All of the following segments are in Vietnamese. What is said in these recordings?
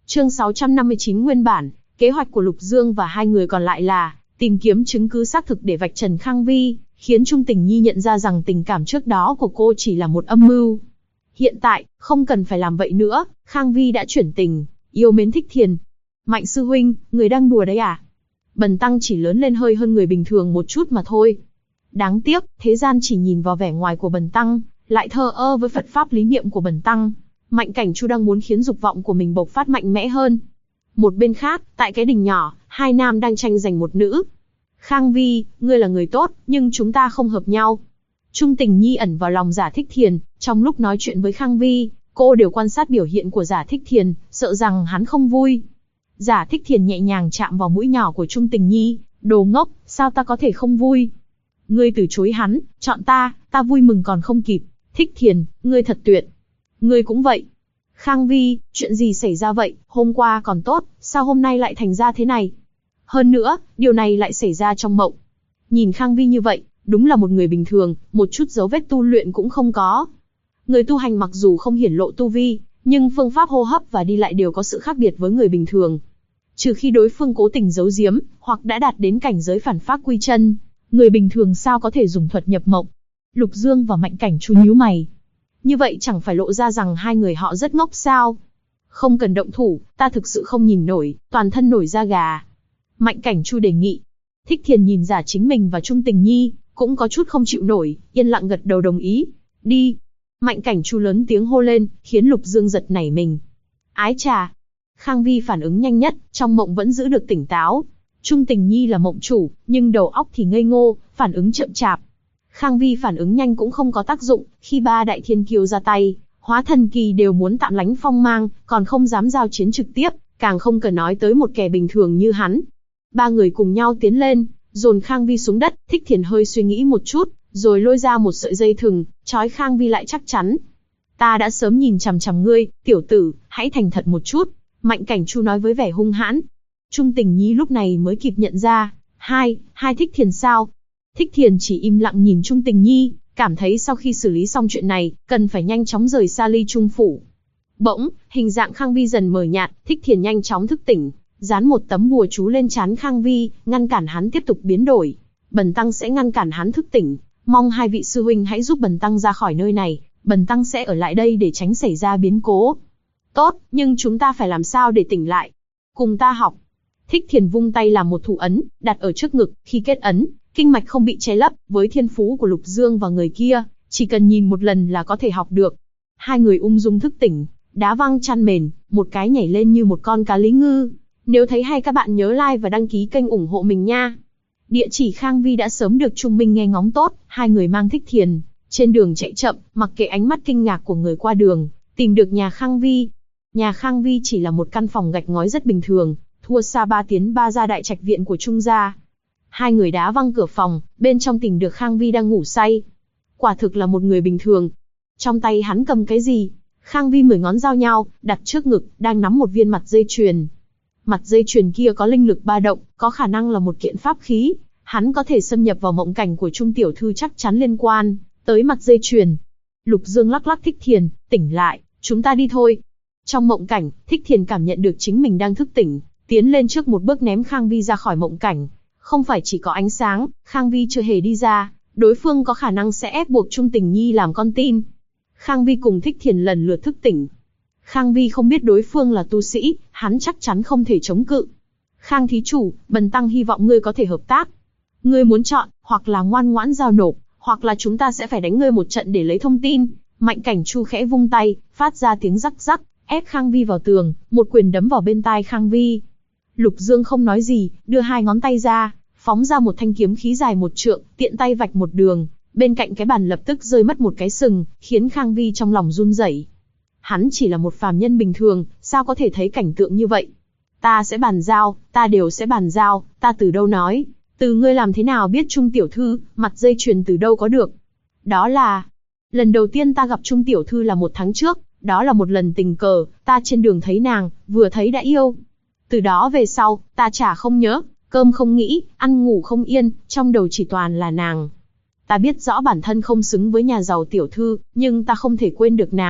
Chương 659 nguyên bản, kế hoạch của Lục Dương và hai người còn lại là tìm kiếm chứng cứ xác thực để vạch trần Khang Vi, khiến Trung Tình Nhi nhận ra rằng tình cảm trước đó của cô chỉ là một âm mưu. Hiện tại, không cần phải làm vậy nữa, Khang Vi đã chuyển tình, yêu mến Thích Thiền. Mạnh sư huynh, người đang đùa đấy à? Bần tăng chỉ lớn lên hơi hơn người bình thường một chút mà thôi. Đáng tiếc, thế gian chỉ nhìn vào vẻ ngoài của bần tăng, lại thờ ơ với Phật pháp lý niệm của bần tăng. Mạnh Cảnh Chu đang muốn khiến dục vọng của mình bộc phát mạnh mẽ hơn. Một bên khác, tại cái đình nhỏ, hai nam đang tranh giành một nữ. Khang Vi, ngươi là người tốt, nhưng chúng ta không hợp nhau. Trung Tình Nhi ẩn vào lòng Giả Thích Thiền, trong lúc nói chuyện với Khang Vi, cô đều quan sát biểu hiện của Giả Thích Thiền, sợ rằng hắn không vui. Giả Thích Thiền nhẹ nhàng chạm vào mũi nhỏ của Trung Tình Nhi, đồ ngốc, sao ta có thể không vui? Ngươi từ chối hắn, chọn ta vui mừng còn không kịp. Thích Thiền, ngươi thật tuyệt. Ngươi cũng vậy. Khang Vi, chuyện gì xảy ra vậy, hôm qua còn tốt, sao hôm nay lại thành ra thế này? Hơn nữa, điều này lại xảy ra trong mộng. Nhìn Khang Vi như vậy, đúng là một người bình thường, một chút dấu vết tu luyện cũng không có. Người tu hành mặc dù không hiển lộ tu vi, nhưng phương pháp hô hấp và đi lại đều có sự khác biệt với người bình thường. Trừ khi đối phương cố tình giấu giếm, hoặc đã đạt đến cảnh giới phản phác quy chân, người bình thường sao có thể dùng thuật nhập mộng. Lục Dương và Mạnh Cảnh Chu nhíu mày. Như vậy chẳng phải lộ ra rằng hai người họ rất ngốc sao? Không cần động thủ, ta thực sự không nhìn nổi, toàn thân nổi da gà. Mạnh Cảnh Chu đề nghị. Thích Thiền nhìn Giả Chính Mình và Trung Tình Nhi, cũng có chút không chịu nổi, yên lặng gật đầu đồng ý. Đi. Mạnh Cảnh Chu lớn tiếng hô lên, khiến Lục Dương giật nảy mình. Ái chà. Khang Vi phản ứng nhanh nhất, trong mộng vẫn giữ được tỉnh táo. Trung Tình Nhi là mộng chủ, nhưng đầu óc thì ngây ngô, phản ứng chậm chạp. Khang Vi phản ứng nhanh cũng không có tác dụng, khi ba đại thiên kiêu ra tay, hóa thần kỳ đều muốn tạm lánh phong mang, còn không dám giao chiến trực tiếp, càng không cần nói tới một kẻ bình thường như hắn. Ba người cùng nhau tiến lên, dồn Khang Vi xuống đất. Thích Thiền hơi suy nghĩ một chút, rồi lôi ra một sợi dây thừng, trói Khang Vi lại chắc chắn. Ta đã sớm nhìn chằm chằm ngươi, tiểu tử, hãy thành thật một chút. Mạnh Cảnh Chu nói với vẻ hung hãn. Trung Tình Nhi lúc này mới kịp nhận ra, hai Thích Thiền sao? Thích Thiền chỉ im lặng nhìn Trung Tình Nhi, cảm thấy sau khi xử lý xong chuyện này, cần phải nhanh chóng rời xa Ly Trung phủ. Bỗng, hình dạng Khang Vi dần mờ nhạt, Thích Thiền nhanh chóng thức tỉnh, dán một tấm bùa chú lên trán Khang Vi, ngăn cản hắn tiếp tục biến đổi. Bần tăng sẽ ngăn cản hắn thức tỉnh, mong hai vị sư huynh hãy giúp bần tăng ra khỏi nơi này, bần tăng sẽ ở lại đây để tránh xảy ra biến cố. Tốt, nhưng chúng ta phải làm sao để tỉnh lại? Cùng ta học. Thích Thiền vung tay làm một thủ ấn, đặt ở trước ngực, khi kết ấn, kinh mạch không bị che lấp, với thiên phú của Lục Dương và người kia, chỉ cần nhìn một lần là có thể học được. Hai người ung dung thức tỉnh, đá văng chăn mền, một cái nhảy lên như một con cá lý ngư. Nếu thấy hay các bạn nhớ like và đăng ký kênh ủng hộ mình nha. Địa chỉ Khang Vi đã sớm được Trung Minh nghe ngóng tốt, hai người mang Thích Thiền, trên đường chạy chậm, mặc kệ ánh mắt kinh ngạc của người qua đường, tìm được nhà Khang Vi. Nhà Khang Vi chỉ là một căn phòng gạch ngói rất bình thường, thua xa 3 tiến 3 gia đại trạch viện của Trung gia. Hai người đá văng cửa phòng, bên trong tìm được Khang Vi đang ngủ say. Quả thực là một người bình thường. Trong tay hắn cầm cái gì? Khang Vi 10 ngón giao nhau, đặt trước ngực, đang nắm một viên mặt dây chuyền. Mặt dây chuyền kia có linh lực ba động, có khả năng là một kiện pháp khí. Hắn có thể xâm nhập vào mộng cảnh của Trung tiểu thư, chắc chắn liên quan tới mặt dây chuyền. Lục Dương lắc lắc Thích Thiền, tỉnh lại, chúng ta đi thôi. Trong mộng cảnh, Thích Thiền cảm nhận được chính mình đang thức tỉnh, tiến lên trước một bước ném Khang Vi ra khỏi mộng cảnh. Không phải chỉ có ánh sáng, Khang Vi chưa hề đi ra, đối phương có khả năng sẽ ép buộc Trung Tình Nhi làm con tin. Khang Vi cùng Thích Thiền lần lượt thức tỉnh. Khang Vi không biết đối phương là tu sĩ, hắn chắc chắn không thể chống cự. Khang thí chủ, bần tăng hy vọng ngươi có thể hợp tác. Ngươi muốn chọn, hoặc là ngoan ngoãn giao nộp, hoặc là chúng ta sẽ phải đánh ngươi một trận để lấy thông tin. Mạnh Cảnh Chu khẽ vung tay, phát ra tiếng rắc rắc, ép Khang Vi vào tường, một quyền đấm vào bên tai Khang Vi. Lục Dương không nói gì, đưa hai ngón tay ra, phóng ra một thanh kiếm khí dài 1 trượng, tiện tay vạch một đường, bên cạnh cái bàn lập tức rơi mất một cái sừng, khiến Khang Vi trong lòng run rẩy. Hắn chỉ là một phàm nhân bình thường, sao có thể thấy cảnh tượng như vậy? Ta sẽ bàn giao, ta đều sẽ bàn giao, ta từ đâu nói? Từ ngươi làm thế nào biết Trung tiểu thư, mặt dây chuyền từ đâu có được? Đó là... Lần đầu tiên ta gặp Trung tiểu thư là 1 tháng trước, đó là một lần tình cờ, ta trên đường thấy nàng, vừa thấy đã yêu. Từ đó về sau, ta chả không nhớ, cơm không nghĩ, ăn ngủ không yên, trong đầu chỉ toàn là nàng. Ta biết rõ bản thân không xứng với nhà giàu tiểu thư, nhưng ta không thể quên được nàng.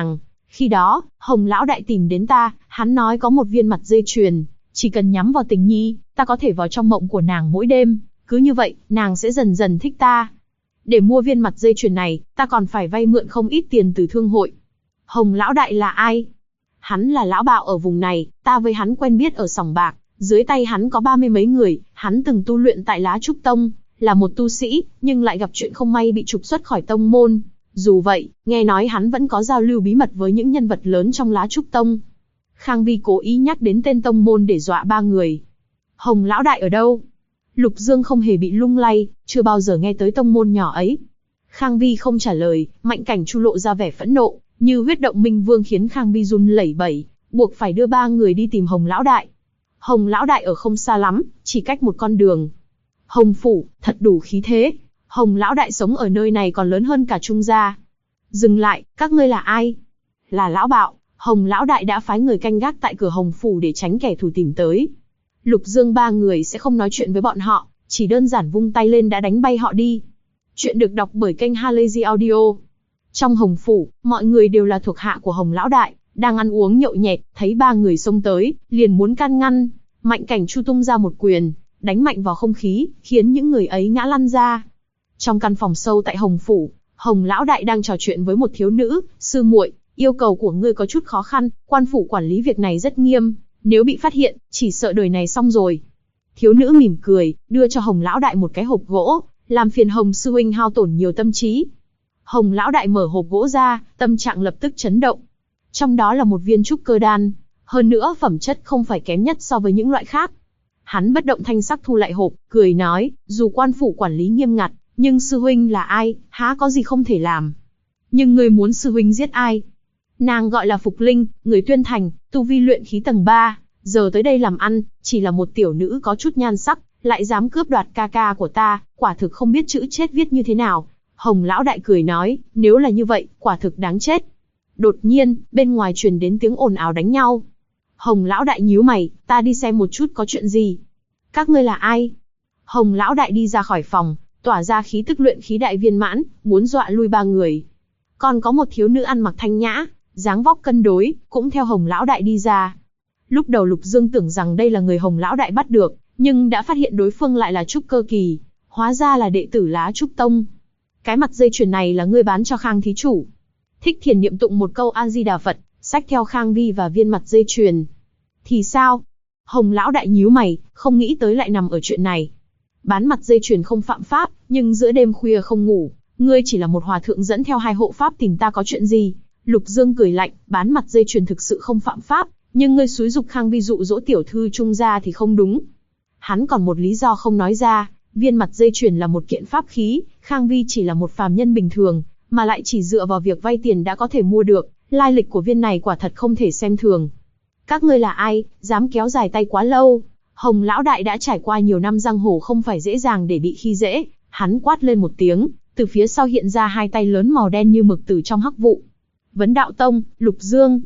Khi đó, Hồng lão đại tìm đến ta, hắn nói có một viên mặt dây chuyền, chỉ cần nhắm vào Tình Nhi, ta có thể vào trong mộng của nàng mỗi đêm, cứ như vậy, nàng sẽ dần dần thích ta. Để mua viên mặt dây chuyền này, ta còn phải vay mượn không ít tiền từ thương hội. Hồng lão đại là ai? Hắn là lão bạo ở vùng này, ta với hắn quen biết ở sòng bạc, dưới tay hắn có 30 mấy người, hắn từng tu luyện tại Lá Trúc Tông, là một tu sĩ, nhưng lại gặp chuyện không may bị trục xuất khỏi tông môn. Dù vậy, nghe nói hắn vẫn có giao lưu bí mật với những nhân vật lớn trong Lá Trúc Tông. Khang Vi cố ý nhắc đến tên tông môn để dọa ba người. Hồng lão đại ở đâu? Lục Dương không hề bị lung lay, chưa bao giờ nghe tới tông môn nhỏ ấy. Khang Vi không trả lời, Mạnh Cảnh Chu lộ ra vẻ phẫn nộ, như huyết động minh vương khiến Khang Vi run lẩy bẩy, buộc phải đưa ba người đi tìm Hồng lão đại. Hồng lão đại ở không xa lắm, chỉ cách một con đường. Hồng phủ, thật đủ khí thế. Hồng lão đại sống ở nơi này còn lớn hơn cả Trung gia. Dừng lại, các ngươi là ai? Là lão bạo. Hồng lão đại đã phái người canh gác tại cửa Hồng phủ để tránh kẻ thù tìm tới. Lục Dương ba người sẽ không nói chuyện với bọn họ, chỉ đơn giản vung tay lên đã đánh bay họ đi. Chuyện được đọc bởi kênh Halazy Audio. Trong Hồng phủ, mọi người đều là thuộc hạ của Hồng lão đại, đang ăn uống nhậu nhẹt, thấy ba người xông tới, liền muốn can ngăn. Mạnh Cảnh Chu tung ra một quyền, đánh mạnh vào không khí, khiến những người ấy ngã lăn ra. Trong căn phòng sâu tại Hồng phủ, Hồng lão đại đang trò chuyện với một thiếu nữ. Sư muội, yêu cầu của ngươi có chút khó khăn, quan phủ quản lý việc này rất nghiêm, nếu bị phát hiện, chỉ sợ đời này xong rồi. Thiếu nữ mỉm cười, đưa cho Hồng lão đại một cái hộp gỗ, làm phiền Hồng sư huynh hao tổn nhiều tâm trí. Hồng lão đại mở hộp gỗ ra, tâm trạng lập tức chấn động. Trong đó là một viên trúc cơ đan, hơn nữa phẩm chất không phải kém nhất so với những loại khác. Hắn bất động thanh sắc thu lại hộp, cười nói, dù quan phủ quản lý nghiêm ngặt, nhưng sư huynh là ai, há có gì không thể làm. Nhưng ngươi muốn sư huynh giết ai? Nàng gọi là Phục Linh, người Tuyên Thành, tu vi luyện khí tầng 3, giờ tới đây làm ăn, chỉ là một tiểu nữ có chút nhan sắc, lại dám cướp đoạt ca ca của ta, quả thực không biết chữ chết viết như thế nào. Hồng lão đại cười nói, nếu là như vậy, quả thực đáng chết. Đột nhiên, bên ngoài truyền đến tiếng ồn ào đánh nhau. Hồng lão đại nhíu mày, ta đi xem một chút có chuyện gì. Các ngươi là ai? Hồng lão đại đi ra khỏi phòng, tỏa ra khí tức luyện khí đại viên mãn, muốn dọa lui ba người. Còn có một thiếu nữ ăn mặc thanh nhã, dáng vóc cân đối, cũng theo Hồng lão đại đi ra. Lúc đầu Lục Dương tưởng rằng đây là người Hồng lão đại bắt được, nhưng đã phát hiện đối phương lại là trúc cơ kỳ, hóa ra là đệ tử Lá Trúc Tông. Cái mặt dây chuyền này là ngươi bán cho Khang thí chủ. Thích Thiền niệm tụng một câu A Di Đà Phật, xách theo Khang Vi và viên mặt dây chuyền. Thì sao? Hồng lão đại nhíu mày, không nghĩ tới lại nằm ở chuyện này. Bán mặt dây chuyền không phạm pháp, nhưng giữa đêm khuya không ngủ, ngươi chỉ là một hòa thượng dẫn theo hai hộ pháp tìm ta có chuyện gì? Lục Dương cười lạnh, bán mặt dây chuyền thực sự không phạm pháp, nhưng ngươi xúi dục Khang Vi dụ dỗ tiểu thư Trung gia thì không đúng. Hắn còn một lý do không nói ra, viên mặt dây chuyền là một kiện pháp khí, Khang Vi chỉ là một phàm nhân bình thường, mà lại chỉ dựa vào việc vay tiền đã có thể mua được, lai lịch của viên này quả thật không thể xem thường. Các ngươi là ai, dám kéo dài tay quá lâu? Hồng lão đại đã trải qua nhiều năm giang hồ không phải dễ dàng để bị khi dễ, hắn quát lên một tiếng, từ phía sau hiện ra hai tay lớn màu đen như mực từ trong hắc vụ. Vấn Đạo Tông, Lục Dương.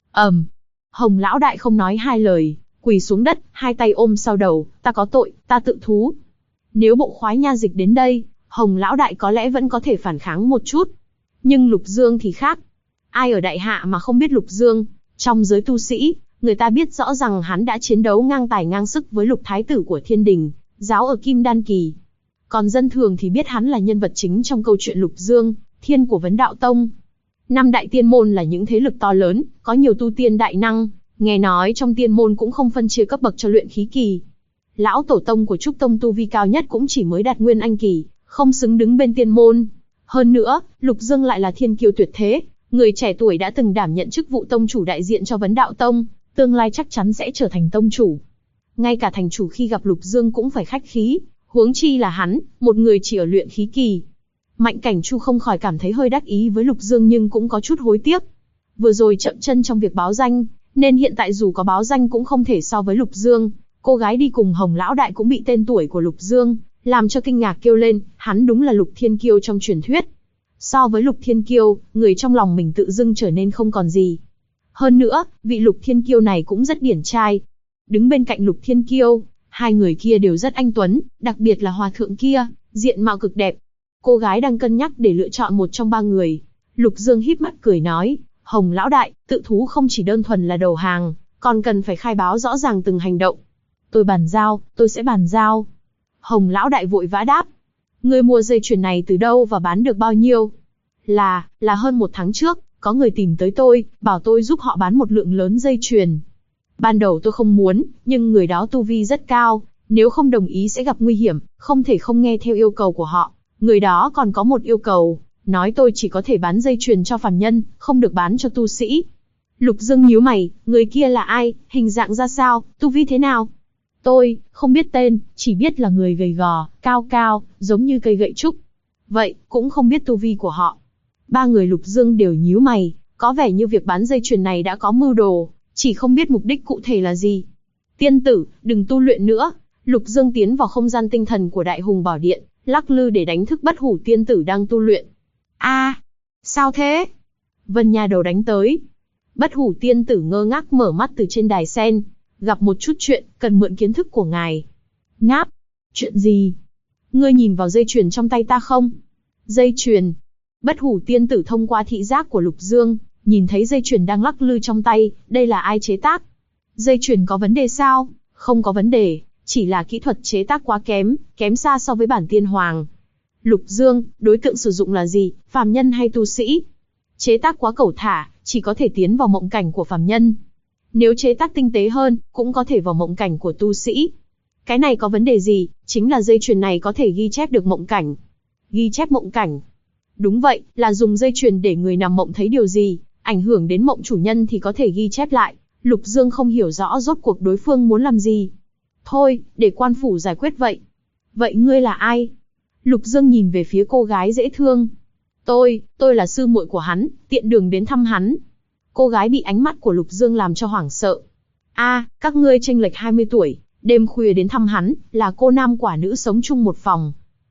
Hồng lão đại không nói hai lời, quỳ xuống đất, hai tay ôm sau đầu, ta có tội, ta tự thú. Nếu bộ khoái nha dịch đến đây, Hồng lão đại có lẽ vẫn có thể phản kháng một chút. Nhưng Lục Dương thì khác. Ai ở đại hạ mà không biết Lục Dương? Trong giới tu sĩ, người ta biết rõ rằng hắn đã chiến đấu ngang tài ngang sức với Lục Thái tử của Thiên Đình, giáo ở Kim Đan Kỳ. Còn dân thường thì biết hắn là nhân vật chính trong câu chuyện Lục Dương, thiên của Vấn Đạo Tông. Năm đại tiên môn là những thế lực to lớn, có nhiều tu tiên đại năng, nghe nói trong tiên môn cũng không phân chia cấp bậc cho luyện khí kỳ. Lão tổ tông của Trúc Tông tu vi cao nhất cũng chỉ mới đạt Nguyên Anh kỳ, không xứng đứng bên tiên môn. Hơn nữa, Lục Dương lại là thiên kiêu tuyệt thế, người trẻ tuổi đã từng đảm nhận chức vụ tông chủ đại diện cho Vấn Đạo Tông, tương lai chắc chắn sẽ trở thành tông chủ. Ngay cả thành chủ khi gặp Lục Dương cũng phải khách khí, huống chi là hắn, một người chỉ ở luyện khí kỳ. Mạnh Cảnh Chu không khỏi cảm thấy hơi đắc ý với Lục Dương nhưng cũng có chút hối tiếc. Vừa rồi chậm chân trong việc báo danh, nên hiện tại dù có báo danh cũng không thể so với Lục Dương. Cô gái đi cùng Hồng lão đại cũng bị tên tuổi của Lục Dương làm cho kinh ngạc kêu lên, hắn đúng là Lục Thiên Kiêu trong truyền thuyết. So với Lục Thiên Kiêu, người trong lòng mình tự dưng trở nên không còn gì. Hơn nữa, vị Lục Thiên Kiêu này cũng rất điển trai. Đứng bên cạnh Lục Thiên Kiêu, hai người kia đều rất anh tuấn, đặc biệt là hòa thượng kia, diện mạo cực đẹp. Cô gái đang cân nhắc để lựa chọn một trong ba người. Lục Dương híp mắt cười nói, Hồng lão đại, tự thú không chỉ đơn thuần là đầu hàng, còn cần phải khai báo rõ ràng từng hành động. Tôi bàn giao, tôi sẽ bàn giao. Hồng lão đại vội vã đáp. Ngươi mua dây chuyền này từ đâu và bán được bao nhiêu? Là hơn 1 tháng trước, có người tìm tới tôi, bảo tôi giúp họ bán một lượng lớn dây chuyền. Ban đầu tôi không muốn, nhưng người đó tu vi rất cao, nếu không đồng ý sẽ gặp nguy hiểm, không thể không nghe theo yêu cầu của họ. Người đó còn có một yêu cầu, nói tôi chỉ có thể bán dây chuyền cho phàm nhân, không được bán cho tu sĩ. Lục Dương nhíu mày, người kia là ai, hình dạng ra sao, tu vi thế nào? Tôi không biết tên, chỉ biết là người gầy gò, cao cao, giống như cây gậy trúc. Vậy, cũng không biết tu vi của họ. 3 người Lục Dương đều nhíu mày, có vẻ như việc bán dây chuyền này đã có mưu đồ, chỉ không biết mục đích cụ thể là gì. Tiên tử, đừng tu luyện nữa. Lục Dương tiến vào không gian tinh thần của Đại Hùng Bảo Điện, lắc lư để đánh thức Bất Hủ tiên tử đang tu luyện. Sao thế? Vân Nha Đầu đánh tới. Bất Hủ tiên tử ngơ ngác mở mắt từ trên đài sen, gặp một chút chuyện, cần mượn kiến thức của ngài. Ngáp. Chuyện gì? Ngươi nhìn vào dây chuyền trong tay ta không? Dây chuyền. Bất Hủ tiên tử thông qua thị giác của Lục Dương, nhìn thấy dây chuyền đang lắc lư trong tay, đây là ai chế tác? Dây chuyền có vấn đề sao? Không có vấn đề, chỉ là kỹ thuật chế tác quá kém xa so với bản tiên hoàng. Lục Dương, đối tượng sử dụng là gì, phàm nhân hay tu sĩ? Chế tác quá cẩu thả, chỉ có thể tiến vào mộng cảnh của phàm nhân. Nếu chế tác tinh tế hơn, cũng có thể vào mộng cảnh của tu sĩ. Cái này có vấn đề gì, chính là dây chuyền này có thể ghi chép được mộng cảnh. Ghi chép mộng cảnh. Đúng vậy, là dùng dây chuyền để người nằm mộng thấy điều gì, ảnh hưởng đến mộng chủ nhân thì có thể ghi chép lại. Lục Dương không hiểu rõ rốt cuộc đối phương muốn làm gì. Thôi, để quan phủ giải quyết vậy. Vậy ngươi là ai? Lục Dương nhìn về phía cô gái dễ thương. Tôi là sư muội của hắn, tiện đường đến thăm hắn. Cô gái bị ánh mắt của Lục Dương làm cho hoảng sợ. Các ngươi chênh lệch 20 tuổi, đêm khuya đến thăm hắn, là cô nam quả nữ sống chung một phòng.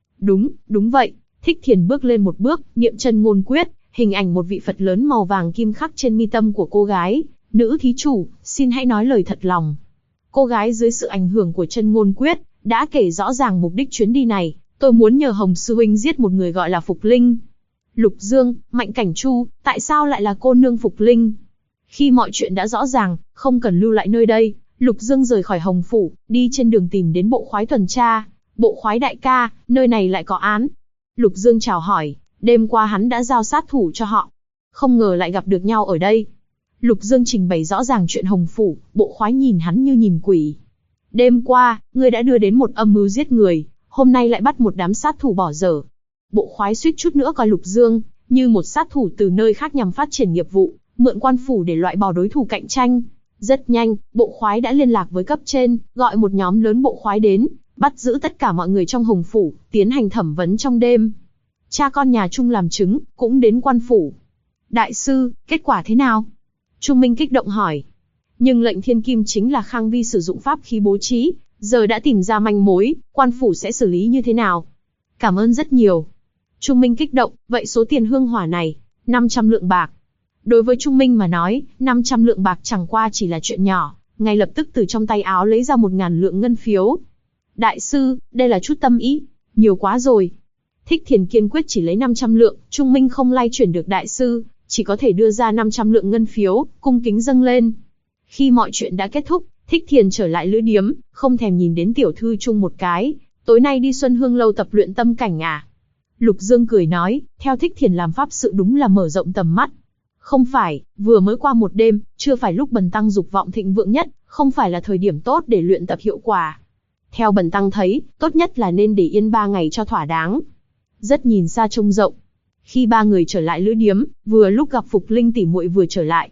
Đúng vậy. Thích Thiền bước lên một bước, niệm chân ngôn quyết, hình ảnh một vị Phật lớn màu vàng kim khắc trên mi tâm của cô gái. Nữ thí chủ, xin hãy nói lời thật lòng. Cô gái dưới sự ảnh hưởng của chân ngôn quyết, đã kể rõ ràng mục đích chuyến đi này. Tôi muốn nhờ Hồng Sư Huynh giết một người gọi là Phục Linh. Lục Dương, Mạnh Cảnh Chu, tại sao lại là cô nương Phục Linh? Khi mọi chuyện đã rõ ràng, không cần lưu lại nơi đây, Lục Dương rời khỏi Hồng Phủ, đi trên đường tìm đến bộ khoái tuần tra. Bộ khoái đại ca, nơi này lại có án. Lục Dương chào hỏi, đêm qua hắn đã giao sát thủ cho họ. Không ngờ lại gặp được nhau ở đây. Lục Dương trình bày rõ ràng chuyện Hồng Phủ, bộ khoái nhìn hắn như nhìn quỷ. Đêm qua, ngươi đã đưa đến một âm mưu giết người, hôm nay lại bắt một đám sát thủ bỏ dở. Bộ khoái suýt chút nữa coi Lục Dương như một sát thủ từ nơi khác nhằm phát triển nghiệp vụ, mượn quan phủ để loại bỏ đối thủ cạnh tranh. Rất nhanh, bộ khoái đã liên lạc với cấp trên, gọi một nhóm lớn bộ khoái đến, bắt giữ tất cả mọi người trong Hồng Phủ, tiến hành thẩm vấn trong đêm. Cha con nhà Trung làm chứng, cũng đến quan phủ. Đại sư, kết quả thế nào? Trung Minh kích động hỏi. Nhưng lệnh thiên kim chính là Khang Vi sử dụng pháp khí bố trí, giờ đã tìm ra manh mối, quan phủ sẽ xử lý như thế nào? Cảm ơn rất nhiều. Trung Minh kích động, vậy số tiền hương hỏa này, 500 lượng bạc. Đối với Trung Minh mà nói, 500 lượng bạc chẳng qua chỉ là chuyện nhỏ, ngay lập tức từ trong tay áo lấy ra 1000 lượng ngân phiếu. Đại sư, đây là chút tâm ý, nhiều quá rồi. Thích Thiền kiên quyết chỉ lấy 500 lượng, Trung Minh không lay chuyển được đại sư, chỉ có thể đưa ra 500 lượng ngân phiếu, cung kính dâng lên. Khi mọi chuyện đã kết thúc, Thích Thiền trở lại lữ điếm, không thèm nhìn đến tiểu thư Trung một cái. Tối nay đi Xuân Hương lâu tập luyện tâm cảnh à? Lục Dương cười nói, theo Thích Thiền làm pháp sự đúng là mở rộng tầm mắt. Không phải, vừa mới qua một đêm, chưa phải lúc bần tăng dục vọng thịnh vượng nhất, không phải là thời điểm tốt để luyện tập hiệu quả. Theo bần tăng thấy, tốt nhất là nên để yên 3 ngày cho thỏa đáng. Rất nhìn xa trông rộng. Khi 3 người trở lại lữ điếm, vừa lúc gặp Phục Linh tỷ muội vừa trở lại.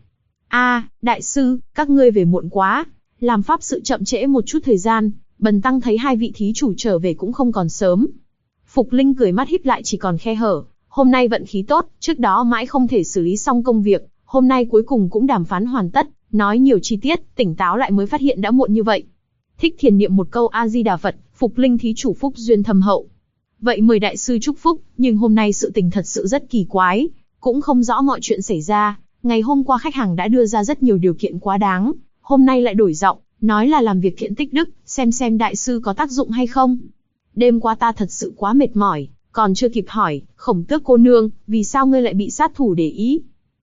Đại sư, các ngươi về muộn quá, làm pháp sự chậm trễ một chút thời gian, bần tăng thấy 2 vị thí chủ trở về cũng không còn sớm. Phục Linh cười mắt híp lại chỉ còn khe hở, hôm nay vận khí tốt, trước đó mãi không thể xử lý xong công việc, hôm nay cuối cùng cũng đàm phán hoàn tất, nói nhiều chi tiết, tỉnh táo lại mới phát hiện đã muộn như vậy. Thích Thiền niệm một câu A Di Đà Phật, Phục Linh thí chủ phúc duyên thâm hậu. Vậy mời đại sư chúc phúc, nhưng hôm nay sự tình thật sự rất kỳ quái, cũng không rõ mọi chuyện xảy ra. Ngày hôm qua khách hàng đã đưa ra rất nhiều điều kiện quá đáng, hôm nay lại đổi giọng, nói là làm việc thiện tích đức, xem đại sư có tác dụng hay không. Đêm qua ta thật sự quá mệt mỏi, còn chưa kịp hỏi, Khổng Tước cô nương, vì sao ngươi lại bị sát thủ để ý?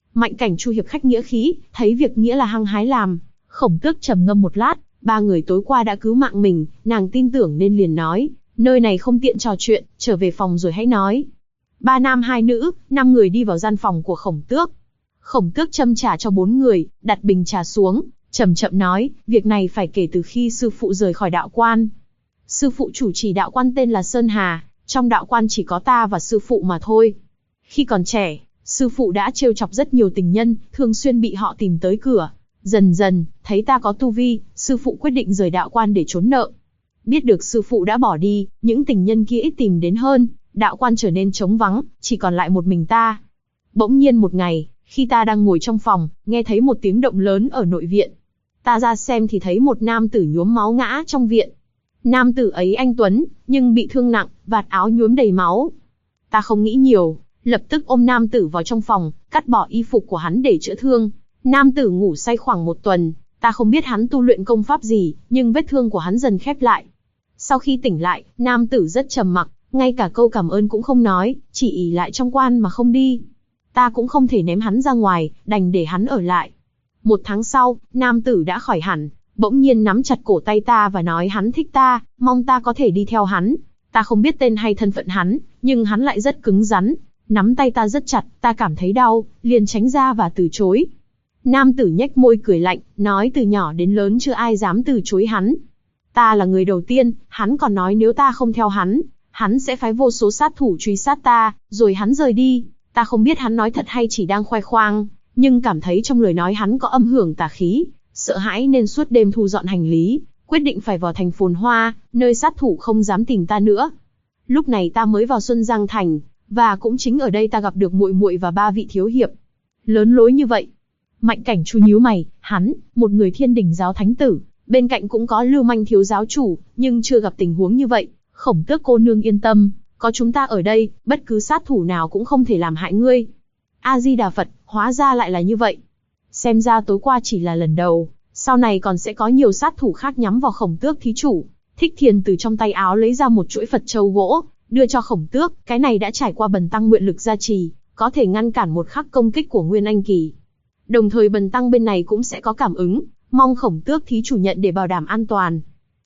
Mạnh Cảnh Chu hiệp khách nghĩa khí, thấy việc nghĩa là hăng hái làm. Khổng Tước trầm ngâm một lát, ba người tối qua đã cứu mạng mình, nàng tin tưởng nên liền nói, nơi này không tiện trò chuyện, trở về phòng rồi hãy nói. 3 nam 2 nữ, 5 người đi vào gian phòng của Khổng Tước. Khổng Tước châm trà cho 4 người, đặt bình trà xuống, chậm chậm nói, việc này phải kể từ khi sư phụ rời khỏi đạo quan. Sư phụ chủ trì đạo quan tên là Sơn Hà, trong đạo quan chỉ có ta và sư phụ mà thôi. Khi còn trẻ, sư phụ đã trêu chọc rất nhiều tình nhân, thường xuyên bị họ tìm tới cửa. Dần dần, thấy ta có tu vi, sư phụ quyết định rời đạo quan để trốn nợ. Biết được sư phụ đã bỏ đi, những tình nhân kia ít tìm đến hơn, đạo quan trở nên trống vắng, chỉ còn lại một mình ta. Bỗng nhiên một ngày, khi ta đang ngồi trong phòng, nghe thấy một tiếng động lớn ở nội viện. Ta ra xem thì thấy một nam tử nhuốm máu ngã trong viện. Nam tử ấy anh tuấn, nhưng bị thương nặng, vạt áo nhuốm đầy máu. Ta không nghĩ nhiều, lập tức ôm nam tử vào trong phòng, cắt bỏ y phục của hắn để chữa thương. Nam tử ngủ say khoảng 1 tuần, ta không biết hắn tu luyện công pháp gì, nhưng vết thương của hắn dần khép lại. Sau khi tỉnh lại, nam tử rất trầm mặc, ngay cả câu cảm ơn cũng không nói, chỉ ỷ lại trong quan mà không đi. Ta cũng không thể ném hắn ra ngoài, đành để hắn ở lại. 1 tháng sau, nam tử đã khỏi hẳn, bỗng nhiên nắm chặt cổ tay ta và nói hắn thích ta, mong ta có thể đi theo hắn. Ta không biết tên hay thân phận hắn, nhưng hắn lại rất cứng rắn, nắm tay ta rất chặt, ta cảm thấy đau, liền tránh ra và từ chối. Nam tử nhếch môi cười lạnh, nói từ nhỏ đến lớn chưa ai dám từ chối hắn. Ta là người đầu tiên, hắn còn nói nếu ta không theo hắn, hắn sẽ phái vô số sát thủ truy sát ta, rồi hắn rời đi. Ta không biết hắn nói thật hay chỉ đang khoe khoang, nhưng cảm thấy trong lời nói hắn có âm hưởng tà khí, sợ hãi nên suốt đêm thu dọn hành lý, quyết định phải vào thành Phồn Hoa, nơi sát thủ không dám tìm ta nữa. Lúc này ta mới vào Xuân Giang Thành, và cũng chính ở đây ta gặp được muội muội và 3 vị thiếu hiệp. Lớn lối như vậy. Mạnh Cảnh Chu nhíu mày, hắn, một người Thiên Đình giáo thánh tử, bên cạnh cũng có Lưu Manh thiếu giáo chủ, nhưng chưa gặp tình huống như vậy. Khổng Tước cô nương yên tâm, có chúng ta ở đây, bất cứ sát thủ nào cũng không thể làm hại ngươi. A Di Đà Phật, hóa ra lại là như vậy. Xem ra tối qua chỉ là lần đầu, sau này còn sẽ có nhiều sát thủ khác nhắm vào Khổng Tước thí chủ. Thích Thiền từ trong tay áo lấy ra một chuỗi Phật châu gỗ, đưa cho Khổng Tước, cái này đã trải qua bần tăng nguyện lực gia trì, có thể ngăn cản một khắc công kích của Nguyên Anh kỳ. Đồng thời bần tăng bên này cũng sẽ có cảm ứng, mong Khổng Tước thí chủ nhận để bảo đảm an toàn.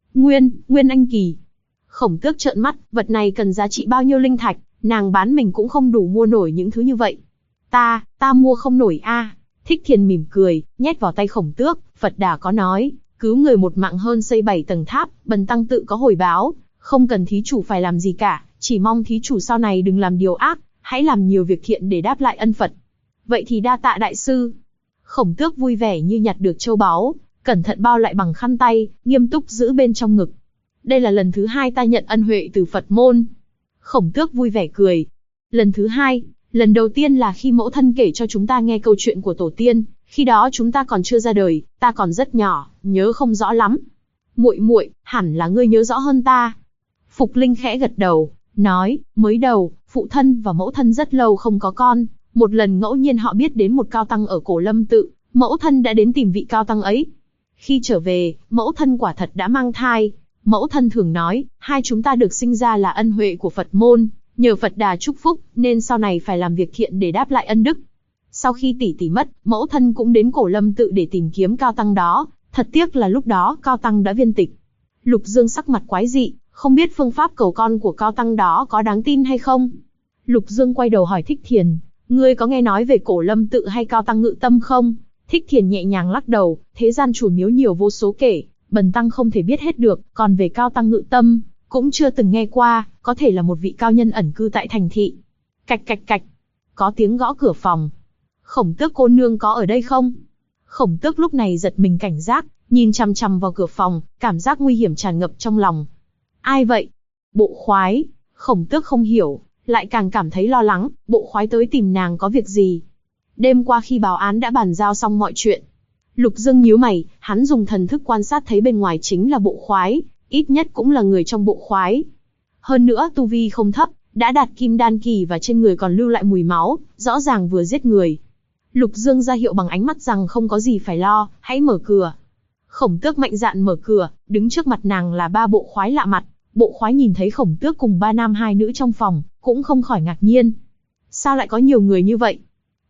Nguyên Anh kỳ. Khổng Tước trợn mắt, vật này cần giá trị bao nhiêu linh thạch, nàng bán mình cũng không đủ mua nổi những thứ như vậy. Ta mua không nổi a. Thích Thiền mỉm cười, nhét vào tay Khổng Tước, Phật Đà có nói, cứu người một mạng hơn xây 7 tầng tháp, bần tăng tự có hồi báo, không cần thí chủ phải làm gì cả, chỉ mong thí chủ sau này đừng làm điều ác, hãy làm nhiều việc thiện để đáp lại ân Phật. Vậy thì đa tạ đại sư. Khổng Tước vui vẻ như nhặt được châu báu, cẩn thận bao lại bằng khăn tay, nghiêm túc giữ bên trong ngực. Đây là lần thứ 2 ta nhận ân huệ từ Phật môn. Khổng Tước vui vẻ cười. Lần thứ 2, lần đầu tiên là khi mẫu thân kể cho chúng ta nghe câu chuyện của tổ tiên, khi đó chúng ta còn chưa ra đời, ta còn rất nhỏ, nhớ không rõ lắm. Muội, hẳn là ngươi nhớ rõ hơn ta. Phục Linh khẽ gật đầu, nói, mới đầu, phụ thân và mẫu thân rất lâu không có con, một lần ngẫu nhiên họ biết đến một cao tăng ở Cổ Lâm Tự, mẫu thân đã đến tìm vị cao tăng ấy. Khi trở về, mẫu thân quả thật đã mang thai. Mẫu thân thường nói, hai chúng ta được sinh ra là ân huệ của Phật môn, nhờ Phật Đà chúc phúc, nên sau này phải làm việc thiện để đáp lại ân đức. Sau khi tỷ mất, mẫu thân cũng đến Cổ Lâm Tự để tìm kiếm cao tăng đó, thật tiếc là lúc đó cao tăng đã viên tịch. Lục Dương sắc mặt quái dị, không biết phương pháp cầu con của cao tăng đó có đáng tin hay không. Lục Dương quay đầu hỏi Thích Thiền, ngươi có nghe nói về Cổ Lâm Tự hay cao tăng Ngự Tâm không? Thích Thiền nhẹ nhàng lắc đầu, thế gian chùa miếu nhiều vô số kể, bần tăng không thể biết hết được, còn về cao tăng Ngự Tâm, cũng chưa từng nghe qua, có thể là một vị cao nhân ẩn cư tại thành thị. Cạch cạch cạch, có tiếng gõ cửa phòng. Khổng Tước cô nương có ở đây không? Khổng Tước lúc này giật mình cảnh giác, nhìn chằm chằm vào cửa phòng, cảm giác nguy hiểm tràn ngập trong lòng. Ai vậy? Bộ khoái. Khổng Tước không hiểu, lại càng cảm thấy lo lắng, bộ khoái tới tìm nàng có việc gì? Đêm qua khi báo án đã bàn giao xong mọi chuyện. Lục Dương nhíu mày, hắn dùng thần thức quan sát thấy bên ngoài chính là bộ khoái, ít nhất cũng là người trong bộ khoái. Hơn nữa tu vi không thấp, đã đạt kim đan kỳ và trên người còn lưu lại mùi máu, rõ ràng vừa giết người. Lục Dương ra hiệu bằng ánh mắt rằng không có gì phải lo, hãy mở cửa. Khổng Tước mạnh dạn mở cửa, đứng trước mặt nàng là 3 bộ khoái lạ mặt. Bộ khoái nhìn thấy Khổng Tước cùng 3 nam 2 nữ trong phòng, cũng không khỏi ngạc nhiên. Sao lại có nhiều người như vậy?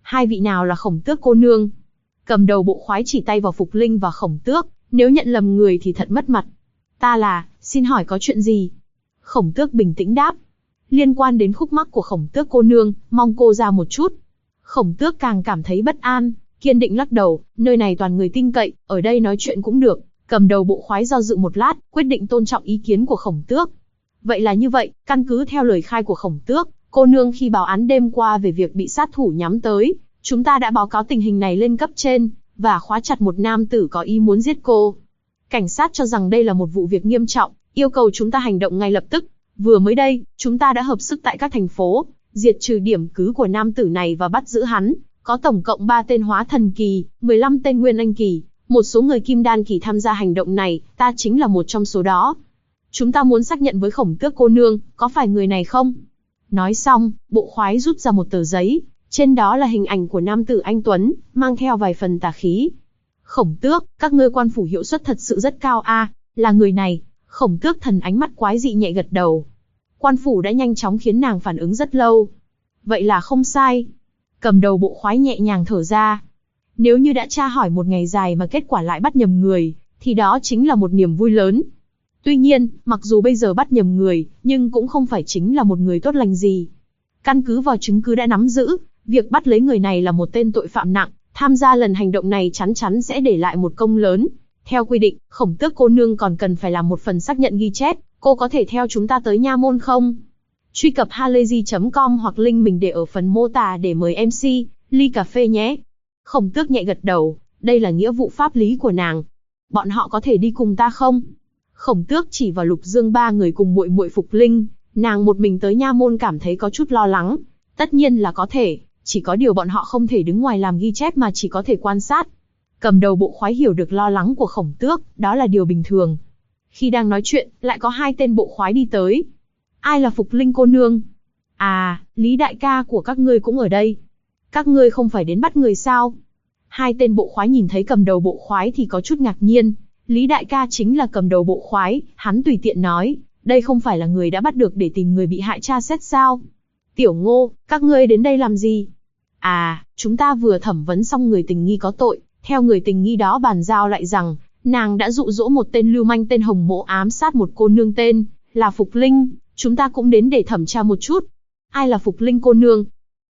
Hai vị nào là Khổng Tước cô nương? Cầm đầu bộ khoái chỉ tay vào Phục Linh và Khổng Tước, nếu nhận lầm người thì thật mất mặt. Ta là, xin hỏi có chuyện gì? Khổng Tước bình tĩnh đáp. Liên quan đến khúc mắc của Khổng Tước cô nương, mong cô ra một chút. Khổng Tước càng cảm thấy bất an, kiên định lắc đầu, nơi này toàn người tin cậy, ở đây nói chuyện cũng được. Cầm đầu bộ khoái do dự một lát, quyết định tôn trọng ý kiến của Khổng Tước. Vậy là như vậy, căn cứ theo lời khai của Khổng Tước, cô nương khi báo án đêm qua về việc bị sát thủ nhắm tới, chúng ta đã báo cáo tình hình này lên cấp trên, và khóa chặt một nam tử có ý muốn giết cô. Cảnh sát cho rằng đây là một vụ việc nghiêm trọng, yêu cầu chúng ta hành động ngay lập tức. Vừa mới đây, chúng ta đã hợp sức tại các thành phố, diệt trừ điểm cứ của nam tử này và bắt giữ hắn. Có tổng cộng 3 tên hóa thần kỳ, 15 tên nguyên anh kỳ, một số người kim đan kỳ tham gia hành động này, ta chính là một trong số đó. Chúng ta muốn xác nhận với Khổng Tước cô nương, có phải người này không? Nói xong, bộ khoái rút ra một tờ giấy, trên đó là hình ảnh của nam tử anh tuấn, mang theo vài phần tà khí. Khổng Tước, các ngươi quan phủ hiệu suất thật sự rất cao a, là người này. Khổng Tước thần ánh mắt quái dị nhẹ gật đầu. Quan phủ đã nhanh chóng khiến nàng phản ứng rất lâu. Vậy là không sai. Cầm đầu bộ khoái nhẹ nhàng thở ra. Nếu như đã tra hỏi một ngày dài mà kết quả lại bắt nhầm người, thì đó chính là một niềm vui lớn. Tuy nhiên, mặc dù bây giờ bắt nhầm người, nhưng cũng không phải chính là một người tốt lành gì. Căn cứ vào chứng cứ đã nắm giữ, việc bắt lấy người này là một tên tội phạm nặng, tham gia lần hành động này chắn chắn sẽ để lại một công lớn. Theo quy định, Khổng Tước cô nương còn cần phải làm một phần xác nhận ghi chép, cô có thể theo chúng ta tới nha môn không? Truy cập halayzi.com hoặc link mình để ở phần mô tả để mời MC, ly cà phê nhé. Khổng Tước nhẹ gật đầu, đây là nghĩa vụ pháp lý của nàng. Bọn họ có thể đi cùng ta không? Khổng Tước chỉ vào Lục Dương ba người cùng muội muội Phục Linh, nàng một mình tới nha môn cảm thấy có chút lo lắng. Tất nhiên là có thể, chỉ có điều bọn họ không thể đứng ngoài làm ghi chép mà chỉ có thể quan sát. Cầm đầu bộ khoái hiểu được lo lắng của Khổng Tước, đó là điều bình thường. Khi đang nói chuyện, lại có 2 tên bộ khoái đi tới. Ai là Phục Linh cô nương? À, Lý đại ca của các ngươi cũng ở đây. Các ngươi không phải đến bắt người sao? 2 tên bộ khoái nhìn thấy cầm đầu bộ khoái thì có chút ngạc nhiên. Lý đại ca chính là cầm đầu bộ khoái, hắn tùy tiện nói, đây không phải là người đã bắt được để tìm người bị hại tra xét sao? Tiểu Ngô, các ngươi đến đây làm gì? À, chúng ta vừa thẩm vấn xong người tình nghi có tội, theo người tình nghi đó bàn giao lại rằng, nàng đã dụ dỗ một tên lưu manh tên Hồng Mộ ám sát một cô nương tên là Phục Linh, chúng ta cũng đến để thẩm tra một chút. Ai là Phục Linh cô nương?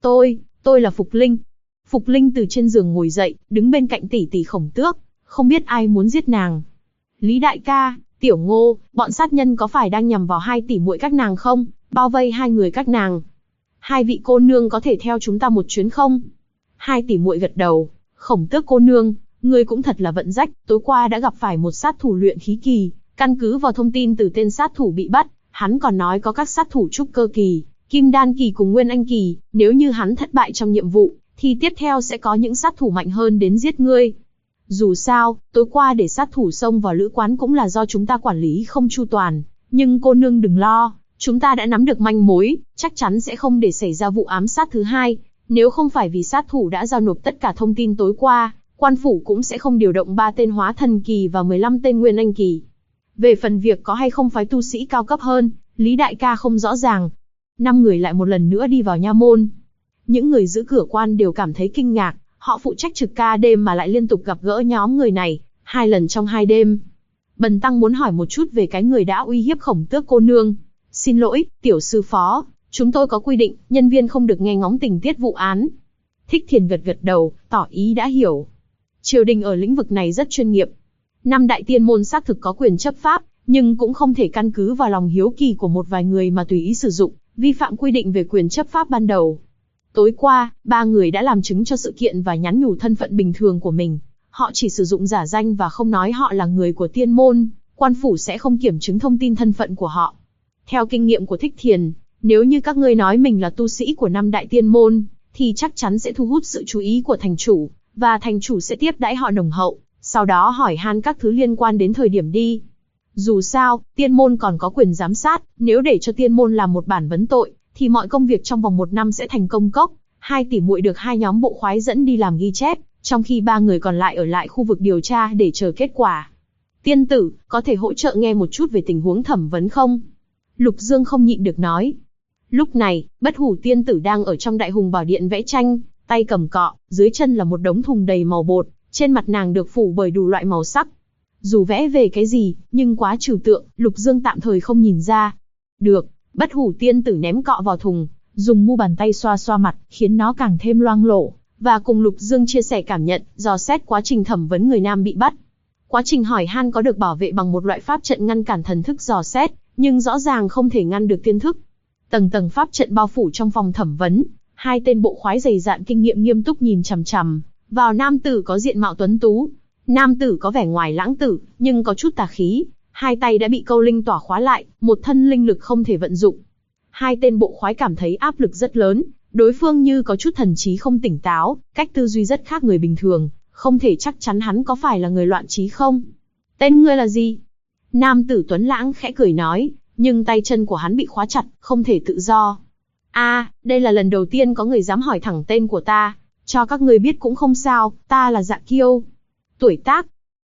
Tôi là Phục Linh. Phục Linh từ trên giường ngồi dậy, đứng bên cạnh tỷ tỷ Khổng Tước, không biết ai muốn giết nàng. Lý đại ca, Tiểu Ngô, bọn sát nhân có phải đang nhằm vào 2 tỷ muội các nàng không, bao vây 2 người các nàng? 2 vị cô nương có thể theo chúng ta một chuyến không? 2 tỷ muội gật đầu. Khổng Tước cô nương, ngươi cũng thật là vận rách, tối qua đã gặp phải một sát thủ luyện khí kỳ, căn cứ vào thông tin từ tên sát thủ bị bắt, hắn còn nói có các sát thủ trúc cơ kỳ, kim đan kỳ cùng nguyên anh kỳ, nếu như hắn thất bại trong nhiệm vụ, thì tiếp theo sẽ có những sát thủ mạnh hơn đến giết ngươi. Dù sao, tối qua để sát thủ xông vào lữ quán cũng là do chúng ta quản lý không chu toàn, nhưng cô nương đừng lo, chúng ta đã nắm được manh mối, chắc chắn sẽ không để xảy ra vụ ám sát thứ hai. Nếu không phải vì sát thủ đã giao nộp tất cả thông tin tối qua, quan phủ cũng sẽ không điều động 3 tên hóa thần kỳ và 15 tên nguyên anh kỳ. Về phần việc có hay không phái tu sĩ cao cấp hơn, Lý đại ca không rõ ràng. 5 người lại một lần nữa đi vào nha môn. Những người giữ cửa quan đều cảm thấy kinh ngạc, họ phụ trách trực ca đêm mà lại liên tục gặp gỡ nhóm người này, 2 lần trong 2 đêm. Bần tăng muốn hỏi một chút về cái người đã uy hiếp Khổng Tước cô nương. Xin lỗi, tiểu sư phó, chúng tôi có quy định, nhân viên không được nghe ngóng tình tiết vụ án. Thích Thiền gật gật đầu, tỏ ý đã hiểu. Triều đình ở lĩnh vực này rất chuyên nghiệp. 5 đại tiên môn xác thực có quyền chấp pháp, nhưng cũng không thể căn cứ vào lòng hiếu kỳ của một vài người mà tùy ý sử dụng, vi phạm quy định về quyền chấp pháp ban đầu. Tối qua, 3 người đã làm chứng cho sự kiện và nhắn nhủ thân phận bình thường của mình. Họ chỉ sử dụng giả danh và không nói họ là người của tiên môn, quan phủ sẽ không kiểm chứng thông tin thân phận của họ. Theo kinh nghiệm của Thích Thiền, nếu như các ngươi nói mình là tu sĩ của 5 đại tiên môn, thì chắc chắn sẽ thu hút sự chú ý của thành chủ, và thành chủ sẽ tiếp đãi họ nồng hậu, sau đó hỏi han các thứ liên quan đến thời điểm đi. Dù sao, tiên môn còn có quyền giám sát, nếu để cho tiên môn làm một bản vấn tội, thì mọi công việc trong vòng 1 năm sẽ thành công cốc. 2 tỷ muội được 2 nhóm bộ khoái dẫn đi làm ghi chép, trong khi 3 người còn lại ở lại khu vực điều tra để chờ kết quả. Tiên tử, có thể hỗ trợ nghe một chút về tình huống thẩm vấn không? Lục Dương không nhịn được nói. Lúc này, Bất Hủ tiên tử đang ở trong Đại Hùng Bảo Điện vẽ tranh, tay cầm cọ, dưới chân là một đống thùng đầy màu bột, trên mặt nàng được phủ bởi đủ loại màu sắc. Dù vẽ về cái gì, nhưng quá trừu tượng, Lục Dương tạm thời không nhìn ra. Được, Bất Hủ tiên tử ném cọ vào thùng, dùng mu bàn tay xoa xoa mặt, khiến nó càng thêm loang lổ, và cùng Lục Dương chia sẻ cảm nhận, dò xét quá trình thẩm vấn người nam bị bắt. Quá trình hỏi han có được bảo vệ bằng một loại pháp trận ngăn cản thần thức dò xét, nhưng rõ ràng không thể ngăn được tiên thức. Tầng tầng pháp trận bao phủ trong phòng thẩm vấn, hai tên bộ khoái dày dạn kinh nghiệm nghiêm túc nhìn chằm chằm vào nam tử có diện mạo tuấn tú. Nam tử có vẻ ngoài lãng tử, nhưng có chút tà khí, hai tay đã bị câu linh tỏa khóa lại, một thân linh lực không thể vận dụng. Hai tên bộ khoái cảm thấy áp lực rất lớn, đối phương như có chút thần trí không tỉnh táo, cách tư duy rất khác người bình thường, không thể chắc chắn hắn có phải là người loạn trí không. Tên ngươi là gì? Nam tử tuấn lãng khẽ cười nói, nhưng tay chân của hắn bị khóa chặt, không thể tự do. Đây là lần đầu tiên có người dám hỏi thẳng tên của ta, cho các ngươi biết cũng không sao, ta là Dạ Kiêu. Tuổi tác,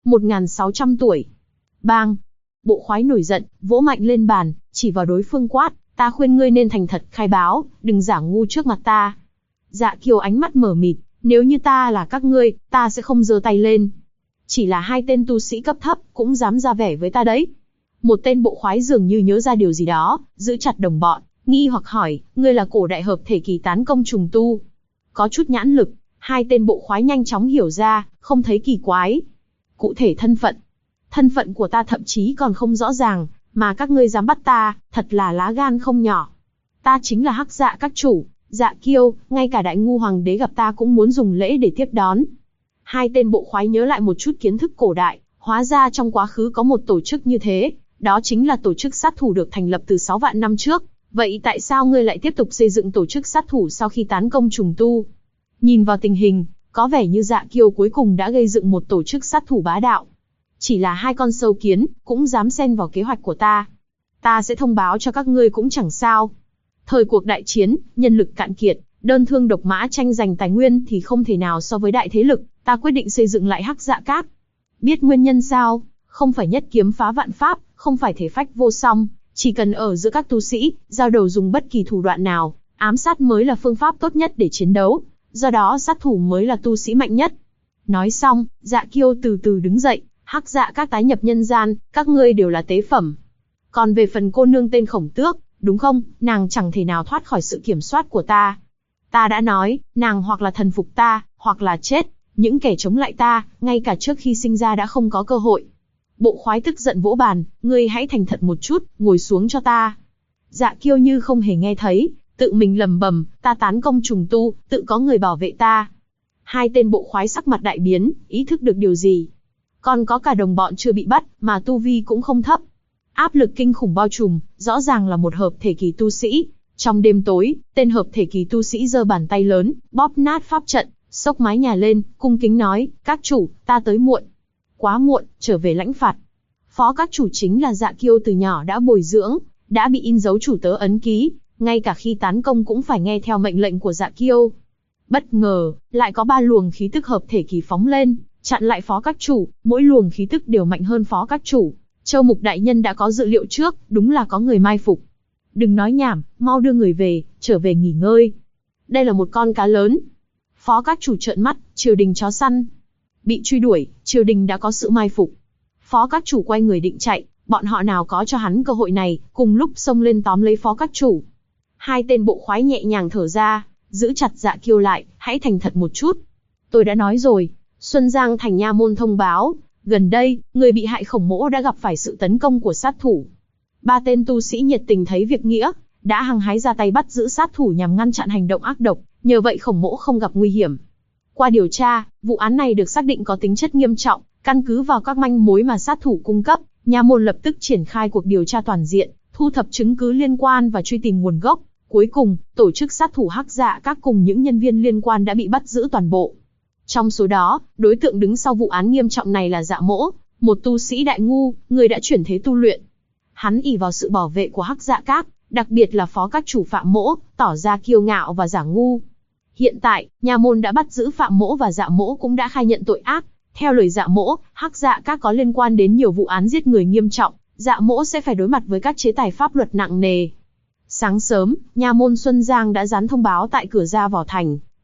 1600 tuổi. Bang! Bộ khoái nổi giận, vỗ mạnh lên bàn, chỉ vào đối phương quát, ta khuyên ngươi nên thành thật khai báo, đừng giả ngu trước mặt ta. Dạ Kiêu ánh mắt mờ mịt, nếu như ta là các ngươi, ta sẽ không giơ tay lên. Chỉ là hai tên tu sĩ cấp thấp, cũng dám ra vẻ với ta đấy. Một tên bộ khoái dường như nhớ ra điều gì đó, giữ chặt đồng bọn, nghi hoặc hỏi, ngươi là cổ đại hợp thể kỳ tán công trùng tu. Có chút nhãn lực, hai tên bộ khoái nhanh chóng hiểu ra, không thấy kỳ quái. Cụ thể thân phận của ta thậm chí còn không rõ ràng, mà các ngươi dám bắt ta, thật là lá gan không nhỏ. Ta chính là Hắc Dạ các chủ, Dạ Kiêu, ngay cả Đại Ngu Hoàng đế gặp ta cũng muốn dùng lễ để tiếp đón. Hai tên bộ khoái nhớ lại một chút kiến thức cổ đại, hóa ra trong quá khứ có một tổ chức như thế, đó chính là tổ chức sát thủ được thành lập từ 6 vạn năm trước. Vậy tại sao ngươi lại tiếp tục xây dựng tổ chức sát thủ sau khi tán công trùng tu? Nhìn vào tình hình, có vẻ như Dạ Kiêu cuối cùng đã gây dựng một tổ chức sát thủ bá đạo. Chỉ là hai con sâu kiến, cũng dám xen vào kế hoạch của ta. Ta sẽ thông báo cho các ngươi cũng chẳng sao. Thời cuộc đại chiến, nhân lực cạn kiệt, đơn thương độc mã tranh giành tài nguyên thì không thể nào so với đại thế lực, ta quyết định xây dựng lại Hắc Dạ Các. Biết nguyên nhân sao? Không phải nhất kiếm phá vạn pháp, không phải thể phách vô song, chỉ cần ở giữa các tu sĩ, giao đầu dùng bất kỳ thủ đoạn nào, ám sát mới là phương pháp tốt nhất để chiến đấu, do đó sát thủ mới là tu sĩ mạnh nhất. Nói xong, Dạ Kiêu từ từ đứng dậy, Hắc Dạ Các tái nhập nhân gian, các ngươi đều là tế phẩm. Còn về phần cô nương tên Khổng Tước, đúng không, nàng chẳng thể nào thoát khỏi sự kiểm soát của ta. Ta đã nói, nàng hoặc là thần phục ta, hoặc là chết, những kẻ chống lại ta, ngay cả trước khi sinh ra đã không có cơ hội. Bộ khoái tức giận vỗ bàn, ngươi hãy thành thật một chút, ngồi xuống cho ta. Dạ Kiêu như không hề nghe thấy, tự mình lẩm bẩm, ta tán công trùng tu, tự có người bảo vệ ta. Hai tên bộ khoái sắc mặt đại biến, ý thức được điều gì. Còn có cả đồng bọn chưa bị bắt, mà tu vi cũng không thấp. Áp lực kinh khủng bao trùm, rõ ràng là một hợp thể kỳ tu sĩ. Trong đêm tối, tên hợp thể kỳ tu sĩ giơ bàn tay lớn, bóp nát pháp trận, xốc mái nhà lên, cung kính nói, các chủ, ta tới muộn. Quá muộn, trở về lãnh phạt. Phó các chủ chính là Dạ Kiêu từ nhỏ đã bồi dưỡng, đã bị in dấu chủ tớ ấn ký, ngay cả khi tán công cũng phải nghe theo mệnh lệnh của Dạ Kiêu. Bất ngờ, lại có 3 luồng khí tức hợp thể kỳ phóng lên, chặn lại phó các chủ, mỗi luồng khí tức đều mạnh hơn phó các chủ. Châu Mục đại nhân đã có dự liệu trước, đúng là có người mai phục. Đừng nói nhảm, mau đưa người về, trở về nghỉ ngơi. Đây là một con cá lớn. Phó các chủ trợn mắt, triều đình chó săn. Bị truy đuổi, triều đình đã có sự mai phục. Phó các chủ quay người định chạy, bọn họ nào có cho hắn cơ hội này, cùng lúc xông lên tóm lấy phó các chủ. Hai tên bộ khoái nhẹ nhàng thở ra, giữ chặt Dạ Kiêu lại, hãy thành thật một chút. Tôi đã nói rồi, Xuân Giang thành nha môn thông báo, gần đây, người bị hại Khổng Mỗ đã gặp phải sự tấn công của sát thủ. 3 tên tu sĩ nhiệt tình thấy việc nghĩa, đã hăng hái ra tay bắt giữ sát thủ nhằm ngăn chặn hành động ác độc, nhờ vậy Khổng Mỗ không gặp nguy hiểm. Qua điều tra, vụ án này được xác định có tính chất nghiêm trọng, căn cứ vào các manh mối mà sát thủ cung cấp, nha môn lập tức triển khai cuộc điều tra toàn diện, thu thập chứng cứ liên quan và truy tìm nguồn gốc. Cuối cùng, tổ chức sát thủ Hắc Dạ Các cùng những nhân viên liên quan đã bị bắt giữ toàn bộ. Trong số đó, đối tượng đứng sau vụ án nghiêm trọng này là Dạ Mỗ, một tu sĩ đại ngu, người đã chuyển thế tu luyện. Hắn ỷ vào sự bảo vệ của Hắc Dạ Các, đặc biệt là phó các chủ Phạm Mỗ, tỏ ra kiêu ngạo và giả ngu. Hiện tại, nha môn đã bắt giữ Phạm Mỗ và Dạ Mỗ cũng đã khai nhận tội ác. Theo lời Dạ Mỗ, Hắc Dạ Các có liên quan đến nhiều vụ án giết người nghiêm trọng, Dạ Mỗ sẽ phải đối mặt với các chế tài pháp luật nặng nề. Sáng sớm, nha môn Xuân Giang đã dán thông báo tại cửa ra vào thành,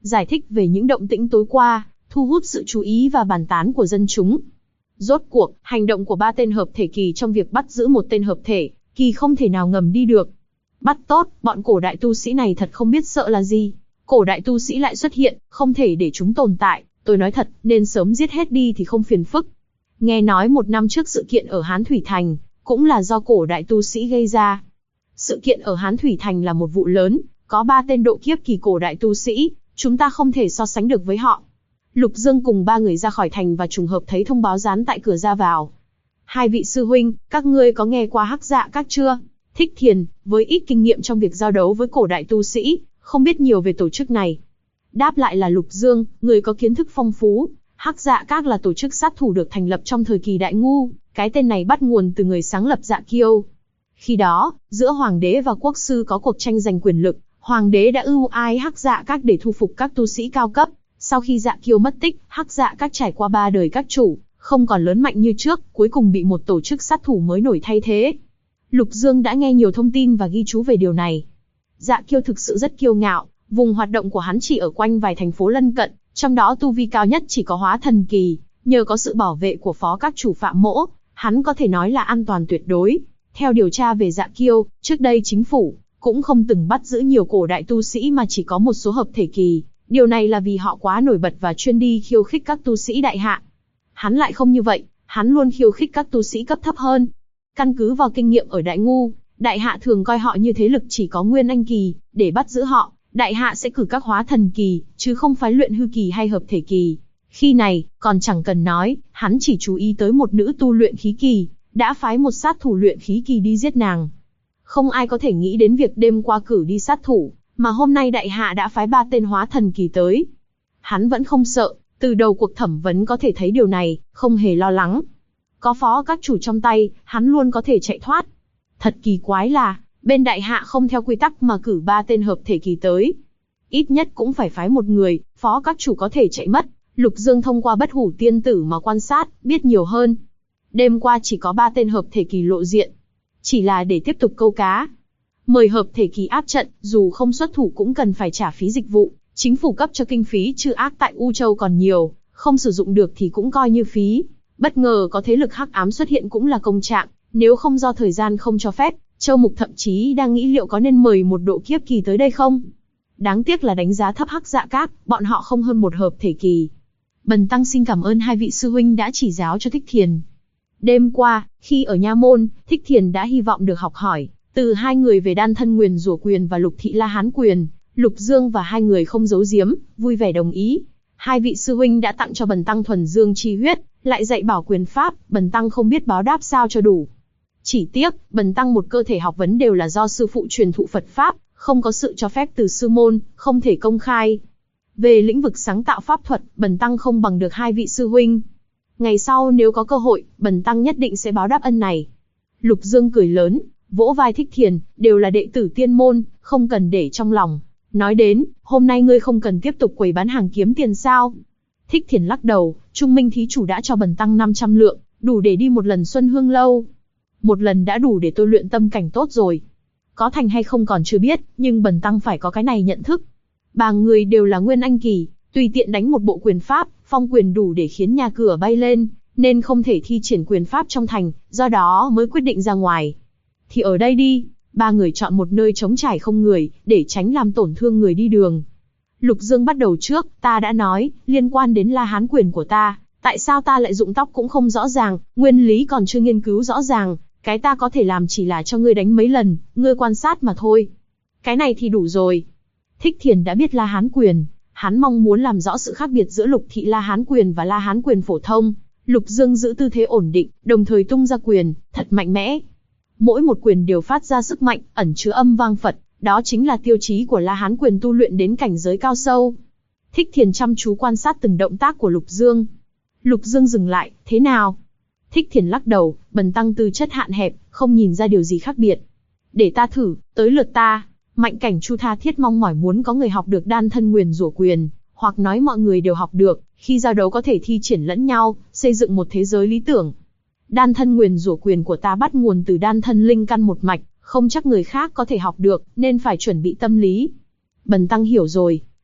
giải thích về những động tĩnh tối qua, thu hút sự chú ý và bàn tán của dân chúng. Rốt cuộc, hành động của ba tên hợp thể kỳ trong việc bắt giữ một tên hợp thể kỳ không thể nào ngầm đi được. Bắt tốt, bọn cổ đại tu sĩ này thật không biết sợ là gì. Cổ đại tu sĩ lại xuất hiện, không thể để chúng tồn tại, tôi nói thật, nên sớm giết hết đi thì không phiền phức. Nghe nói 1 năm trước sự kiện ở Hán Thủy Thành, cũng là do cổ đại tu sĩ gây ra. Sự kiện ở Hán Thủy Thành là một vụ lớn, có 3 tên độ kiếp kỳ cổ đại tu sĩ, chúng ta không thể so sánh được với họ. Lục Dương cùng 3 người ra khỏi thành và trùng hợp thấy thông báo dán tại cửa ra vào. 2 vị sư huynh, các ngươi có nghe qua Hắc Dạ Các chưa? Thích Thiền, với ít kinh nghiệm trong việc giao đấu với cổ đại tu sĩ, không biết nhiều về tổ chức này. Đáp lại là Lục Dương, người có kiến thức phong phú. Hắc Dạ Các là tổ chức sát thủ được thành lập trong thời kỳ Đại Ngu, cái tên này bắt nguồn từ người sáng lập Dạ Kiêu. Khi đó, giữa hoàng đế và quốc sư có cuộc tranh giành quyền lực, hoàng đế đã ưu ái Hắc Dạ Các để thu phục các tu sĩ cao cấp. Sau khi Dạ Kiêu mất tích, Hắc Dạ Các trải qua 3 đời các chủ, không còn lớn mạnh như trước, cuối cùng bị một tổ chức sát thủ mới nổi thay thế. Lục Dương đã nghe nhiều thông tin và ghi chú về điều này. Dạ Kiêu thực sự rất kiêu ngạo, vùng hoạt động của hắn chỉ ở quanh vài thành phố lân cận, trong đó tu vi cao nhất chỉ có hóa thần kỳ, nhờ có sự bảo vệ của phó các chủ Phạm Mỗ, hắn có thể nói là an toàn tuyệt đối. Theo điều tra về Dạ Kiêu, trước đây chính phủ cũng không từng bắt giữ nhiều cổ đại tu sĩ mà chỉ có một số hợp thể kỳ, điều này là vì họ quá nổi bật và chuyên đi khiêu khích các tu sĩ đại hạ. Hắn lại không như vậy, hắn luôn khiêu khích các tu sĩ cấp thấp hơn. Căn cứ vào kinh nghiệm ở Đại Ngu, đại hạ thường coi họ như thế lực chỉ có nguyên anh kỳ, để bắt giữ họ, đại hạ sẽ cử các hóa thần kỳ, chứ không phái luyện hư kỳ hay hợp thể kỳ. Khi này, còn chẳng cần nói, hắn chỉ chú ý tới một nữ tu luyện khí kỳ, đã phái một sát thủ luyện khí kỳ đi giết nàng. Không ai có thể nghĩ đến việc đêm qua cử đi sát thủ, mà hôm nay đại hạ đã phái 3 tên hóa thần kỳ tới. Hắn vẫn không sợ, từ đầu cuộc thẩm vấn có thể thấy điều này, không hề lo lắng. Có phó các chủ trong tay, hắn luôn có thể chạy thoát. Thật kỳ quái là, bên đại hạ không theo quy tắc mà cử 3 tên hợp thể kỳ tới. Ít nhất cũng phải phái một người, phó các chủ có thể chạy mất. Lục Dương thông qua Bất Hủ Tiên Tử mà quan sát, biết nhiều hơn. Đêm qua chỉ có 3 tên hợp thể kỳ lộ diện. Chỉ là để tiếp tục câu cá. Mời hợp thể kỳ áp trận, dù không xuất thủ cũng cần phải trả phí dịch vụ. Chính phủ cấp cho kinh phí trừ ác tại U Châu còn nhiều, không sử dụng được thì cũng coi như phí. Bất ngờ có thế lực hắc ám xuất hiện cũng là công trạng, nếu không do thời gian không cho phép, Châu Mục thậm chí đang nghĩ liệu có nên mời một độ kiếp kỳ tới đây không. Đáng tiếc là đánh giá thấp Hắc Dạ Các, bọn họ không hơn một hợp thể kỳ. Bần tăng xin cảm ơn 2 vị sư huynh đã chỉ giáo cho Thích Thiền. Đêm qua, khi ở Nha Môn, Thích Thiền đã hy vọng được học hỏi từ 2 người về Đan Thân Nguyền Rủa Quyền và Lục Thị La Hán Quyền. Lục Dương và 2 người không giấu giếm, vui vẻ đồng ý. 2 vị sư huynh đã tặng cho bần tăng thuần dương chi huyết, lại dạy bảo quyền pháp, bần tăng không biết báo đáp sao cho đủ. Chỉ tiếc, bần tăng một cơ thể học vấn đều là do sư phụ truyền thụ Phật pháp, không có sự cho phép từ sư môn, không thể công khai. Về lĩnh vực sáng tạo pháp thuật, bần tăng không bằng được 2 vị sư huynh. Ngày sau nếu có cơ hội, bần tăng nhất định sẽ báo đáp ân này. Lục Dương cười lớn, vỗ vai Thích Thiền, đều là đệ tử tiên môn, không cần để trong lòng. Nói đến, hôm nay ngươi không cần tiếp tục quầy bán hàng kiếm tiền sao? Thích Thiền lắc đầu, Trung Minh thí chủ đã cho bần tăng 500 lượng, đủ để đi một lần Xuân Hương Lâu. Một lần đã đủ để tôi luyện tâm cảnh tốt rồi. Có thành hay không còn chưa biết, nhưng bần tăng phải có cái này nhận thức. 3 người đều là nguyên anh kỳ, tùy tiện đánh một bộ quyền pháp, phong quyền đủ để khiến nhà cửa bay lên, nên không thể thi triển quyền pháp trong thành, do đó mới quyết định ra ngoài. Thì ở đây đi. 3 người chọn một nơi trống trải không người, để tránh làm tổn thương người đi đường. Lục Dương bắt đầu trước, ta đã nói, liên quan đến La Hán Quyền của ta, tại sao ta lại rụng tóc cũng không rõ ràng, nguyên lý còn chưa nghiên cứu rõ ràng, cái ta có thể làm chỉ là cho ngươi đánh mấy lần, ngươi quan sát mà thôi. Cái này thì đủ rồi. Thích Thiền đã biết La Hán Quyền, hắn mong muốn làm rõ sự khác biệt giữa Lục Thị La Hán Quyền và La Hán Quyền phổ thông. Lục Dương giữ tư thế ổn định, đồng thời tung ra quyền, thật mạnh mẽ. Mỗi một quyền đều phát ra sức mạnh, ẩn chứa âm vang Phật, đó chính là tiêu chí của La Hán Quyền tu luyện đến cảnh giới cao sâu. Thích Thiền chăm chú quan sát từng động tác của Lục Dương. Lục Dương dừng lại, thế nào? Thích Thiền lắc đầu, bần tăng tư chất hạn hẹp, không nhìn ra điều gì khác biệt. Để ta thử, tới lượt ta. Mạnh Cảnh Chu tha thiết mong mỏi muốn có người học được Đan Thân Nguyền Rủa Quyền, hoặc nói mọi người đều học được, khi giao đấu có thể thi triển lẫn nhau, xây dựng một thế giới lý tưởng. Đan Thân Nguyền Rủa Quyền của ta bắt nguồn từ Đan Thân Linh Căn một mạch, không chắc người khác có thể học được, nên phải chuẩn bị tâm lý. Bần tăng hiểu rồi.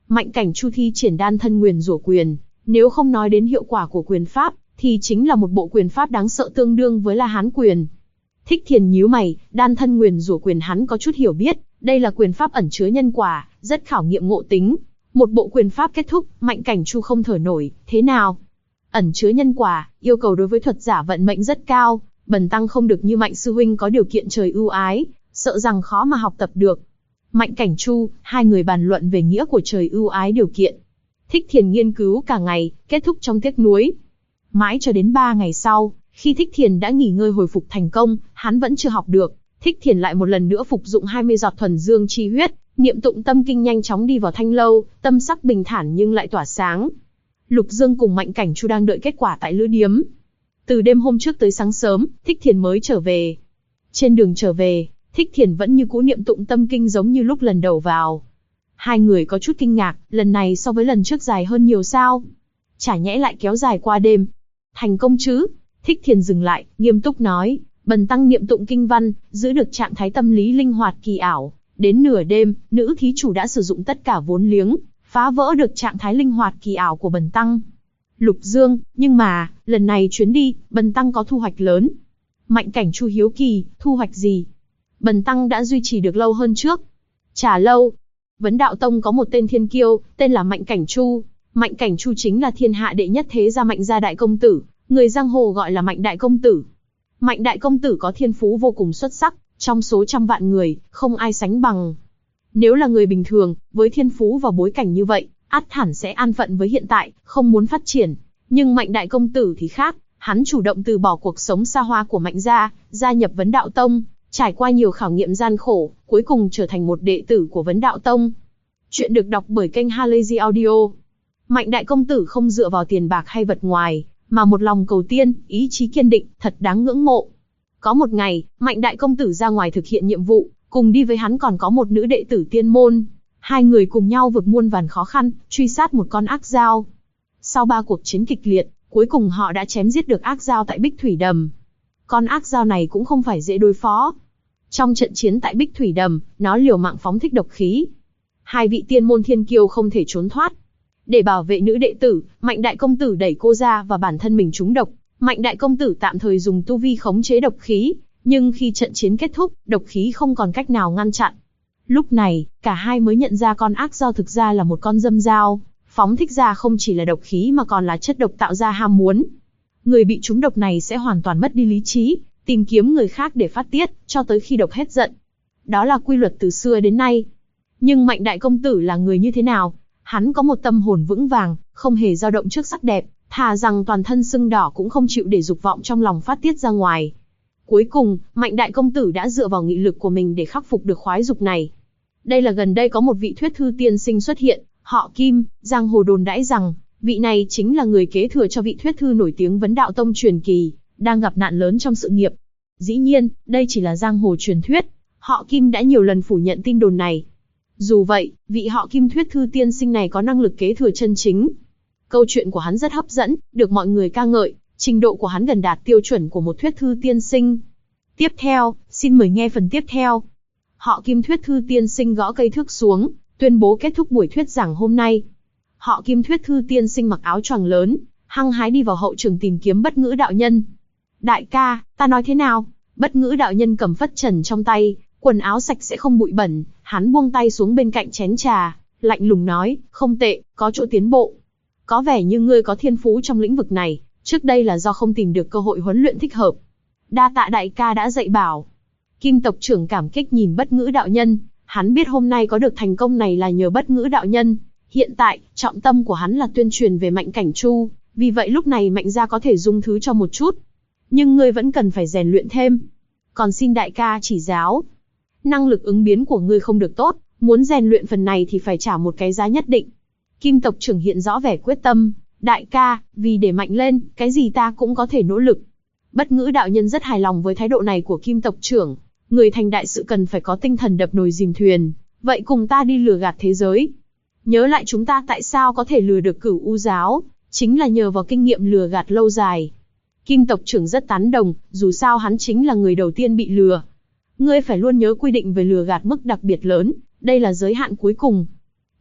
Mạnh Cảnh Chu thi triển đan thân nguyền rủa quyền, nếu không nói đến hiệu quả của quyền pháp, thì chính là một bộ quyền pháp đáng sợ tương đương với La Hán quyền. Thích Thiền nhíu mày, đan thân nguyền rủa quyền hắn có chút hiểu biết, đây là quyền pháp ẩn chứa nhân quả, rất khảo nghiệm ngộ tính. Một bộ quyền pháp kết thúc, Mạnh Cảnh Chu không thở nổi, thế nào? Ẩn chứa nhân quả, yêu cầu đối với thuật giả vận mệnh rất cao, bần tăng không được như Mạnh sư huynh có điều kiện trời ưu ái, sợ rằng khó mà học tập được. Mạnh Cảnh Chu, hai người bàn luận về nghĩa của trời ưu ái điều kiện. Thích Thiền nghiên cứu cả ngày, kết thúc trong tiếc nuối. Mãi cho đến 3 ngày sau, khi Thích Thiền đã nghỉ ngơi hồi phục thành công, hắn vẫn chưa học được. Thích Thiền lại một lần nữa phục dụng 20 giọt thuần dương chi huyết, niệm tụng tâm kinh nhanh chóng đi vào thanh lâu, tâm sắc bình thản nhưng lại tỏa sáng. Lục Dương cùng Mạnh Cảnh Chu đang đợi kết quả tại lữ điếm. Từ đêm hôm trước tới sáng sớm, Thích Thiền mới trở về. Trên đường trở về, Thích Thiền vẫn như cũ niệm tụng tâm kinh giống như lúc lần đầu vào. Hai người có chút kinh ngạc, lần này so với lần trước dài hơn nhiều sao? Chả nhẽ lại kéo dài qua đêm. Thành công chứ? Thích Thiền dừng lại, nghiêm túc nói, bần tăng niệm tụng kinh văn, giữ được trạng thái tâm lý linh hoạt kỳ ảo. Đến nửa đêm, nữ thí chủ đã sử dụng tất cả vốn liếng, phá vỡ được trạng thái linh hoạt kỳ ảo của bần tăng. Lục Dương, nhưng mà, lần này chuyến đi, bần tăng có thu hoạch lớn. Mạnh Cảnh Chu hiếu kỳ, thu hoạch gì? Bần tăng đã duy trì được lâu hơn trước. Chả lâu. Vấn Đạo Tông có một tên thiên kiêu, tên là Mạnh Cảnh Chu. Mạnh Cảnh Chu chính là thiên hạ đệ nhất thế gia Mạnh gia đại công tử, người giang hồ gọi là Mạnh đại công tử. Mạnh đại công tử có thiên phú vô cùng xuất sắc, trong số trăm vạn người, không ai sánh bằng. Nếu là người bình thường, với thiên phú và bối cảnh như vậy, ắt hẳn sẽ an phận với hiện tại, không muốn phát triển. Nhưng Mạnh đại công tử thì khác, hắn chủ động từ bỏ cuộc sống xa hoa của Mạnh gia, gia nhập Vấn Đạo Tông, trải qua nhiều khảo nghiệm gian khổ, cuối cùng trở thành một đệ tử của Vấn Đạo Tông. Chuyện được đọc bởi kênh Halazy Audio. Mạnh đại công tử không dựa vào tiền bạc hay vật ngoài, mà một lòng cầu tiên, ý chí kiên định, thật đáng ngưỡng mộ. Có một ngày, Mạnh đại công tử ra ngoài thực hiện nhiệm vụ, cùng đi với hắn còn có một nữ đệ tử tiên môn. Hai người cùng nhau vượt muôn vàn khó khăn, truy sát một con ác dao. Sau 3 cuộc chiến kịch liệt, cuối cùng họ đã chém giết được ác dao tại Bích Thủy Đầm. Con ác dao này cũng không phải dễ đối phó. Trong trận chiến tại Bích Thủy Đầm, nó liều mạng phóng thích độc khí. Hai vị tiên môn thiên kiêu không thể trốn thoát. Để bảo vệ nữ đệ tử, Mạnh đại công tử đẩy cô ra và bản thân mình trúng độc. Mạnh đại công tử tạm thời dùng tu vi khống chế độc khí, nhưng khi trận chiến kết thúc, độc khí không còn cách nào ngăn chặn. Lúc này, cả hai mới nhận ra con ác dao thực ra là một con dâm dao, phóng thích ra không chỉ là độc khí mà còn là chất độc tạo ra ham muốn. Người bị trúng độc này sẽ hoàn toàn mất đi lý trí, tìm kiếm người khác để phát tiết, cho tới khi độc hết giận. Đó là quy luật từ xưa đến nay. Nhưng Mạnh đại công tử là người như thế nào? Hắn có một tâm hồn vững vàng, không hề dao động trước sắc đẹp, thà rằng toàn thân sưng đỏ cũng không chịu để dục vọng trong lòng phát tiết ra ngoài. Cuối cùng, Mạnh đại công tử đã dựa vào nghị lực của mình để khắc phục được khoái dục này. Đây là gần đây có một vị thuyết thư tiên sinh xuất hiện, họ Kim, giang hồ đồn đãi rằng, vị này chính là người kế thừa cho vị thuyết thư nổi tiếng Vấn Đạo Tông truyền kỳ, đang gặp nạn lớn trong sự nghiệp. Dĩ nhiên, đây chỉ là giang hồ truyền thuyết, họ Kim đã nhiều lần phủ nhận tin đồn này. Dù vậy, vị họ Kim thuyết thư tiên sinh này có năng lực kế thừa chân chính. Câu chuyện của hắn rất hấp dẫn, được mọi người ca ngợi, trình độ của hắn gần đạt tiêu chuẩn của một thuyết thư tiên sinh. Tiếp theo, xin mời nghe phần tiếp theo. Họ Kim thuyết thư tiên sinh gõ cây thước xuống, tuyên bố kết thúc buổi thuyết giảng hôm nay. Họ Kim thuyết thư tiên sinh mặc áo choàng lớn, hăng hái đi vào hậu trường tìm kiếm Bất Ngữ đạo nhân. Đại ca, ta nói thế nào? Bất Ngữ đạo nhân cầm phất trần trong tay, quần áo sạch sẽ không bụi bẩn, hắn buông tay xuống bên cạnh chén trà, lạnh lùng nói, không tệ, có chỗ tiến bộ. Có vẻ như ngươi có thiên phú trong lĩnh vực này, trước đây là do không tìm được cơ hội huấn luyện thích hợp. Đa tạ đại ca đã dạy bảo. Kim tộc trưởng cảm kích nhìn Bất Ngữ đạo nhân, hắn biết hôm nay có được thành công này là nhờ Bất Ngữ đạo nhân. Hiện tại, trọng tâm của hắn là tuyên truyền về Mạnh Cảnh Chu, vì vậy lúc này Mạnh gia có thể dung thứ cho một chút. Nhưng ngươi vẫn cần phải rèn luyện thêm. Còn xin đại ca chỉ giáo. Năng lực ứng biến của ngươi không được tốt, muốn rèn luyện phần này thì phải trả một cái giá nhất định. Kim tộc trưởng hiện rõ vẻ quyết tâm. Đại ca, vì để mạnh lên, cái gì ta cũng có thể nỗ lực. Bất Ngữ đạo nhân rất hài lòng với thái độ này của Kim tộc trưởng. Người thành đại sự cần phải có tinh thần đập nồi dìm thuyền. Vậy cùng ta đi lừa gạt thế giới. Nhớ lại chúng ta tại sao có thể lừa được Cửu U giáo, chính là nhờ vào kinh nghiệm lừa gạt lâu dài. Kim tộc trưởng rất tán đồng, dù sao hắn chính là người đầu tiên bị lừa. Ngươi phải luôn nhớ quy định về lừa gạt mức đặc biệt lớn, đây là giới hạn cuối cùng.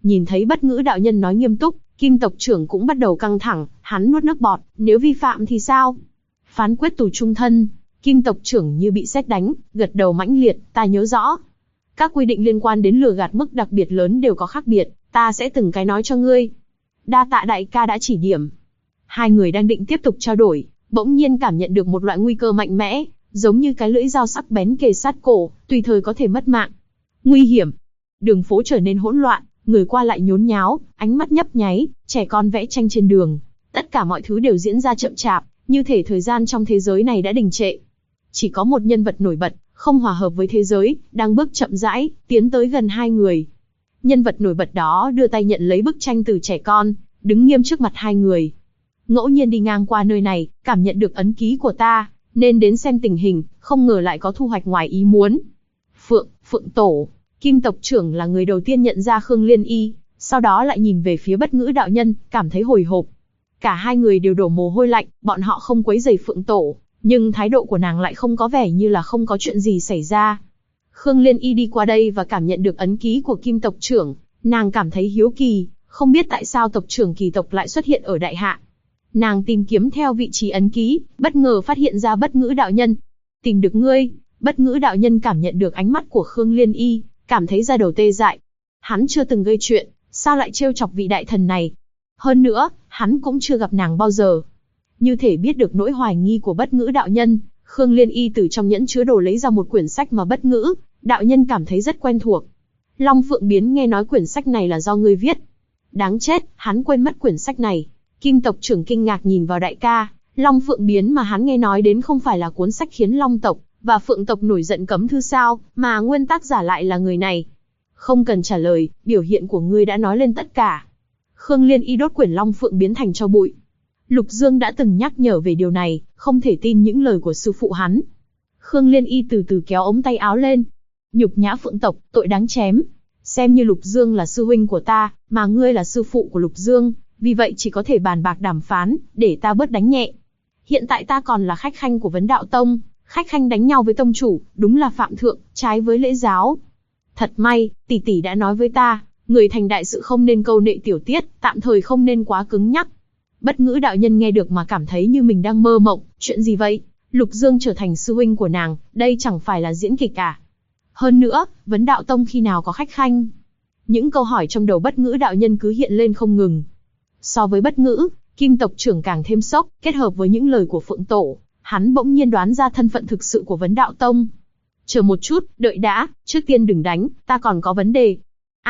Nhìn thấy Bất Ngữ đạo nhân nói nghiêm túc, Kim tộc trưởng cũng bắt đầu căng thẳng, hắn nuốt nước bọt, nếu vi phạm thì sao? Phán quyết tù chung thân. Kim tộc trưởng như bị sét đánh, gật đầu mãnh liệt, ta nhớ rõ. Các quy định liên quan đến lừa gạt mức đặc biệt lớn đều có khác biệt, ta sẽ từng cái nói cho ngươi. Đa tạ đại ca đã chỉ điểm. Hai người đang định tiếp tục trao đổi, bỗng nhiên cảm nhận được một loại nguy cơ mạnh mẽ, giống như cái lưỡi dao sắc bén kề sát cổ, tùy thời có thể mất mạng. Nguy hiểm. Đường phố trở nên hỗn loạn, người qua lại nhốn nháo, ánh mắt nhấp nháy, trẻ con vẽ tranh trên đường. Tất cả mọi thứ đều diễn ra chậm chạp, như thể thời gian trong thế giới này đã đình trệ. Chỉ có một nhân vật nổi bật, không hòa hợp với thế giới, đang bước chậm rãi, tiến tới gần hai người. Nhân vật nổi bật đó đưa tay nhận lấy bức tranh từ trẻ con, đứng nghiêm trước mặt hai người. Ngẫu nhiên đi ngang qua nơi này, cảm nhận được ấn ký của ta, nên đến xem tình hình, không ngờ lại có thu hoạch ngoài ý muốn. Phượng Tổ. Kim tộc trưởng là người đầu tiên nhận ra Khương Liên Y, sau đó lại nhìn về phía Bất Ngữ đạo nhân, cảm thấy hồi hộp. Cả hai người đều đổ mồ hôi lạnh, bọn họ không quấy rầy Phượng Tổ, nhưng thái độ của nàng lại không có vẻ như là không có chuyện gì xảy ra. Khương Liên Y đi qua đây và cảm nhận được ấn ký của Kim tộc trưởng, nàng cảm thấy hiếu kỳ, không biết tại sao tộc trưởng Kỳ tộc lại xuất hiện ở Đại Hạ. Nàng tìm kiếm theo vị trí ấn ký, bất ngờ phát hiện ra Bất Ngữ đạo nhân. Tìm được ngươi. Bất Ngữ đạo nhân cảm nhận được ánh mắt của Khương Liên Y, cảm thấy da đầu tê dại. Hắn chưa từng gây chuyện, sao lại trêu chọc vị đại thần này? Hơn nữa, hắn cũng chưa gặp nàng bao giờ. Như thể biết được nỗi hoài nghi của Bất Ngữ đạo nhân, Khương Liên Y từ trong nhẫn chứa đồ lấy ra một quyển sách mà Bất Ngữ đạo nhân cảm thấy rất quen thuộc. Long Phượng Biến nghe nói quyển sách này là do ngươi viết. Đáng chết, hắn quên mất quyển sách này. Kim tộc trưởng kinh ngạc nhìn vào đại ca, Long Phượng Biến mà hắn nghe nói đến không phải là cuốn sách khiến Long tộc và Phượng tộc nổi giận cấm thư sao, mà nguyên tác giả lại là người này. Không cần trả lời, biểu hiện của ngươi đã nói lên tất cả. Khương Liên Y đốt quyển Long Phượng Biến thành tro bụi. Lục Dương đã từng nhắc nhở về điều này, không thể tin những lời của sư phụ hắn. Khương Liên Y từ từ kéo ống tay áo lên. Nhục nhã Phượng tộc, tội đáng chém. Xem như Lục Dương là sư huynh của ta, mà ngươi là sư phụ của Lục Dương, vì vậy chỉ có thể bàn bạc đàm phán, để ta bớt đánh nhẹ. Hiện tại ta còn là khách khanh của Vấn Đạo Tông, khách khanh đánh nhau với tông chủ, đúng là phạm thượng, trái với lễ giáo. Thật may, tỷ tỷ đã nói với ta, người thành đại sự không nên câu nệ tiểu tiết, tạm thời không nên quá cứng nhắc. Bất Ngữ đạo nhân nghe được mà cảm thấy như mình đang mơ mộng, chuyện gì vậy? Lục Dương trở thành sư huynh của nàng, đây chẳng phải là diễn kịch à? Hơn nữa, Vấn Đạo Tông khi nào có khách khanh? Những câu hỏi trong đầu Bất Ngữ đạo nhân cứ hiện lên không ngừng. So với Bất Ngữ, Kim tộc trưởng càng thêm sốc, kết hợp với những lời của Phượng Tổ, hắn bỗng nhiên đoán ra thân phận thực sự của Vấn Đạo Tông. Chờ một chút, đợi đã, trước tiên đừng đánh, ta còn có vấn đề.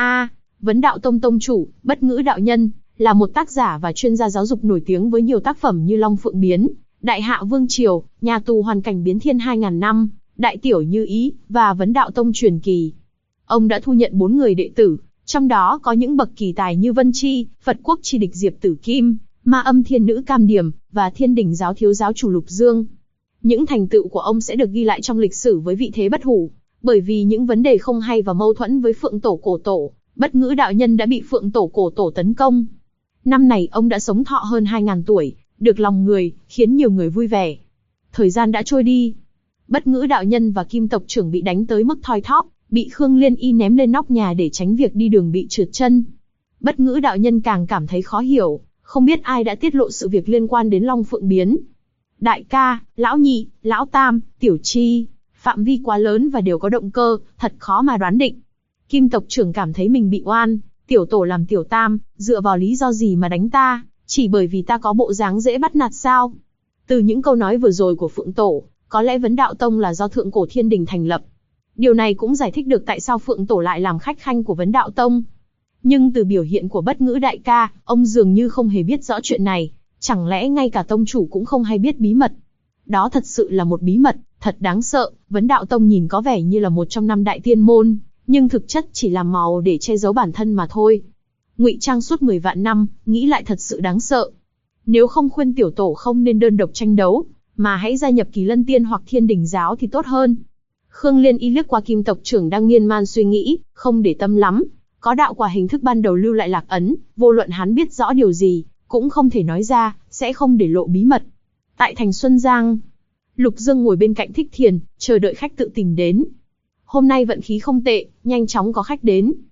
Vấn Đạo Tông tông chủ, Bất Ngữ đạo nhân, là một tác giả và chuyên gia giáo dục nổi tiếng với nhiều tác phẩm như Long Phượng Biến, Đại Hạ Vương Triều, Nhà tù hoàn cảnh biến thiên 2000 năm, Đại Tiểu Như Ý, và Vấn Đạo Tông truyền kỳ. Ông đã thu nhận 4 người đệ tử, trong đó có những bậc kỳ tài như Vân Chi, Phật Quốc chi địch Diệp Tử Kim, Ma Âm Thiên Nữ Cam Điểm, và Thiên Đình giáo thiếu giáo chủ Lục Dương. Những thành tựu của ông sẽ được ghi lại trong lịch sử với vị thế bất hủ, bởi vì những vấn đề không hay và mâu thuẫn với Phượng Tổ Cổ Tổ, Bất Ngữ đạo nhân đã bị Phượng Tổ Cổ Tổ tấn công. Năm này ông đã sống thọ hơn 2000 tuổi, được lòng người, khiến nhiều người vui vẻ. Thời gian đã trôi đi. Bất Ngữ đạo nhân và Kim tộc trưởng bị đánh tới mức thoi thóp, bị Khương Liên Y ném lên nóc nhà để tránh việc đi đường bị trượt chân. Bất Ngữ đạo nhân càng cảm thấy khó hiểu, không biết ai đã tiết lộ sự việc liên quan đến Long Phượng Biến. Đại ca, lão nhị, lão tam, tiểu chi, phạm vi quá lớn và đều có động cơ, thật khó mà đoán định. Kim tộc trưởng cảm thấy mình bị oan, tiểu tổ làm tiểu tam, dựa vào lý do gì mà đánh ta, chỉ bởi vì ta có bộ dáng dễ bắt nạt sao? Từ những câu nói vừa rồi của Phượng Tổ, có lẽ Vấn Đạo Tông là do Thượng Cổ Thiên Đình thành lập. Điều này cũng giải thích được tại sao Phượng Tổ lại làm khách khanh của Vấn Đạo Tông. Nhưng từ biểu hiện của Bất Ngữ đại ca, ông dường như không hề biết rõ chuyện này, chẳng lẽ ngay cả tông chủ cũng không hay biết bí mật. Đó thật sự là một bí mật, thật đáng sợ. Vấn Đạo Tông nhìn có vẻ như là một trong 5 đại tiên môn, nhưng thực chất chỉ làm màu để che giấu bản thân mà thôi. Ngụy trang suốt 10 vạn năm, nghĩ lại thật sự đáng sợ. Nếu không khuyên tiểu tổ không nên đơn độc tranh đấu, mà hãy gia nhập Kỳ Lân Tiên hoặc Thiên Đình giáo thì tốt hơn. Khương Liên Y liếc qua Kim tộc trưởng đang miên man suy nghĩ, không để tâm lắm. Có đạo quả hình thức ban đầu lưu lại lạc ấn, vô luận hắn biết rõ điều gì, cũng không thể nói ra, sẽ không để lộ bí mật. Tại thành Xuân Giang, Lục Dương ngồi bên cạnh Thích Thiền, chờ đợi khách tự tìm đến. Hôm nay vận khí không tệ, nhanh chóng có khách đến.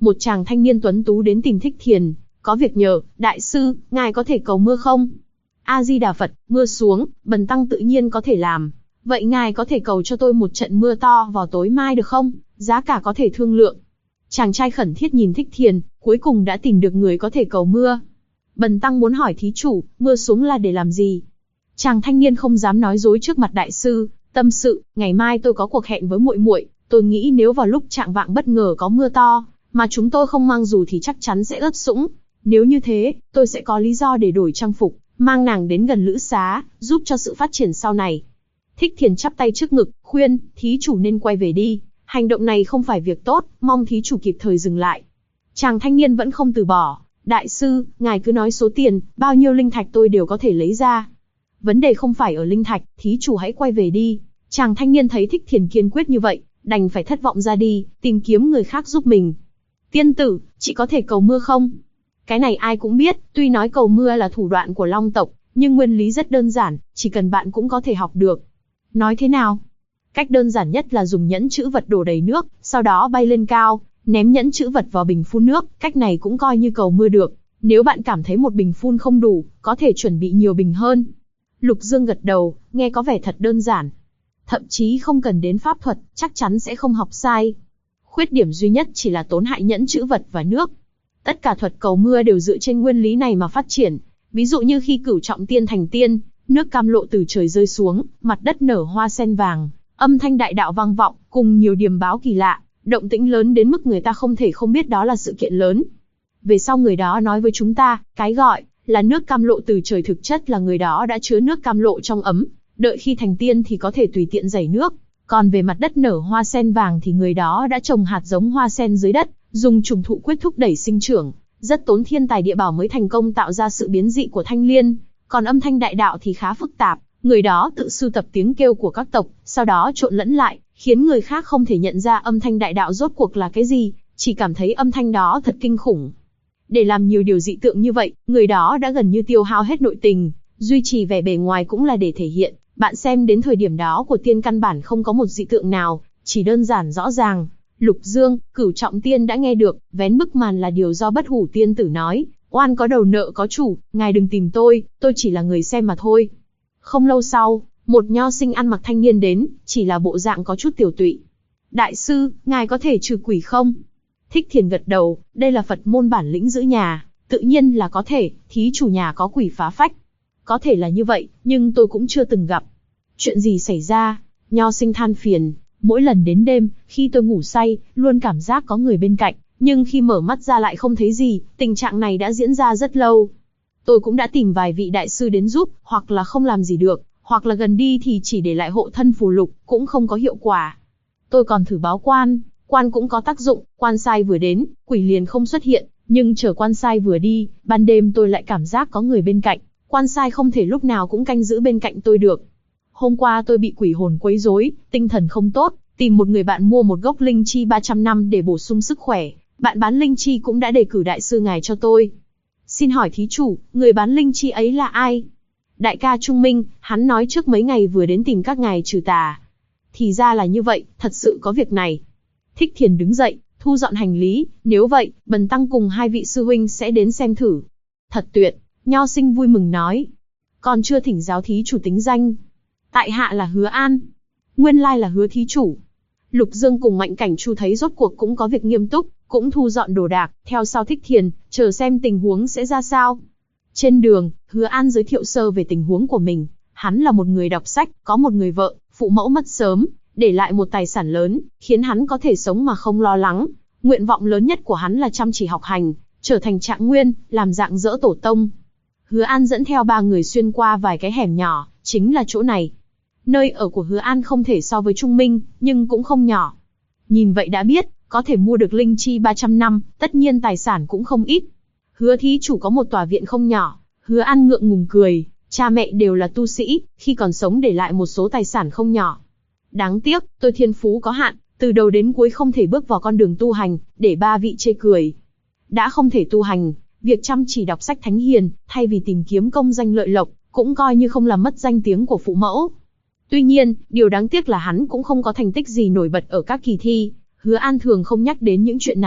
một chàng thanh niên tuấn tú đến tìm Thích Thiền, có việc nhờ, đại sư, ngài có thể cầu mưa không? A-di-đà Phật, mưa xuống, bần tăng tự nhiên có thể làm. Vậy ngài có thể cầu cho tôi một trận mưa to vào tối mai được không? Giá cả có thể thương lượng. Chàng trai khẩn thiết nhìn Thích Thiền, cuối cùng đã tìm được người có thể cầu mưa. Bần tăng muốn hỏi thí chủ, mưa xuống là để làm gì? Chàng thanh niên không dám nói dối trước mặt đại sư, tâm sự, ngày mai tôi có cuộc hẹn với muội muội, tôi nghĩ nếu vào lúc chạng vạng bất ngờ có mưa to, mà chúng tôi không mang dù thì chắc chắn sẽ ướt sũng. Nếu như thế, tôi sẽ có lý do để đổi trang phục, mang nàng đến gần lữ xá, giúp cho sự phát triển sau này. Thích Thiền chắp tay trước ngực, khuyên, thí chủ nên quay về đi, hành động này không phải việc tốt, mong thí chủ kịp thời dừng lại. Chàng thanh niên vẫn không từ bỏ, đại sư, ngài cứ nói số tiền, bao nhiêu linh thạch tôi đều có thể lấy ra. Vấn đề không phải ở linh thạch, thí chủ hãy quay về đi. Chàng thanh niên thấy Thích Thiền kiên quyết như vậy, đành phải thất vọng ra đi, tìm kiếm người khác giúp mình. Tiên tử, chị có thể cầu mưa không? Cái này ai cũng biết, tuy nói cầu mưa là thủ đoạn của Long tộc, nhưng nguyên lý rất đơn giản, chỉ cần bạn cũng có thể học được. Nói thế nào? Cách đơn giản nhất là dùng nhẫn trữ vật đổ đầy nước, sau đó bay lên cao, ném nhẫn trữ vật vào bình phun nước, cách này cũng coi như cầu mưa được. Nếu bạn cảm thấy một bình phun không đủ, có thể chuẩn bị nhiều bình hơn. Lục Dương gật đầu, nghe có vẻ thật đơn giản. Thậm chí không cần đến pháp thuật, chắc chắn sẽ không học sai. Khuyết điểm duy nhất chỉ là tốn hại nhẫn trữ vật và nước. Tất cả thuật cầu mưa đều dựa trên nguyên lý này mà phát triển. Ví dụ như khi Cửu Trọng Tiên thành tiên, nước cam lộ từ trời rơi xuống, mặt đất nở hoa sen vàng, âm thanh đại đạo vang vọng, cùng nhiều điềm báo kỳ lạ, động tĩnh lớn đến mức người ta không thể không biết đó là sự kiện lớn. Về sau người đó nói với chúng ta, cái gọi là nước cam lộ từ trời thực chất là người đó đã chứa nước cam lộ trong ấm, đợi khi thành tiên thì có thể tùy tiện rảy nước. Còn về mặt đất nở hoa sen vàng thì người đó đã trồng hạt giống hoa sen dưới đất, dùng trùng thụ quyết thúc đẩy sinh trưởng, rất tốn thiên tài địa bảo mới thành công tạo ra sự biến dị của thanh liên. Còn âm thanh đại đạo thì khá phức tạp, người đó tự sưu tập tiếng kêu của các tộc, sau đó trộn lẫn lại, khiến người khác không thể nhận ra âm thanh đại đạo rốt cuộc là cái gì, chỉ cảm thấy âm thanh đó thật kinh khủng. Để làm nhiều điều dị tượng như vậy, người đó đã gần như tiêu hao hết nội tình, duy trì vẻ bề ngoài cũng là để thể hiện. Bạn xem đến thời điểm đó của tiên căn bản không có một dị tượng nào, chỉ đơn giản rõ ràng. Lục Dương, Cửu Trọng Tiên đã nghe được, vén bức màn là điều do Bất Hủ Tiên tử nói, oan có đầu nợ có chủ, ngài đừng tìm tôi chỉ là người xem mà thôi. Không lâu sau, một nho sinh ăn mặc thanh niên đến, chỉ là bộ dạng có chút tiểu tụy. Đại sư, ngài có thể trừ quỷ không? Thích Thiền gật đầu, đây là Phật môn bản lĩnh giữ nhà, tự nhiên là có thể, thí chủ nhà có quỷ phá phách. Có thể là như vậy, nhưng tôi cũng chưa từng gặp. Chuyện gì xảy ra? Nho sinh than phiền, mỗi lần đến đêm, khi tôi ngủ say, luôn cảm giác có người bên cạnh, nhưng khi mở mắt ra lại không thấy gì, tình trạng này đã diễn ra rất lâu. Tôi cũng đã tìm vài vị đại sư đến giúp, hoặc là không làm gì được, hoặc là gần đi thì chỉ để lại hộ thân phù lục, cũng không có hiệu quả. Tôi còn thử báo quan cũng có tác dụng, quan sai vừa đến, quỷ liền không xuất hiện, nhưng chờ quan sai vừa đi, ban đêm tôi lại cảm giác có người bên cạnh, quan sai không thể lúc nào cũng canh giữ bên cạnh tôi được. Hôm qua tôi bị quỷ hồn quấy rối, tinh thần không tốt, tìm một người bạn mua một gốc linh chi 300 năm để bổ sung sức khỏe, bạn bán linh chi cũng đã đề cử đại sư ngài cho tôi. Xin hỏi thí chủ, người bán linh chi ấy là ai? Đại ca Trung Minh, hắn nói trước mấy ngày vừa đến tìm các ngài trừ tà. Thì ra là như vậy, thật sự có việc này. Thích Thiền đứng dậy, thu dọn hành lý, nếu vậy, bần tăng cùng hai vị sư huynh sẽ đến xem thử. Thật tuyệt, nho sinh vui mừng nói. Còn chưa thỉnh giáo thí chủ tính danh. Tại hạ là Hứa An. Nguyên lai là Hứa thí chủ. Lục Dương cùng Mạnh Cảnh Chu thấy rốt cuộc cũng có việc nghiêm túc, cũng thu dọn đồ đạc, theo sau Thích Thiền, chờ xem tình huống sẽ ra sao. Trên đường, Hứa An giới thiệu sơ về tình huống của mình. Hắn là một người đọc sách, có một người vợ, phụ mẫu mất sớm, để lại một tài sản lớn, khiến hắn có thể sống mà không lo lắng. Nguyện vọng lớn nhất của hắn là chăm chỉ học hành, trở thành trạng nguyên, làm dạng dỡ tổ tông. Hứa An dẫn theo ba người xuyên qua vài cái hẻm nhỏ, chính là chỗ này. Nơi ở của Hứa An không thể so với Trung Minh, nhưng cũng không nhỏ. Nhìn vậy đã biết, có thể mua được linh chi 300 năm, tất nhiên tài sản cũng không ít. Hứa thí chủ có một tòa viện không nhỏ. Hứa An ngượng ngùng cười, cha mẹ đều là tu sĩ, khi còn sống để lại một số tài sản không nhỏ. Đáng tiếc, tôi thiên phú có hạn, từ đầu đến cuối không thể bước vào con đường tu hành, để ba vị chê cười. Đã không thể tu hành, việc chăm chỉ đọc sách thánh hiền, thay vì tìm kiếm công danh lợi lộc, cũng coi như không làm mất danh tiếng của phụ mẫu. Tuy nhiên, điều đáng tiếc là hắn cũng không có thành tích gì nổi bật ở các kỳ thi. Hứa An thường không nhắc đến những chuyện này,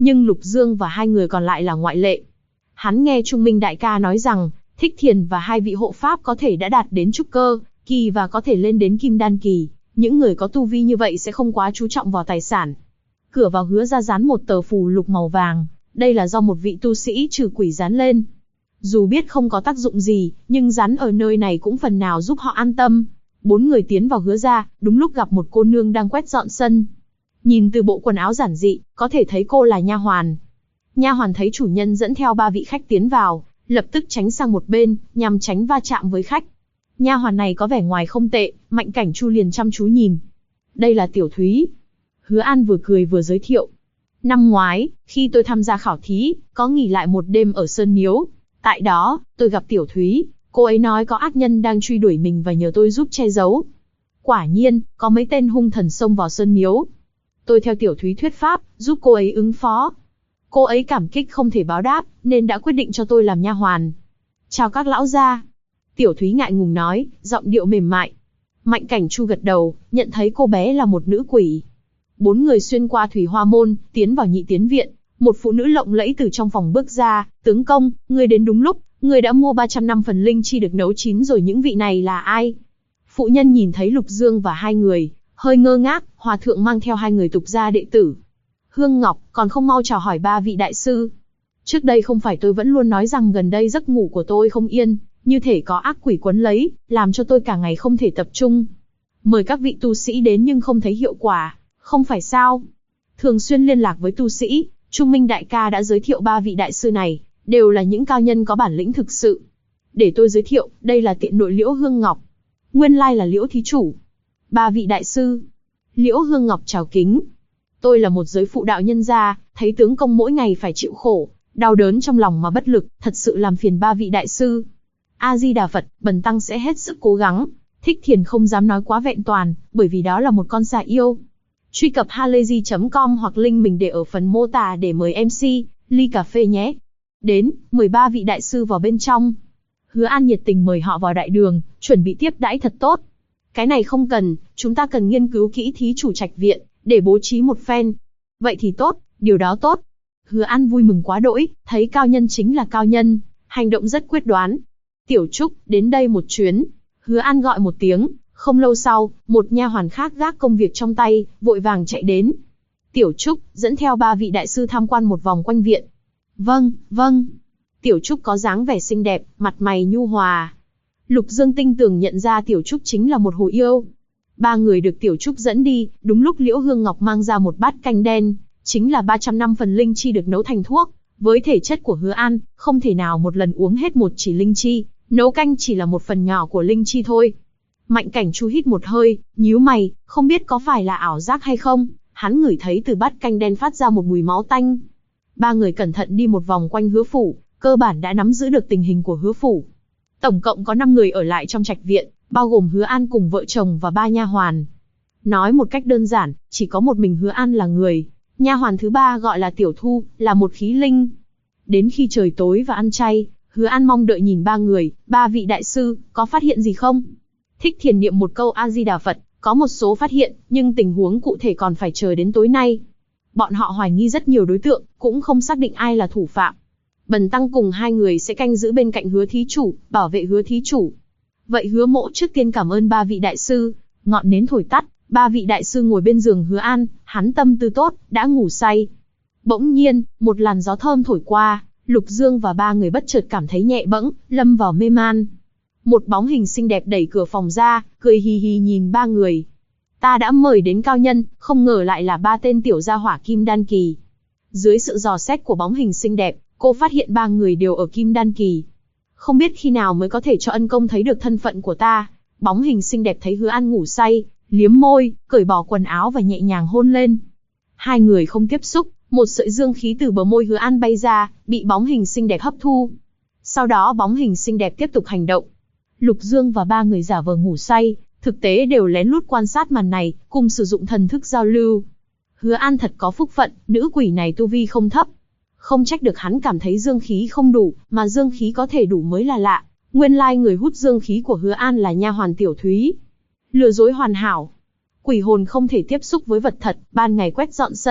Nhưng Lục Dương và hai người còn lại là ngoại lệ. Hắn nghe Trung Minh đại ca nói rằng, Thích Thiền và hai vị hộ pháp có thể đã đạt đến trúc cơ kỳ và có thể lên đến kim đan kỳ. Những người có tu vi như vậy sẽ không quá chú trọng vào tài sản. Cửa vào Hứa ra dán một tờ phù lục màu vàng, đây là do một vị tu sĩ trừ quỷ dán lên. Dù biết không có tác dụng gì, nhưng dán ở nơi này cũng phần nào giúp họ an tâm. 4 người tiến vào Hứa ra, đúng lúc gặp một cô nương đang quét dọn sân. Nhìn từ bộ quần áo giản dị, có thể thấy cô là nha hoàn. Nha hoàn thấy chủ nhân dẫn theo 3 vị khách tiến vào, lập tức tránh sang một bên, nhằm tránh va chạm với khách. Nha hoàn này có vẻ ngoài không tệ, Mạnh Cảnh Chu liền chăm chú nhìn. Đây là Tiểu Thúy. Hứa An vừa cười vừa giới thiệu. Năm ngoái, khi tôi tham gia khảo thí, có nghỉ lại một đêm ở Sơn Miếu. Tại đó, tôi gặp Tiểu Thúy, cô ấy nói có ác nhân đang truy đuổi mình và nhờ tôi giúp che giấu. Quả nhiên, có mấy tên hung thần xông vào Sơn Miếu. Tôi theo Tiểu Thúy thuyết pháp, giúp cô ấy ứng phó. Cô ấy cảm kích không thể báo đáp, nên đã quyết định cho tôi làm nha hoàn. Chào các lão gia. Tiểu Thúy ngại ngùng nói, giọng điệu mềm mại. Mạnh Cảnh Chu gật đầu, nhận thấy cô bé là một nữ quỷ. 4 người xuyên qua Thủy Hoa Môn, tiến vào Nhị Tiến Viện. Một phụ nữ lộng lẫy từ trong phòng bước ra, tướng công, người đến đúng lúc, người đã mua 300 năm phần linh chi được nấu chín rồi, những vị này là ai? Phụ nhân nhìn thấy Lục Dương và hai người, hơi ngơ ngác, hòa thượng mang theo 2 người tục gia đệ tử. Hương Ngọc, còn không mau chào hỏi 3 vị đại sư. Trước đây không phải tôi vẫn luôn nói rằng gần đây giấc ngủ của tôi không yên, như thể có ác quỷ quấn lấy, làm cho tôi cả ngày không thể tập trung. Mời các vị tu sĩ đến nhưng không thấy hiệu quả, không phải sao? Thường xuyên liên lạc với tu sĩ, Trung Minh đại ca đã giới thiệu 3 vị đại sư này, đều là những cao nhân có bản lĩnh thực sự. Để tôi giới thiệu, đây là tiện nội Liễu Hương Ngọc. Nguyên lai là Liễu thí chủ. 3 vị đại sư. Liễu Hương Ngọc chào kính. Tôi là một giới phụ đạo nhân gia, thấy tướng công mỗi ngày phải chịu khổ, đau đớn trong lòng mà bất lực, thật sự làm phiền 3 vị đại sư. A Di Đà Phật, bần tăng sẽ hết sức cố gắng. Thích Thiền không dám nói quá vẹn toàn, bởi vì đó là một con xà yêu. Truy cập halayzi.com hoặc link mình để ở phần mô tả để mời MC ly cà phê nhé. Đến, mời 3 vị đại sư vào bên trong. Hứa An nhiệt tình mời họ vào đại đường, chuẩn bị tiếp đãi thật tốt. Cái này không cần, chúng ta cần nghiên cứu kỹ thí chủ trạch viện, để bố trí một phen. Vậy thì tốt, điều đó tốt. Hứa An vui mừng quá đỗi, thấy cao nhân chính là cao nhân, hành động rất quyết đoán. Tiểu Trúc, đến đây một chuyến. Hứa An gọi một tiếng, không lâu sau, một nha hoàn khác gác công việc trong tay, vội vàng chạy đến. Tiểu Trúc, dẫn theo 3 vị đại sư tham quan một vòng quanh viện. Vâng, vâng. Tiểu Trúc có dáng vẻ xinh đẹp, mặt mày nhu hòa. Lục Dương tinh tường nhận ra Tiểu Trúc chính là một hồ yêu. 3 người được Tiểu Trúc dẫn đi, đúng lúc Liễu Hương Ngọc mang ra một bát canh đen, chính là 300 năm phần linh chi được nấu thành thuốc. Với thể chất của Hứa An, không thể nào một lần uống hết một chỉ linh chi, nấu canh chỉ là một phần nhỏ của linh chi thôi. Mạnh Cảnh Chu hít một hơi, nhíu mày, không biết có phải là ảo giác hay không, hắn ngửi thấy từ bát canh đen phát ra một mùi máu tanh. 3 người cẩn thận đi một vòng quanh Hứa phủ, cơ bản đã nắm giữ được tình hình của Hứa phủ. Tổng cộng có 5 người ở lại trong trạch viện, bao gồm Hứa An cùng vợ chồng và 3 nha hoàn. Nói một cách đơn giản, chỉ có một mình Hứa An là người. Nha hoàn thứ 3 gọi là Tiểu Thu, là một khí linh. Đến khi trời tối và ăn chay, Hứa An mong đợi nhìn 3 người, 3 vị đại sư, có phát hiện gì không? Thích Thiền niệm một câu A Di Đà Phật, có một số phát hiện, nhưng tình huống cụ thể còn phải chờ đến tối nay. Bọn họ hoài nghi rất nhiều đối tượng, cũng không xác định ai là thủ phạm. Bần tăng cùng 2 người sẽ canh giữ bên cạnh Hứa thí chủ, bảo vệ Hứa thí chủ. Vậy Hứa mỗ trước tiên cảm ơn 3 vị đại sư. Ngọn nến thổi tắt, 3 vị đại sư ngồi bên giường Hứa An, hắn tâm tư tốt, đã ngủ say. Bỗng nhiên, một làn gió thơm thổi qua, Lục Dương và 3 người bất chợt cảm thấy nhẹ bẫng, lâm vào mê man. Một bóng hình xinh đẹp đẩy cửa phòng ra, cười hì hì nhìn 3 người. Ta đã mời đến cao nhân, không ngờ lại là 3 tên tiểu gia hỏa kim đan kỳ. Dưới sự dò xét của bóng hình xinh đẹp, cô phát hiện 3 người đều ở kim đan kỳ. Không biết khi nào mới có thể cho ân công thấy được thân phận của ta. Bóng hình xinh đẹp thấy Hứa An ngủ say, liếm môi, cởi bỏ quần áo và nhẹ nhàng hôn lên. 2 người không tiếp xúc, một sợi dương khí từ bờ môi Hứa An bay ra, bị bóng hình xinh đẹp hấp thu. Sau đó bóng hình xinh đẹp tiếp tục hành động. Lục Dương và 3 người giả vờ ngủ say, thực tế đều lén lút quan sát màn này, cùng sử dụng thần thức giao lưu. Hứa An thật có phúc phận, nữ quỷ này tu vi không thấp. Không trách được hắn cảm thấy dương khí không đủ, mà dương khí có thể đủ mới là lạ. Nguyên lai người hút dương khí của Hứa An là nha hoàn Tiểu Thúy. Lừa dối hoàn hảo. Quỷ hồn không thể tiếp xúc với vật thật, ban ngày quét dọn sân,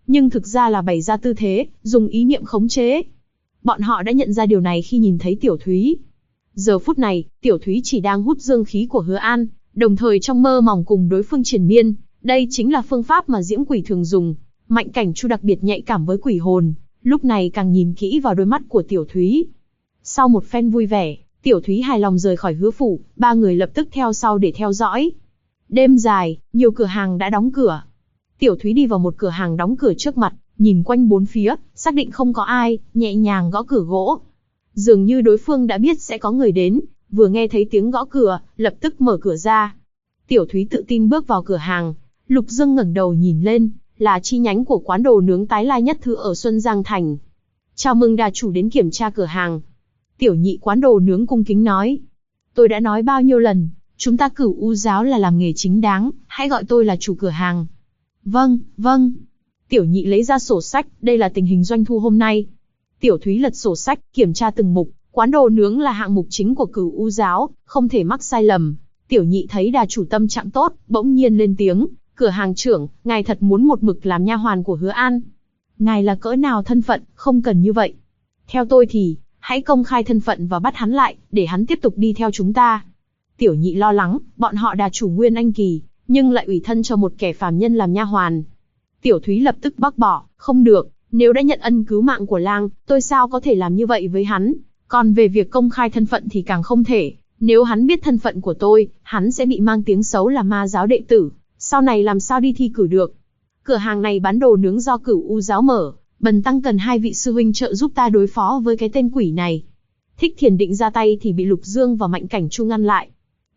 nhưng thực ra là bày ra tư thế, dùng ý niệm khống chế. Bọn họ đã nhận ra điều này khi nhìn thấy Tiểu Thúy. Giờ phút này, Tiểu Thúy chỉ đang hút dương khí của Hứa An, đồng thời trong mơ mỏng cùng đối phương triền miên. Đây chính là phương pháp mà diễm quỷ thường dùng. Mạnh Cảnh Chu đặc biệt nhạy cảm với quỷ hồn, lúc này càng nhìn kỹ vào đôi mắt của Tiểu Thúy. Sau một phen vui vẻ, Tiểu Thúy hài lòng rời khỏi Hứa phủ, ba người lập tức theo sau để theo dõi. Đêm dài, nhiều cửa hàng đã đóng cửa. Tiểu Thúy đi vào một cửa hàng đóng cửa trước mặt, nhìn quanh bốn phía, xác định không có ai, nhẹ nhàng gõ cửa gỗ. Dường như đối phương đã biết sẽ có người đến, vừa nghe thấy tiếng gõ cửa, lập tức mở cửa ra. Tiểu Thúy tự tin bước vào cửa hàng. Lục Dương ngẩng đầu nhìn lên, là chi nhánh của quán đồ nướng Tái Lai Nhất Thư ở Xuân Giang Thành. Chào mừng đà chủ đến kiểm tra cửa hàng. Tiểu nhị quán đồ nướng cung kính nói. Tôi đã nói bao nhiêu lần, chúng ta Cửu U giáo là làm nghề chính đáng, hãy gọi tôi là chủ cửa hàng. Vâng, vâng. Tiểu nhị lấy ra sổ sách, đây là tình hình doanh thu hôm nay. Tiểu Thúy lật sổ sách, kiểm tra từng mục, quán đồ nướng là hạng mục chính của Cửu U giáo, không thể mắc sai lầm. Tiểu nhị thấy đà chủ tâm trạng tốt, bỗng nhiên lên tiếng, cửa hàng trưởng, ngài thật muốn một mực làm nha hoàn của Hứa An. Ngài là cỡ nào thân phận, không cần như vậy. Theo tôi thì, hãy công khai thân phận và bắt hắn lại, để hắn tiếp tục đi theo chúng ta. Tiểu nhị lo lắng, bọn họ đà chủ Nguyên Anh Kỳ, nhưng lại ủy thân cho một kẻ phàm nhân làm nha hoàn. Tiểu Thúy lập tức bác bỏ, không được, nếu đã nhận ân cứu mạng của lang, tôi sao có thể làm như vậy với hắn. Còn về việc công khai thân phận thì càng không thể, nếu hắn biết thân phận của tôi, hắn sẽ bị mang tiếng xấu là ma giáo đệ tử, sau này làm sao đi thi cử được. Cửa hàng này bán đồ nướng do Cửu U giáo mở, bần tăng cần 2 vị sư huynh trợ giúp ta đối phó với cái tên quỷ này. Thích Thiền định ra tay thì bị Lục Dương và Mạnh Cảnh Chu ngăn lại.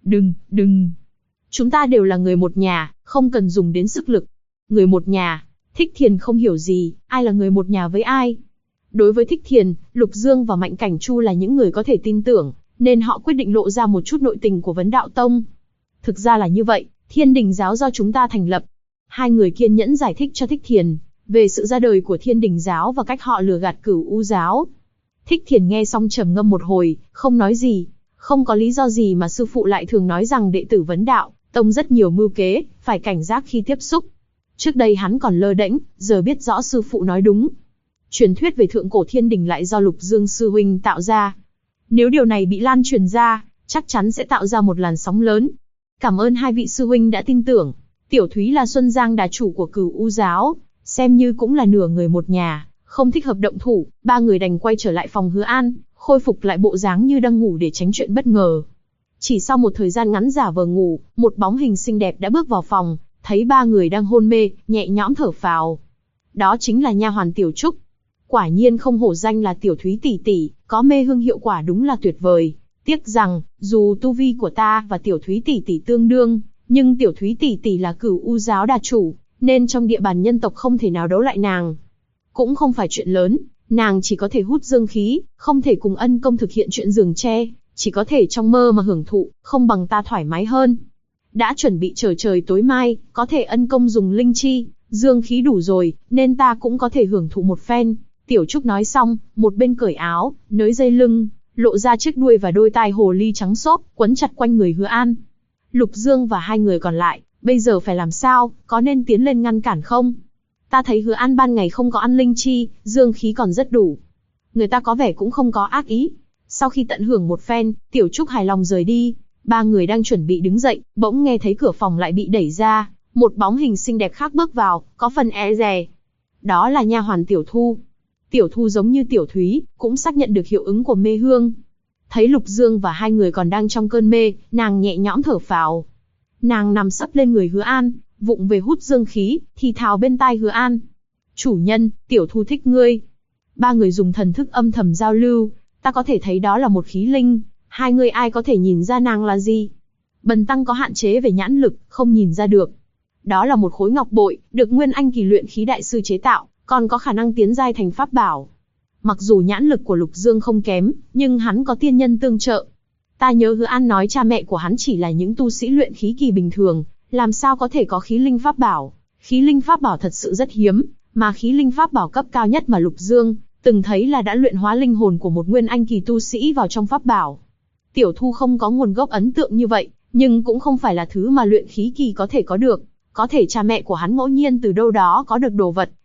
Đừng. Chúng ta đều là người một nhà, không cần dùng đến sức lực. Người một nhà, Thích Thiền không hiểu gì, ai là người một nhà với ai. Đối với Thích Thiền, Lục Dương và Mạnh Cảnh Chu là những người có thể tin tưởng, nên họ quyết định lộ ra một chút nội tình của Vấn Đạo Tông. Thực ra là như vậy, Thiên Đình giáo do chúng ta thành lập. Hai người kiên nhẫn giải thích cho Thích Thiền về sự ra đời của Thiên Đình giáo và cách họ lừa gạt Cửu U giáo. Thích Thiền nghe xong trầm ngâm một hồi, không nói gì. Không có lý do gì mà sư phụ lại thường nói rằng đệ tử Vấn Đạo Tông rất nhiều mưu kế, phải cảnh giác khi tiếp xúc. Trước đây hắn còn lơ đễnh, giờ biết rõ sư phụ nói đúng. Truyền thuyết về thượng cổ thiên đình lại do Lục Dương sư huynh tạo ra. Nếu điều này bị lan truyền ra, chắc chắn sẽ tạo ra một làn sóng lớn. Cảm ơn 2 vị sư huynh đã tin tưởng. Tiểu Thúy là Xuân Giang đà chủ của Cửu U giáo, xem như cũng là nửa người một nhà, không thích hợp động thủ, ba người đành quay trở lại phòng Hứa An, khôi phục lại bộ dáng như đang ngủ để tránh chuyện bất ngờ. Chỉ sau một thời gian ngắn giả vờ ngủ, một bóng hình xinh đẹp đã bước vào phòng, thấy ba người đang hôn mê, nhẹ nhõm thở phào. Đó chính là nha hoàn Tiểu Trúc. Quả nhiên không hổ danh là Tiểu Thúy tỷ tỷ, có mê hương hiệu quả đúng là tuyệt vời. Tiếc rằng, dù tu vi của ta và Tiểu Thúy tỷ tỷ tương đương, nhưng Tiểu Thúy tỷ tỷ là Cửu U giáo đà chủ, nên trong địa bàn nhân tộc không thể nào đấu lại nàng. Cũng không phải chuyện lớn, nàng chỉ có thể hút dương khí, không thể cùng ân công thực hiện chuyện giường tre, chỉ có thể trong mơ mà hưởng thụ, không bằng ta thoải mái hơn. Đã chuẩn bị chờ trời tối mai, có thể ân công dùng linh chi, dương khí đủ rồi, nên ta cũng có thể hưởng thụ một phen. Tiểu Trúc nói xong, một bên cởi áo, nới dây lưng, lộ ra chiếc đuôi và đôi tai hồ ly trắng xốp, quấn chặt quanh người Hứa An. Lục Dương và 2 người còn lại, bây giờ phải làm sao, có nên tiến lên ngăn cản không? Ta thấy Hứa An ban ngày không có ăn linh chi, dương khí còn rất đủ. Người ta có vẻ cũng không có ác ý. Sau khi tận hưởng một phen, Tiểu Trúc hài lòng rời đi. Ba người đang chuẩn bị đứng dậy, bỗng nghe thấy cửa phòng lại bị đẩy ra, một bóng hình xinh đẹp khác bước vào, có phần e dè. Đó là nha hoàn Tiểu Thu. Tiểu Thu giống như Tiểu Thúy, cũng xác nhận được hiệu ứng của mê hương. Thấy Lục Dương và 2 người còn đang trong cơn mê, nàng nhẹ nhõm thở phào. Nàng nằm sấp lên người Hứa An, vụng về hút dương khí, thì thào bên tai Hứa An. Chủ nhân, Tiểu Thu thích ngươi. Ba người dùng thần thức âm thầm giao lưu, ta có thể thấy đó là một khí linh, 2 người ai có thể nhìn ra nàng là gì? Bần tăng có hạn chế về nhãn lực, không nhìn ra được. Đó là một khối ngọc bội, được Nguyên Anh Kỳ luyện khí đại sư chế tạo, còn có khả năng tiến giai thành pháp bảo. Mặc dù nhãn lực của Lục Dương không kém, nhưng hắn có tiên nhân tương trợ. Ta nhớ Hứa An nói cha mẹ của hắn chỉ là những tu sĩ luyện khí kỳ bình thường, làm sao có thể có khí linh pháp bảo. Khí linh pháp bảo thật sự rất hiếm, mà khí linh pháp bảo cấp cao nhất mà Lục Dương từng thấy là đã luyện hóa linh hồn của một Nguyên Anh Kỳ tu sĩ vào trong pháp bảo. Tiểu Thu không có nguồn gốc ấn tượng như vậy, nhưng cũng không phải là thứ mà luyện khí kỳ có thể có được. Có thể cha mẹ của hắn ngẫu nhiên từ đâu đó có được đồ vật,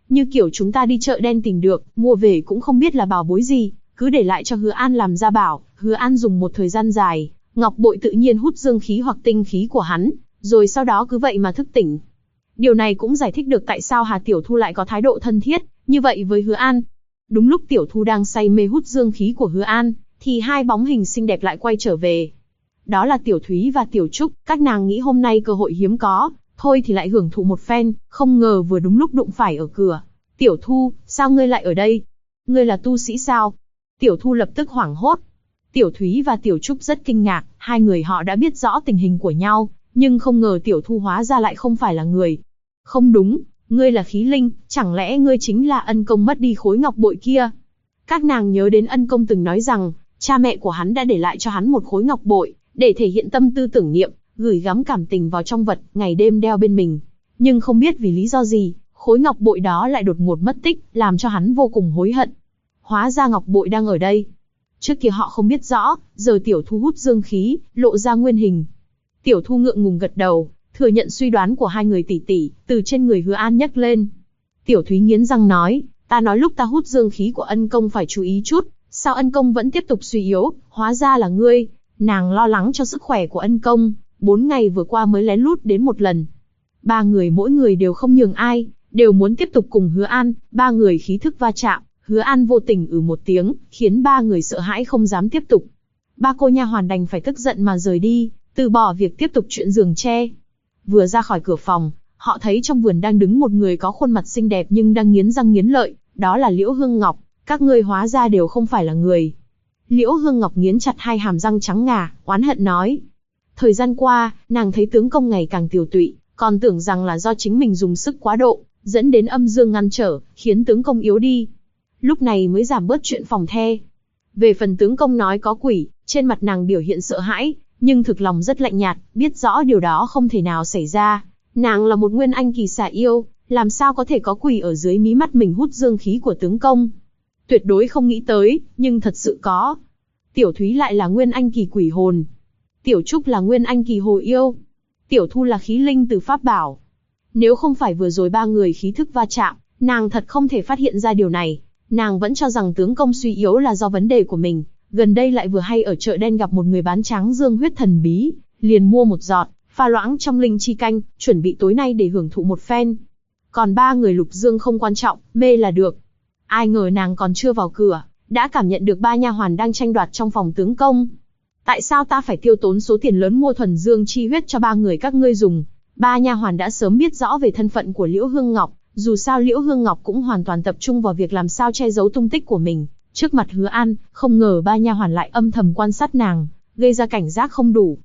như kiểu chúng ta đi chợ đen tìm được, mua về cũng không biết là bảo bối gì, cứ để lại cho Hứa An làm gia bảo. Hứa An dùng một thời gian dài, ngọc bội tự nhiên hút dương khí hoặc tinh khí của hắn, rồi sau đó cứ vậy mà thức tỉnh. Điều này cũng giải thích được tại sao Hà Tiểu Thu lại có thái độ thân thiết như vậy với Hứa An. Đúng lúc Tiểu Thu đang say mê hút dương khí của Hứa An, thì hai bóng hình xinh đẹp lại quay trở về. Đó là Tiểu Thúy và Tiểu Trúc, các nàng nghĩ hôm nay cơ hội hiếm có, thôi thì lại hưởng thụ một phen, không ngờ vừa đúng lúc đụng phải ở cửa. Tiểu Thu, sao ngươi lại ở đây? Ngươi là tu sĩ sao? Tiểu Thu lập tức hoảng hốt. Tiểu Thúy và Tiểu Trúc rất kinh ngạc, hai người họ đã biết rõ tình hình của nhau, nhưng không ngờ Tiểu Thu hóa ra lại không phải là người. Không đúng, ngươi là khí linh, chẳng lẽ ngươi chính là Ân Công mất đi khối ngọc bội kia? Các nàng nhớ đến Ân Công từng nói rằng, cha mẹ của hắn đã để lại cho hắn một khối ngọc bội, để thể hiện tâm tư tưởng niệm, gửi gắm cảm tình vào trong vật, ngày đêm đeo bên mình. Nhưng không biết vì lý do gì, khối ngọc bội đó lại đột ngột mất tích, làm cho hắn vô cùng hối hận. Hóa ra ngọc bội đang ở đây. Trước kia họ không biết rõ, giờ Tiểu Thu hút dương khí, lộ ra nguyên hình. Tiểu Thu ngượng ngùng gật đầu, thừa nhận suy đoán của hai người tỷ tỷ, từ trên người Hứa An nhấc lên. Tiểu Thúy nghiến răng nói, ta nói lúc ta hút dương khí của Ân Công phải chú ý chút, sao Ân Công vẫn tiếp tục suy yếu, hóa ra là ngươi. Nàng lo lắng cho sức khỏe của Ân Công, 4 ngày vừa qua mới lén lút đến một lần. Ba người mỗi người đều không nhường ai, đều muốn tiếp tục cùng Hứa An, ba người khí thức va chạm, Hứa An vô tình một tiếng, khiến ba người sợ hãi không dám tiếp tục. Ba cô nha hoàn đành phải tức giận mà rời đi, từ bỏ việc tiếp tục chuyện giường tre. Vừa ra khỏi cửa phòng, họ thấy trong vườn đang đứng một người có khuôn mặt xinh đẹp nhưng đang nghiến răng nghiến lợi, đó là Liễu Hương Ngọc, các ngươi hóa ra đều không phải là người. Liễu Hương Ngọc nghiến chặt hai hàm răng trắng ngà, oán hận nói. Thời gian qua, nàng thấy tướng công ngày càng tiều tụy, còn tưởng rằng là do chính mình dùng sức quá độ, dẫn đến âm dương ngăn trở, khiến tướng công yếu đi. Lúc này mới giảm bớt chuyện phòng the. Về phần tướng công nói có quỷ, trên mặt nàng biểu hiện sợ hãi, nhưng thực lòng rất lạnh nhạt, biết rõ điều đó không thể nào xảy ra. Nàng là một nguyên anh kỳ xà yêu, làm sao có thể có quỷ ở dưới mí mắt mình hút dương khí của tướng công. Tuyệt đối không nghĩ tới, nhưng thật sự có. Tiểu Thúy lại là nguyên anh kỳ quỷ hồn. Tiểu Trúc là nguyên anh kỳ hồ yêu. Tiểu Thu là khí linh từ pháp bảo. Nếu không phải vừa rồi ba người khí thức va chạm, nàng thật không thể phát hiện ra điều này. Nàng vẫn cho rằng tướng công suy yếu là do vấn đề của mình. Gần đây lại vừa hay ở chợ đen gặp một người bán tráng dương huyết thần bí, liền mua một giọt, pha loãng trong linh chi canh, chuẩn bị tối nay để hưởng thụ một phen. Còn ba người lục dương không quan trọng, mê là được. Ai ngờ nàng còn chưa vào cửa, đã cảm nhận được ba nha hoàn đang tranh đoạt trong phòng tướng công. Tại sao ta phải tiêu tốn số tiền lớn mua thuần dương chi huyết cho ba người các ngươi dùng? Ba nha hoàn đã sớm biết rõ về thân phận của Liễu Hương Ngọc, dù sao Liễu Hương Ngọc cũng hoàn toàn tập trung vào việc làm sao che giấu tung tích của mình. Trước mặt Hứa An, không ngờ ba nha hoàn lại âm thầm quan sát nàng, gây ra cảnh giác không đủ.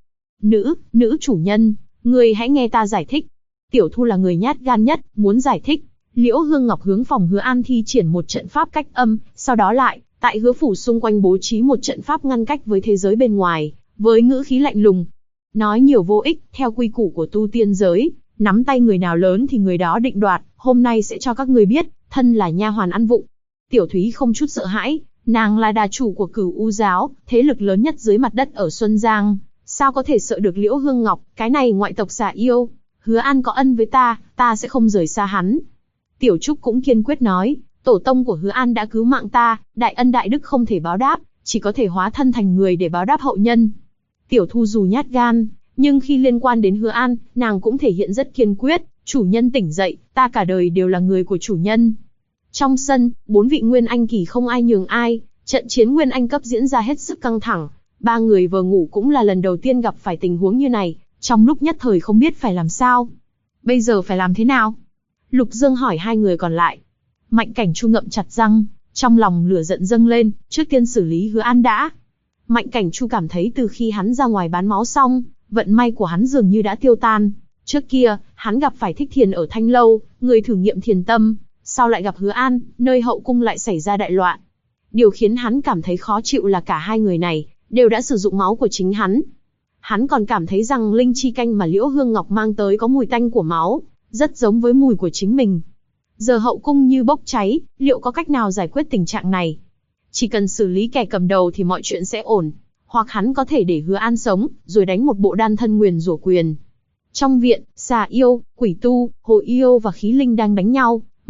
Nữ chủ nhân, ngươi hãy nghe ta giải thích. Tiểu Thu là người nhát gan nhất, muốn giải thích. Liễu Hương Ngọc hướng phòng Hứa An thi triển một trận pháp cách âm, sau đó lại, tại Hứa phủ xung quanh bố trí một trận pháp ngăn cách với thế giới bên ngoài, với ngữ khí lạnh lùng. Nói nhiều vô ích, theo quy củ của tu tiên giới, nắm tay người nào lớn thì người đó định đoạt, hôm nay sẽ cho các ngươi biết, thân là nha hoàn ăn vụng. Tiểu Thúy không chút sợ hãi, nàng là đà chủ của Cửu U giáo, thế lực lớn nhất dưới mặt đất ở Xuân Giang, sao có thể sợ được Liễu Hương Ngọc, cái này ngoại tộc xà yêu. Hứa An có ân với ta sẽ không rời xa hắn. Tiểu Trúc cũng kiên quyết nói, tổ tông của Hứa An đã cứu mạng ta, đại ân đại đức không thể báo đáp, chỉ có thể hóa thân thành người để báo đáp hậu nhân. Tiểu Thu dù nhát gan, nhưng khi liên quan đến Hứa An, nàng cũng thể hiện rất kiên quyết, chủ nhân tỉnh dậy, ta cả đời đều là người của chủ nhân. Trong sân, 4 vị nguyên anh kỳ không ai nhường ai, trận chiến nguyên anh cấp diễn ra hết sức căng thẳng. Ba người vừa ngủ cũng là lần đầu tiên gặp phải tình huống như này, trong lúc nhất thời không biết phải làm sao. Bây giờ phải làm thế nào? Lục Dương hỏi hai người còn lại. Mạnh Cảnh Chu ngậm chặt răng, trong lòng lửa giận dâng lên, trước tiên xử lý Hứa An đã. Mạnh Cảnh Chu cảm thấy từ khi hắn ra ngoài bán máu xong, vận may của hắn dường như đã tiêu tan. Trước kia, hắn gặp phải Thích Thiền ở Thanh Lâu, người thử nghiệm thiền tâm, sau lại gặp Hứa An, nơi hậu cung lại xảy ra đại loạn. Điều khiến hắn cảm thấy khó chịu là cả hai người này đều đã sử dụng máu của chính hắn. Hắn còn cảm thấy rằng linh chi canh mà Liễu Hương Ngọc mang tới có mùi tanh của máu, rất giống với mùi của chính mình. Giờ hậu cung như bốc cháy, liệu có cách nào giải quyết tình trạng này? Chỉ cần xử lý kẻ cầm đầu thì mọi chuyện sẽ ổn. Hoặc hắn có thể để Hứa An sống, rồi đánh một bộ đan thân nguyền rủa quyền. Trong viện, xà yêu, quỷ tu, hồ yêu và khí linh đang đánh nhau.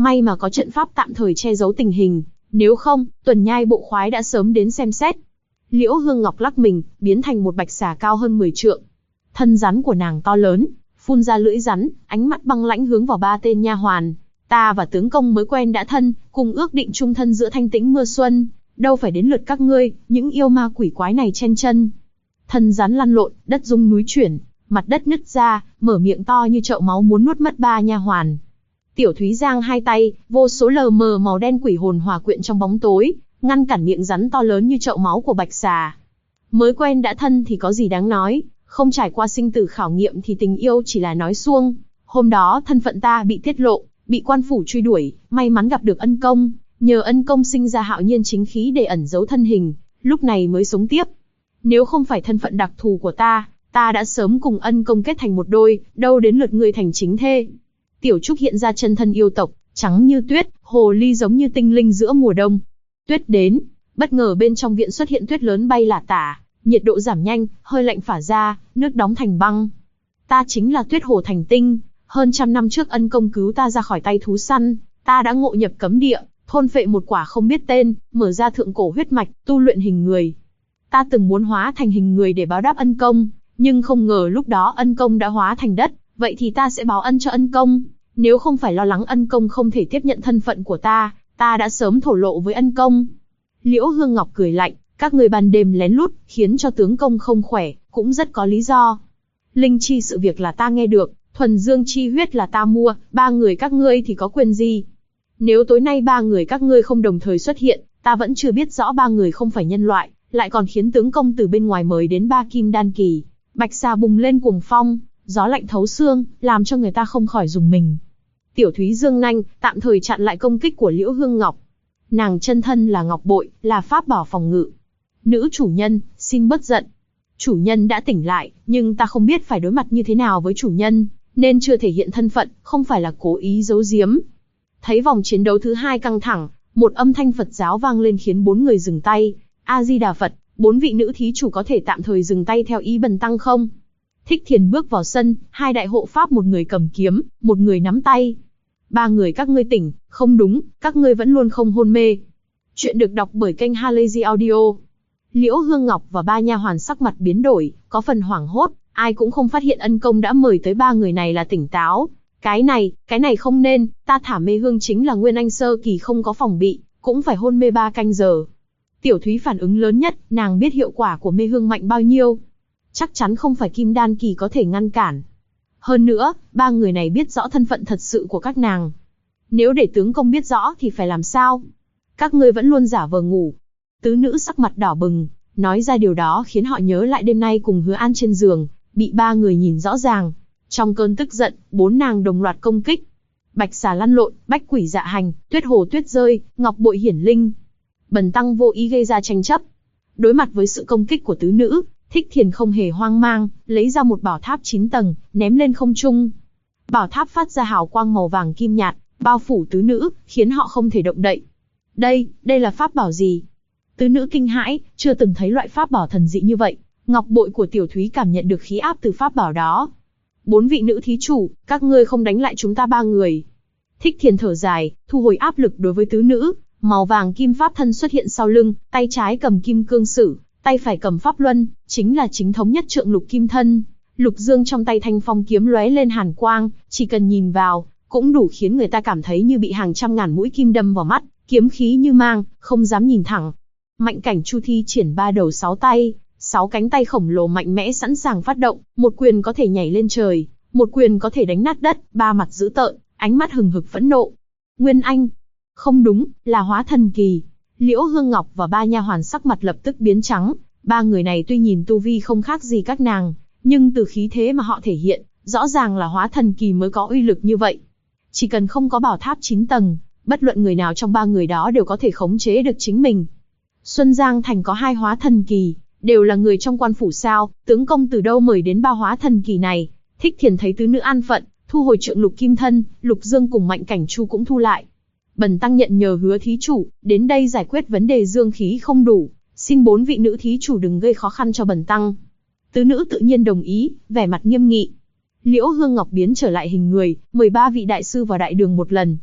May mà có trận pháp tạm thời che giấu tình hình, nếu không, Tuần Nhai bộ khoái đã sớm đến xem xét. Liễu Hương Ngọc lắc mình, biến thành một bạch xà cao hơn 10 trượng. Thân rắn của nàng to lớn, phun ra lưỡi rắn, ánh mắt băng lãnh hướng vào ba tên nha hoàn. Ta và tướng công mới quen đã thân, cùng ước định chung thân giữa thanh tĩnh mưa xuân, đâu phải đến lượt các ngươi, những yêu ma quỷ quái này chen chân. Thân rắn lăn lộn, đất rung núi chuyển, mặt đất nứt ra, mở miệng to như chậu máu muốn nuốt mất ba nha hoàn. Tiểu Thúy giang hai tay, vô số lờ mờ màu đen quỷ hồn hòa quyện trong bóng tối, ngăn cản miệng rắn to lớn như chậu máu của bạch xà. Mới quen đã thân thì có gì đáng nói, không trải qua sinh tử khảo nghiệm thì tình yêu chỉ là nói suông. Hôm đó thân phận ta bị tiết lộ, bị quan phủ truy đuổi, may mắn gặp được ân công, nhờ ân công sinh ra hạo nhiên chính khí để ẩn giấu thân hình, lúc này mới sống tiếp. Nếu không phải thân phận đặc thù của ta đã sớm cùng ân công kết thành một đôi, đâu đến lượt ngươi thành chính thê. Tiểu Trúc hiện ra chân thân yêu tộc, trắng như tuyết, hồ ly giống như tinh linh giữa mùa đông. Tuyết đến, bất ngờ bên trong viện xuất hiện tuyết lớn bay lả tả, nhiệt độ giảm nhanh, hơi lạnh phả ra, nước đóng thành băng. Ta chính là Tuyết Hồ Thành Tinh, hơn 100 năm trước ân công cứu ta ra khỏi tay thú săn, ta đã ngộ nhập cấm địa, thôn phệ một quả không biết tên, mở ra thượng cổ huyết mạch, tu luyện hình người. Ta từng muốn hóa thành hình người để báo đáp ân công, nhưng không ngờ lúc đó ân công đã hóa thành đất, vậy thì ta sẽ báo ân cho ân công. Nếu không phải lo lắng ân công không thể tiếp nhận thân phận của ta đã sớm thổ lộ với ân công. Liễu Hương Ngọc cười lạnh, các người ban đêm lén lút, khiến cho tướng công không khỏe, cũng rất có lý do. Linh chi sự việc là ta nghe được, thuần dương chi huyết là ta mua, ba người các ngươi thì có quyền gì? Nếu tối nay ba người các ngươi không đồng thời xuất hiện, ta vẫn chưa biết rõ ba người không phải nhân loại, lại còn khiến tướng công từ bên ngoài mời đến 3 kim đan kỳ. Bạch xà bùng lên cuồng phong, gió lạnh thấu xương, làm cho người ta không khỏi rùng mình. Tiểu Thúy giương nanh, tạm thời chặn lại công kích của Liễu Hương Ngọc. Nàng chân thân là ngọc bội, là pháp bảo phòng ngự. Nữ chủ nhân, xin bớt giận. Chủ nhân đã tỉnh lại, nhưng ta không biết phải đối mặt như thế nào với chủ nhân, nên chưa thể hiện thân phận, không phải là cố ý giấu giếm. Thấy vòng chiến đấu thứ 2 căng thẳng, một âm thanh Phật giáo vang lên khiến 4 người dừng tay. A Di Đà Phật, 4 vị nữ thí chủ có thể tạm thời dừng tay theo ý bần tăng không? Thích Thiền bước vào sân, 2 đại hộ pháp, một người cầm kiếm, một người nắm tay. 3 người các ngươi tỉnh, không đúng, các ngươi vẫn luôn không hôn mê. Chuyện được đọc bởi kênh Halazy Audio. Liễu Hương Ngọc và 3 nha hoàn sắc mặt biến đổi, có phần hoảng hốt, ai cũng không phát hiện ân công đã mời tới 3 người này là tỉnh táo. Cái này không nên, ta thả mê hương chính là nguyên anh sơ kỳ không có phòng bị, cũng phải hôn mê 3 canh giờ. Tiểu Thúy phản ứng lớn nhất, nàng biết hiệu quả của mê hương mạnh bao nhiêu. Chắc chắn không phải kim đan kỳ có thể ngăn cản. Hơn nữa, 3 người này biết rõ thân phận thật sự của các nàng. Nếu để tướng công biết rõ thì phải làm sao? Các ngươi vẫn luôn giả vờ ngủ. Tứ nữ sắc mặt đỏ bừng, nói ra điều đó khiến họ nhớ lại đêm nay cùng Hứa An trên giường, bị 3 người nhìn rõ ràng. Trong cơn tức giận, 4 nàng đồng loạt công kích. Bạch xà lăn lộn, bách quỷ dạ hành, tuyết hồ tuyết rơi, ngọc bội hiển linh. Bần tăng vô ý gây ra tranh chấp. Đối mặt với sự công kích của tứ nữ, Thích Thiền không hề hoang mang, lấy ra một bảo tháp 9 tầng, ném lên không trung. Bảo tháp phát ra hào quang màu vàng kim nhạt, bao phủ tứ nữ, khiến họ không thể động đậy. Đây là pháp bảo gì? Tứ nữ kinh hãi, chưa từng thấy loại pháp bảo thần dị như vậy. Ngọc bội của Tiểu Thúy cảm nhận được khí áp từ pháp bảo đó. 4 vị nữ thí chủ, các ngươi không đánh lại chúng ta 3 người. Thích Thiền thở dài, thu hồi áp lực đối với tứ nữ, màu vàng kim pháp thân xuất hiện sau lưng, tay trái cầm kim cương sử, tay phải cầm pháp luân, chính là chính thống nhất trượng lục kim thân. Lục dương trong tay thanh phong kiếm lóe lên hàn quang, chỉ cần nhìn vào, cũng đủ khiến người ta cảm thấy như bị hàng trăm ngàn mũi kim đâm vào mắt, kiếm khí như mang, không dám nhìn thẳng. Mạnh cảnh Chu thi triển 3 đầu 6 tay, 6 cánh tay khổng lồ mạnh mẽ sẵn sàng phát động, một quyền có thể nhảy lên trời, một quyền có thể đánh nát đất, 3 mặt dữ tợn, ánh mắt hừng hực phẫn nộ. Nguyên Anh? Không đúng, là hóa thần kỳ. Liễu Hương Ngọc và 3 nha hoàn sắc mặt lập tức biến trắng. 3 người này tuy nhìn tu vi không khác gì các nàng, nhưng từ khí thế mà họ thể hiện, rõ ràng là hóa thần kỳ mới có uy lực như vậy. Chỉ cần không có bảo tháp 9 tầng, bất luận người nào trong 3 người đó đều có thể khống chế được chính mình. Xuân Giang Thành có 2 hóa thần kỳ, đều là người trong quan phủ sao? Tướng công từ đâu mời đến 3 hóa thần kỳ này? Thích Thiền thấy tứ nữ an phận, thu hồi trượng lục kim thân, Lục Dương cùng Mạnh Cảnh Chu cũng thu lại. Bần tăng nhận nhờ Hứa thí chủ, đến đây giải quyết vấn đề dương khí không đủ, xin 4 vị nữ thí chủ đừng gây khó khăn cho bần tăng. Tứ nữ tự nhiên đồng ý, vẻ mặt nghiêm nghị. Liễu Hương Ngọc biến trở lại hình người, mời 3 vị đại sư vào đại đường một lần.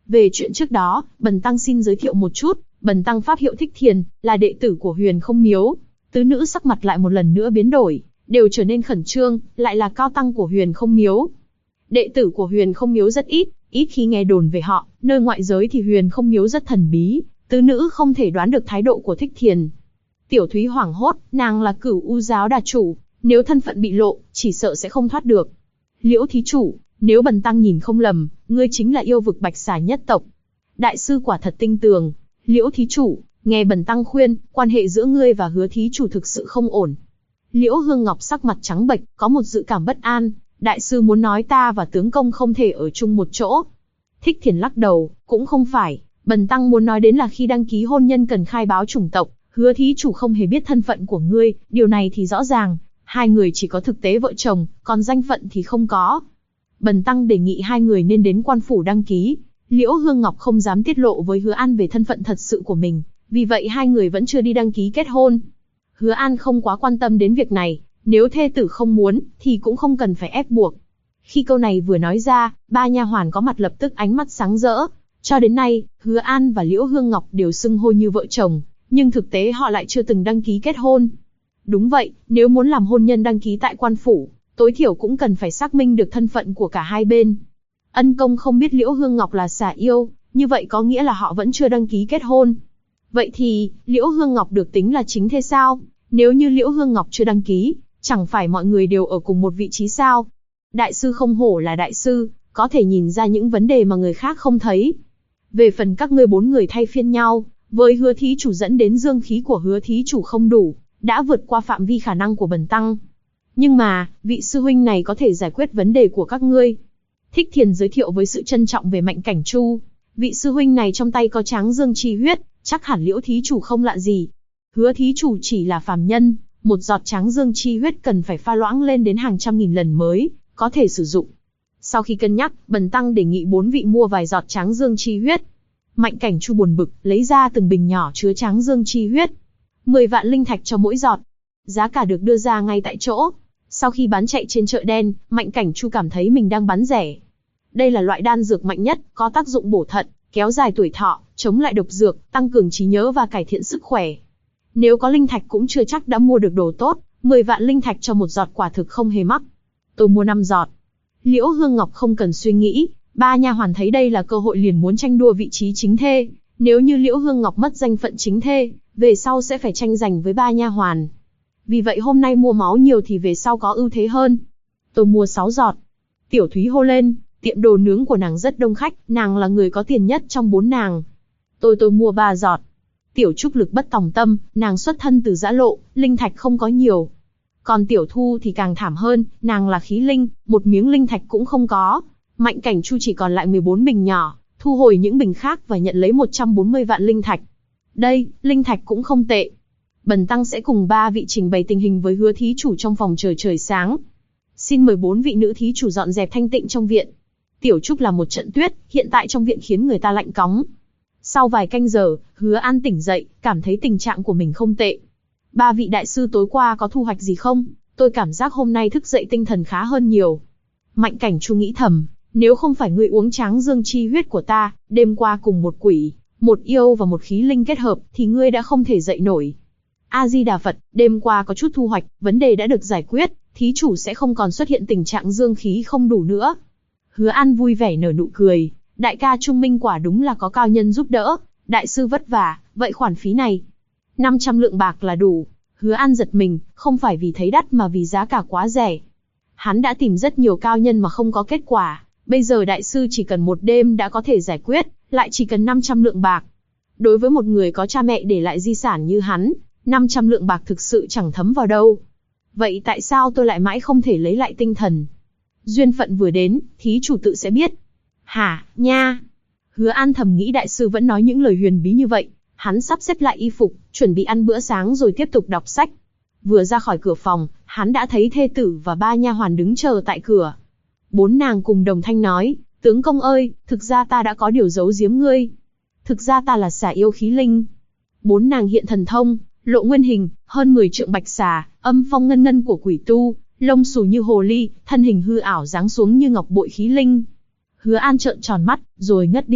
Về chuyện trước đó, Bần tăng xin giới thiệu một chút, Bần tăng pháp hiệu Thích Thiền, là đệ tử của Huyền Không Miếu. Tứ nữ sắc mặt lại một lần nữa biến đổi, đều trở nên khẩn trương, lại là cao tăng của Huyền Không Miếu. Đệ tử của Huyền Không Miếu rất ít khi nghe đồn về họ, nơi ngoại giới thì Huyền Không Miếu rất thần bí, tứ nữ không thể đoán được thái độ của Thích Thiền. Tiểu Thúy hoảng hốt, nàng là Cửu U giáo đà chủ, nếu thân phận bị lộ, chỉ sợ sẽ không thoát được. Liễu thí chủ, nếu Bần tăng nhìn không lầm, ngươi chính là yêu vực Bạch Xà nhất tộc. Đại sư quả thật tinh tường. Liễu thí chủ, nghe Bần tăng khuyên, quan hệ giữa ngươi và Hứa thí chủ thực sự không ổn. Liễu Hương Ngọc sắc mặt trắng bệch, có một dự cảm bất an. Đại sư muốn nói ta và tướng công không thể ở chung một chỗ. Thích Thiền lắc đầu, cũng không phải. Bần tăng muốn nói đến là khi đăng ký hôn nhân cần khai báo chủng tộc. Hứa thí chủ không hề biết thân phận của ngươi, điều này thì rõ ràng. Hai người chỉ có thực tế vợ chồng, còn danh phận thì không có. Bần tăng đề nghị hai người nên đến quan phủ đăng ký. Liễu Hương Ngọc không dám tiết lộ với Hứa An về thân phận thật sự của mình, vì vậy hai người vẫn chưa đi đăng ký kết hôn. Hứa An không quá quan tâm đến việc này, nếu thê tử không muốn, thì cũng không cần phải ép buộc. Khi câu này vừa nói ra, ba nha hoàn có mặt lập tức ánh mắt sáng rỡ. Cho đến nay, Hứa An và Liễu Hương Ngọc đều xưng hô như vợ chồng, nhưng thực tế họ lại chưa từng đăng ký kết hôn. Đúng vậy, nếu muốn làm hôn nhân đăng ký tại quan phủ, tối thiểu cũng cần phải xác minh được thân phận của cả hai bên. Ân công không biết Liễu Hương Ngọc là xà yêu, như vậy có nghĩa là họ vẫn chưa đăng ký kết hôn. Vậy thì, Liễu Hương Ngọc được tính là chính thê sao? Nếu như Liễu Hương Ngọc chưa đăng ký, chẳng phải mọi người đều ở cùng một vị trí sao? Đại sư không hổ là đại sư, có thể nhìn ra những vấn đề mà người khác không thấy. Về phần các ngươi bốn người thay phiên nhau, với Hứa thí chủ dẫn đến dương khí của Hứa thí chủ không đủ, đã vượt qua phạm vi khả năng của bần tăng. Nhưng mà, vị sư huynh này có thể giải quyết vấn đề của các ngươi. Thích Thiền giới thiệu với sự trân trọng về Mạnh Cảnh Chu. Vị sư huynh này trong tay có tráng dương chi huyết, chắc hẳn Liễu thí chủ không lạ gì. Hứa thí chủ chỉ là phàm nhân, một giọt tráng dương chi huyết cần phải pha loãng lên đến hàng trăm nghìn lần mới có thể sử dụng. Sau khi cân nhắc, bần tăng đề nghị bốn vị mua vài giọt tráng dương chi huyết. Mạnh Cảnh Chu buồn bực, lấy ra từng bình nhỏ chứa tráng dương chi huyết. 10 vạn linh thạch cho mỗi giọt. Giá cả được đưa ra ngay tại chỗ. Sau khi bán chạy trên chợ đen, Mạnh Cảnh Chu cảm thấy mình đang bán rẻ. Đây là loại đan dược mạnh nhất, có tác dụng bổ thận, kéo dài tuổi thọ, chống lại độc dược, tăng cường trí nhớ và cải thiện sức khỏe. Nếu có linh thạch cũng chưa chắc đã mua được đồ tốt, 10 vạn linh thạch cho một giọt quả thực không hề mắc. Tôi mua 5 giọt. Liễu Hương Ngọc không cần suy nghĩ, ba nha hoàn thấy đây là cơ hội liền muốn tranh đua vị trí chính thê. Nếu như Liễu Hương Ngọc mất danh phận chính thê, về sau sẽ phải tranh giành với ba nha hoàn. Vì vậy hôm nay mua máu nhiều thì về sau có ưu thế hơn. Tôi mua 6 giọt. Tiểu Thúy hô lên, tiệm đồ nướng của nàng rất đông khách, nàng là người có tiền nhất trong 4 nàng. Tôi mua 3 giọt. Tiểu Trúc lực bất tòng tâm, nàng xuất thân từ giã lộ, linh thạch không có nhiều. Còn Tiểu Thu thì càng thảm hơn, nàng là khí linh, một miếng linh thạch cũng không có. Mạnh Cảnh Chu chỉ còn lại 14 bình nhỏ, thu hồi những bình khác và nhận lấy 140 vạn linh thạch. Đây, linh thạch cũng không tệ. Bần tăng sẽ cùng 3 vị trình bày tình hình với Hứa thí chủ trong phòng chờ trời sáng. Xin mời 4 vị nữ thí chủ dọn dẹp thanh tịnh trong viện. Tiểu Trúc là một trận tuyết, hiện tại trong viện khiến người ta lạnh cóng. Sau vài canh giờ, Hứa An tỉnh dậy, cảm thấy tình trạng của mình không tệ. 3 vị đại sư tối qua có thu hoạch gì không? Tôi cảm giác hôm nay thức dậy tinh thần khá hơn nhiều. Mạnh Cảnh Chu nghĩ thầm, nếu không phải ngươi uống tráng dương chi huyết của ta, đêm qua cùng một quỷ, một yêu và một khí linh kết hợp, thì ngươi đã không thể dậy nổi. A-di-đà Phật, đêm qua có chút thu hoạch, vấn đề đã được giải quyết, thí chủ sẽ không còn xuất hiện tình trạng dương khí không đủ nữa. Hứa An vui vẻ nở nụ cười, đại ca Trung Minh quả đúng là có cao nhân giúp đỡ, đại sư vất vả, vậy khoản phí này 500 lượng bạc là đủ. Hứa An giật mình, không phải vì thấy đắt mà vì giá cả quá rẻ. Hắn đã tìm rất nhiều cao nhân mà không có kết quả, bây giờ đại sư chỉ cần một đêm đã có thể giải quyết, lại chỉ cần 500 lượng bạc. Đối với một người có cha mẹ để lại di sản như hắn, 500 lượng bạc thực sự chẳng thấm vào đâu. Vậy tại sao tôi lại mãi không thể lấy lại tinh thần? Duyên phận vừa đến, thí chủ tự sẽ biết. Hả, nha. Hứa An thầm nghĩ đại sư vẫn nói những lời huyền bí như vậy. Hắn sắp xếp lại y phục, chuẩn bị ăn bữa sáng rồi tiếp tục đọc sách. Vừa ra khỏi cửa phòng, hắn đã thấy thê tử và 3 nha hoàn đứng chờ tại cửa. 4 nàng cùng đồng thanh nói, tướng công ơi, thực ra ta đã có điều giấu giếm ngươi. Thực ra ta là xà yêu khí linh. 4 nàng hiện thần thông, lộ nguyên hình, hơn 10 trượng bạch xà, âm phong ngân ngân của quỷ tu, lông xù như hồ ly, thân hình hư ảo giáng xuống như ngọc bội khí linh. Hứa An trợn tròn mắt, rồi ngất đi.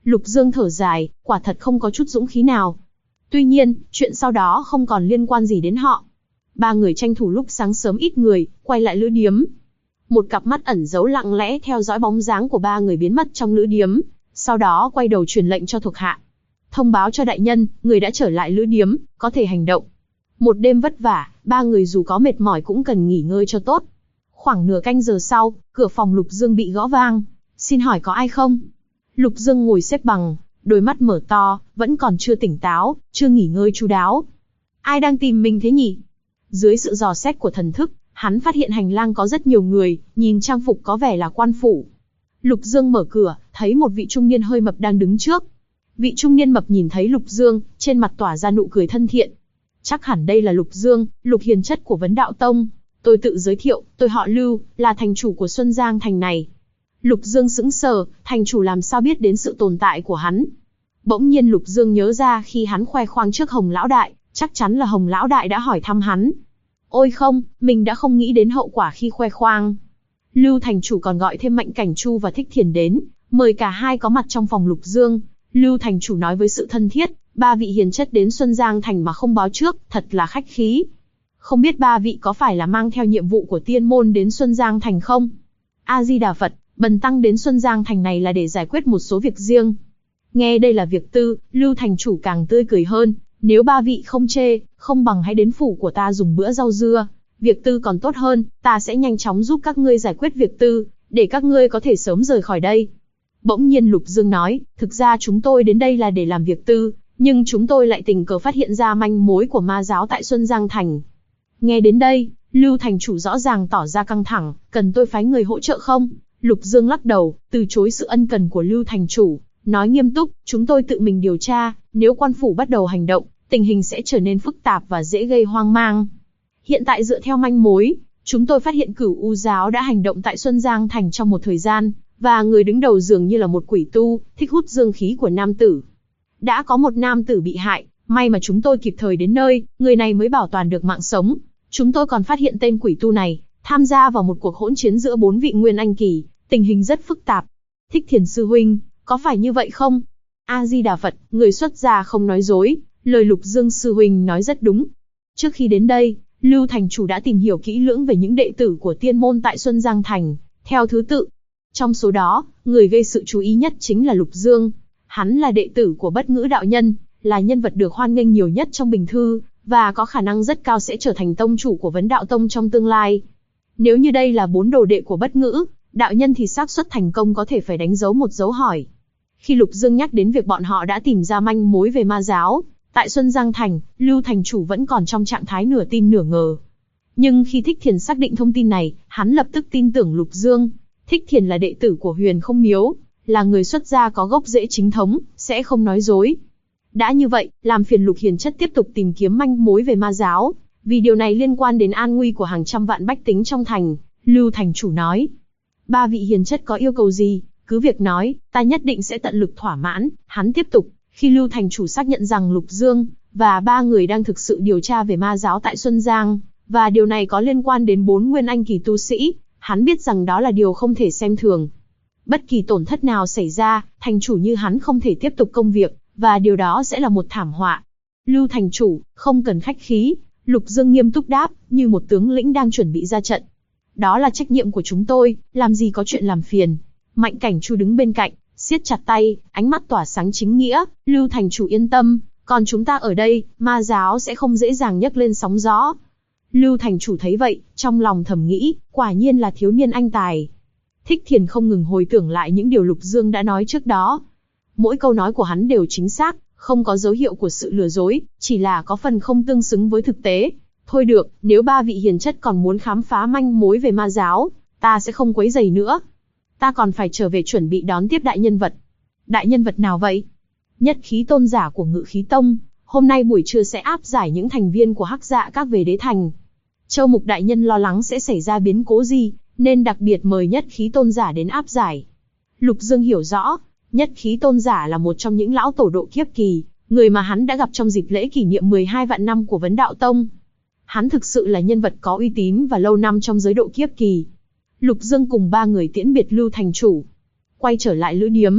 Lục Dương thở dài, quả thật không có chút dũng khí nào. Tuy nhiên, chuyện sau đó không còn liên quan gì đến họ. Ba người tranh thủ lúc sáng sớm ít người, quay lại lữ điếm. Một cặp mắt ẩn giấu lặng lẽ theo dõi bóng dáng của ba người biến mất trong lữ điếm, sau đó quay đầu truyền lệnh cho thuộc hạ. Thông báo cho đại nhân, người đã trở lại lữ điếm, có thể hành động. Một đêm vất vả, ba người dù có mệt mỏi cũng cần nghỉ ngơi cho tốt. Khoảng nửa canh giờ sau, cửa phòng Lục Dương bị gõ vang. Xin hỏi có ai không? Lục Dương ngồi xếp bằng, đôi mắt mở to, vẫn còn chưa tỉnh táo, chưa nghỉ ngơi chu đáo. Ai đang tìm mình thế nhỉ? Dưới sự dò xét của thần thức, hắn phát hiện hành lang có rất nhiều người, nhìn trang phục có vẻ là quan phủ. Lục Dương mở cửa, thấy một vị trung niên hơi mập đang đứng trước. Vị trung niên mập nhìn thấy Lục Dương, trên mặt tỏa ra nụ cười thân thiện. Chắc hẳn đây là Lục Dương, Lục hiền chất của Vấn Đạo Tông. Tôi tự giới thiệu, tôi họ Lưu, là thành chủ của Xuân Giang thành này. Lục Dương sững sờ, thành chủ làm sao biết đến sự tồn tại của hắn. Bỗng nhiên Lục Dương nhớ ra khi hắn khoe khoang trước Hồng Lão Đại, chắc chắn là Hồng Lão Đại đã hỏi thăm hắn. Ôi không, mình đã không nghĩ đến hậu quả khi khoe khoang. Lưu thành chủ còn gọi thêm Mạnh Cảnh Chu và Thích Thiền đến, mời cả hai có mặt trong phòng Lục Dương. Lưu thành chủ nói với sự thân thiết, ba vị hiền chất đến Xuân Giang thành mà không báo trước, thật là khách khí. Không biết ba vị có phải là mang theo nhiệm vụ của tiên môn đến Xuân Giang thành không? A Di Đà Phật, bần tăng đến Xuân Giang thành này là để giải quyết một số việc riêng. Nghe đây là việc tư, Lưu thành chủ càng tươi cười hơn. Nếu ba vị không chê, không bằng hãy đến phủ của ta dùng bữa rau dưa. Việc tư còn tốt hơn, ta sẽ nhanh chóng giúp các ngươi giải quyết việc tư, để các ngươi có thể sớm rời khỏi đây. Bỗng nhiên Lục Dương nói, thực ra chúng tôi đến đây là để làm việc tư, nhưng chúng tôi lại tình cờ phát hiện ra manh mối của ma giáo tại Xuân Giang thành. Nghe đến đây, Lưu thành chủ rõ ràng tỏ ra căng thẳng, cần tôi phái người hỗ trợ không? Lục Dương lắc đầu, từ chối sự ân cần của Lưu thành chủ, nói nghiêm túc, chúng tôi tự mình điều tra, nếu quan phủ bắt đầu hành động, tình hình sẽ trở nên phức tạp và dễ gây hoang mang. Hiện tại dựa theo manh mối, chúng tôi phát hiện Cửu U giáo đã hành động tại Xuân Giang thành trong một thời gian, và người đứng đầu dường như là một quỷ tu, thích hút dương khí của nam tử. Đã có một nam tử bị hại, may mà chúng tôi kịp thời đến nơi, người này mới bảo toàn được mạng sống. Chúng tôi còn phát hiện tên quỷ tu này tham gia vào một cuộc hỗn chiến giữa 4 vị nguyên anh kỳ, tình hình rất phức tạp. Thích Thiền sư huynh, có phải như vậy không? A Di Đà Phật, người xuất gia không nói dối, lời Lục Dương sư huynh nói rất đúng. Trước khi đến đây, Lưu thành chủ đã tìm hiểu kỹ lưỡng về những đệ tử của tiên môn tại Xuân Giang thành, theo thứ tự. Trong số đó, người gây sự chú ý nhất chính là Lục Dương. Hắn là đệ tử của Bất Ngữ đạo nhân, là nhân vật được hoan nghênh nhiều nhất trong bình thư, và có khả năng rất cao sẽ trở thành tông chủ của Vấn Đạo Tông trong tương lai. Nếu như đây là 4 đồ đệ của Bất Ngữ đạo nhân thì xác suất thành công có thể phải đánh dấu một dấu hỏi. Khi Lục Dương nhắc đến việc bọn họ đã tìm ra manh mối về ma giáo tại Xuân Giang thành, Lưu thành chủ vẫn còn trong trạng thái nửa tin nửa ngờ. Nhưng khi Thích Thiền xác định thông tin này, hắn lập tức tin tưởng Lục Dương. Thích Thiền là đệ tử của Huyền Không Miếu, là người xuất gia có gốc rễ chính thống, sẽ không nói dối. Đã như vậy, làm phiền Lục hiền chất tiếp tục tìm kiếm manh mối về ma giáo, vì điều này liên quan đến an nguy của hàng trăm vạn bách tính trong thành. Lưu thành chủ nói, ba vị hiền chất có yêu cầu gì, cứ việc nói, ta nhất định sẽ tận lực thỏa mãn. Hắn tiếp tục, khi Lưu thành chủ xác nhận rằng Lục Dương và ba người đang thực sự điều tra về ma giáo tại Xuân Giang, và điều này có liên quan đến 4 nguyên anh kỳ tu sĩ, hắn biết rằng đó là điều không thể xem thường. Bất kỳ tổn thất nào xảy ra, thành chủ như hắn không thể tiếp tục công việc, và điều đó sẽ là một thảm họa. Lưu thành chủ, không cần khách khí, Lục Dương nghiêm túc đáp, như một tướng lĩnh đang chuẩn bị ra trận. Đó là trách nhiệm của chúng tôi, làm gì có chuyện làm phiền. Mạnh Cảnh Chu đứng bên cạnh, siết chặt tay, ánh mắt tỏa sáng chính nghĩa. Lưu thành chủ yên tâm, còn chúng ta ở đây, ma giáo sẽ không dễ dàng nhấc lên sóng gió. Lưu thành chủ thấy vậy, trong lòng thầm nghĩ, quả nhiên là thiếu niên anh tài. Thích Thiền không ngừng hồi tưởng lại những điều Lục Dương đã nói trước đó. Mỗi câu nói của hắn đều chính xác, không có dấu hiệu của sự lừa dối, chỉ là có phần không tương xứng với thực tế. Thôi được, nếu ba vị hiền chất còn muốn khám phá manh mối về ma giáo, ta sẽ không quấy rầy nữa. Ta còn phải trở về chuẩn bị đón tiếp đại nhân vật. Đại nhân vật nào vậy? Nhất khí tôn giả của Ngự Khí Tông, hôm nay buổi trưa sẽ áp giải những thành viên của Hắc Dạ các về đế thành. Châu Mục đại nhân lo lắng sẽ xảy ra biến cố gì, nên đặc biệt mời Nhất khí tôn giả đến áp giải. Lục Dương hiểu rõ, Nhất khí tôn giả là một trong những lão tổ độ kiếp kỳ, người mà hắn đã gặp trong dịp lễ kỷ niệm 12 vạn năm của Vấn Đạo Tông. Hắn thực sự là nhân vật có uy tín và lâu năm trong giới độ kiếp kỳ. Lục Dương cùng ba người tiễn biệt Lưu thành chủ, quay trở lại lữ điếm.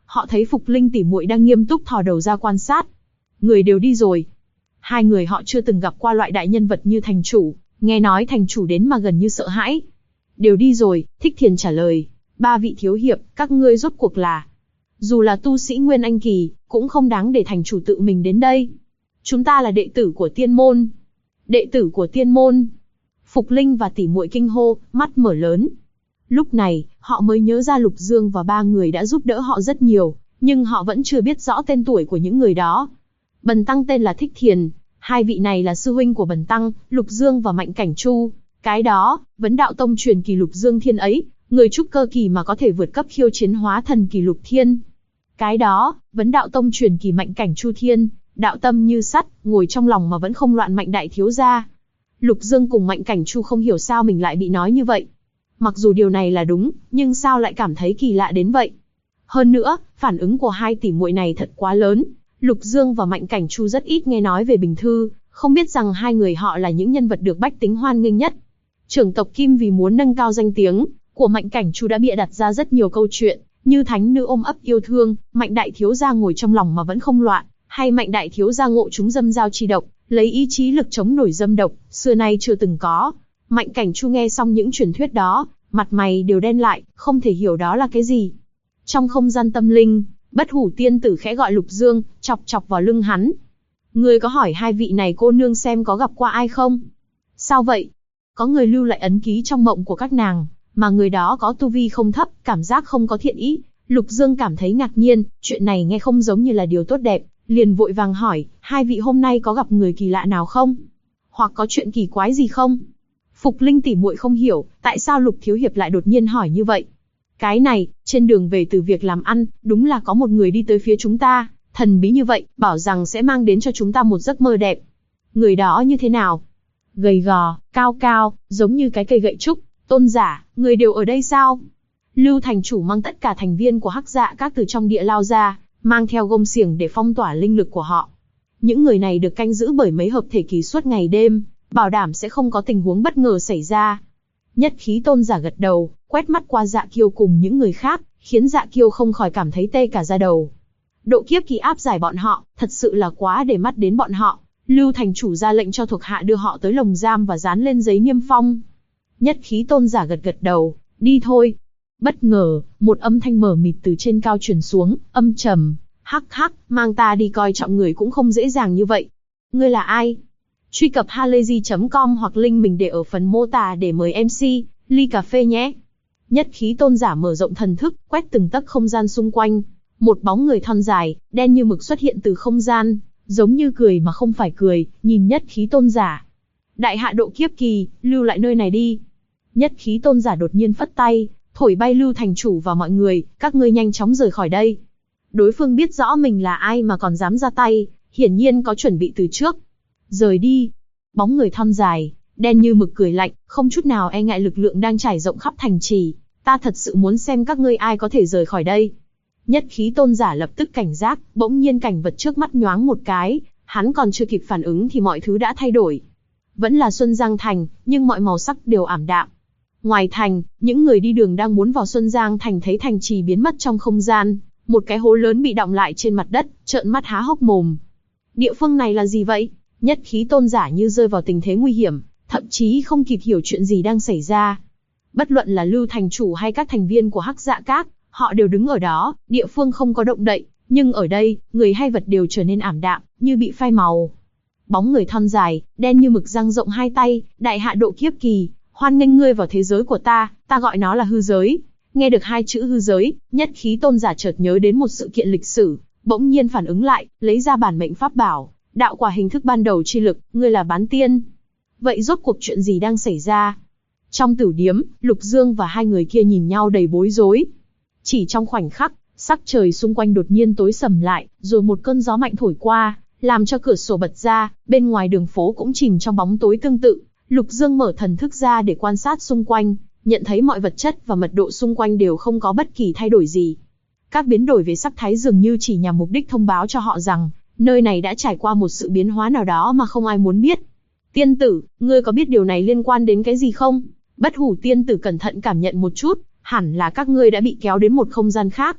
họ thấy Phục Linh tỉ muội đang nghiêm túc thò đầu ra quan sát. Người đều đi rồi. Hai người họ chưa từng gặp qua loại đại nhân vật như thành chủ, nghe nói thành chủ đến mà gần như sợ hãi. Đều đi rồi, Thích Thiền trả lời. Ba vị thiếu hiệp, các ngươi rốt cuộc là... Dù là tu sĩ Nguyên Anh Kỳ, cũng không đáng để thành chủ tự mình đến đây. Chúng ta là đệ tử của tiên môn. Đệ tử của tiên môn. Phục Linh và tỷ muội kinh hô, mắt mở lớn. Lúc này, họ mới nhớ ra Lục Dương và ba người đã giúp đỡ họ rất nhiều, nhưng họ vẫn chưa biết rõ tên tuổi của những người đó. Bần tăng tên là Thích Thiền, hai vị này là sư huynh của bần tăng, Lục Dương và Mạnh Cảnh Chu. Cái đó, Vấn Đạo Tông truyền kỳ Lục Dương Thiên ấy, người trúc cơ kỳ mà có thể vượt cấp khiêu chiến hóa thần kỳ Lục Thiên. Cái đó, Vấn Đạo Tông truyền kỳ Mạnh Cảnh Chu Thiên, đạo tâm như sắt, ngồi trong lòng mà vẫn không loạn Mạnh đại thiếu gia. Lục Dương cùng Mạnh Cảnh Chu không hiểu sao mình lại bị nói như vậy. Mặc dù điều này là đúng, nhưng sao lại cảm thấy kỳ lạ đến vậy? Hơn nữa, phản ứng của hai tỷ muội này thật quá lớn. Lục Dương và Mạnh Cảnh Chu rất ít nghe nói về Bình Thư, không biết rằng hai người họ là những nhân vật được bách tính hoan nghênh nhất. Trưởng tộc Kim vì muốn nâng cao danh tiếng của Mạnh Cảnh Chu đã bịa đặt ra rất nhiều câu chuyện, như thánh nữ ôm ấp yêu thương, Mạnh đại thiếu gia ngồi trong lòng mà vẫn không loạn, hay Mạnh đại thiếu gia ngộ chúng dâm giao chi độc, lấy ý chí lực chống nổi dâm độc, xưa nay chưa từng có. Mạnh Cảnh Chu nghe xong những truyền thuyết đó, mặt mày đều đen lại, không thể hiểu đó là cái gì. Trong không gian tâm linh, Bất Hủ tiên tử khẽ gọi Lục Dương, chọc chọc vào lưng hắn. Ngươi có hỏi hai vị này cô nương xem có gặp qua ai không? Sao vậy? Có người lưu lại ấn ký trong mộng của các nàng, mà người đó có tu vi không thấp, cảm giác không có thiện ý. Lục Dương cảm thấy ngạc nhiên, chuyện này nghe không giống như là điều tốt đẹp, liền vội vàng hỏi, hai vị hôm nay có gặp người kỳ lạ nào không? Hoặc có chuyện kỳ quái gì không? Phục Linh tỉ muội không hiểu, tại sao Lục thiếu hiệp lại đột nhiên hỏi như vậy. Cái này, trên đường về từ việc làm ăn, đúng là có một người đi tới phía chúng ta, thần bí như vậy, bảo rằng sẽ mang đến cho chúng ta một giấc mơ đẹp. Người đó như thế nào? Gầy gò, cao cao, giống như cái cây gậy trúc. Tôn giả, người đều ở đây sao? Lưu thành chủ mang tất cả thành viên của Hắc Dạ Các từ trong địa lao ra, mang theo gông xiềng để phong tỏa linh lực của họ. Những người này được canh giữ bởi mấy hợp thể kỳ suốt ngày đêm, bảo đảm sẽ không có tình huống bất ngờ xảy ra. Nhất khí tôn giả gật đầu, quét mắt qua Dạ Kiêu cùng những người khác, khiến Dạ Kiêu không khỏi cảm thấy tê cả da đầu. Độ kiếp kỳ áp giải bọn họ, thật sự là quá để mắt đến bọn họ. Lưu thành chủ ra lệnh cho thuộc hạ đưa họ tới lồng giam và dán lên giấy niêm phong. Nhất khí tôn giả gật gật đầu, đi thôi. Bất ngờ, một âm thanh mờ mịt từ trên cao truyền xuống, âm trầm. Hắc hắc, mang ta đi coi trọng người cũng không dễ dàng như vậy. Ngươi là ai? Truy cập halayzi.com hoặc link mình để ở phần mô tả để mời MC, ly cà phê nhé. Nhất khí tôn giả mở rộng thần thức, quét từng tấc không gian xung quanh. Một bóng người thon dài, đen như mực xuất hiện từ không gian, giống như cười mà không phải cười, nhìn nhất khí tôn giả. Đại hạ độ kiếp kỳ, lưu lại nơi này đi. Nhất khí tôn giả đột nhiên phất tay, thổi bay Lưu thành chủ và mọi người, các ngươi nhanh chóng rời khỏi đây. Đối phương biết rõ mình là ai mà còn dám ra tay, hiển nhiên có chuẩn bị từ trước. Rời đi. Bóng người thon dài, đen như mực cười lạnh, không chút nào e ngại lực lượng đang trải rộng khắp thành trì. Ta thật sự muốn xem các ngươi ai có thể rời khỏi đây. Nhất khí tôn giả lập tức cảnh giác, bỗng nhiên cảnh vật trước mắt nhoáng một cái, hắn còn chưa kịp phản ứng thì mọi thứ đã thay đổi. Vẫn là Xuân Giang Thành, nhưng mọi màu sắc đều ảm đạm. Ngoài thành, những người đi đường đang muốn vào Xuân Giang Thành thấy thành trì biến mất trong không gian, một cái hố lớn bị đọng lại trên mặt đất, trợn mắt há hốc mồm. Địa phương này là gì vậy? Nhất khí tôn giả như rơi vào tình thế nguy hiểm, thậm chí không kịp hiểu chuyện gì đang xảy ra. Bất luận là Lưu thành chủ hay các thành viên của Hắc Dạ Các, họ đều đứng ở đó, địa phương không có động đậy, nhưng ở đây, người hay vật đều trở nên ảm đạm, như bị phai màu. Bóng người thon dài, đen như mực dang rộng hai tay, đại hạ độ kiếp kỳ, hoan nghênh ngươi vào thế giới của ta gọi nó là hư giới. Nghe được hai chữ hư giới, nhất khí tôn giả chợt nhớ đến một sự kiện lịch sử, bỗng nhiên phản ứng lại, lấy ra bản mệnh pháp bảo, đạo quả hình thức ban đầu chi lực, ngươi là bán tiên. Vậy rốt cuộc chuyện gì đang xảy ra? Trong tử điếm, Lục Dương và hai người kia nhìn nhau đầy bối rối. Chỉ trong khoảnh khắc, sắc trời xung quanh đột nhiên tối sầm lại, rồi một cơn gió mạnh thổi qua, làm cho cửa sổ bật ra, bên ngoài đường phố cũng chìm trong bóng tối tương tự. Lục Dương mở thần thức ra để quan sát xung quanh, nhận thấy mọi vật chất và mật độ xung quanh đều không có bất kỳ thay đổi gì. Các biến đổi về sắc thái dường như chỉ nhằm mục đích thông báo cho họ rằng, nơi này đã trải qua một sự biến hóa nào đó mà không ai muốn biết. Tiên tử, ngươi có biết điều này liên quan đến cái gì không? Bất Hủ tiên tử cẩn thận cảm nhận một chút, hẳn là các ngươi đã bị kéo đến một không gian khác.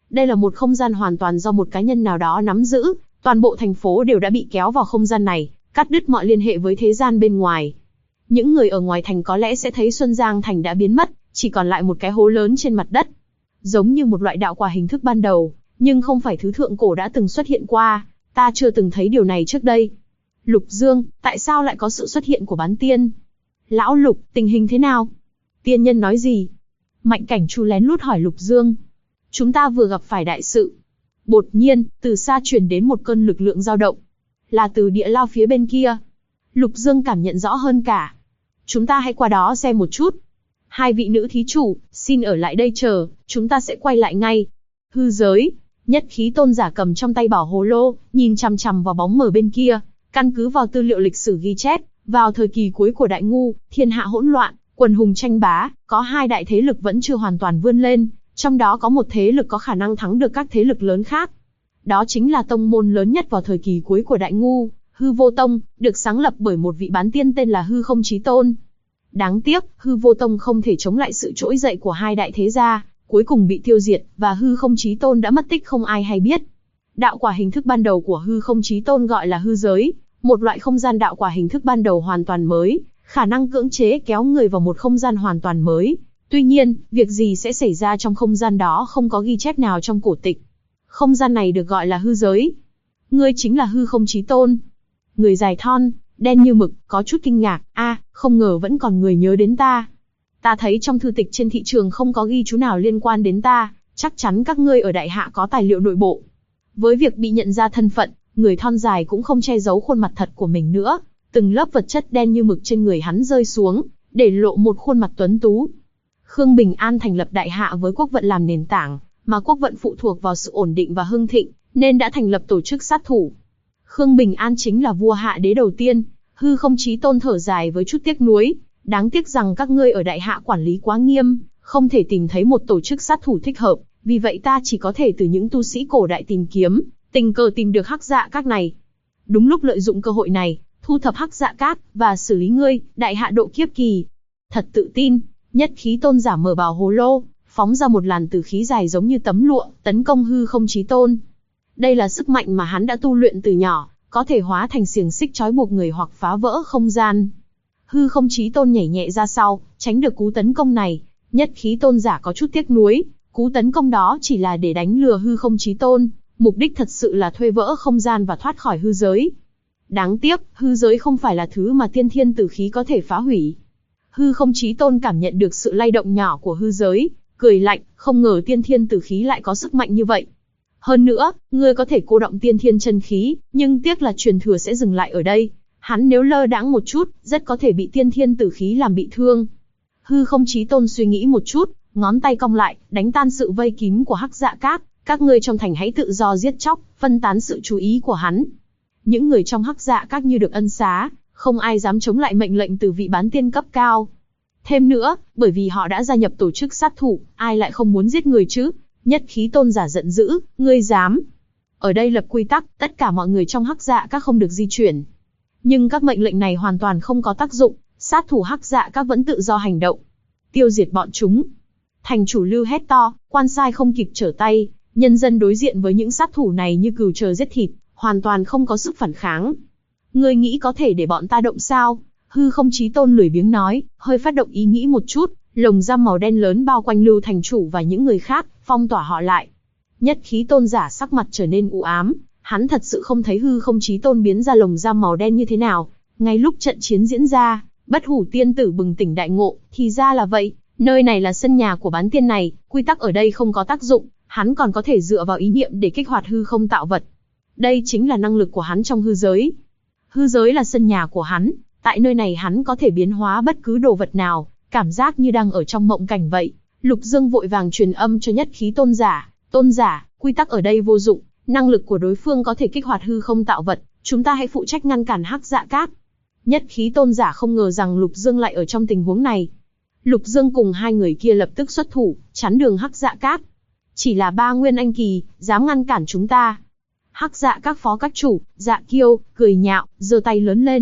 Đây là một không gian hoàn toàn do một cá nhân nào đó nắm giữ, toàn bộ thành phố đều đã bị kéo vào không gian này, cắt đứt mọi liên hệ với thế gian bên ngoài. Những người ở ngoài thành có lẽ sẽ thấy Xuân Giang Thành đã biến mất, chỉ còn lại một cái hố lớn trên mặt đất. Giống như một loại đạo quả hình thức ban đầu, nhưng không phải thứ thượng cổ đã từng xuất hiện qua, ta chưa từng thấy điều này trước đây. Lục Dương, tại sao lại có sự xuất hiện của bán tiên? Lão Lục, tình hình thế nào? Tiên nhân nói gì? Mạnh Cảnh Chu lén lút hỏi Lục Dương. Chúng ta vừa gặp phải đại sự. Đột nhiên, từ xa truyền đến một cơn lực lượng dao động. Là từ địa lao phía bên kia. Lục Dương cảm nhận rõ hơn cả. Chúng ta hãy qua đó xem một chút. Hai vị nữ thí chủ, xin ở lại đây chờ, chúng ta sẽ quay lại ngay. Hư giới, Nhất Khí Tôn giả cầm trong tay bảo hồ lô, nhìn chằm chằm vào bóng mờ bên kia. Căn cứ vào tư liệu lịch sử ghi chép, vào thời kỳ cuối của Đại Ngu, thiên hạ hỗn loạn, quần hùng tranh bá, có hai đại thế lực vẫn chưa hoàn toàn vươn lên, trong đó có một thế lực có khả năng thắng được các thế lực lớn khác. Đó chính là tông môn lớn nhất vào thời kỳ cuối của Đại Ngu, Hư Vô Tông, được sáng lập bởi một vị bán tiên tên là Hư Không Chí Tôn. Đáng tiếc, Hư Vô Tông không thể chống lại sự trỗi dậy của hai đại thế gia, cuối cùng bị tiêu diệt, và Hư Không Chí Tôn đã mất tích không ai hay biết. Đạo quả hình thức ban đầu của Hư Không Chí Tôn gọi là hư giới, một loại không gian đạo quả hình thức ban đầu hoàn toàn mới, khả năng cưỡng chế kéo người vào một không gian hoàn toàn mới. Tuy nhiên, việc gì sẽ xảy ra trong không gian đó không có ghi chép nào trong cổ tịch. Không gian này được gọi là hư giới. Ngươi chính là Hư Không Chí Tôn. Người dài thon, đen như mực, có chút kinh ngạc, không ngờ vẫn còn người nhớ đến ta. Ta thấy trong thư tịch trên thị trường không có ghi chú nào liên quan đến ta, chắc chắn các ngươi ở Đại Hạ có tài liệu nội bộ. Với việc bị nhận ra thân phận, người thon dài cũng không che giấu khuôn mặt thật của mình nữa, từng lớp vật chất đen như mực trên người hắn rơi xuống, để lộ một khuôn mặt tuấn tú. Khương Bình An thành lập Đại Hạ với quốc vận làm nền tảng, mà quốc vận phụ thuộc vào sự ổn định và hưng thịnh, nên đã thành lập tổ chức sát thủ. Khương Bình An chính là vua hạ đế đầu tiên. Hư Không Chí Tôn thở dài với chút tiếc nuối, đáng tiếc rằng các ngươi ở Đại Hạ quản lý quá nghiêm, không thể tìm thấy một tổ chức sát thủ thích hợp, vì vậy ta chỉ có thể từ những tu sĩ cổ đại tìm kiếm, tình cờ tìm được Hắc Dạ Các này. Đúng lúc lợi dụng cơ hội này, thu thập Hắc Dạ Các và xử lý ngươi, Đại Hạ độ kiếp kỳ. Thật tự tin, Nhất Khí Tôn giả mở bào hồ lô, phóng ra một làn tử khí dài giống như tấm lụa, tấn công Hư Không Chí Tôn. Đây là sức mạnh mà hắn đã tu luyện từ nhỏ, có thể hóa thành xiềng xích trói buộc người hoặc phá vỡ không gian. Hư Không Chí Tôn nhảy nhẹ ra sau, tránh được cú tấn công này. Nhất Khí Tôn giả có chút tiếc nuối, cú tấn công đó chỉ là để đánh lừa Hư Không Chí Tôn, mục đích thật sự là thuê vỡ không gian và thoát khỏi hư giới. Đáng tiếc, hư giới không phải là thứ mà tiên thiên tử khí có thể phá hủy. Hư Không Chí Tôn cảm nhận được sự lay động nhỏ của hư giới, cười lạnh, không ngờ tiên thiên tử khí lại có sức mạnh như vậy. Hơn nữa, ngươi có thể cô động tiên thiên chân khí, nhưng tiếc là truyền thừa sẽ dừng lại ở đây. Hắn nếu lơ đãng một chút, rất có thể bị tiên thiên tử khí làm bị thương. Hư Không Chí Tôn suy nghĩ một chút, ngón tay cong lại, đánh tan sự vây kín của Hắc Dạ Các. Các ngươi trong thành hãy tự do giết chóc, phân tán sự chú ý của hắn. Những người trong Hắc Dạ Các như được ân xá, không ai dám chống lại mệnh lệnh từ vị bán tiên cấp cao. Thêm nữa, bởi vì họ đã gia nhập tổ chức sát thủ, ai lại không muốn giết người chứ? Nhất Khí Tôn giả giận dữ, ngươi dám? Ở đây lập quy tắc, tất cả mọi người trong Hắc Dạ Các không được di chuyển. Nhưng các mệnh lệnh này hoàn toàn không có tác dụng, sát thủ Hắc Dạ Các vẫn tự do hành động. Tiêu diệt bọn chúng. Thành chủ Lưu hét to, quan sai không kịp trở tay, nhân dân đối diện với những sát thủ này như cừu chờ giết thịt, hoàn toàn không có sức phản kháng. Ngươi nghĩ có thể để bọn ta động sao? Hư Không Chí Tôn lười biếng nói, hơi phát động ý nghĩ một chút, lồng giam màu đen lớn bao quanh Lưu thành chủ và những người khác, phong tỏa họ lại. Nhất Khí Tôn giả sắc mặt trở nên u ám, hắn thật sự không thấy Hư Không Chí Tôn biến ra lồng giam màu đen như thế nào. Ngay lúc trận chiến diễn ra, Bất Hủ Tiên Tử bừng tỉnh đại ngộ, thì ra là vậy, nơi này là sân nhà của bán tiên này, quy tắc ở đây không có tác dụng, hắn còn có thể dựa vào ý niệm để kích hoạt hư không tạo vật. Đây chính là năng lực của hắn trong hư giới. Hư giới là sân nhà của hắn, tại nơi này hắn có thể biến hóa bất cứ đồ vật nào, cảm giác như đang ở trong mộng cảnh vậy. Lục Dương vội vàng truyền âm cho Nhất Khí Tôn giả, quy tắc ở đây vô dụng, năng lực của đối phương có thể kích hoạt hư không tạo vật, chúng ta hãy phụ trách ngăn cản Hắc Dạ Các. Nhất Khí Tôn giả không ngờ rằng Lục Dương lại ở trong tình huống này. Lục Dương cùng hai người kia lập tức xuất thủ, chắn đường Hắc Dạ Các. Chỉ là 3 nguyên anh kỳ, dám ngăn cản chúng ta. Hắc Dạ Các phó các chủ, Dạ Kiêu, cười nhạo, giơ tay lớn lên.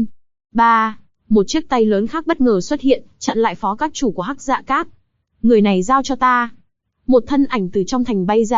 Một chiếc tay lớn khác bất ngờ xuất hiện, chặn lại phó các chủ của Hắc Dạ Các. Người này giao cho ta. Một thân ảnh từ trong thành bay ra,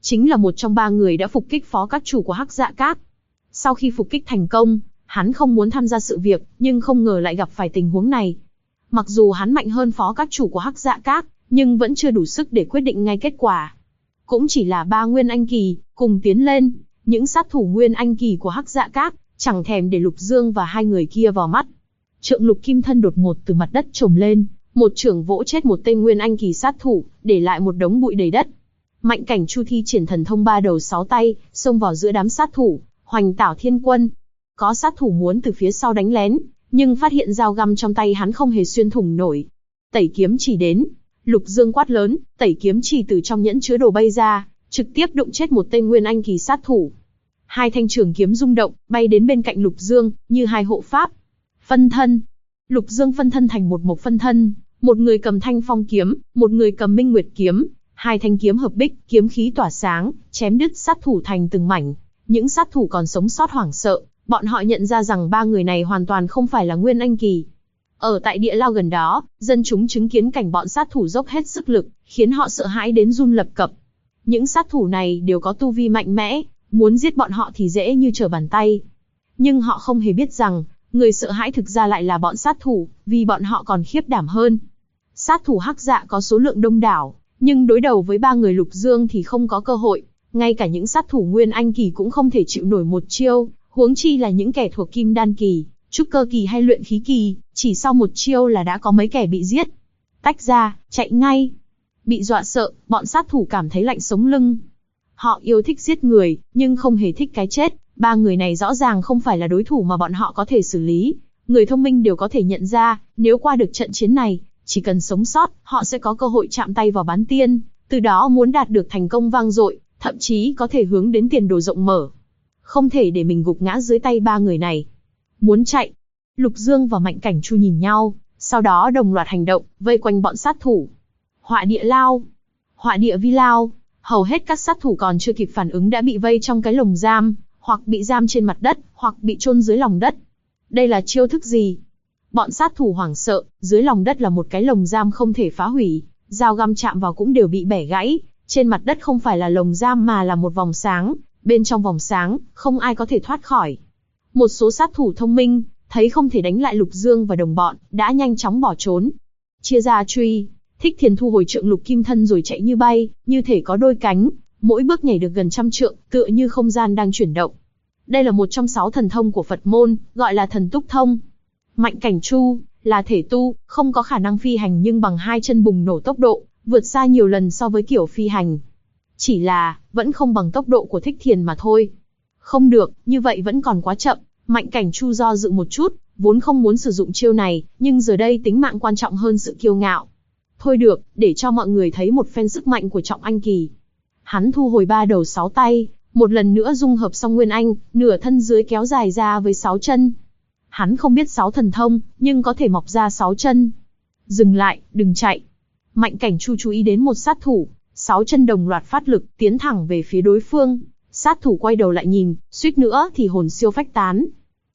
chính là một trong ba người đã phục kích phó các chủ của Hắc Dạ Các. Sau khi phục kích thành công, hắn không muốn tham gia sự việc, nhưng không ngờ lại gặp phải tình huống này. Mặc dù hắn mạnh hơn phó các chủ của Hắc Dạ Các, nhưng vẫn chưa đủ sức để quyết định ngay kết quả. Cũng chỉ là 3 Nguyên Anh Kỳ, cùng tiến lên, những sát thủ Nguyên Anh Kỳ của Hắc Dạ Các, chẳng thèm để Lục Dương và hai người kia vào mắt. Trượng Lục Kim Thân đột ngột từ mặt đất trồm lên, một chưởng vỗ chết một tên Nguyên Anh Kỳ sát thủ, để lại một đống bụi đầy đất. Mạnh Cảnh Chu thi triển thần thông 3 đầu 6 tay, xông vào giữa đám sát thủ, hoành tảo thiên quân. Có sát thủ muốn từ phía sau đánh lén, nhưng phát hiện dao găm trong tay hắn không hề xuyên thủng nổi. Tẩy kiếm chỉ đến, Lục Dương quát lớn, tẩy kiếm chỉ từ trong nhẫn chứa đồ bay ra, trực tiếp đụng chết một tên Nguyên Anh Kỳ sát thủ. Hai thanh trường kiếm rung động, bay đến bên cạnh Lục Dương, như hai hộ pháp. Phân thân. Lục Dương phân thân thành một mộc phân thân, một người cầm Thanh Phong kiếm, một người cầm Minh Nguyệt kiếm, hai thanh kiếm hợp bích, kiếm khí tỏa sáng, chém đứt sát thủ thành từng mảnh. Những sát thủ còn sống sót hoảng sợ, bọn họ nhận ra rằng 3 người này hoàn toàn không phải là Nguyên Anh Kỳ. Ở tại địa lao gần đó, dân chúng chứng kiến cảnh bọn sát thủ dốc hết sức lực, khiến họ sợ hãi đến run lập cập. Những sát thủ này đều có tu vi mạnh mẽ, muốn giết bọn họ thì dễ như trở bàn tay. Nhưng họ không hề biết rằng, người sợ hãi thực ra lại là bọn sát thủ, vì bọn họ còn khiếp đảm hơn. Sát thủ Hắc Dạ có số lượng đông đảo, nhưng đối đầu với 3 người Lục Dương thì không có cơ hội. Ngay cả những sát thủ Nguyên Anh Kỳ cũng không thể chịu nổi một chiêu, huống chi là những kẻ thuộc Kim Đan Kỳ, Trúc Cơ Kỳ hay Luyện Khí Kỳ, chỉ sau một chiêu là đã có mấy kẻ bị giết. Tách ra, chạy ngay. Bị dọa sợ, bọn sát thủ cảm thấy lạnh sống lưng. Họ yêu thích giết người, nhưng không hề thích cái chết. 3 người này rõ ràng không phải là đối thủ mà bọn họ có thể xử lý. Người thông minh đều có thể nhận ra, nếu qua được trận chiến này, chỉ cần sống sót, họ sẽ có cơ hội chạm tay vào bán tiên, từ đó muốn đạt được thành công vang dội, thậm chí có thể hướng đến tiền đồ rộng mở. Không thể để mình gục ngã dưới tay 3 người này. Muốn chạy. Lục Dương và Mạnh Cảnh Chu nhìn nhau, sau đó đồng loạt hành động, vây quanh bọn sát thủ. Họa địa lao, họa địa vi lao, hầu hết các sát thủ còn chưa kịp phản ứng đã bị vây trong cái lồng giam, hoặc bị giam trên mặt đất, hoặc bị chôn dưới lòng đất. Đây là chiêu thức gì? Bọn sát thủ hoảng sợ, dưới lòng đất là một cái lồng giam không thể phá hủy, dao găm chạm vào cũng đều bị bẻ gãy. Trên mặt đất không phải là lồng giam mà là một vòng sáng, bên trong vòng sáng, không ai có thể thoát khỏi. Một số sát thủ thông minh, thấy không thể đánh lại Lục Dương và đồng bọn, đã nhanh chóng bỏ trốn. Chia ra truy, Thích Thiền thu hồi trượng Lục Kim Thân rồi chạy như bay, như thể có đôi cánh, mỗi bước nhảy được gần 100 trượng, tựa như không gian đang chuyển động. Đây là một trong 6 thần thông của Phật môn, gọi là thần túc thông. Mạnh Cảnh Chu là thể tu, không có khả năng phi hành nhưng bằng 2 chân bùng nổ tốc độ, vượt xa nhiều lần so với kiểu phi hành. Chỉ là, vẫn không bằng tốc độ của Thích Thiền mà thôi. Không được, như vậy vẫn còn quá chậm. Mạnh Cảnh Chu do dự một chút, vốn không muốn sử dụng chiêu này, nhưng giờ đây tính mạng quan trọng hơn sự kiêu ngạo. Thôi được, để cho mọi người thấy một phen sức mạnh của Trọng Anh Kỳ. Hắn thu hồi 3 đầu 6 tay, một lần nữa dung hợp xong Nguyên Anh, nửa thân dưới kéo dài ra với 6 chân. Hắn không biết 6 thần thông, nhưng có thể mọc ra 6 chân. Dừng lại, đừng chạy. Mạnh Cảnh Chu chú ý đến một sát thủ, 6 chân đồng loạt phát lực, tiến thẳng về phía đối phương. Sát thủ quay đầu lại nhìn, suýt nữa thì hồn siêu phách tán.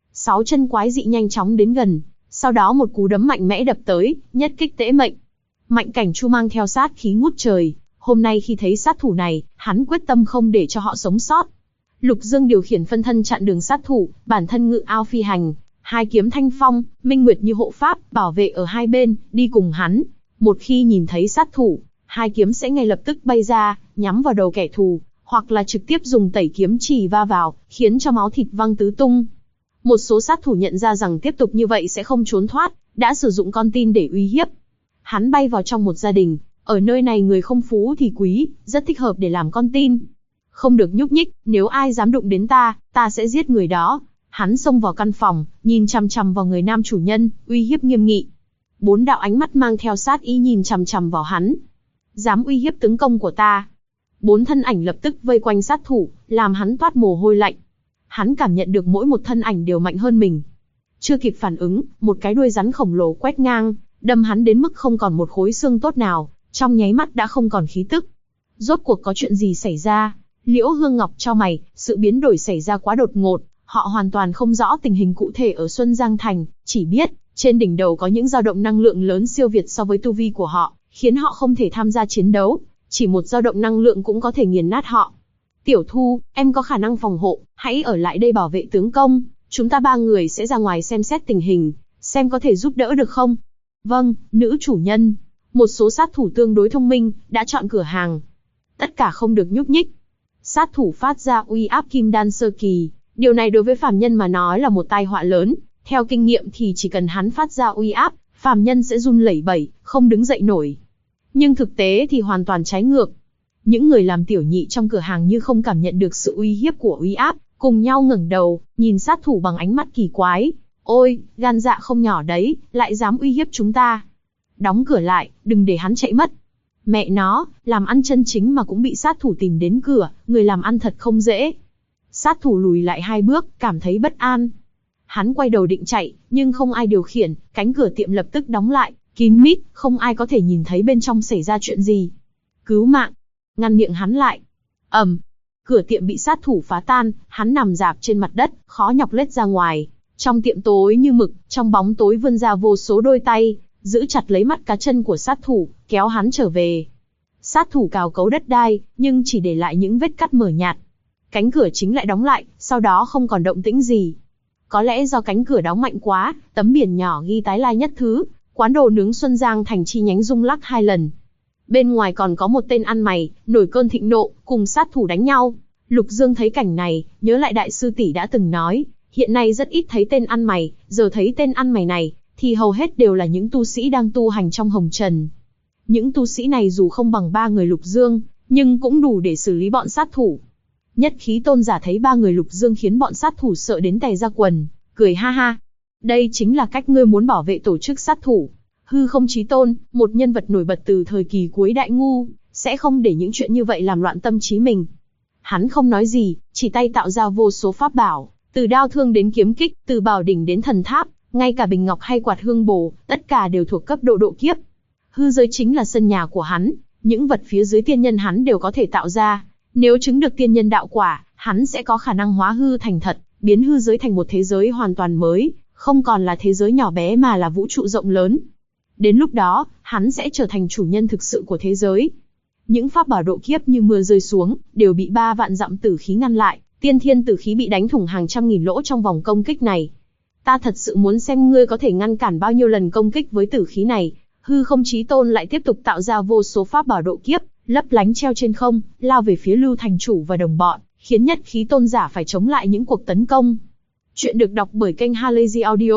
6 chân quái dị nhanh chóng đến gần, sau đó một cú đấm mạnh mẽ đập tới, nhất kích tễ mệnh. Mạnh Cảnh Chu mang theo sát khí ngút trời, hôm nay khi thấy sát thủ này, hắn quyết tâm không để cho họ sống sót. Lục Dương điều khiển phân thân chặn đường sát thủ, bản thân ngự ao phi hành, 2 kiếm Thanh Phong, Minh Nguyệt như hộ pháp, bảo vệ ở hai bên, đi cùng hắn. Một khi nhìn thấy sát thủ, 2 kiếm sẽ ngay lập tức bay ra, nhắm vào đầu kẻ thù, hoặc là trực tiếp dùng tẩy kiếm chỉ va vào, khiến cho máu thịt văng tứ tung. Một số sát thủ nhận ra rằng tiếp tục như vậy sẽ không trốn thoát, đã sử dụng con tin để uy hiếp. Hắn bay vào trong một gia đình, ở nơi này người không phú thì quý, rất thích hợp để làm con tin. Không được nhúc nhích, nếu ai dám đụng đến ta sẽ giết người đó. Hắn xông vào căn phòng, nhìn chằm chằm vào người nam chủ nhân, uy hiếp nghiêm nghị. 4 đạo ánh mắt mang theo sát ý nhìn chằm chằm vào hắn. Dám uy hiếp tướng công của ta. 4 thân ảnh lập tức vây quanh sát thủ, làm hắn toát mồ hôi lạnh. Hắn cảm nhận được mỗi một thân ảnh đều mạnh hơn mình. Chưa kịp phản ứng, một cái đuôi rắn khổng lồ quét ngang, đâm hắn đến mức không còn một khối xương tốt nào, trong nháy mắt đã không còn khí tức. Rốt cuộc có chuyện gì xảy ra? Liễu Hương Ngọc chau mày, sự biến đổi xảy ra quá đột ngột, họ hoàn toàn không rõ tình hình cụ thể ở Xuân Giang Thành, chỉ biết trên đỉnh đầu có những dao động năng lượng lớn siêu việt so với tu vi của họ, khiến họ không thể tham gia chiến đấu, chỉ một dao động năng lượng cũng có thể nghiền nát họ. Tiểu Thu, em có khả năng phòng hộ, hãy ở lại đây bảo vệ tướng công, chúng ta ba người sẽ ra ngoài xem xét tình hình, xem có thể giúp đỡ được không? Vâng, nữ chủ nhân. Một số sát thủ tương đối thông minh, đã chọn cửa hàng. Tất cả không được nhúc nhích. Sát thủ phát ra uy áp kim đan sơ kỳ, điều này đối với phàm nhân mà nói là một tai họa lớn. Theo kinh nghiệm thì chỉ cần hắn phát ra uy áp, phàm nhân sẽ run lẩy bẩy, không đứng dậy nổi. Nhưng thực tế thì hoàn toàn trái ngược. Những người làm tiểu nhị trong cửa hàng như không cảm nhận được sự uy hiếp của uy áp, cùng nhau ngẩng đầu, nhìn sát thủ bằng ánh mắt kỳ quái. Ôi, gan dạ không nhỏ đấy, lại dám uy hiếp chúng ta. Đóng cửa lại, đừng để hắn chạy mất. Mẹ nó, làm ăn chân chính mà cũng bị sát thủ tìm đến cửa, người làm ăn thật không dễ. Sát thủ lùi lại 2 bước, cảm thấy bất an. Hắn quay đầu định chạy, nhưng không ai điều khiển, cánh cửa tiệm lập tức đóng lại, kín mít, không ai có thể nhìn thấy bên trong xảy ra chuyện gì. Cứu mạng! Ngăn miệng hắn lại. Cửa tiệm bị sát thủ phá tan, hắn nằm rạp trên mặt đất, khó nhọc lết ra ngoài. Trong tiệm tối như mực, trong bóng tối vươn ra vô số đôi tay, giữ chặt lấy mắt cá chân của sát thủ, kéo hắn trở về. Sát thủ cào cấu đất đai, nhưng chỉ để lại những vết cắt mờ nhạt. Cánh cửa chính lại đóng lại, sau đó không còn động tĩnh gì. Có lẽ do cánh cửa đóng mạnh quá, tấm biển nhỏ ghi tái lai nhất thứ, quán đồ nướng Xuân Giang thành chi nhánh rung lắc 2 lần. Bên ngoài còn có một tên ăn mày, nổi cơn thịnh nộ, cùng sát thủ đánh nhau. Lục Dương thấy cảnh này, nhớ lại đại sư tỷ đã từng nói, hiện nay rất ít thấy tên ăn mày, giờ thấy tên ăn mày này, thì hầu hết đều là những tu sĩ đang tu hành trong hồng trần. Những tu sĩ này dù không bằng 3 người Lục Dương, nhưng cũng đủ để xử lý bọn sát thủ. Nhất Khí Tôn giả thấy 3 người Lục Dương khiến bọn sát thủ sợ đến tè ra quần, cười ha ha. Đây chính là cách ngươi muốn bảo vệ tổ chức sát thủ. Hư Không Chí Tôn, một nhân vật nổi bật từ thời kỳ cuối Đại Ngu, sẽ không để những chuyện như vậy làm loạn tâm trí mình. Hắn không nói gì, chỉ tay tạo ra vô số pháp bảo, từ đao thương đến kiếm kích, từ bảo đỉnh đến thần tháp, ngay cả bình ngọc hay quạt hương bồ, tất cả đều thuộc cấp độ độ kiếp. Hư giới chính là sân nhà của hắn, những vật phía dưới tiên nhân hắn đều có thể tạo ra. Nếu chứng được tiên nhân đạo quả, hắn sẽ có khả năng hóa hư thành thật, biến hư giới thành một thế giới hoàn toàn mới, không còn là thế giới nhỏ bé mà là vũ trụ rộng lớn. Đến lúc đó, hắn sẽ trở thành chủ nhân thực sự của thế giới. Những pháp bảo độ kiếp như mưa rơi xuống, đều bị 3 vạn dặm tử khí ngăn lại, tiên thiên tử khí bị đánh thủng hàng trăm nghìn lỗ trong vòng công kích này. Ta thật sự muốn xem ngươi có thể ngăn cản bao nhiêu lần công kích với tử khí này. Hư Không Chí Tôn lại tiếp tục tạo ra vô số pháp bảo độ kiếp, lấp lánh treo trên không, lao về phía Lưu Thành Chủ và đồng bọn, khiến Nhất Khí Tôn giả phải chống lại những cuộc tấn công. Chuyện được đọc bởi kênh Halazy Audio.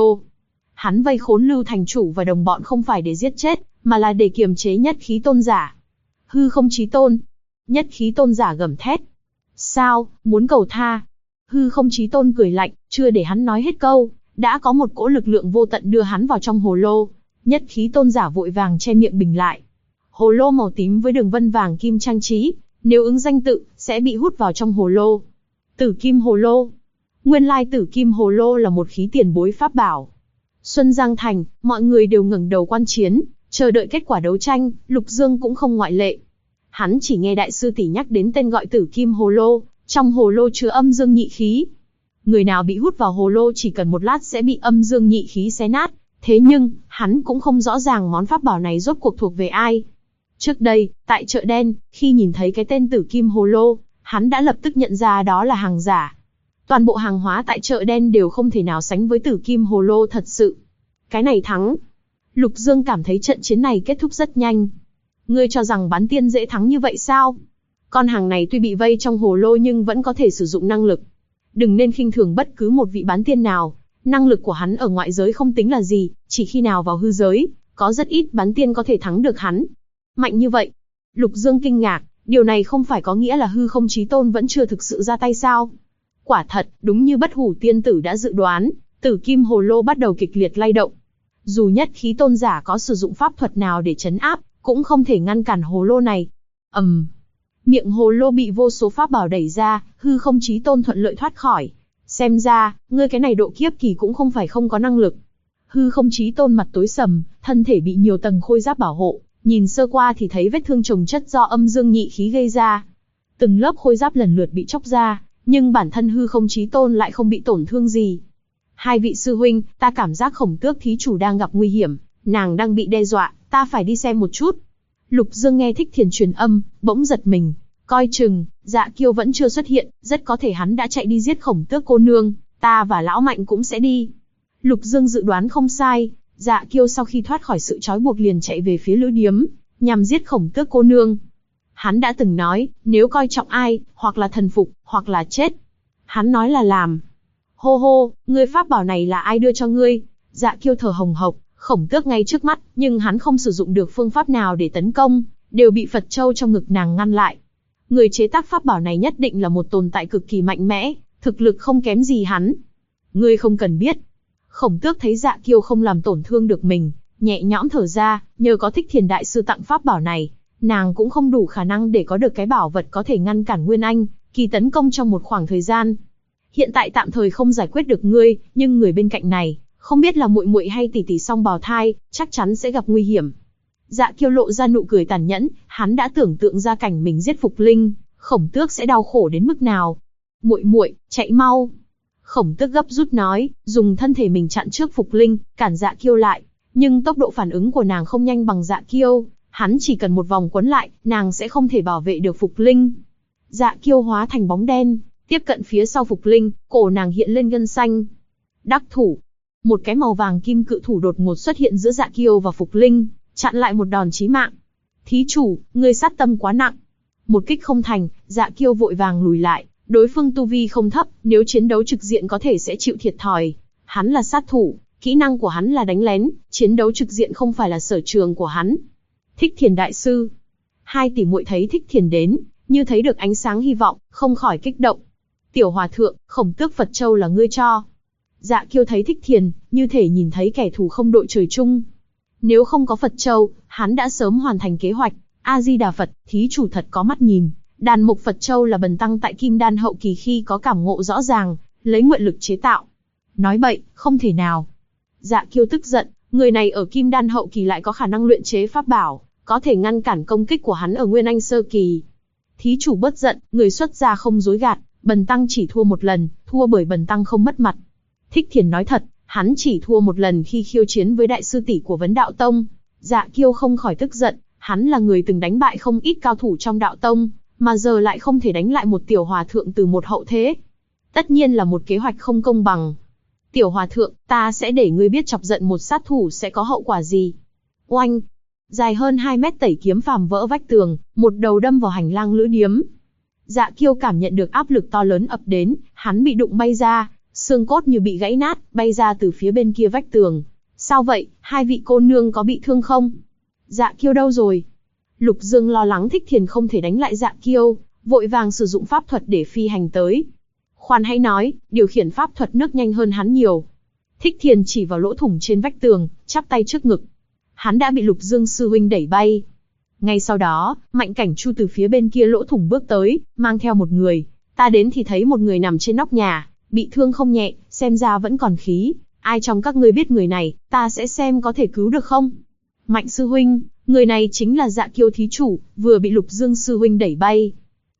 Hắn vây khốn Lưu Thành Chủ và đồng bọn không phải để giết chết, mà là để kiềm chế Nhất Khí Tôn giả. Hư Không Chí Tôn. Nhất Khí Tôn giả gầm thét. Sao, muốn cầu tha? Hư Không Chí Tôn cười lạnh, chưa để hắn nói hết câu, đã có một cỗ lực lượng vô tận đưa hắn vào trong hồ lô. Nhất Khí Tôn giả vội vàng che miệng bình lại. Hồ lô màu tím với đường vân vàng kim trang trí, nếu ứng danh tự, sẽ bị hút vào trong hồ lô. Tử Kim Hồ Lô. Nguyên lai Tử Kim Hồ Lô là một khí tiền bối pháp bảo. Xuân Giang Thành, mọi người đều ngẩng đầu quan chiến, chờ đợi kết quả đấu tranh, Lục Dương cũng không ngoại lệ. Hắn chỉ nghe đại sư tỷ nhắc đến tên gọi Tử Kim Hồ Lô, trong hồ lô chứa âm dương nhị khí. Người nào bị hút vào hồ lô chỉ cần một lát sẽ bị âm dương nhị khí xé nát, thế nhưng, hắn cũng không rõ ràng món pháp bảo này rốt cuộc thuộc về ai. Trước đây, tại chợ đen, khi nhìn thấy cái tên Tử Kim Hồ Lô, hắn đã lập tức nhận ra đó là hàng giả. Toàn bộ hàng hóa tại chợ đen đều không thể nào sánh với Tử Kim Hồ Lô thật sự. Cái này thắng. Lục Dương cảm thấy trận chiến này kết thúc rất nhanh. Ngươi cho rằng bán tiên dễ thắng như vậy sao? Con hàng này tuy bị vây trong hồ lô nhưng vẫn có thể sử dụng năng lực. Đừng nên khinh thường bất cứ một vị bán tiên nào. Năng lực của hắn ở ngoại giới không tính là gì, chỉ khi nào vào hư giới, có rất ít bán tiên có thể thắng được hắn. Mạnh như vậy. Lục Dương kinh ngạc, điều này không phải có nghĩa là Hư Không Chí Tôn vẫn chưa thực sự ra tay sao? Quả thật, đúng như Bất Hủ Tiên Tử đã dự đoán, Tử Kim Hồ Lô bắt đầu kịch liệt lay động. Dù Nhất Khí Tôn giả có sử dụng pháp thuật nào để trấn áp, cũng không thể ngăn cản hồ lô này. Miệng hồ lô bị vô số pháp bảo đẩy ra, Hư Không Chí Tôn thuận lợi thoát khỏi. Xem ra, ngươi cái này độ kiếp kỳ cũng không phải không có năng lực. Hư Không Chí Tôn mặt tối sầm, thân thể bị nhiều tầng khôi giáp bảo hộ, nhìn sơ qua thì thấy vết thương chồng chất do âm dương nhị khí gây ra. Từng lớp khôi giáp lần lượt bị chóc ra, nhưng bản thân Hư Không Chí Tôn lại không bị tổn thương gì. Hai vị sư huynh, ta cảm giác Khổng Tước thí chủ đang gặp nguy hiểm, nàng đang bị đe dọa, ta phải đi xem một chút. Lục Dương nghe Thích Thiền truyền âm, bỗng giật mình. Coi chừng, Dạ Kiêu vẫn chưa xuất hiện, rất có thể hắn đã chạy đi giết Khổng Tước cô nương, ta và lão Mạnh cũng sẽ đi. Lục Dương dự đoán không sai, Dạ Kiêu sau khi thoát khỏi sự trói buộc liền chạy về phía lữ điếm, nhằm giết Khổng Tước cô nương. Hắn đã từng nói, nếu coi trọng ai, hoặc là thần phục, hoặc là chết. Hắn nói là làm. Hô hô, ngươi pháp bảo này là ai đưa cho ngươi? Dạ Kiêu thở hồng hộc, Khổng Tước ngay trước mắt, nhưng hắn không sử dụng được phương pháp nào để tấn công, đều bị Phật Châu trong ngực nàng ngăn lại. Người chế tác pháp bảo này nhất định là một tồn tại cực kỳ mạnh mẽ, thực lực không kém gì hắn. Ngươi không cần biết. Khổng Tước thấy Dạ Kiêu không làm tổn thương được mình, nhẹ nhõm thở ra, nhờ có Thích Thiền đại sư tặng pháp bảo này, nàng cũng không đủ khả năng để có được cái bảo vật có thể ngăn cản Nguyên Anh kỳ tấn công trong một khoảng thời gian. Hiện tại tạm thời không giải quyết được ngươi, nhưng người bên cạnh này, không biết là muội muội hay tỷ tỷ song bào thai, chắc chắn sẽ gặp nguy hiểm. Dạ Kiêu lộ ra nụ cười tàn nhẫn, hắn đã tưởng tượng ra cảnh mình giết Phục Linh, Khổng Tước sẽ đau khổ đến mức nào. Muội muội, chạy mau! Khổng Tước gấp rút nói, dùng thân thể mình chặn trước Phục Linh, cản Dạ Kiêu lại. Nhưng tốc độ phản ứng của nàng không nhanh bằng Dạ Kiêu, hắn chỉ cần một vòng quấn lại, nàng sẽ không thể bảo vệ được Phục Linh. Dạ Kiêu hóa thành bóng đen, tiếp cận phía sau Phục Linh, cổ nàng hiện lên gân xanh. Đắc thủ! Một cái màu vàng kim cự thủ đột ngột xuất hiện giữa Dạ Kiêu và Phục Linh, chặn lại một đòn chí mạng. Thí chủ, ngươi sát tâm quá nặng. Một kích không thành, Dạ Kiêu vội vàng lùi lại. Đối phương tu vi không thấp, nếu chiến đấu trực diện có thể sẽ chịu thiệt thòi. Hắn là sát thủ, kỹ năng của hắn là đánh lén, chiến đấu trực diện không phải là sở trường của hắn. Thích Thiền đại sư. Hai tỷ muội thấy Thích Thiền đến, như thấy được ánh sáng hy vọng, không khỏi kích động. Tiểu hòa thượng, Khổng Tước Phật Châu là ngươi cho. Dạ Kiêu thấy Thích Thiền, như thể nhìn thấy kẻ thù không đội trời chung. Nếu không có Phật Châu, hắn đã sớm hoàn thành kế hoạch. A Di Đà Phật, thí chủ thật có mắt nhìn. Đàn mục Phật Châu là bần tăng tại Kim Đan hậu kỳ khi có cảm ngộ rõ ràng, lấy nguyện lực chế tạo. Nói bậy, không thể nào. Dạ Kiêu tức giận, người này ở Kim Đan hậu kỳ lại có khả năng luyện chế pháp bảo, có thể ngăn cản công kích của hắn ở Nguyên Anh sơ kỳ. Thí chủ bớt giận, người xuất gia không dối gạt, bần tăng chỉ thua một lần, thua bởi bần tăng không mất mặt. Thích Thiền nói thật, hắn chỉ thua một lần khi khiêu chiến với đại sư tỷ của Vấn Đạo Tông. Dạ Kiêu không khỏi tức giận, hắn là người từng đánh bại không ít cao thủ trong đạo tông, mà giờ lại không thể đánh lại một tiểu hòa thượng từ một hậu thế. Tất nhiên là một kế hoạch không công bằng. Tiểu hòa thượng, ta sẽ để ngươi biết chọc giận một sát thủ sẽ có hậu quả gì. Oanh! Dài hơn 2 mét tẩy kiếm phàm vỡ vách tường, một đầu đâm vào hành lang lữ điếm. Dạ Kiêu cảm nhận được áp lực to lớn ập đến, hắn bị đụng bay ra, xương cốt như bị gãy nát, bay ra từ phía bên kia vách tường. Sao vậy, hai vị cô nương có bị thương không? Dạ Kiêu đâu rồi? Lục Dương lo lắng Thích Thiền không thể đánh lại Dạ Kiêu, vội vàng sử dụng pháp thuật để phi hành tới. Khoan hãy nói, điều khiển pháp thuật nước nhanh hơn hắn nhiều. Thích Thiền chỉ vào lỗ thủng trên vách tường, chắp tay trước ngực. Hắn đã bị Lục Dương sư huynh đẩy bay. Ngay sau đó, Mạnh Cảnh Chu từ phía bên kia lỗ thủng bước tới, mang theo một người. Ta đến thì thấy một người nằm trên nóc nhà, bị thương không nhẹ, xem ra vẫn còn khí. Ai trong các ngươi biết người này, ta sẽ xem có thể cứu được không? Mạnh sư huynh, người này chính là Dạ Kiêu thí chủ, vừa bị Lục Dương sư huynh đẩy bay.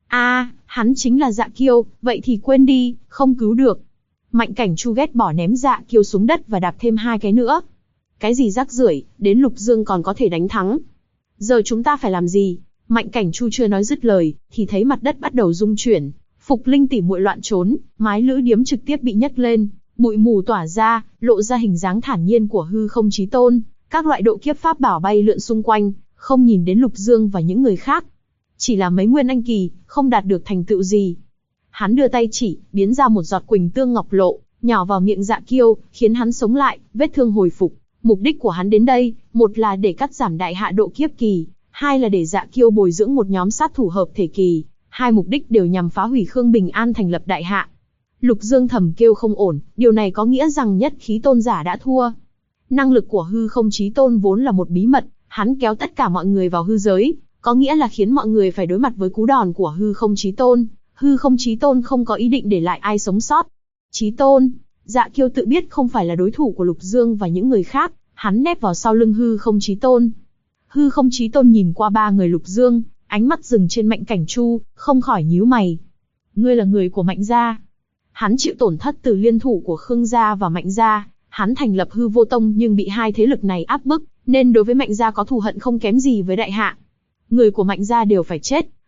Hắn chính là Dạ Kiêu, vậy thì quên đi, không cứu được. Mạnh Cảnh Chu ghét bỏ ném Dạ Kiêu xuống đất và đạp thêm 2 cái nữa. Cái gì rác rưởi, đến Lục Dương còn có thể đánh thắng. Giờ chúng ta phải làm gì? Mạnh Cảnh Chu chưa nói dứt lời, thì thấy mặt đất bắt đầu rung chuyển. Phục Linh tỉ muội loạn trốn, mái lữ điếm trực tiếp bị nhấc lên, bụi mù tỏa ra, lộ ra hình dáng thản nhiên của Hư Không Chí Tôn. Các loại độ kiếp pháp bảo bay lượn xung quanh, không nhìn đến Lục Dương và những người khác. Chỉ là mấy nguyên anh kỳ, không đạt được thành tựu gì. Hắn đưa tay chỉ, biến ra một giọt quỳnh tương ngọc lộ, nhỏ vào miệng Dạ Kiêu, khiến hắn sống lại, vết thương hồi phục. Mục đích của hắn đến đây, một là để cắt giảm đại hạ độ kiếp kỳ, hai là để Dạ Kiêu bồi dưỡng một nhóm sát thủ hợp thể kỳ. Hai mục đích đều nhằm phá hủy Khương Bình An thành lập đại hạ. Lục Dương thầm kêu không ổn, điều này có nghĩa rằng nhất khí tôn giả đã thua. Năng lực của Hư Không Chí Tôn vốn là một bí mật, hắn kéo tất cả mọi người vào hư giới, có nghĩa là khiến mọi người phải đối mặt với cú đòn của Hư Không Chí Tôn. Hư Không Chí Tôn không có ý định để lại ai sống sót. Chí Tôn, Dạ Kiêu tự biết không phải là đối thủ của Lục Dương và những người khác, hắn nép vào sau lưng Hư Không Chí Tôn. Hư Không Chí Tôn nhìn qua 3 người Lục Dương, ánh mắt dừng trên Mạnh Cảnh Chu, không khỏi nhíu mày. Ngươi là người của Mạnh gia. Hắn chịu tổn thất từ liên thủ của Khương gia và Mạnh gia, hắn thành lập Hư Vô Tông nhưng bị hai thế lực này áp bức, nên đối với Mạnh gia có thù hận không kém gì với đại hạ. Người của Mạnh gia đều phải chết,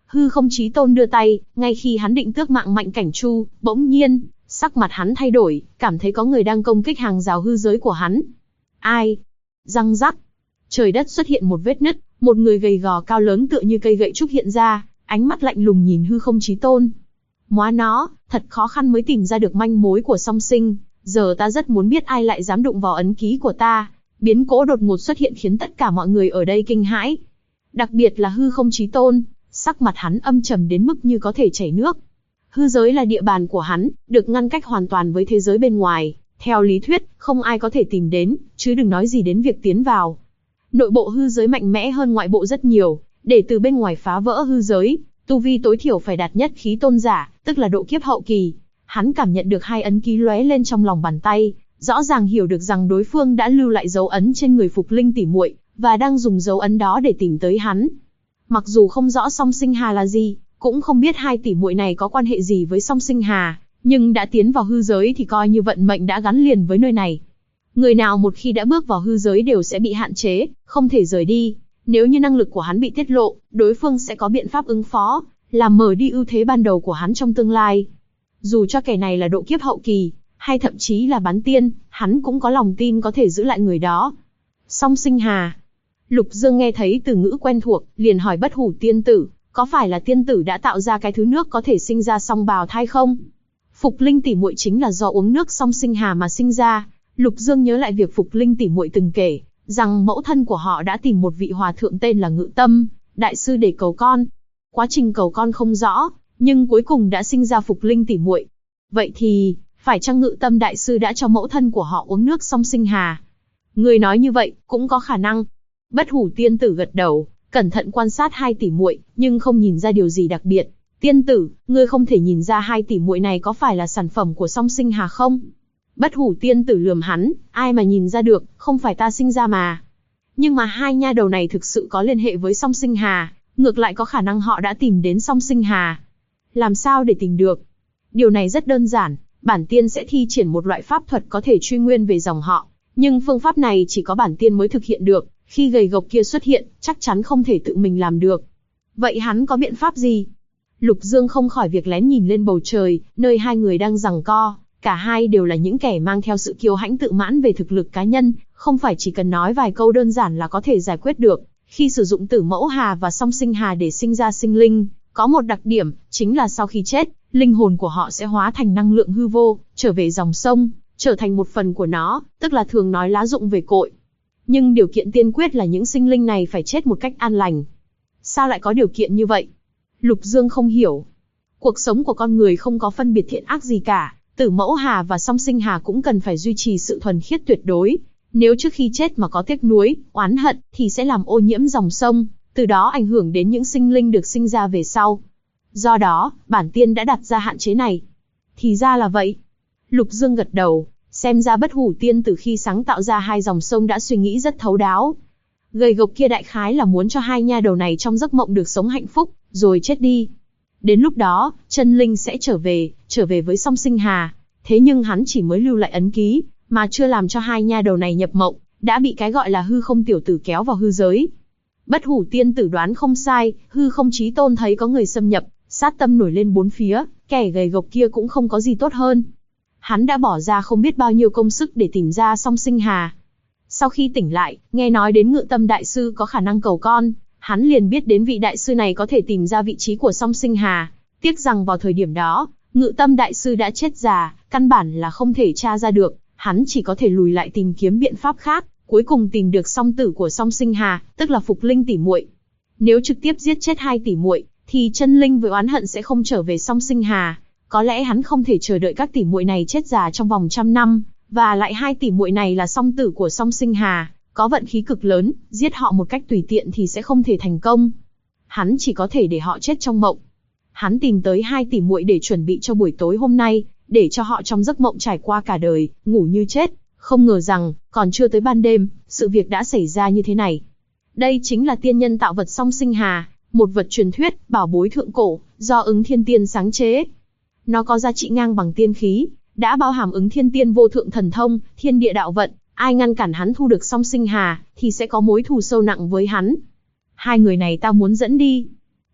Hư Không Chí Tôn đưa tay, ngay khi hắn định tước mạng Mạnh Cảnh Chu, bỗng nhiên, sắc mặt hắn thay đổi, cảm thấy có người đang công kích hàng rào hư giới của hắn. Ai? Răng rắc. Trời đất xuất hiện một vết nứt, một người gầy gò cao lớn tựa như cây gậy trúc hiện ra, ánh mắt lạnh lùng nhìn Hư Không Chí Tôn. Móa nó, thật khó khăn mới tìm ra được manh mối của song sinh, giờ ta rất muốn biết ai lại dám đụng vào ấn ký của ta. Biến cố đột ngột xuất hiện khiến tất cả mọi người ở đây kinh hãi. Đặc biệt là Hư Không Chí Tôn, sắc mặt hắn âm trầm đến mức như có thể chảy nước. Hư giới là địa bàn của hắn, được ngăn cách hoàn toàn với thế giới bên ngoài. Theo lý thuyết, không ai có thể tìm đến, chứ đừng nói gì đến việc tiến vào. Nội bộ hư giới mạnh mẽ hơn ngoại bộ rất nhiều, để từ bên ngoài phá vỡ hư giới, tu vi tối thiểu phải đạt nhất khí tôn giả, tức là độ kiếp hậu kỳ. Hắn cảm nhận được hai ấn ký lóe lên trong lòng bàn tay, rõ ràng hiểu được rằng đối phương đã lưu lại dấu ấn trên người Phục Linh tỉ muội và đang dùng dấu ấn đó để tìm tới hắn. Mặc dù không rõ Song Sinh Hà là gì, cũng không biết hai tỷ muội này có quan hệ gì với Song Sinh Hà, nhưng đã tiến vào hư giới thì coi như vận mệnh đã gắn liền với nơi này. Người nào một khi đã bước vào hư giới đều sẽ bị hạn chế, không thể rời đi. Nếu như năng lực của hắn bị tiết lộ, đối phương sẽ có biện pháp ứng phó, làm mở đi ưu thế ban đầu của hắn trong tương lai. Dù cho kẻ này là độ kiếp hậu kỳ, hay thậm chí là bán tiên, hắn cũng có lòng tin có thể giữ lại người đó. Song Sinh Hà. Lục Dương nghe thấy từ ngữ quen thuộc, liền hỏi Bất Hủ tiên tử, có phải là tiên tử đã tạo ra cái thứ nước có thể sinh ra song bào thai không? Phục Linh tỉ muội chính là do uống nước Song Sinh Hà mà sinh ra. Lục Dương nhớ lại việc Phục Linh tỉ muội từng kể, rằng mẫu thân của họ đã tìm một vị hòa thượng tên là Ngự Tâm đại sư để cầu con. Quá trình cầu con không rõ, nhưng cuối cùng đã sinh ra Phục Linh tỉ muội. Vậy thì, phải chăng Ngự Tâm đại sư đã cho mẫu thân của họ uống nước Song Sinh Hà? Người nói như vậy, cũng có khả năng. Bất Hủ tiên tử gật đầu, cẩn thận quan sát hai tỷ muội, nhưng không nhìn ra điều gì đặc biệt. Tiên tử, ngươi không thể nhìn ra hai tỷ muội này có phải là sản phẩm của Song Sinh Hà không? Bất Hủ tiên tử lườm hắn, ai mà nhìn ra được, không phải ta sinh ra mà. Nhưng mà hai nha đầu này thực sự có liên hệ với Song Sinh Hà, ngược lại có khả năng họ đã tìm đến Song Sinh Hà. Làm sao để tìm được? Điều này rất đơn giản, bản tiên sẽ thi triển một loại pháp thuật có thể truy nguyên về dòng họ, nhưng phương pháp này chỉ có bản tiên mới thực hiện được, khi gầy gộc kia xuất hiện, chắc chắn không thể tự mình làm được. Vậy hắn có biện pháp gì? Lục Dương không khỏi việc lén nhìn lên bầu trời, nơi hai người đang giằng co. Cả hai đều là những kẻ mang theo sự kiêu hãnh tự mãn về thực lực cá nhân, không phải chỉ cần nói vài câu đơn giản là có thể giải quyết được. Khi sử dụng Tử Mẫu Hà và Song Sinh Hà để sinh ra sinh linh, có một đặc điểm, chính là sau khi chết, linh hồn của họ sẽ hóa thành năng lượng hư vô, trở về dòng sông, trở thành một phần của nó, tức là thường nói lá rụng về cội. Nhưng điều kiện tiên quyết là những sinh linh này phải chết một cách an lành. Sao lại có điều kiện như vậy? Lục Dương không hiểu. Cuộc sống của con người không có phân biệt thiện ác gì cả. Tử Mẫu Hà và Song Sinh Hà cũng cần phải duy trì sự thuần khiết tuyệt đối. Nếu trước khi chết mà có tiếc nuối, oán hận, thì sẽ làm ô nhiễm dòng sông, từ đó ảnh hưởng đến những sinh linh được sinh ra về sau. Do đó, bản tiên đã đặt ra hạn chế này. Thì ra là vậy. Lục Dương gật đầu, xem ra Bất Hủ tiên từ khi sáng tạo ra hai dòng sông đã suy nghĩ rất thấu đáo. Gầy gộc kia đại khái là muốn cho hai nha đầu này trong giấc mộng được sống hạnh phúc, rồi chết đi. Đến lúc đó, chân linh sẽ trở về với Song Sinh Hà. Thế nhưng hắn chỉ mới lưu lại ấn ký, mà chưa làm cho hai nha đầu này nhập mộng, đã bị cái gọi là hư không tiểu tử kéo vào hư giới. Bất Hủ tiên tử đoán không sai, Hư Không Chí Tôn thấy có người xâm nhập, sát tâm nổi lên bốn phía, kẻ gầy gộc kia cũng không có gì tốt hơn. Hắn đã bỏ ra không biết bao nhiêu công sức để tìm ra Song Sinh Hà. Sau khi tỉnh lại, nghe nói đến Ngự Tâm đại sư có khả năng cầu con, hắn liền biết đến vị đại sư này có thể tìm ra vị trí của Song Sinh Hà. Tiếc rằng vào thời điểm đó, Ngự Tâm đại sư đã chết già, căn bản là không thể tra ra được, hắn chỉ có thể lùi lại tìm kiếm biện pháp khác, cuối cùng tìm được song tử của Song Sinh Hà, tức là Phục Linh tỷ muội. Nếu trực tiếp giết chết hai tỷ muội, thì chân linh với oán hận sẽ không trở về Song Sinh Hà. Có lẽ hắn không thể chờ đợi các tỷ muội này chết già trong vòng 100 năm, và lại hai tỷ muội này là song tử của Song Sinh Hà, có vận khí cực lớn, giết họ một cách tùy tiện thì sẽ không thể thành công. Hắn chỉ có thể để họ chết trong mộng. Hắn tìm tới hai tỷ muội để chuẩn bị cho buổi tối hôm nay, để cho họ trong giấc mộng trải qua cả đời, ngủ như chết. Không ngờ rằng, còn chưa tới ban đêm, sự việc đã xảy ra như thế này. Đây chính là tiên nhân tạo vật Song Sinh Hà, một vật truyền thuyết, bảo bối thượng cổ, do Ứng Thiên Tiên sáng chế. Nó có giá trị ngang bằng tiên khí, đã bao hàm Ứng Thiên Tiên vô thượng thần thông, thiên địa đạo vận. Ai ngăn cản hắn thu được Song Sinh Hà, thì sẽ có mối thù sâu nặng với hắn. Hai người này ta muốn dẫn đi.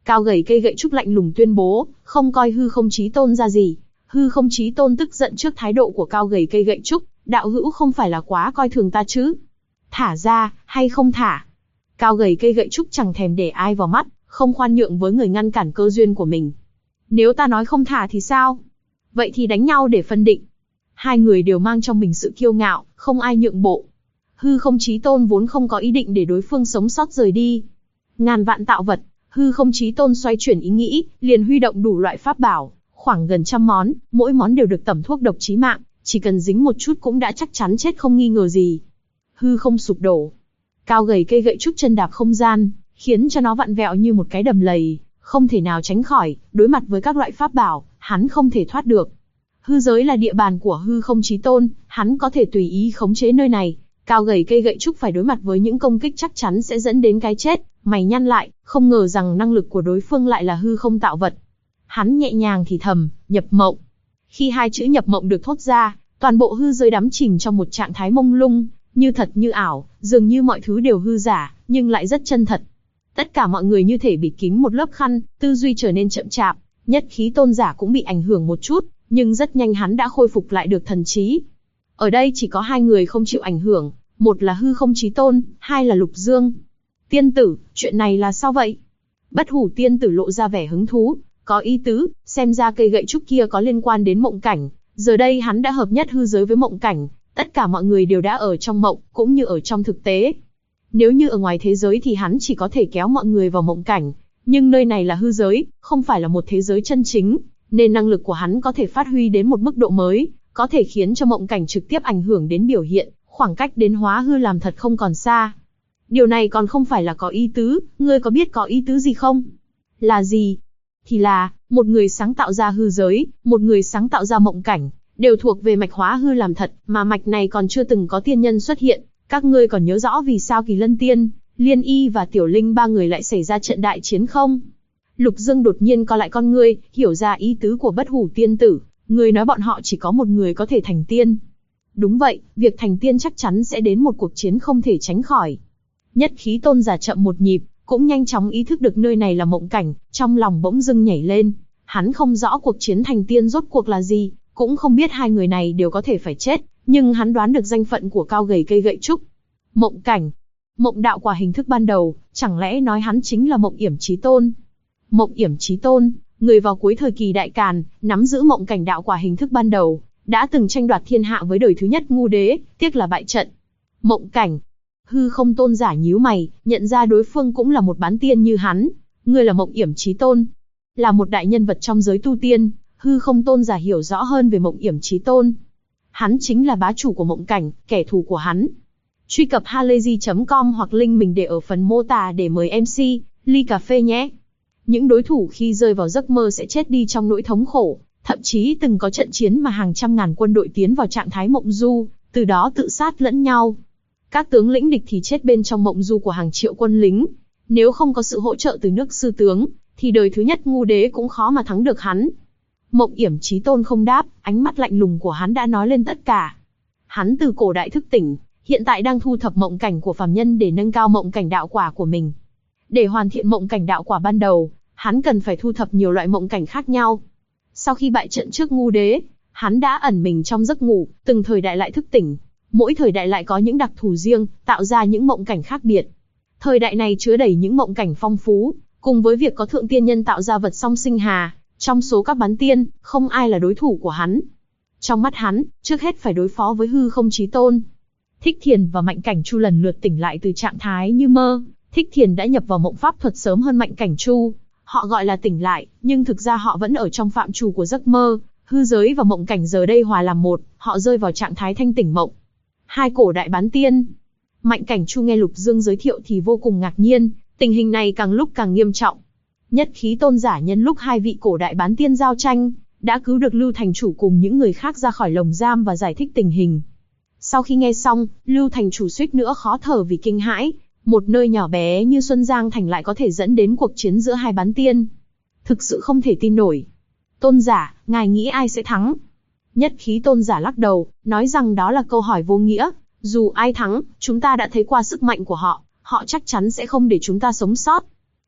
Cao gầy cây gậy trúc lạnh lùng tuyên bố, không coi hư không chí tôn ra gì. Hư không chí tôn tức giận trước thái độ của cao gầy cây gậy trúc, đạo hữu không phải là quá coi thường ta chứ? Thả ra, hay không thả? Cao gầy cây gậy trúc chẳng thèm để ai vào mắt, không khoan nhượng với người ngăn cản cơ duyên của mình. Nếu ta nói không thả thì sao? Vậy thì đánh nhau để phân định. Hai người đều mang trong mình sự kiêu ngạo, không ai nhượng bộ. Hư không chí tôn vốn không có ý định để đối phương sống sót rời đi. Ngàn vạn tạo vật, hư không chí tôn xoay chuyển ý nghĩ, liền huy động đủ loại pháp bảo, khoảng gần 100 món, mỗi món đều được tẩm thuốc độc chí mạng, chỉ cần dính một chút cũng đã chắc chắn chết không nghi ngờ gì. Hư không sụp đổ. Cao gầy cây gậy trúc chân đạp không gian, khiến cho nó vặn vẹo như một cái đầm lầy, không thể nào tránh khỏi, đối mặt với các loại pháp bảo, hắn không thể thoát được. Hư giới là địa bàn của hư không chí tôn, hắn có thể tùy ý khống chế nơi này. Cao gầy cây gậy trúc phải đối mặt với những công kích chắc chắn sẽ dẫn đến cái chết, mày nhăn lại, không ngờ rằng năng lực của đối phương lại là hư không tạo vật. Hắn nhẹ nhàng thì thầm, nhập mộng. Khi hai chữ nhập mộng được thốt ra, toàn bộ hư giới đắm chìm trong một trạng thái mông lung, như thật như ảo, dường như mọi thứ đều hư giả, nhưng lại rất chân thật. Tất cả mọi người như thể bị kín một lớp khăn, tư duy trở nên chậm chạp, nhất khí tôn giả cũng bị ảnh hưởng một chút, nhưng rất nhanh hắn đã khôi phục lại được thần trí. Ở đây chỉ có hai người không chịu ảnh hưởng, một là hư không chí tôn, hai là Lục Dương. Tiên tử, chuyện này là sao vậy? Bất hủ tiên tử lộ ra vẻ hứng thú, có ý tứ, xem ra cây gậy trúc kia có liên quan đến mộng cảnh, giờ đây hắn đã hợp nhất hư giới với mộng cảnh, tất cả mọi người đều đã ở trong mộng, cũng như ở trong thực tế. Nếu như ở ngoài thế giới thì hắn chỉ có thể kéo mọi người vào mộng cảnh, nhưng nơi này là hư giới, không phải là một thế giới chân chính, nên năng lực của hắn có thể phát huy đến một mức độ mới, có thể khiến cho mộng cảnh trực tiếp ảnh hưởng đến biểu hiện, khoảng cách đến hóa hư làm thật không còn xa. Điều này còn không phải là có ý tứ, ngươi có biết có ý tứ gì không? Là gì? Thì là, một người sáng tạo ra hư giới, một người sáng tạo ra mộng cảnh, đều thuộc về mạch hóa hư làm thật, mà mạch này còn chưa từng có tiên nhân xuất hiện. Các ngươi còn nhớ rõ vì sao Kỳ Lân Tiên, Liên Y và Tiểu Linh ba người lại xảy ra trận đại chiến không? Lục Dương đột nhiên co lại con ngươi, hiểu ra ý tứ của bất hủ tiên tử, người nói bọn họ chỉ có một người có thể thành tiên. Đúng vậy, việc thành tiên chắc chắn sẽ đến một cuộc chiến không thể tránh khỏi. Nhất khí tôn giả chậm một nhịp, cũng nhanh chóng ý thức được nơi này là mộng cảnh, trong lòng bỗng dưng nhảy lên. Hắn không rõ cuộc chiến thành tiên rốt cuộc là gì, cũng không biết hai người này đều có thể phải chết, nhưng hắn đoán được danh phận của cao gầy cây gậy trúc. Mộng cảnh, mộng đạo quả hình thức ban đầu, chẳng lẽ nói hắn chính là Mộng Yểm Chí Tôn? Mộng Yểm Chí Tôn, người vào cuối thời kỳ đại càn, nắm giữ mộng cảnh đạo quả hình thức ban đầu, đã từng tranh đoạt thiên hạ với đời thứ nhất Ngu Đế, tiếc là bại trận. Mộng cảnh, hư không tôn giả nhíu mày, nhận ra đối phương cũng là một bán tiên như hắn. Người là Mộng Yểm Chí Tôn, là một đại nhân vật trong giới tu tiên. Hư không tôn giả hiểu rõ hơn về Mộng Yểm Chí Tôn. Hắn chính là bá chủ của mộng cảnh, kẻ thù của hắn. Truy cập halayzi.com hoặc link mình để ở phần mô tả để mời MC, ly cà phê nhé. Những đối thủ khi rơi vào giấc mơ sẽ chết đi trong nỗi thống khổ, thậm chí từng có trận chiến mà hàng trăm ngàn quân đội tiến vào trạng thái mộng du, từ đó tự sát lẫn nhau. Các tướng lĩnh địch thì chết bên trong mộng du của hàng triệu quân lính. Nếu không có sự hỗ trợ từ nước sư tướng, thì đời thứ nhất Ngu Đế cũng khó mà thắng được hắn. Mộng Yểm Chí Tôn không đáp, ánh mắt lạnh lùng của hắn đã nói lên tất cả. Hắn từ cổ đại thức tỉnh, hiện tại đang thu thập mộng cảnh của phàm nhân để nâng cao mộng cảnh đạo quả của mình. Để hoàn thiện mộng cảnh đạo quả ban đầu, hắn cần phải thu thập nhiều loại mộng cảnh khác nhau. Sau khi bại trận trước Ngu Đế, hắn đã ẩn mình trong giấc ngủ, từng thời đại lại thức tỉnh. Mỗi thời đại lại có những đặc thù riêng, tạo ra những mộng cảnh khác biệt. Thời đại này chứa đầy những mộng cảnh phong phú, cùng với việc có thượng tiên nhân tạo ra vật song sinh hà. Trong số các bán tiên, không ai là đối thủ của hắn. Trong mắt hắn, trước hết phải đối phó với hư không chí tôn. Thích Thiền và Mạnh Cảnh Chu lần lượt tỉnh lại từ trạng thái như mơ. Thích Thiền đã nhập vào mộng pháp thuật sớm hơn Mạnh Cảnh Chu. Họ gọi là tỉnh lại, nhưng thực ra họ vẫn ở trong phạm trù của giấc mơ. Hư giới và mộng cảnh giờ đây hòa làm một, họ rơi vào trạng thái thanh tỉnh mộng. Hai cổ đại bán tiên. Mạnh Cảnh Chu nghe Lục Dương giới thiệu thì vô cùng ngạc nhiên, tình hình này càng lúc càng nghiêm trọng. Nhất khí tôn giả nhân lúc hai vị cổ đại bán tiên giao tranh, đã cứu được Lưu Thành Chủ cùng những người khác ra khỏi lồng giam và giải thích tình hình. Sau khi nghe xong, Lưu Thành Chủ suýt nữa khó thở vì kinh hãi, một nơi nhỏ bé như Xuân Giang Thành lại có thể dẫn đến cuộc chiến giữa hai bán tiên. Thực sự không thể tin nổi. Tôn giả, ngài nghĩ ai sẽ thắng? Nhất khí tôn giả lắc đầu, nói rằng đó là câu hỏi vô nghĩa, dù ai thắng, chúng ta đã thấy qua sức mạnh của họ, họ chắc chắn sẽ không để chúng ta sống sót.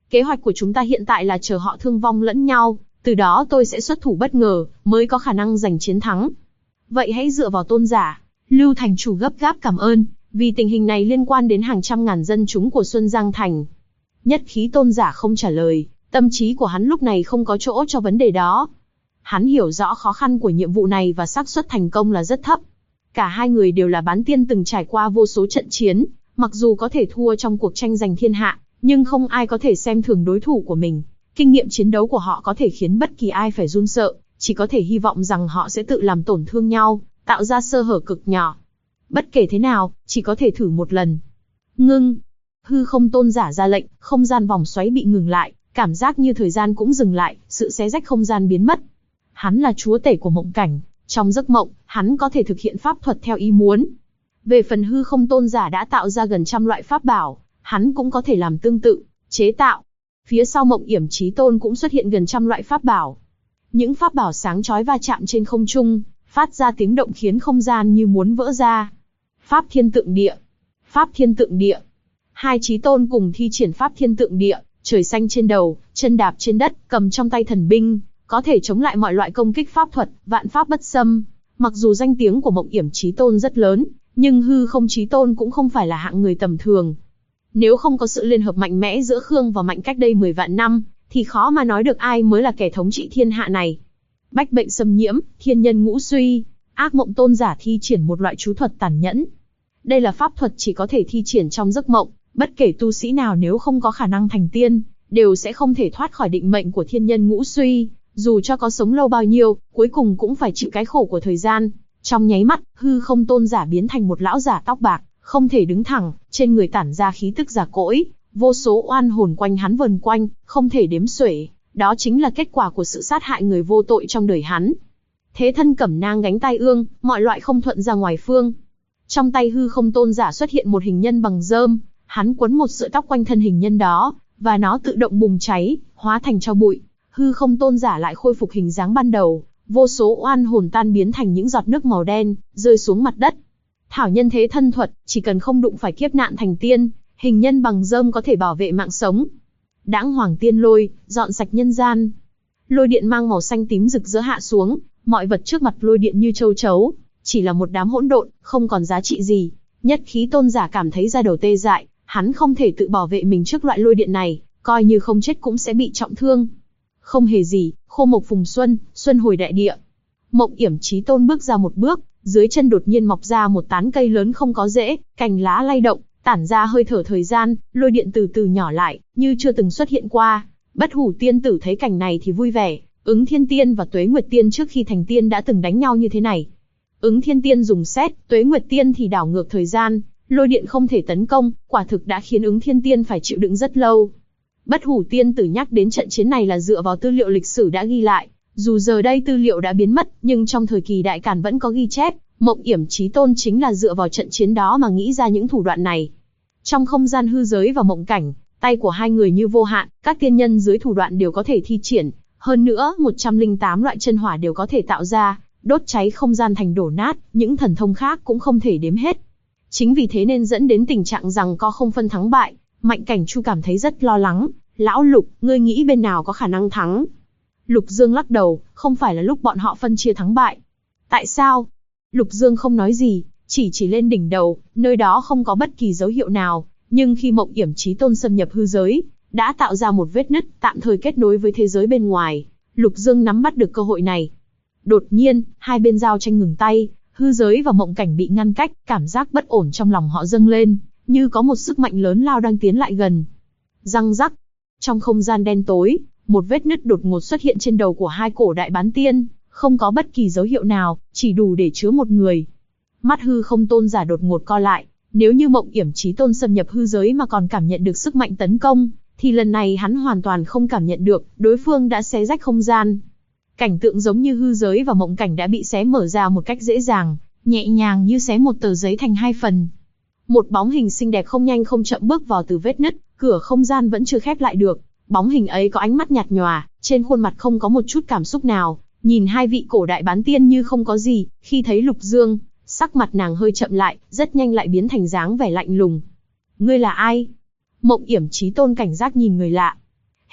Kế hoạch của chúng ta hiện tại là chờ họ thương vong lẫn nhau, từ đó tôi sẽ xuất thủ bất ngờ, mới có khả năng giành chiến thắng. Vậy hãy dựa vào tôn giả. Lưu thành chủ gấp gáp cảm ơn, vì tình hình này liên quan đến hàng trăm ngàn dân chúng của Xuân Giang Thành. Nhất khí tôn giả không trả lời, tâm trí của hắn lúc này không có chỗ cho vấn đề đó. Hắn hiểu rõ khó khăn của nhiệm vụ này và xác suất thành công là rất thấp. Cả hai người đều là bán tiên từng trải qua vô số trận chiến, mặc dù có thể thua trong cuộc tranh giành thiên hạ, nhưng không ai có thể xem thường đối thủ của mình. Kinh nghiệm chiến đấu của họ có thể khiến bất kỳ ai phải run sợ, chỉ có thể hy vọng rằng họ sẽ tự làm tổn thương nhau, tạo ra sơ hở cực nhỏ. Bất kể thế nào, chỉ có thể thử một lần. Ngưng. Hư không tôn giả ra lệnh, không gian vòng xoáy bị ngừng lại, cảm giác như thời gian cũng dừng lại, sự xé rách không gian biến mất. Hắn là chúa tể của mộng cảnh, trong giấc mộng, hắn có thể thực hiện pháp thuật theo ý muốn. Về phần hư không tôn giả đã tạo ra gần trăm loại pháp bảo, hắn cũng có thể làm tương tự, chế tạo. Phía sau Mộng Yểm Chí Tôn cũng xuất hiện gần trăm loại pháp bảo. Những pháp bảo sáng chói va chạm trên không trung, phát ra tiếng động khiến không gian như muốn vỡ ra. Pháp Thiên Tượng Địa. Pháp Thiên Tượng Địa. Hai Chí Tôn cùng thi triển Pháp Thiên Tượng Địa, trời xanh trên đầu, chân đạp trên đất, cầm trong tay thần binh, có thể chống lại mọi loại công kích pháp thuật, vạn pháp bất xâm. Mặc dù danh tiếng của Mộng Yểm Chí Tôn rất lớn, nhưng Hư Không Chí Tôn cũng không phải là hạng người tầm thường. Nếu không có sự liên hợp mạnh mẽ giữa Khương và Mạnh cách đây 10 vạn năm, thì khó mà nói được ai mới là kẻ thống trị thiên hạ này. Bách bệnh xâm nhiễm, thiên nhân ngũ suy, ác mộng tôn giả thi triển một loại chú thuật tàn nhẫn. Đây là pháp thuật chỉ có thể thi triển trong giấc mộng, bất kể tu sĩ nào nếu không có khả năng thành tiên, đều sẽ không thể thoát khỏi định mệnh của thiên nhân ngũ suy, dù cho có sống lâu bao nhiêu, cuối cùng cũng phải chịu cái khổ của thời gian. Trong nháy mắt, hư không tôn giả biến thành một lão giả tóc bạc, không thể đứng thẳng, trên người tản ra khí tức già cỗi, vô số oan hồn quanh hắn vần quanh, không thể đếm xuể. Đó chính là kết quả của sự sát hại người vô tội trong đời hắn. Thế thân cẩm nang gánh tai ương, mọi loại không thuận ra ngoài phương. Trong tay hư không tôn giả xuất hiện một hình nhân bằng rơm, hắn quấn một sợi tóc quanh thân hình nhân đó, và nó tự động bùng cháy, hóa thành tro bụi. Hư không tôn giả lại khôi phục hình dáng ban đầu, vô số oan hồn tan biến thành những giọt nước màu đen, rơi xuống mặt đất. Thảo nhân thế thân thuật, chỉ cần không đụng phải kiếp nạn thành tiên, hình nhân bằng rơm có thể bảo vệ mạng sống. Đãng hoàng tiên lôi, dọn sạch nhân gian. Lôi điện mang màu xanh tím rực rỡ hạ xuống, mọi vật trước mặt lôi điện như châu chấu, chỉ là một đám hỗn độn, không còn giá trị gì. Nhất khí tôn giả cảm thấy da đầu tê dại, hắn không thể tự bảo vệ mình trước loại lôi điện này, coi như không chết cũng sẽ bị trọng thương. Không hề gì, khô mộc phùng xuân, xuân hồi đại địa. Mộng Yểm Chí Tôn bước ra một bước, dưới chân đột nhiên mọc ra một tán cây lớn không có rễ, cành lá lay động, tản ra hơi thở thời gian, lôi điện từ từ nhỏ lại, như chưa từng xuất hiện qua. Bất Hủ tiên tử thấy cảnh này thì vui vẻ, Ứng Thiên Tiên và Tuế Nguyệt Tiên trước khi thành tiên đã từng đánh nhau như thế này. Ứng Thiên Tiên dùng sét, Tuế Nguyệt Tiên thì đảo ngược thời gian, lôi điện không thể tấn công, quả thực đã khiến Ứng Thiên Tiên phải chịu đựng rất lâu. Bất Hủ tiên tử nhắc đến trận chiến này là dựa vào tư liệu lịch sử đã ghi lại, dù giờ đây tư liệu đã biến mất, nhưng trong thời kỳ Đại Càn vẫn có ghi chép. Mộng Yểm Chí Tôn chính là dựa vào trận chiến đó mà nghĩ ra những thủ đoạn này. Trong không gian hư giới và mộng cảnh, tay của hai người như vô hạn, các tiên nhân dưới thủ đoạn đều có thể thi triển. Hơn nữa, 108 loại chân hỏa đều có thể tạo ra, đốt cháy không gian thành đổ nát, những thần thông khác cũng không thể đếm hết. Chính vì thế nên dẫn đến tình trạng rằng có không phân thắng bại. Mạnh Cảnh Chu cảm thấy rất lo lắng. Lão Lục, ngươi nghĩ bên nào có khả năng thắng? Lục Dương lắc đầu, không phải là lúc bọn họ phân chia thắng bại. Tại sao? Lục Dương không nói gì, chỉ lên đỉnh đầu, nơi đó không có bất kỳ dấu hiệu nào, nhưng khi Mộng Yểm Chí Tôn xâm nhập hư giới, đã tạo ra một vết nứt, tạm thời kết nối với thế giới bên ngoài. Lục Dương nắm bắt được cơ hội này. Đột nhiên, hai bên giao tranh ngừng tay, hư giới và mộng cảnh bị ngăn cách, cảm giác bất ổn trong lòng họ dâng lên, như có một sức mạnh lớn lao đang tiến lại gần. Răng rắc, trong không gian đen tối, một vết nứt đột ngột xuất hiện trên đầu của hai cổ đại bán tiên. Không có bất kỳ dấu hiệu nào, chỉ đủ để chứa một người. Mắt hư không tôn giả đột ngột co lại, nếu như Mộng Yểm Chí Tôn xâm nhập hư giới mà còn cảm nhận được sức mạnh tấn công, thì lần này hắn hoàn toàn không cảm nhận được, đối phương đã xé rách không gian. Cảnh tượng giống như hư giới và mộng cảnh đã bị xé mở ra một cách dễ dàng, nhẹ nhàng như xé một tờ giấy thành hai phần. Một bóng hình xinh đẹp không nhanh không chậm bước vào từ vết nứt, cửa không gian vẫn chưa khép lại được. Bóng hình ấy có ánh mắt nhạt nhòa, trên khuôn mặt không có một chút cảm xúc nào. Nhìn hai vị cổ đại bán tiên như không có gì, khi thấy Lục Dương, sắc mặt nàng hơi chậm lại, rất nhanh lại biến thành dáng vẻ lạnh lùng. Ngươi là ai? Mộng Yểm Chí Tôn cảnh giác nhìn người lạ.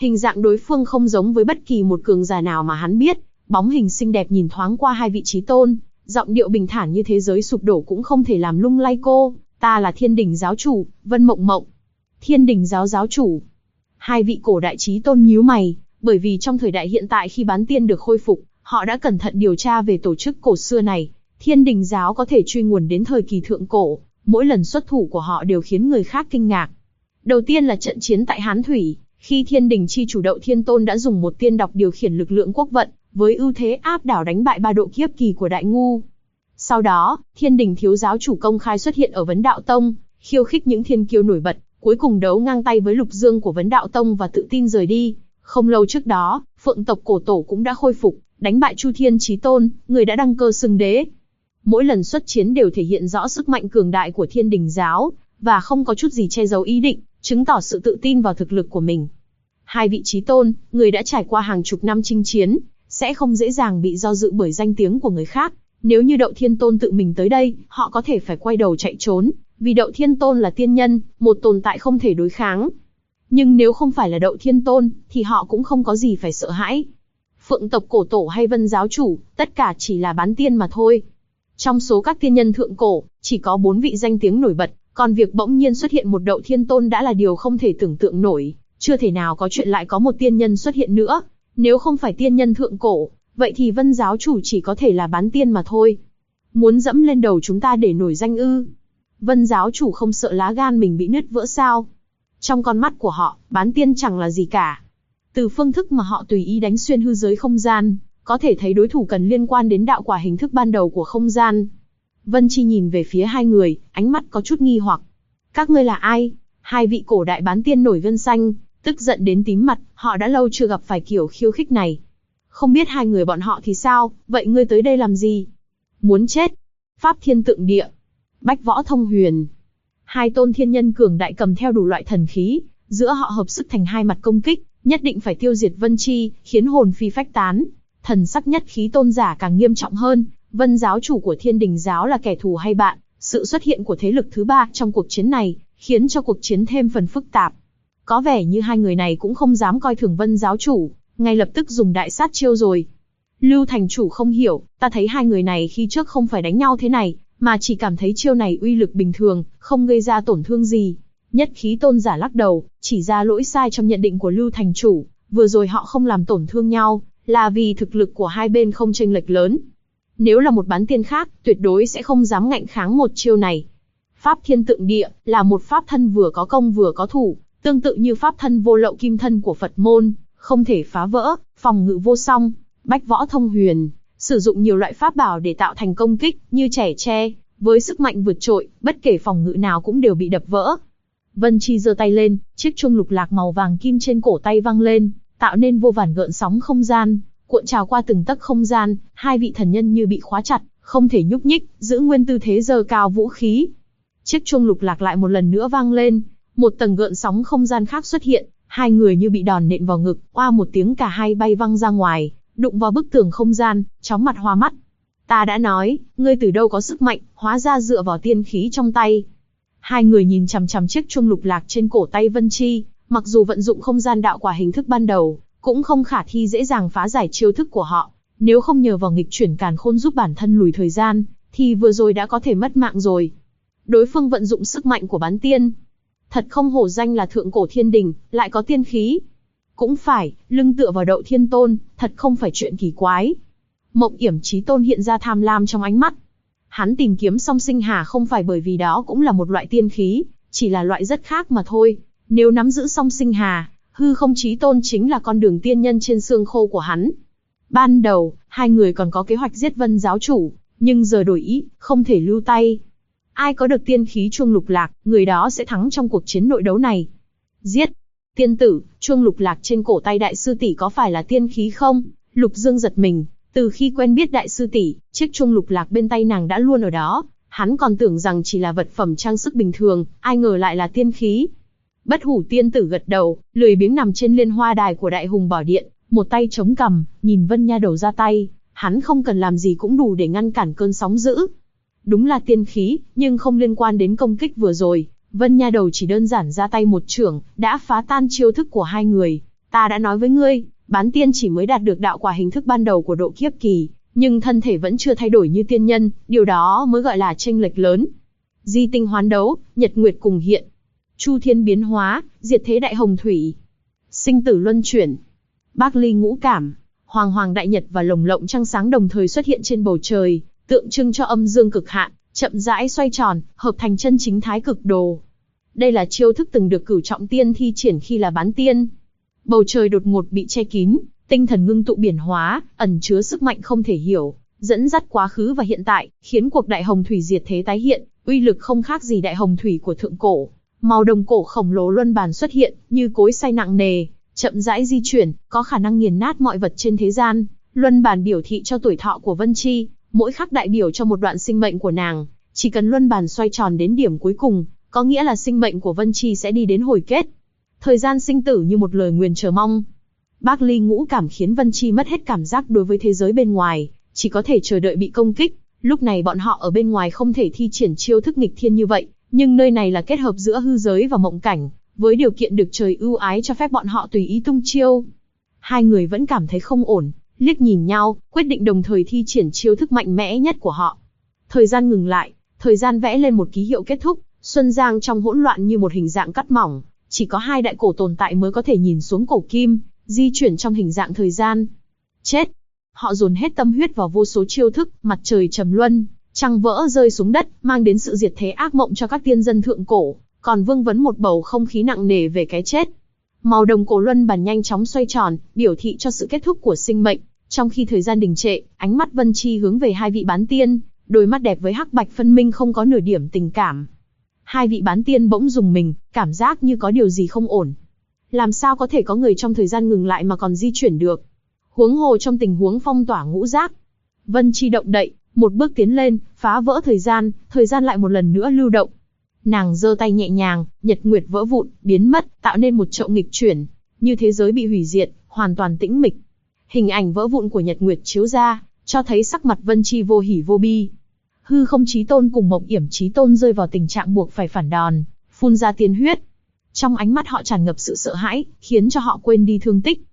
Hình dạng đối phương không giống với bất kỳ một cường giả nào mà hắn biết, bóng hình xinh đẹp nhìn thoáng qua hai vị chí tôn, giọng điệu bình thản như thế giới sụp đổ cũng không thể làm lung lay cô. Ta là Thiên Đình giáo chủ, Vân Mộng Mộng. Thiên Đình giáo giáo chủ. Hai vị cổ đại chí tôn nhíu mày, bởi vì trong thời đại hiện tại khi bán tiên được khôi phục, họ đã cẩn thận điều tra về tổ chức cổ xưa này. Thiên Đình giáo có thể truy nguồn đến thời kỳ thượng cổ, mỗi lần xuất thủ của họ đều khiến người khác kinh ngạc. Đầu tiên là trận chiến tại Hán Thủy, khi Thiên Đình chi chủ Đậu Thiên Tôn đã dùng một tiên đọc điều khiển lực lượng quốc vận, với ưu thế áp đảo đánh bại 3 độ kiếp kỳ của Đại Ngu. Sau đó, Thiên Đình thiếu giáo chủ công khai xuất hiện ở Vấn Đạo Tông, khiêu khích những thiên kiêu nổi bật, cuối cùng đấu ngang tay với Lục Dương của Vấn Đạo Tông và tự tin rời đi. Không lâu trước đó, Phượng tộc cổ tổ cũng đã khôi phục, đánh bại Chu Thiên Chí Tôn, người đã đăng cơ xưng đế. Mỗi lần xuất chiến đều thể hiện rõ sức mạnh cường đại của Thiên Đình giáo, và không có chút gì che giấu ý định, chứng tỏ sự tự tin vào thực lực của mình. Hai vị chí tôn, người đã trải qua hàng chục năm chinh chiến, sẽ không dễ dàng bị do dự bởi danh tiếng của người khác. Nếu như Đậu Thiên Tôn tự mình tới đây, họ có thể phải quay đầu chạy trốn, vì Đậu Thiên Tôn là tiên nhân, một tồn tại không thể đối kháng. Nhưng nếu không phải là Đậu Thiên Tôn, thì họ cũng không có gì phải sợ hãi. Phượng tộc cổ tổ hay Vân giáo chủ, tất cả chỉ là bán tiên mà thôi. Trong số các tiên nhân thượng cổ, chỉ có 4 vị danh tiếng nổi bật, còn việc bỗng nhiên xuất hiện một Đậu Thiên Tôn đã là điều không thể tưởng tượng nổi, chưa thể nào có chuyện lại có một tiên nhân xuất hiện nữa. Nếu không phải tiên nhân thượng cổ, vậy thì Vân giáo chủ chỉ có thể là bán tiên mà thôi. Muốn dẫm lên đầu chúng ta để nổi danh ư? Vân giáo chủ không sợ lá gan mình bị nứt vỡ sao? Trong con mắt của họ, bán tiên chẳng là gì cả. Từ phương thức mà họ tùy ý đánh xuyên hư giới không gian, có thể thấy đối thủ cần liên quan đến đạo quả hình thức ban đầu của không gian. Vân Chi nhìn về phía hai người, ánh mắt có chút nghi hoặc. Các ngươi là ai? Hai vị cổ đại bán tiên nổi gân xanh, tức giận đến tím mặt, họ đã lâu chưa gặp phải kiểu khiêu khích này. Không biết hai người bọn họ thì sao, vậy ngươi tới đây làm gì? Muốn chết. Pháp Thiên Tượng Địa. Bách Võ Thông Huyền. Hai tôn thiên nhân cường đại cầm theo đủ loại thần khí, giữa họ hợp sức thành hai mặt công kích, nhất định phải tiêu diệt Vân Chi, khiến hồn phi phách tán. Thần sắc nhất khí tôn giả càng nghiêm trọng hơn, Vân giáo chủ của Thiên Đình giáo là kẻ thù hay bạn? Sự xuất hiện của thế lực thứ ba trong cuộc chiến này, khiến cho cuộc chiến thêm phần phức tạp. Có vẻ như hai người này cũng không dám coi thường Vân giáo chủ, ngay lập tức dùng đại sát chiêu rồi. Lưu thành chủ không hiểu, ta thấy hai người này khi trước không phải đánh nhau thế này, mà chỉ cảm thấy chiêu này uy lực bình thường, không gây ra tổn thương gì. Nhất khí tôn giả lắc đầu, chỉ ra lỗi sai trong nhận định của Lưu thành chủ, vừa rồi họ không làm tổn thương nhau, là vì thực lực của hai bên không chênh lệch lớn. Nếu là một bán tiên khác, tuyệt đối sẽ không dám ngạnh kháng một chiêu này. Pháp Thiên Tượng Địa là một pháp thân vừa có công vừa có thủ, tương tự như pháp thân vô lậu kim thân của Phật môn, không thể phá vỡ, phòng ngự vô song. Bách Võ Thông Huyền, sử dụng nhiều loại pháp bảo để tạo thành công kích, như chẻ tre, với sức mạnh vượt trội, bất kể phòng ngự nào cũng đều bị đập vỡ. Vân Chi giơ tay lên, chiếc chuông lục lạc màu vàng kim trên cổ tay vang lên, tạo nên vô vàn gợn sóng không gian, cuộn trào qua từng tấc không gian. Hai vị thần nhân như bị khóa chặt, không thể nhúc nhích, giữ nguyên tư thế giơ cao vũ khí. Chiếc chuông lục lạc lại một lần nữa vang lên, một tầng gợn sóng không gian khác xuất hiện, hai người như bị đòn nện vào ngực, oa một tiếng cả hai bay văng ra ngoài, đụng vào bức tường không gian, chóng mặt hoa mắt. Ta đã nói, ngươi từ đâu có sức mạnh, hóa ra dựa vào tiên khí trong tay. Hai người nhìn chằm chằm chiếc chuông lục lạc trên cổ tay Vân Chi, mặc dù vận dụng không gian đạo quả hình thức ban đầu, cũng không khả thi dễ dàng phá giải chiêu thức của họ. Nếu không nhờ vào nghịch chuyển càn khôn giúp bản thân lùi thời gian, thì vừa rồi đã có thể mất mạng rồi. Đối phương vận dụng sức mạnh của bán tiên. Thật không hổ danh là thượng cổ thiên đình, lại có tiên khí. Cũng phải, lưng tựa vào Đậu Thiên Tôn, thật không phải chuyện kỳ quái. Mộng Yểm Chí Tôn hiện ra tham lam trong ánh mắt. Hắn tìm kiếm song sinh hà không phải bởi vì đó cũng là một loại tiên khí, chỉ là loại rất khác mà thôi. Nếu nắm giữ song sinh hà, Hư Không Chí Tôn chính là con đường tiên nhân trên xương khô của hắn. Ban đầu, hai người còn có kế hoạch giết Vân giáo chủ, nhưng giờ đổi ý, không thể lưu tay. Ai có được tiên khí chuông lục lạc, người đó sẽ thắng trong cuộc chiến nội đấu này. Giết! Tiên tử, chuông lục lạc trên cổ tay đại sư tỷ có phải là tiên khí không? Lục Dương giật mình, từ khi quen biết đại sư tỷ, chiếc chuông lục lạc bên tay nàng đã luôn ở đó, hắn còn tưởng rằng chỉ là vật phẩm trang sức bình thường, ai ngờ lại là tiên khí. Bất Hủ tiên tử gật đầu, lười biếng nằm trên liên hoa đài của Đại Hùng Bảo Điện, một tay chống cằm, nhìn Vân Nha Đầu ra tay, hắn không cần làm gì cũng đủ để ngăn cản cơn sóng dữ. Đúng là tiên khí, nhưng không liên quan đến công kích vừa rồi. Vân Nha Đầu chỉ đơn giản ra tay một chưởng, đã phá tan chiêu thức của hai người. Ta đã nói với ngươi, bán tiên chỉ mới đạt được đạo quả hình thức ban đầu của độ kiếp kỳ, nhưng thân thể vẫn chưa thay đổi như tiên nhân, điều đó mới gọi là chênh lệch lớn. Di tinh hoán đấu, nhật nguyệt cùng hiện. Chu thiên biến hóa, diệt thế đại hồng thủy. Sinh tử luân chuyển. Bác ly ngũ cảm, hoàng hoàng đại nhật và lồng lộng trăng sáng đồng thời xuất hiện trên bầu trời, tượng trưng cho âm dương cực hạn, chậm rãi xoay tròn, hợp thành chân chính thái cực đồ. Đây là chiêu thức từng được Cửu Trọng Tiên thi triển khi là bán tiên. Bầu trời đột ngột bị che kín, tinh thần ngưng tụ biển hóa, ẩn chứa sức mạnh không thể hiểu, dẫn dắt quá khứ và hiện tại, khiến cuộc đại hồng thủy diệt thế tái hiện, uy lực không khác gì đại hồng thủy của thượng cổ. Màu đồng cổ khổng lồ luân bàn xuất hiện, như cối xay nặng nề, chậm rãi di chuyển, có khả năng nghiền nát mọi vật trên thế gian. Luân bàn biểu thị cho tuổi thọ của Vân Chi, mỗi khắc đại biểu cho một đoạn sinh mệnh của nàng. Chỉ cần luân bàn xoay tròn đến điểm cuối cùng, có nghĩa là sinh mệnh của Vân Chi sẽ đi đến hồi kết. Thời gian sinh tử như một lời nguyền chờ mong. Bác ly ngũ cảm khiến Vân Chi mất hết cảm giác đối với thế giới bên ngoài, chỉ có thể chờ đợi bị công kích. Lúc này bọn họ ở bên ngoài không thể thi triển chiêu thức nghịch thiên như vậy, nhưng nơi này là kết hợp giữa hư giới và mộng cảnh, với điều kiện được trời ưu ái cho phép bọn họ tùy ý tung chiêu. Hai người vẫn cảm thấy không ổn, liếc nhìn nhau, quyết định đồng thời thi triển chiêu thức mạnh mẽ nhất của họ. Thời gian ngừng lại, thời gian vẽ lên một ký hiệu kết thúc, Xuân Giang trong hỗn loạn như một hình dạng cắt mỏng, chỉ có hai đại cổ tồn tại mới có thể nhìn xuống cổ kim, di chuyển trong hình dạng thời gian. Chết! Họ dồn hết tâm huyết vào vô số chiêu thức, mặt trời trầm luân, trăng vỡ rơi xuống đất, mang đến sự diệt thế ác mộng cho các tiên dân thượng cổ, còn vương vấn một bầu không khí nặng nề về cái chết. Màu đồng cổ luân bàn nhanh chóng xoay tròn, biểu thị cho sự kết thúc của sinh mệnh. Trong khi thời gian đình trệ, ánh mắt Vân Chi hướng về hai vị bán tiên, đôi mắt đẹp với hắc bạch phân minh không có nửa điểm tình cảm. Hai vị bán tiên bỗng rùng mình, cảm giác như có điều gì không ổn. Làm sao có thể có người trong thời gian ngừng lại mà còn di chuyển được? Huống hồ trong tình huống phong tỏa ngũ giác. Vân Chi động đậy, một bước tiến lên, phá vỡ thời gian lại một lần nữa lưu động. Nàng giơ tay nhẹ nhàng, nhật nguyệt vỡ vụn, biến mất, tạo nên một chậu nghịch chuyển, như thế giới bị hủy diệt, hoàn toàn tĩnh mịch. Hình ảnh vỡ vụn của nhật nguyệt chiếu ra, cho thấy sắc mặt Vân Chi vô hỉ vô bi. Hư không chí tôn cùng Mộng Yểm chí tôn rơi vào tình trạng buộc phải phản đòn, phun ra tiên huyết. Trong ánh mắt họ tràn ngập sự sợ hãi, khiến cho họ quên đi thương tích.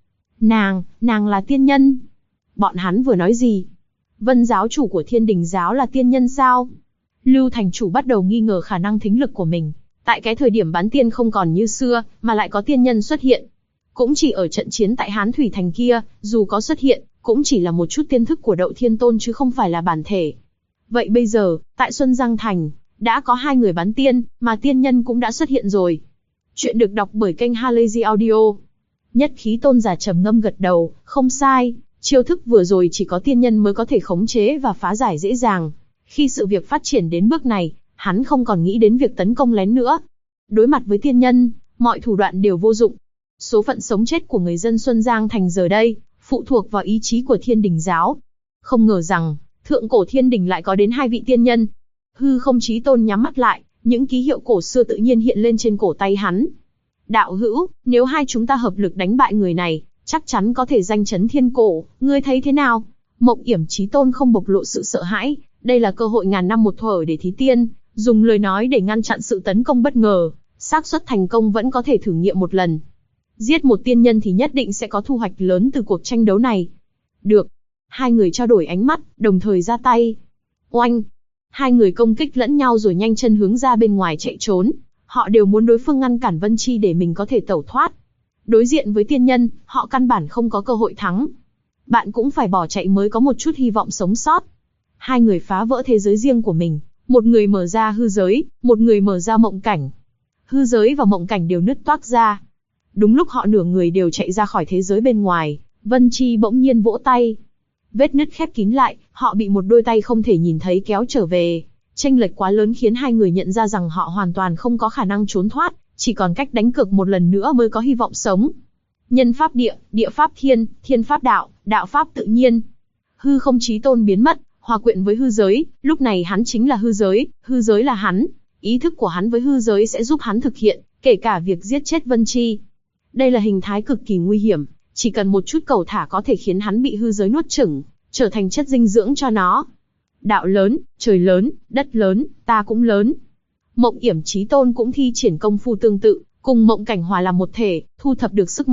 Nàng là tiên nhân. Bọn hắn vừa nói gì? Vân giáo chủ của Thiên Đình giáo là tiên nhân sao? Lưu thành chủ bắt đầu nghi ngờ khả năng thính lực của mình. Tại cái thời điểm bán tiên không còn như xưa, mà lại có tiên nhân xuất hiện. Cũng chỉ ở trận chiến tại Hán Thủy Thành kia, dù có xuất hiện, cũng chỉ là một chút tiên thức của Đậu Thiên Tôn chứ không phải là bản thể. Vậy bây giờ, tại Xuân Giang Thành, đã có hai người bán tiên, mà tiên nhân cũng đã xuất hiện rồi. Chuyện được đọc bởi kênh Halazy Audio. Nhất khí tôn giả trầm ngâm gật đầu, không sai, chiêu thức vừa rồi chỉ có tiên nhân mới có thể khống chế và phá giải dễ dàng. Khi sự việc phát triển đến bước này, hắn không còn nghĩ đến việc tấn công lén nữa. Đối mặt với tiên nhân, mọi thủ đoạn đều vô dụng. Số phận sống chết của người dân Xuân Giang Thành giờ đây, phụ thuộc vào ý chí của Thiên Đình giáo. Không ngờ rằng, thượng cổ Thiên Đình lại có đến hai vị tiên nhân. Hư không chí tôn nhắm mắt lại, những ký hiệu cổ xưa tự nhiên hiện lên trên cổ tay hắn. Đạo hữu, nếu hai chúng ta hợp lực đánh bại người này, chắc chắn có thể danh chấn thiên cổ, ngươi thấy thế nào? Mộng Yểm chí tôn không bộc lộ sự sợ hãi, đây là cơ hội ngàn năm một thuở để thí tiên, dùng lời nói để ngăn chặn sự tấn công bất ngờ, xác suất thành công vẫn có thể thử nghiệm một lần. Giết một tiên nhân thì nhất định sẽ có thu hoạch lớn từ cuộc tranh đấu này. Được. Hai người trao đổi ánh mắt, đồng thời ra tay. Oanh! Hai người công kích lẫn nhau rồi nhanh chân hướng ra bên ngoài chạy trốn. Họ đều muốn đối phương ngăn cản Vân Chi để mình có thể tẩu thoát. Đối diện với tiên nhân, họ căn bản không có cơ hội thắng. Bạn cũng phải bỏ chạy mới có một chút hy vọng sống sót. Hai người phá vỡ thế giới riêng của mình. Một người mở ra hư giới, một người mở ra mộng cảnh. Hư giới và mộng cảnh đều nứt toác ra. Đúng lúc họ nửa người đều chạy ra khỏi thế giới bên ngoài, Vân Chi bỗng nhiên vỗ tay. Vết nứt khép kín lại, họ bị một đôi tay không thể nhìn thấy kéo trở về. Chênh lệch quá lớn khiến hai người nhận ra rằng họ hoàn toàn không có khả năng trốn thoát, chỉ còn cách đánh cược một lần nữa mới có hy vọng sống. Nhân pháp địa, địa pháp thiên, thiên pháp đạo, đạo pháp tự nhiên. Hư không chí tôn biến mất, hòa quyện với hư giới, lúc này hắn chính là hư giới là hắn. Ý thức của hắn với hư giới sẽ giúp hắn thực hiện, kể cả việc giết chết Vân Chi. Đây là hình thái cực kỳ nguy hiểm, chỉ cần một chút cẩu thả có thể khiến hắn bị hư giới nuốt chửng, trở thành chất dinh dưỡng cho nó. Đạo lớn, trời lớn, đất lớn, ta cũng lớn. Mộng Yểm chí tôn cũng thi triển công phu tương tự, cùng mộng cảnh hòa làm một thể, thu thập được sức mạnh,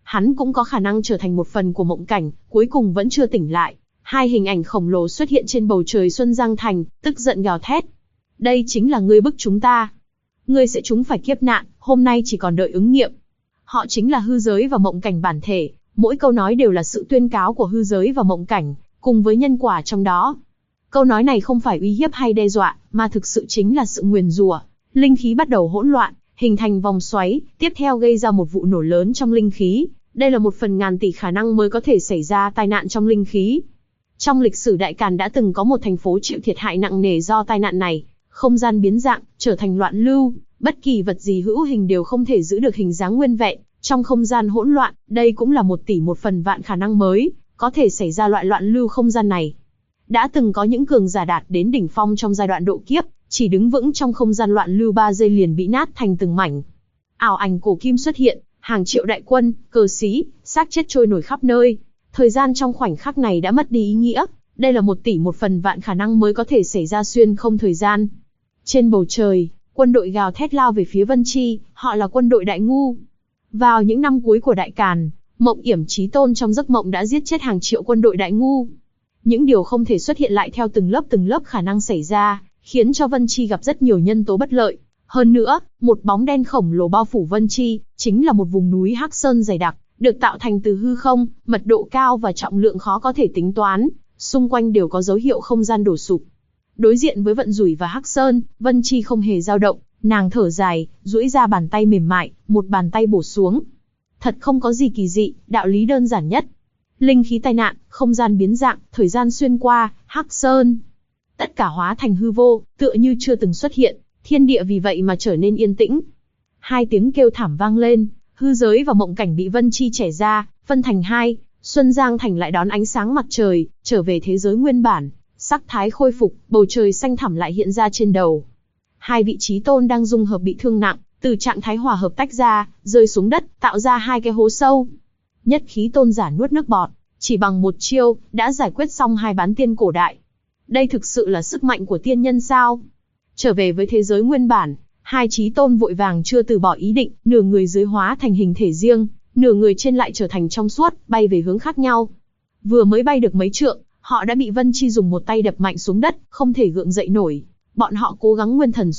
hắn cũng có khả năng trở thành một phần của mộng cảnh, cuối cùng vẫn chưa tỉnh lại. Hai hình ảnh khổng lồ xuất hiện trên bầu trời Xuân Giang Thành, tức giận gào thét. Đây chính là ngươi bức chúng ta. Ngươi sẽ trúng phải kiếp nạn, hôm nay chỉ còn đợi ứng nghiệm. Họ chính là hư giới và mộng cảnh bản thể, mỗi câu nói đều là sự tuyên cáo của hư giới và mộng cảnh, cùng với nhân quả trong đó. Câu nói này không phải uy hiếp hay đe dọa, mà thực sự chính là sự nguyền rủa. Linh khí bắt đầu hỗn loạn, hình thành vòng xoáy, tiếp theo gây ra một vụ nổ lớn trong linh khí. Đây là một phần ngàn tỷ khả năng mới có thể xảy ra tai nạn trong linh khí. Trong lịch sử Đại Càn đã từng có một thành phố chịu thiệt hại nặng nề do tai nạn này, không gian biến dạng, trở thành loạn lưu, bất kỳ vật gì hữu hình đều không thể giữ được hình dáng nguyên vẹn. Trong không gian hỗn loạn, đây cũng là 1 tỷ 1 phần vạn khả năng mới, có thể xảy ra loại loạn lưu không gian này. Đã từng có những cường giả đạt đến đỉnh phong trong giai đoạn độ kiếp, chỉ đứng vững trong không gian loạn lưu 3 giây liền bị nát thành từng mảnh. Ảo ảnh cổ kim xuất hiện, hàng triệu đại quân, cờ sĩ, xác chết trôi nổi khắp nơi. Thời gian trong khoảnh khắc này đã mất đi ý nghĩa, đây là 1 tỷ 1 phần vạn khả năng mới có thể xảy ra xuyên không thời gian. Trên bầu trời, quân đội gào thét lao về phía Vân Chi, họ là quân đội Đại Ngu. Vào những năm cuối của Đại Càn, Mộng Yểm Chí Tôn trong giấc mộng đã giết chết hàng triệu quân đội Đại Ngu. Những điều không thể xuất hiện lại theo từng lớp khả năng xảy ra, khiến cho Vân Chi gặp rất nhiều nhân tố bất lợi. Hơn nữa, một bóng đen khổng lồ bao phủ Vân Chi, chính là một vùng núi Hắc Sơn dày đặc, được tạo thành từ hư không, mật độ cao và trọng lượng khó có thể tính toán, xung quanh đều có dấu hiệu không gian đổ sụp. Đối diện với vận rủi và Hắc Sơn, Vân Chi không hề dao động, nàng thở dài, duỗi ra bàn tay mềm mại, một bàn tay bổ xuống. Thật không có gì kỳ dị, đạo lý đơn giản nhất. Linh khí tai nạn, không gian biến dạng, thời gian xuyên qua, Hắc Sơn. Tất cả hóa thành hư vô, tựa như chưa từng xuất hiện, thiên địa vì vậy mà trở nên yên tĩnh. 2 tiếng kêu thảm vang lên, hư giới và mộng cảnh bị Vân Chi chẻ ra, phân thành 2, Xuân Giang Thành lại đón ánh sáng mặt trời, trở về thế giới nguyên bản, sắc thái khôi phục, bầu trời xanh thẳm lại hiện ra trên đầu. 2 vị Chí Tôn đang dung hợp bị thương nặng, từ trạng thái hòa hợp tách ra, rơi xuống đất, tạo ra 2 cái hố sâu. Nhất Khí Tôn giả nuốt nước bọt, chỉ bằng một chiêu, đã giải quyết xong 2 bán tiên cổ đại. Đây thực sự là sức mạnh của tiên nhân sao? Trở về với thế giới nguyên bản, 2 Chí Tôn vội vàng chưa từ bỏ ý định, nửa người dưới hóa thành hình thể riêng, nửa người trên lại trở thành trong suốt, bay về hướng khác nhau. Vừa mới bay được mấy trượng, họ đã bị Vân Chi dùng một tay đập mạnh xuống đất, không thể gượng dậy nổi. Bọn họ cố gắng nguyên thần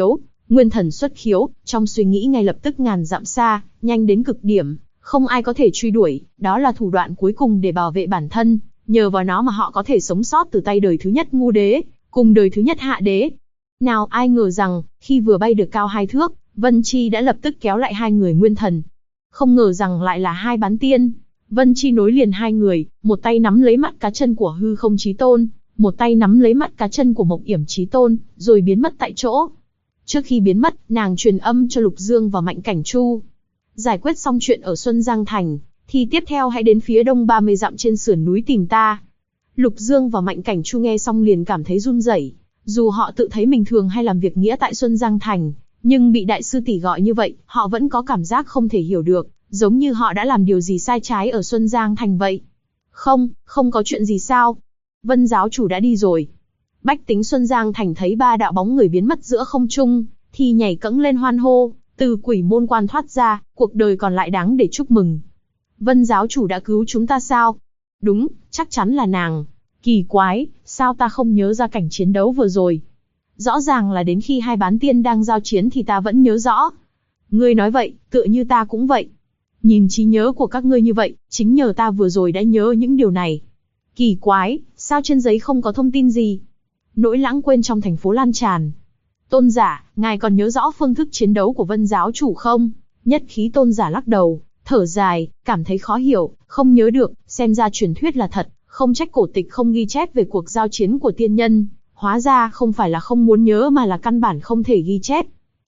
xuất khiếu, trong suy nghĩ ngay lập tức ngàn dặm xa, nhanh đến cực điểm, không ai có thể truy đuổi, đó là thủ đoạn cuối cùng để bảo vệ bản thân, nhờ vào nó mà họ có thể sống sót từ tay đời thứ nhất Ngu Đế, cùng đời thứ nhất Hạ Đế. Nào ai ngờ rằng, khi vừa bay được cao 2 thước, Vân Chi đã lập tức kéo lại 2 người nguyên thần. Không ngờ rằng lại là 2 bán tiên. Vân Chi nối liền 2 người, một tay nắm lấy mắt cá chân của Hư Không Chí Tôn, một tay nắm lấy mắt cá chân của Mộng Yểm Chí Tôn, rồi biến mất tại chỗ. Trước khi biến mất, nàng truyền âm cho Lục Dương và Mạnh Cảnh Chu. Giải quyết xong chuyện ở Xuân Giang Thành, thì tiếp theo hãy đến phía đông 30 dặm trên sườn núi tìm ta. Lục Dương và Mạnh Cảnh Chu nghe xong liền cảm thấy run rẩy. Dù họ tự thấy mình thường hay làm việc nghĩa tại Xuân Giang Thành, nhưng bị đại sư tỷ gọi như vậy, họ vẫn có cảm giác không thể hiểu được, giống như họ đã làm điều gì sai trái ở Xuân Giang Thành vậy. Không có chuyện gì sao? Vân giáo chủ đã đi rồi. Bách tính Xuân Giang Thành thấy 3 đạo bóng người biến mất giữa không trung, thì nhảy cẫng lên hoan hô, từ quỷ môn quan thoát ra, cuộc đời còn lại đáng để chúc mừng. Vân giáo chủ đã cứu chúng ta sao? Đúng, chắc chắn là nàng. Kỳ quái, sao ta không nhớ ra cảnh chiến đấu vừa rồi? Rõ ràng là đến khi 2 bán tiên đang giao chiến thì ta vẫn nhớ rõ. Ngươi nói vậy, tựa như ta cũng vậy. Nhìn trí nhớ của các ngươi như vậy, chính nhờ ta vừa rồi đã nhớ những điều này. Kỳ quái, sao trên giấy không có thông tin gì? Nỗi lãng quên trong thành phố lan tràn. Tôn giả, ngài còn nhớ rõ phương thức chiến đấu của Vân giáo chủ không? Nhất Khí Tôn giả lắc đầu, thở dài, cảm thấy khó hiểu, không nhớ được, xem ra truyền thuyết là thật, không trách cổ tịch không ghi chép về cuộc giao chiến của tiên nhân. Hóa ra không phải là không muốn nhớ mà là căn bản không thể ghi chép.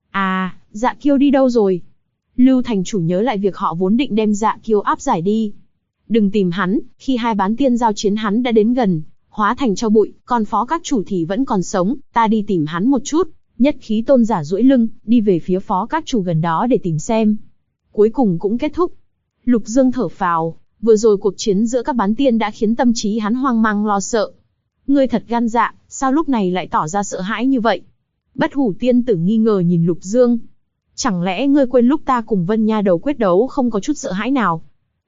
À, Dạ Kiêu đi đâu rồi? Lưu thành chủ nhớ lại việc họ vốn định đem Dạ Kiêu áp giải đi. Đừng tìm hắn, khi 2 bán tiên giao chiến hắn đã đến gần, hóa thành tro bụi, còn phó các chủ thì vẫn còn sống, ta đi tìm hắn một chút. Nhất Khí Tôn giả duỗi lưng, đi về phía phó các chủ gần đó để tìm xem. Cuối cùng cũng kết thúc. Lục Dương thở phào, vừa rồi cuộc chiến giữa các bán tiên đã khiến tâm trí hắn hoang mang lo sợ. Ngươi thật gan dạ, sao lúc này lại tỏ ra sợ hãi như vậy? Bất Hủ tiên tử nghi ngờ nhìn Lục Dương. Chẳng lẽ ngươi quên lúc ta cùng Vân Nha Đầu quyết đấu không có chút sợ hãi nào?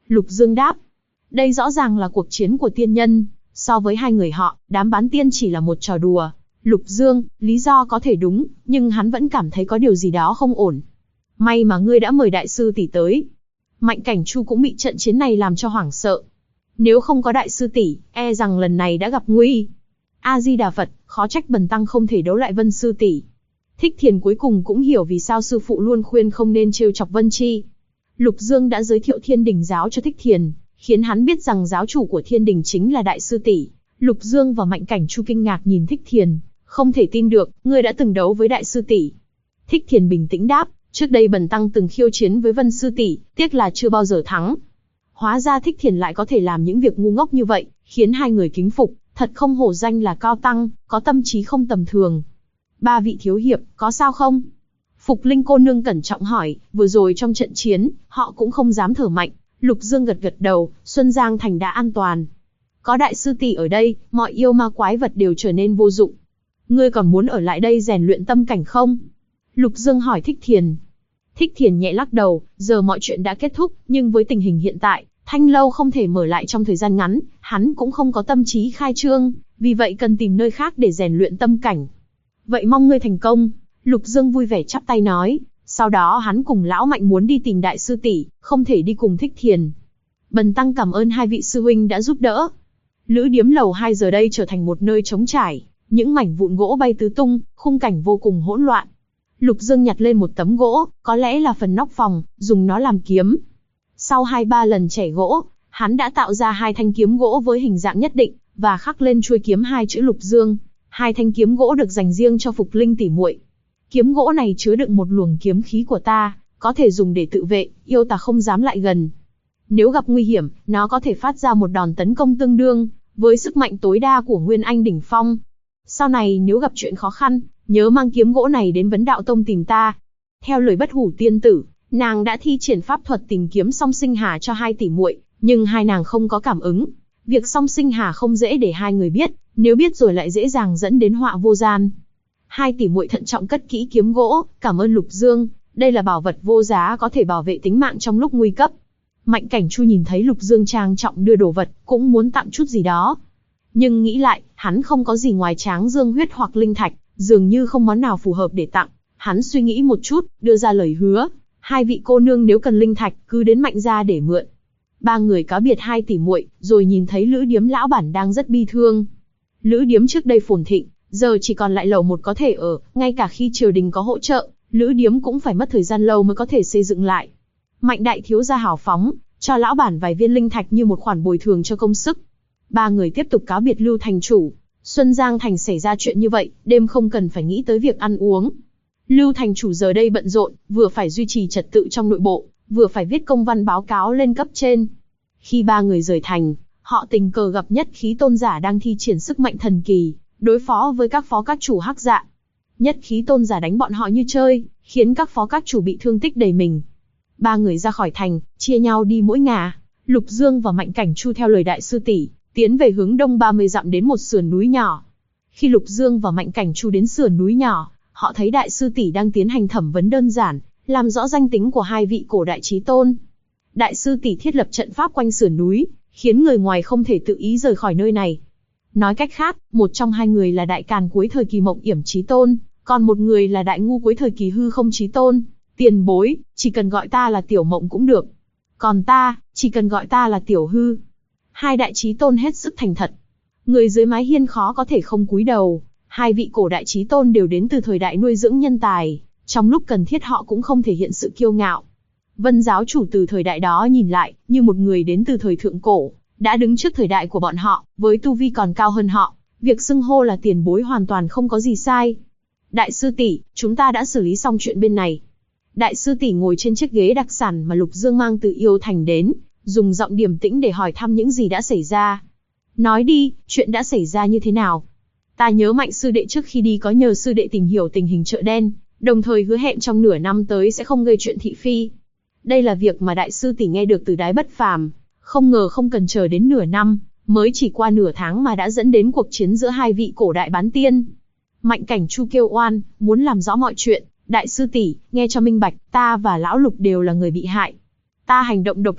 Lục Dương đáp. Đây rõ ràng là cuộc chiến của tiên nhân, so với hai người họ, đám bán tiên chỉ là một trò đùa. Lục Dương, lý do có thể đúng, nhưng hắn vẫn cảm thấy có điều gì đó không ổn. May mà ngươi đã mời đại sư tỷ tới. Mạnh Cảnh Chu cũng bị trận chiến này làm cho hoảng sợ. Nếu không có đại sư tỷ, e rằng lần này đã gặp nguy. A Di Đà Phật, khó trách bần tăng không thể đấu lại Vân sư tỷ. Thích Thiền cuối cùng cũng hiểu vì sao sư phụ luôn khuyên không nên trêu chọc Vân Chi. Lục Dương đã giới thiệu Thiên Đình giáo cho Thích Thiền, khiến hắn biết rằng giáo chủ của Thiên Đình chính là đại sư tỷ. Lục Dương và Mạnh Cảnh Chu kinh ngạc nhìn Thích Thiền, không thể tin được, ngươi đã từng đấu với đại sư tỷ. Thích Thiền bình tĩnh đáp, trước đây bần tăng từng khiêu chiến với Vân sư tỷ, tiếc là chưa bao giờ thắng. Hóa ra Thích Thiền lại có thể làm những việc ngu ngốc như vậy, khiến hai người kính phục, thật không hổ danh là cao tăng, có tâm trí không tầm thường. Ba vị thiếu hiệp, có sao không? Phục Linh cô nương cẩn trọng hỏi, vừa rồi trong trận chiến, họ cũng không dám thở mạnh. Lục Dương gật gật đầu, Xuân Giang Thành đã an toàn. Có đại sư tỷ ở đây, mọi yêu ma quái vật đều trở nên vô dụng. Ngươi còn muốn ở lại đây rèn luyện tâm cảnh không? Lục Dương hỏi Thích Thiền. Thích Thiền nhẹ lắc đầu, giờ mọi chuyện đã kết thúc, nhưng với tình hình hiện tại, Thanh Lâu không thể mở lại trong thời gian ngắn, hắn cũng không có tâm trí khai trương, vì vậy cần tìm nơi khác để rèn luyện tâm cảnh. Vậy mong ngươi thành công. Lục Dương vui vẻ chắp tay nói, sau đó hắn cùng lão Mạnh muốn đi tìm đại sư tỷ, không thể đi cùng Thích Thiền. Bần tăng cảm ơn hai vị sư huynh đã giúp đỡ. Lữ điếm lầu 2 giờ đây trở thành một nơi trống trải, những mảnh vụn gỗ bay tứ tung, khung cảnh vô cùng hỗn loạn. Lục Dương nhặt lên một tấm gỗ, có lẽ là phần nóc phòng, dùng nó làm kiếm. Sau 2-3 lần chẻ gỗ, hắn đã tạo ra 2 thanh kiếm gỗ với hình dạng nhất định, và khắc lên chuôi kiếm 2 chữ Lục Dương. 2 thanh kiếm gỗ được dành riêng cho Phục Linh tỷ muội. Kiếm gỗ này chứa đựng một luồng kiếm khí của ta, có thể dùng để tự vệ, yêu tà không dám lại gần. Nếu gặp nguy hiểm, nó có thể phát ra một đòn tấn công tương đương với sức mạnh tối đa của Nguyên Anh đỉnh phong. Sau này nếu gặp chuyện khó khăn, nhớ mang kiếm gỗ này đến Vấn Đạo Tông tìm ta. Theo lời Bất Hủ tiên tử, nàng đã thi triển pháp thuật tìm kiếm Song Sinh Hà cho 2 tỷ muội, nhưng hai nàng không có cảm ứng. Việc Song Sinh Hà không dễ để hai người biết, nếu biết rồi lại dễ dàng dẫn đến họa vô gian. 2 tỷ muội thận trọng cất kỹ kiếm gỗ, cảm ơn Lục Dương, đây là bảo vật vô giá có thể bảo vệ tính mạng trong lúc nguy cấp. Mạnh Cảnh Chu nhìn thấy Lục Dương trang trọng đưa đồ vật, cũng muốn tặng chút gì đó. Nhưng nghĩ lại, hắn không có gì ngoài tráng dương huyết hoặc linh thạch, dường như không món nào phù hợp để tặng. Hắn suy nghĩ một chút, đưa ra lời hứa, 2 vị cô nương nếu cần linh thạch, cứ đến Mạnh gia để mượn. 3 người cáo biệt 2 tỷ muội, rồi nhìn thấy lữ điếm lão bản đang rất bi thương. Lữ điếm trước đây phồn thịnh, giờ chỉ còn lại lầu 1 có thể ở, ngay cả khi triều đình có hỗ trợ, lữ điếm cũng phải mất thời gian lâu mới có thể xây dựng lại. Mạnh đại thiếu gia hào phóng, cho lão bản vài viên linh thạch như một khoản bồi thường cho công sức. 3 người tiếp tục cáo biệt Lưu thành chủ. Xuân Giang Thành xảy ra chuyện như vậy, đêm không cần phải nghĩ tới việc ăn uống. Lưu thành chủ giờ đây bận rộn, vừa phải duy trì trật tự trong nội bộ, vừa phải viết công văn báo cáo lên cấp trên. Khi 3 người rời thành, họ tình cờ gặp Nhất Khí Tôn giả đang thi triển sức mạnh thần kỳ, đối phó với các phó các chủ hắc dạ. Nhất Khí Tôn giả đánh bọn họ như chơi, khiến các phó các chủ bị thương tích đầy mình. 3 người ra khỏi thành, chia nhau đi mỗi ngả. Lục Dương và Mạnh Cảnh Chu theo lời đại sư tỷ, tiến về hướng đông 30 dặm đến một sườn núi nhỏ. Khi Lục Dương và Mạnh Cảnh Chu đến sườn núi nhỏ, họ thấy đại sư tỷ đang tiến hành thẩm vấn đơn giản, làm rõ danh tính của 2 vị cổ đại chí tôn. Đại sư tỷ thiết lập trận pháp quanh sườn núi, khiến người ngoài không thể tự ý rời khỏi nơi này. Nói cách khác, một trong 2 người là đại càn cuối thời kỳ Mộng Yểm chí tôn, còn một người là đại ngu cuối thời kỳ Hư Không chí tôn. Tiền bối, chỉ cần gọi ta là Tiểu Mộng cũng được. Còn ta, chỉ cần gọi ta là Tiểu Hư. 2 đại chí tôn hết sức thành thật. Người dưới mái hiên khó có thể không cúi đầu. 2 vị cổ đại chí tôn đều đến từ thời đại nuôi dưỡng nhân tài, trong lúc cần thiết họ cũng không thể hiện sự kiêu ngạo. Vân giáo chủ từ thời đại đó nhìn lại, như một người đến từ thời thượng cổ, đã đứng trước thời đại của bọn họ, với tu vi còn cao hơn họ, việc xưng hô là tiền bối hoàn toàn không có gì sai. Đại sư tỷ, chúng ta đã xử lý xong chuyện bên này. Đại sư tỷ ngồi trên chiếc ghế đặc sản mà Lục Dương mang từ Yêu Thành đến, dùng giọng điềm tĩnh để hỏi thăm những gì đã xảy ra. Nói đi, chuyện đã xảy ra như thế nào? Ta nhớ Mạnh sư đệ trước khi đi có nhờ sư đệ tìm hiểu tình hình chợ đen, đồng thời hứa hẹn trong nửa năm tới sẽ không gây chuyện thị phi. Đây là việc mà đại sư tỷ nghe được từ Đái Bất Phàm, không ngờ không cần chờ đến nửa năm, mới chỉ qua nửa tháng mà đã dẫn đến cuộc chiến giữa 2 vị cổ đại bán tiên. Mạnh Cảnh Chu kêu oan, muốn làm rõ mọi chuyện. Đại sư tỷ, nghe cho minh bạch, ta và lão Lục đều là người bị hại. Ta hành động độc lập,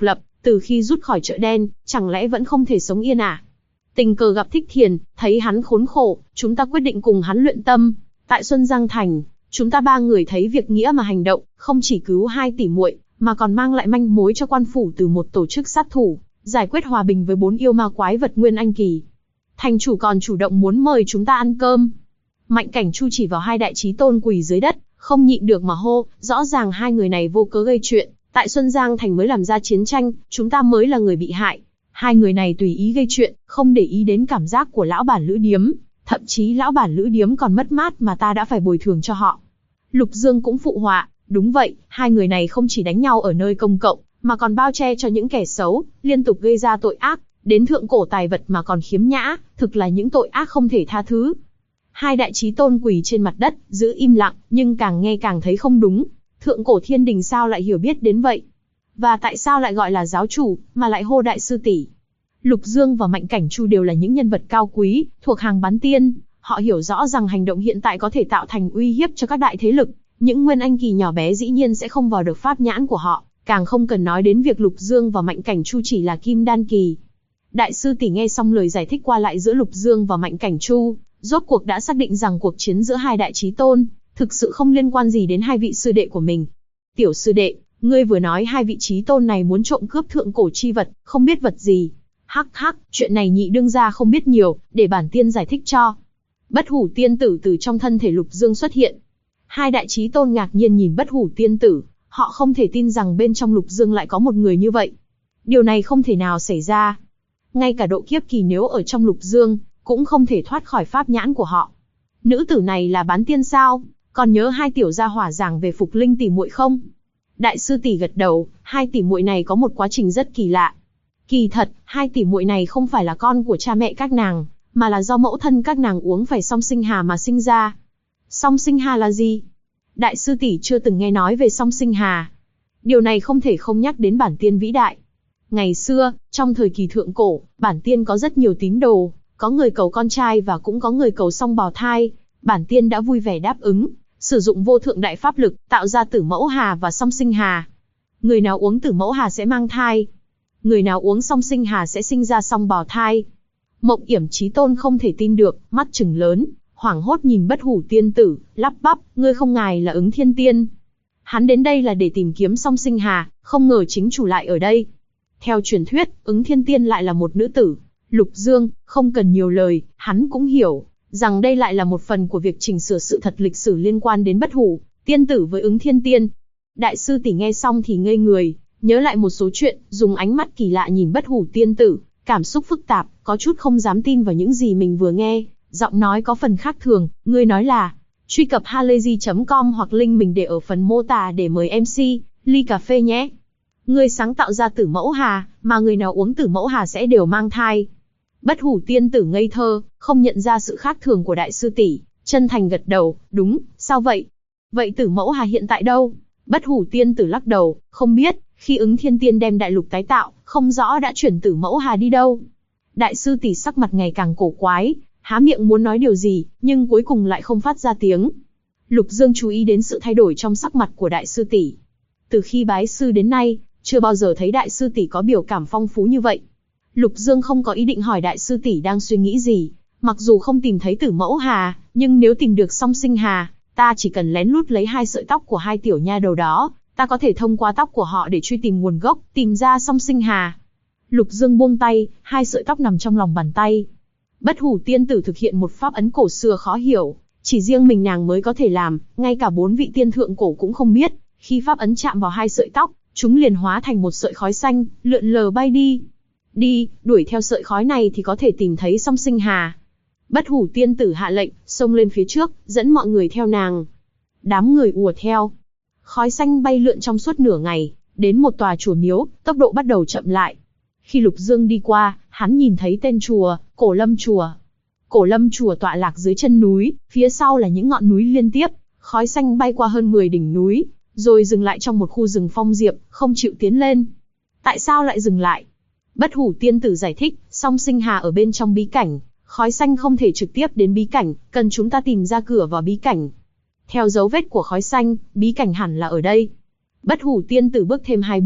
Từ khi rút khỏi chợ đen, chẳng lẽ vẫn không thể sống yên à? Tình cờ gặp Thích Thiền, thấy hắn khốn khổ, chúng ta quyết định cùng hắn luyện tâm. Tại Xuân Giang Thành, chúng ta ba người thấy việc nghĩa mà hành động, không chỉ cứu hai tỷ muội, mà còn mang lại manh mối cho quan phủ từ một tổ chức sát thủ, giải quyết hòa bình với 4 yêu ma quái vật Nguyên Anh kỳ. Thành chủ còn chủ động muốn mời chúng ta ăn cơm. Mạnh Cảnh Chu chỉ vào hai đại chí tôn quỳ dưới đất, không nhịn được mà hô, rõ ràng hai người này vô cớ gây chuyện, tại Xuân Giang Thành mới làm ra chiến tranh, chúng ta mới là người bị hại. Hai người này tùy ý gây chuyện, không để ý đến cảm giác của lão bản lữ điếm, thậm chí lão bản lữ điếm còn mất mát mà ta đã phải bồi thường cho họ. Lục Dương cũng phụ họa, đúng vậy, hai người này không chỉ đánh nhau ở nơi công cộng, mà còn bao che cho những kẻ xấu, liên tục gây ra tội ác, đến thượng cổ tài vật mà còn khiếm nhã, thực là những tội ác không thể tha thứ. Hai đại chí tôn quỳ trên mặt đất, giữ im lặng, nhưng càng nghe càng thấy không đúng. Thượng cổ thiên đình sao lại hiểu biết đến vậy? Và tại sao lại gọi là giáo chủ, mà lại hô đại sư tỷ? Lục Dương và Mạnh Cảnh Chu đều là những nhân vật cao quý, thuộc hàng bán tiên. Họ hiểu rõ rằng hành động hiện tại có thể tạo thành uy hiếp cho các đại thế lực. Những Nguyên Anh kỳ nhỏ bé dĩ nhiên sẽ không vào được pháp nhãn của họ, càng không cần nói đến việc Lục Dương và Mạnh Cảnh Chu chỉ là Kim Đan kỳ. Đại sư tỷ nghe xong lời giải thích qua lại giữa Lục Dương và Mạnh Cảnh Chu, rốt cuộc đã xác định rằng cuộc chiến giữa hai đại chí tôn thực sự không liên quan gì đến hai vị sư đệ của mình. Tiểu sư đệ, ngươi vừa nói hai vị chí tôn này muốn trộm cướp thượng cổ chi vật, không biết vật gì. Hắc hắc, chuyện này nhị đương gia không biết nhiều, để bản tiên giải thích cho. Bất Hủ tiên tử từ trong thân thể Lục Dương xuất hiện. Hai đại chí tôn ngạc nhiên nhìn Bất Hủ tiên tử, họ không thể tin rằng bên trong Lục Dương lại có một người như vậy. Điều này không thể nào xảy ra. Ngay cả độ kiếp kỳ nếu ở trong Lục Dương, cũng không thể thoát khỏi pháp nhãn của họ. Nữ tử này là bán tiên sao? Còn nhớ hai tiểu gia hỏa giảng về Phục Linh tỷ muội không? Đại sư tỷ gật đầu, hai tỷ muội này có một quá trình rất kỳ lạ. Kỳ thật, hai tỷ muội này không phải là con của cha mẹ các nàng, mà là do mẫu thân các nàng uống phải song sinh hà mà sinh ra. Song sinh hà là gì? Đại sư tỷ chưa từng nghe nói về song sinh hà. Điều này không thể không nhắc đến bản tiên vĩ đại. Ngày xưa, trong thời kỳ thượng cổ, bản tiên có rất nhiều tín đồ, có người cầu con trai và cũng có người cầu song bào thai. Bản tiên đã vui vẻ đáp ứng, sử dụng vô thượng đại pháp lực, tạo ra tử mẫu hà và song sinh hà. Người nào uống tử mẫu hà sẽ mang thai. Người nào uống song sinh hà sẽ sinh ra song bào thai. Mộng Yểm Chí Tôn không thể tin được, mắt trừng lớn, hoảng hốt nhìn Bất Hủ tiên tử, lắp bắp, ngươi không ngài là Ứng Thiên Tiên. Hắn đến đây là để tìm kiếm song sinh hà, không ngờ chính chủ lại ở đây. Theo truyền thuyết, Ứng Thiên Tiên lại là một nữ tử. Lục Dương, không cần nhiều lời, hắn cũng hiểu rằng đây lại là một phần của việc chỉnh sửa sự thật lịch sử liên quan đến Bất Hủ tiên tử với Ứng Thiên Tiên. Đại sư tỷ nghe xong thì ngây người, nhớ lại một số chuyện, dùng ánh mắt kỳ lạ nhìn Bất Hủ tiên tử, cảm xúc phức tạp, có chút không dám tin vào những gì mình vừa nghe, giọng nói có phần khác thường, ngươi nói là, truy cập halayzi.com hoặc link mình để ở phần mô tả để mời MC, ly cà phê nhé. Ngươi sáng tạo ra tử mẫu hà, mà người nào uống tử mẫu hà sẽ đều mang thai. Bất Hủ tiên tử ngây thơ, không nhận ra sự khác thường của đại sư tỷ, chân thành gật đầu, đúng, sao vậy? Vậy tử mẫu hà hiện tại đâu? Bất Hủ tiên tử lắc đầu, không biết, khi Ứng Thiên Tiên đem đại lục tái tạo, không rõ đã chuyển tử mẫu hà đi đâu. Đại sư tỷ sắc mặt ngày càng cổ quái, há miệng muốn nói điều gì, nhưng cuối cùng lại không phát ra tiếng. Lục Dương chú ý đến sự thay đổi trong sắc mặt của đại sư tỷ. Từ khi bái sư đến nay, chưa bao giờ thấy đại sư tỷ có biểu cảm phong phú như vậy. Lục Dương không có ý định hỏi đại sư tỷ đang suy nghĩ gì, mặc dù không tìm thấy tử mẫu hà, nhưng nếu tìm được song sinh hà, ta chỉ cần lén lút lấy 2 sợi tóc của 2 tiểu nha đầu đó, ta có thể thông qua tóc của họ để truy tìm nguồn gốc, tìm ra song sinh hà. Lục Dương buông tay, 2 sợi tóc nằm trong lòng bàn tay. Bất Hủ tiên tử thực hiện một pháp ấn cổ xưa khó hiểu, chỉ riêng mình nàng mới có thể làm, ngay cả 4 vị tiên thượng cổ cũng không biết. Khi pháp ấn chạm vào 2 sợi tóc, chúng liền hóa thành một sợi khói xanh, lượn lờ bay đi. Đi, đuổi theo sợi khói này thì có thể tìm thấy song sinh hà. Bất Hủ tiên tử hạ lệnh, xông lên phía trước, dẫn mọi người theo nàng. Đám người ùa theo. Khói xanh bay lượn trong suốt nửa ngày, đến một tòa chùa miếu, tốc độ bắt đầu chậm lại. Khi Lục Dương đi qua, hắn nhìn thấy tên chùa, Cổ Lâm chùa. Cổ Lâm chùa tọa lạc dưới chân núi, phía sau là những ngọn núi liên tiếp, khói xanh bay qua hơn 10 đỉnh núi, rồi dừng lại trong một khu rừng phong diệp, không chịu tiến lên. Tại sao lại dừng lại? Bất Hủ tiên tử giải thích, song sinh hà ở bên trong bí cảnh, khói xanh không thể trực tiếp đến bí cảnh, cần chúng ta tìm ra cửa vào bí cảnh. Theo dấu vết của khói xanh, bí cảnh hẳn là ở đây. Bất Hủ tiên tử bước thêm 2 bước,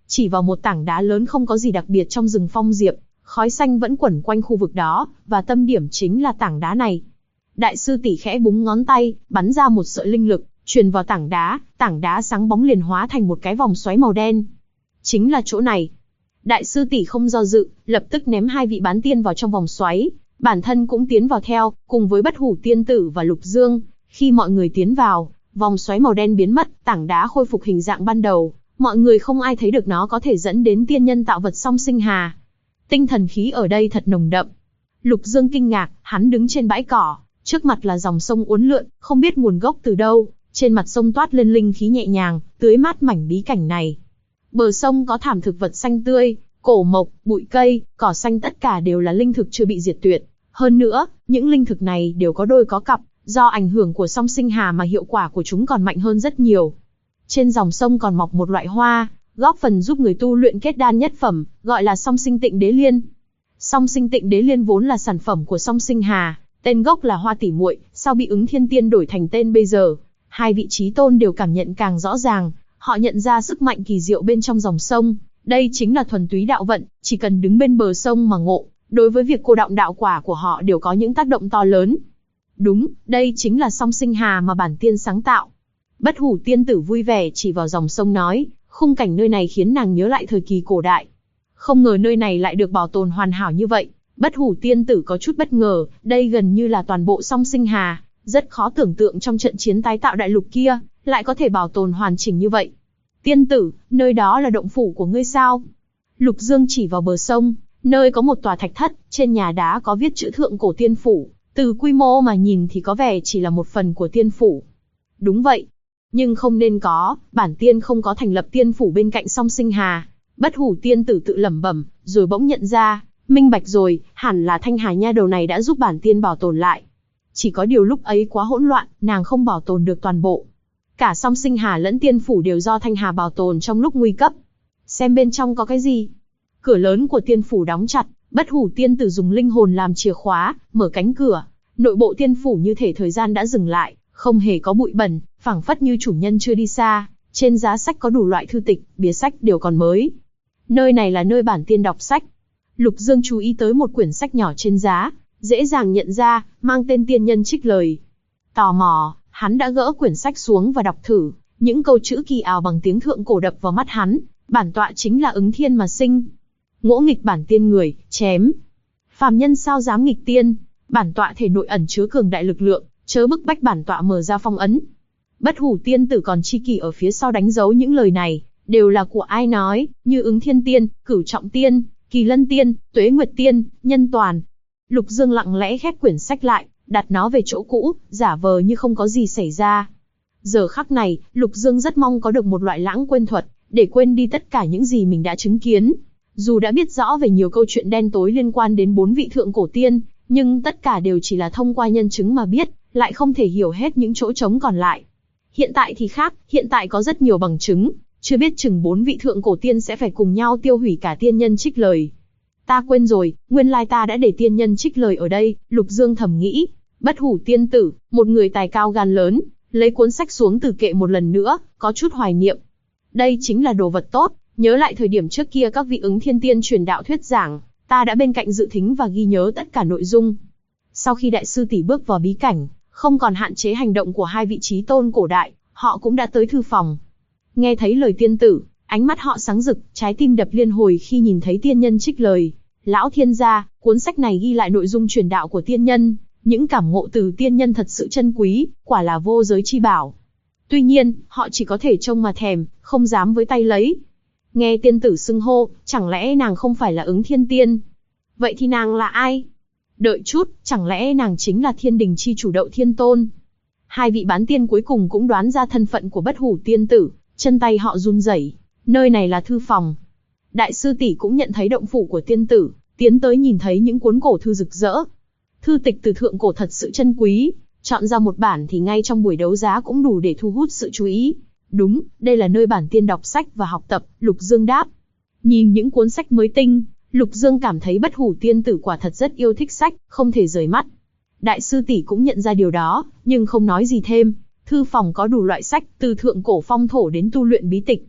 chỉ vào một tảng đá lớn không có gì đặc biệt trong rừng phong diệp, khói xanh vẫn quẩn quanh khu vực đó, và tâm điểm chính là tảng đá này. Đại sư tỷ khẽ búng ngón tay, bắn ra một sợi linh lực, truyền vào tảng đá sáng bóng liền hóa thành một cái vòng xoáy màu đen. Chính là chỗ này. Đại sư tỷ không do dự, lập tức ném hai vị bán tiên vào trong vòng xoáy, bản thân cũng tiến vào theo, cùng với Bất Hủ tiên tử và Lục Dương. Khi mọi người tiến vào, vòng xoáy màu đen biến mất, tảng đá khôi phục hình dạng ban đầu, mọi người không ai thấy được nó có thể dẫn đến tiên nhân tạo vật Song Sinh Hà. Tinh thần khí ở đây thật nồng đậm. Lục Dương kinh ngạc, hắn đứng trên bãi cỏ, trước mặt là dòng sông uốn lượn, không biết nguồn gốc từ đâu, trên mặt sông toát lên linh khí nhẹ nhàng, tưới mát mảnh bí cảnh này. Bờ sông có thảm thực vật xanh tươi, cổ mộc, bụi cây, cỏ xanh tất cả đều là linh thực chưa bị diệt tuyệt. Hơn nữa, những linh thực này đều có đôi có cặp, do ảnh hưởng của Song Sinh Hà mà hiệu quả của chúng còn mạnh hơn rất nhiều. Trên dòng sông còn mọc một loại hoa, góp phần giúp người tu luyện kết đan nhất phẩm, gọi là Song Sinh Tịnh Đế Liên. Song Sinh Tịnh Đế Liên vốn là sản phẩm của Song Sinh Hà, tên gốc là Hoa Tỷ Muội, sau bị Ứng Thiên Tiên đổi thành tên bây giờ. Hai vị chí tôn đều cảm nhận càng rõ ràng, họ nhận ra sức mạnh kỳ diệu bên trong dòng sông. Đây chính là thuần túy đạo vận, chỉ cần đứng bên bờ sông mà ngộ, đối với việc cô đọng đạo quả của họ đều có những tác động to lớn. Đúng, đây chính là Song Sinh Hà mà bản tiên sáng tạo. Bất Hủ tiên tử vui vẻ chỉ vào dòng sông nói, khung cảnh nơi này khiến nàng nhớ lại thời kỳ cổ đại. Không ngờ nơi này lại được bảo tồn hoàn hảo như vậy. Bất Hủ tiên tử có chút bất ngờ, đây gần như là toàn bộ Song Sinh Hà, rất khó tưởng tượng trong trận chiến tái tạo đại lục kia, lại có thể bảo tồn hoàn chỉnh như vậy. Tiên tử, nơi đó là động phủ của ngươi sao? Lục Dương chỉ vào bờ sông, nơi có một tòa thạch thất, trên nhà đá có viết chữ Thượng Cổ Tiên Phủ, từ quy mô mà nhìn thì có vẻ chỉ là một phần của tiên phủ. Đúng vậy, nhưng không nên có, bản tiên không có thành lập tiên phủ bên cạnh Song Sinh Hà. Bất Hủ tiên tử tự lẩm bẩm, rồi bỗng nhận ra, minh bạch rồi, hẳn là Thanh Hà nha đầu này đã giúp bản tiên bảo tồn lại. Chỉ có điều lúc ấy quá hỗn loạn, nàng không bảo tồn được toàn bộ. Cả Song Sinh Hà lẫn tiên phủ đều do Thanh Hà bảo tồn trong lúc nguy cấp. Xem bên trong có cái gì. Cửa lớn của tiên phủ đóng chặt, Bất Hủ tiên tử dùng linh hồn làm chìa khóa, mở cánh cửa. Nội bộ tiên phủ như thể thời gian đã dừng lại, không hề có bụi bẩn, phảng phất như chủ nhân chưa đi xa. Trên giá sách có đủ loại thư tịch, bìa sách đều còn mới. Nơi này là nơi bản tiên đọc sách. Lục Dương chú ý tới một quyển sách nhỏ trên giá, dễ dàng nhận ra, mang tên Tiên Nhân Trích Lời. Tò mò, hắn đã gỡ quyển sách xuống và đọc thử, những câu chữ kỳ ảo bằng tiếng thượng cổ đập vào mắt hắn, bản tọa chính là ứng thiên mà sinh. Ngỗ nghịch bản tiên người, chém. Phàm nhân sao dám nghịch tiên, bản tọa thể nội ẩn chứa cường đại lực lượng, chớ bức bách bản tọa mở ra phong ấn. Bất Hủ tiên tử còn chi kỷ ở phía sau đánh dấu những lời này, đều là của ai nói, như Ứng Thiên Tiên, Cửu Trọng Tiên, Kỳ Lân Tiên, Tuế Nguyệt Tiên, Nhân Toàn. Lục Dương lặng lẽ khép quyển sách lại, đặt nó về chỗ cũ, giả vờ như không có gì xảy ra. Giờ khắc này, Lục Dương rất mong có được một loại lãng quên thuật, để quên đi tất cả những gì mình đã chứng kiến. Dù đã biết rõ về nhiều câu chuyện đen tối liên quan đến 4 vị thượng cổ tiên, nhưng tất cả đều chỉ là thông qua nhân chứng mà biết, lại không thể hiểu hết những chỗ trống còn lại. Hiện tại thì khác, hiện tại có rất nhiều bằng chứng, chưa biết chừng 4 vị thượng cổ tiên sẽ phải cùng nhau tiêu hủy cả Tiên Nhân Trích Lời. Ta quên rồi, nguyên lai ta đã để Tiên Nhân Trích Lời ở đây, Lục Dương thầm nghĩ. Bất Hủ tiên tử, một người tài cao gan lớn, lấy cuốn sách xuống từ kệ một lần nữa, có chút hoài niệm. Đây chính là đồ vật tốt, nhớ lại thời điểm trước kia các vị Ứng Thiên Tiên truyền đạo thuyết giảng, ta đã bên cạnh dự thính và ghi nhớ tất cả nội dung. Sau khi đại sư tỷ bước vào bí cảnh, không còn hạn chế hành động của hai vị chí tôn cổ đại, họ cũng đã tới thư phòng. Nghe thấy lời tiên tử, ánh mắt họ sáng rực, trái tim đập liên hồi khi nhìn thấy Tiên Nhân Trích Lời. Lão thiên gia, cuốn sách này ghi lại nội dung truyền đạo của tiên nhân, những cảm ngộ từ tiên nhân thật sự chân quý, quả là vô giới chi bảo. Tuy nhiên, họ chỉ có thể trông mà thèm, không dám với tay lấy. Nghe tiên tử xưng hô, chẳng lẽ nàng không phải là Ứng Thiên Tiên? Vậy thì nàng là ai? Đợi chút, chẳng lẽ nàng chính là Thiên Đình chi chủ Đậu Thiên Tôn? Hai vị bán tiên cuối cùng cũng đoán ra thân phận của Bất Hủ tiên tử, chân tay họ run rẩy. Nơi này là thư phòng. Đại sư tỷ cũng nhận thấy động phủ của tiên tử, tiến tới nhìn thấy những cuốn cổ thư rực rỡ. Thư tịch từ thượng cổ thật sự chân quý, chọn ra một bản thì ngay trong buổi đấu giá cũng đủ để thu hút sự chú ý. Đúng, đây là nơi bản tiên đọc sách và học tập, Lục Dương đáp. Nhìn những cuốn sách mới tinh, Lục Dương cảm thấy Bất Hủ tiên tử quả thật rất yêu thích sách, không thể rời mắt. Đại sư tỷ cũng nhận ra điều đó, nhưng không nói gì thêm. Thư phòng có đủ loại sách, từ thượng cổ phong thổ đến tu luyện bí tịch.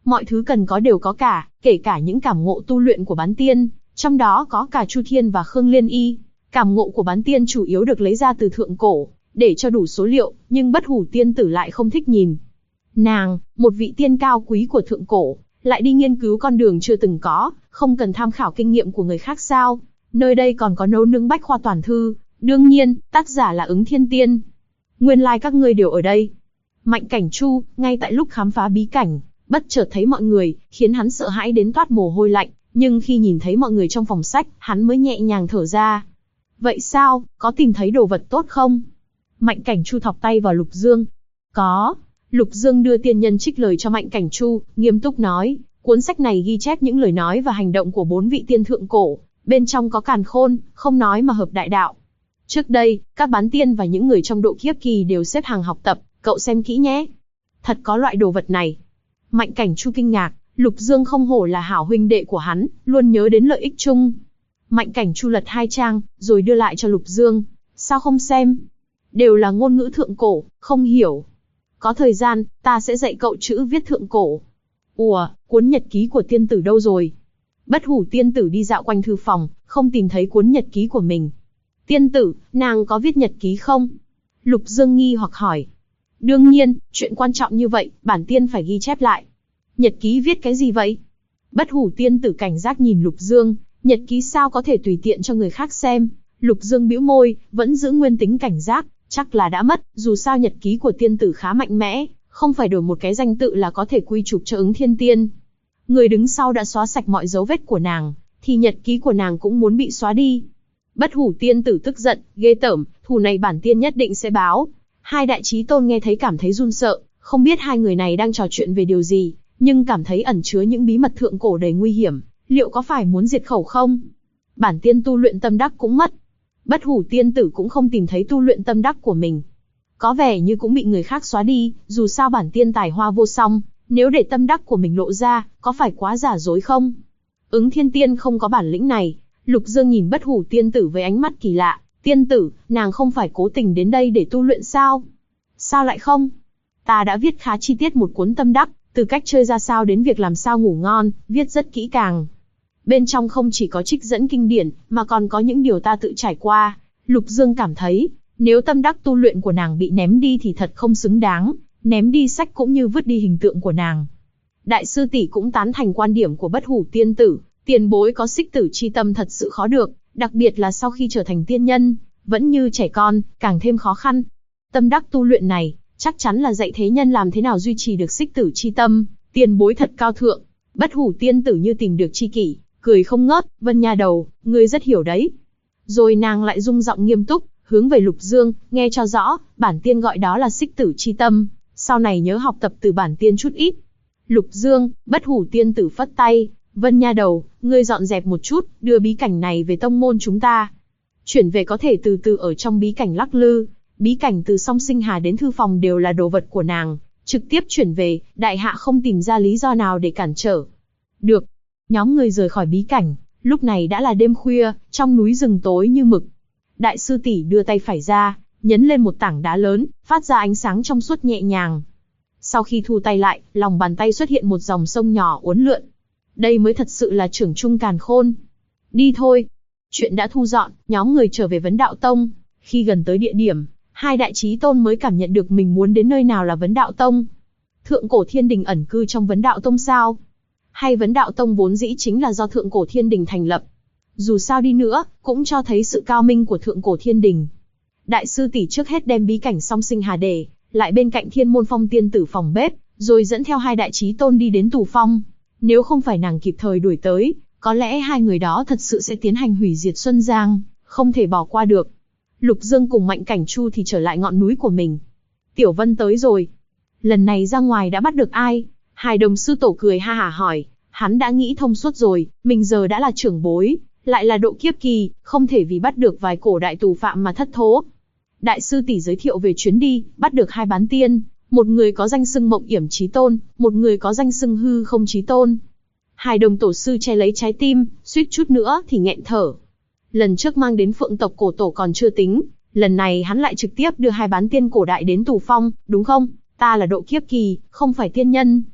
Mọi thứ cần có đều có cả, kể cả những cảm ngộ tu luyện của bán tiên, trong đó có cả Chu Thiên và Khương Liên Y. Cảm ngộ của bán tiên chủ yếu được lấy ra từ thượng cổ, để cho đủ số liệu, nhưng Bất Hủ tiên tử lại không thích nhìn. Nàng, một vị tiên cao quý của thượng cổ, lại đi nghiên cứu con đường chưa từng có, không cần tham khảo kinh nghiệm của người khác sao? Nơi đây còn có nấu nướng bách khoa toàn thư, đương nhiên, tác giả là Ứng Thiên Tiên. Nguyên lai các ngươi đều ở đây. Mạnh Cảnh Chu, ngay tại lúc khám phá bí cảnh, bất chợt thấy mọi người, khiến hắn sợ hãi đến toát mồ hôi lạnh, nhưng khi nhìn thấy mọi người trong phòng sách, hắn mới nhẹ nhàng thở ra. Vậy sao, có tìm thấy đồ vật tốt không? Mạnh Cảnh Chu thọc tay vào Lục Dương. Có. Lục Dương đưa tiên nhân trích lời cho Mạnh Cảnh Chu, nghiêm túc nói, cuốn sách này ghi chép những lời nói và hành động của 4 vị tiên thượng cổ, bên trong có càn khôn, không nói mà hợp đại đạo. Trước đây, các bán tiên và những người trong độ kiếp kỳ đều xếp hàng học tập, cậu xem kỹ nhé. Thật có loại đồ vật này. Mạnh Cảnh Chu kinh ngạc, Lục Dương không hổ là hảo huynh đệ của hắn, luôn nhớ đến lợi ích chung. Mạnh Cảnh Chu lật 2 trang, rồi đưa lại cho Lục Dương. Sao không xem? Đều là ngôn ngữ thượng cổ, không hiểu. Có thời gian, ta sẽ dạy cậu chữ viết thượng cổ. Ủa, cuốn nhật ký của tiên tử đâu rồi? Bất Hủ tiên tử đi dạo quanh thư phòng, không tìm thấy cuốn nhật ký của mình. Tiên tử, nàng có viết nhật ký không? Lục Dương nghi hoặc hỏi. Đương nhiên, chuyện quan trọng như vậy, bản tiên phải ghi chép lại. Nhật ký viết cái gì vậy? Bất Hủ tiên tử cảnh giác nhìn Lục Dương, nhật ký sao có thể tùy tiện cho người khác xem. Lục Dương bĩu môi, vẫn giữ nguyên tính cảnh giác, chắc là đã mất, dù sao nhật ký của tiên tử khá mạnh mẽ, không phải đổi một cái danh tự là có thể quy chụp cho Ứng Thiên Tiên. Người đứng sau đã xóa sạch mọi dấu vết của nàng, thì nhật ký của nàng cũng muốn bị xóa đi. Bất Hủ tiên tử tức giận, ghê tởm, thù này bản tiên nhất định sẽ báo. Hai đại chí tôn nghe thấy cảm thấy run sợ, không biết hai người này đang trò chuyện về điều gì, nhưng cảm thấy ẩn chứa những bí mật thượng cổ đầy nguy hiểm, liệu có phải muốn diệt khẩu không? Bản tiên tu luyện tâm đắc cũng mất. Bất Hủ tiên tử cũng không tìm thấy tu luyện tâm đắc của mình. Có vẻ như cũng bị người khác xóa đi, dù sao bản tiên tài hoa vô song, nếu để tâm đắc của mình lộ ra, có phải quá giả dối không? Ứng Thiên Tiên không có bản lĩnh này. Lục Dương nhìn Bất Hủ tiên tử với ánh mắt kỳ lạ. Tiên tử, nàng không phải cố tình đến đây để tu luyện sao? Sao lại không? Ta đã viết khá chi tiết một cuốn tâm đắc, từ cách chơi ra sao đến việc làm sao ngủ ngon, viết rất kỹ càng. Bên trong không chỉ có trích dẫn kinh điển, mà còn có những điều ta tự trải qua. Lục Dương cảm thấy, nếu tâm đắc tu luyện của nàng bị ném đi thì thật không xứng đáng, ném đi sách cũng như vứt đi hình tượng của nàng. Đại sư tỷ cũng tán thành quan điểm của Bất Hủ tiên tử, tiền bối có xích tử chi tâm thật sự khó được, đặc biệt là sau khi trở thành tiên nhân, vẫn như trẻ con, càng thêm khó khăn. Tâm đắc tu luyện này, chắc chắn là dạy thế nhân làm thế nào duy trì được xích tử chi tâm, tiền bối thật cao thượng. Bất Hủ tiên tử như tìm được tri kỷ, cười không ngớt, Vân nha đầu, ngươi rất hiểu đấy. Rồi nàng lại rung giọng nghiêm túc, hướng về Lục Dương, nghe cho rõ, bản tiên gọi đó là xích tử chi tâm, sau này nhớ học tập từ bản tiên chút ít. Lục Dương, Bất Hủ tiên tử phất tay, Vân nha đầu, ngươi dọn dẹp một chút, đưa bí cảnh này về tông môn chúng ta. Chuyển về có thể từ từ ở trong bí cảnh lắc lư, bí cảnh từ Song Sinh Hà đến thư phòng đều là đồ vật của nàng, trực tiếp chuyển về, đại hạ không tìm ra lý do nào để cản trở. Được. Nhóm người rời khỏi bí cảnh, lúc này đã là đêm khuya, trong núi rừng tối như mực. Đại sư tỷ đưa tay phải ra, nhấn lên một tảng đá lớn, phát ra ánh sáng trong suốt nhẹ nhàng. Sau khi thu tay lại, lòng bàn tay xuất hiện một dòng sông nhỏ uốn lượn. Đây mới thật sự là trưởng trung càn khôn. Đi thôi. Chuyện đã thu dọn, nhóm người trở về Vấn Đạo Tông. Khi gần tới địa điểm, hai đại chí tôn mới cảm nhận được mình muốn đến nơi nào là Vấn Đạo Tông. Thượng cổ thiên đình ẩn cư trong Vấn Đạo Tông sao? Hay Vấn Đạo Tông vốn dĩ chính là do Thượng cổ thiên đình thành lập? Dù sao đi nữa, cũng cho thấy sự cao minh của Thượng cổ thiên đình. Đại sư tỷ trước hết đem bí cảnh Song Sinh Hà để lại bên cạnh Thiên Môn Phong tiên tử phòng bếp, rồi dẫn theo hai đại chí tôn đi đến Tù Phong. Nếu không phải nàng kịp thời đuổi tới, có lẽ hai người đó thật sự sẽ tiến hành hủy diệt Xuân Giang, không thể bỏ qua được. Lục Dương cùng Mạnh Cảnh Chu thì trở lại ngọn núi của mình. Tiểu Vân tới rồi. Lần này ra ngoài đã bắt được ai? Hải Đồng sư tổ cười ha hả hỏi. Hắn đã nghĩ thông suốt rồi, mình giờ đã là trưởng bối, lại là độ kiếp kỳ, không thể vì bắt được vài cổ đại tù phạm mà thất thố. Đại sư tỷ giới thiệu về chuyến đi, bắt được hai bán tiên, một người có danh xưng Mộng Yểm Chí Tôn, một người có danh xưng Hư Không Chí Tôn. Hải Đồng tổ sư che lấy trái tim, suýt chút nữa thì nghẹn thở. Lần trước mang đến Phượng tộc cổ tổ còn chưa tính, lần này hắn lại trực tiếp đưa hai bán tiên cổ đại đến Tù Phong, đúng không? Ta là độ kiếp kỳ, không phải tiên nhân.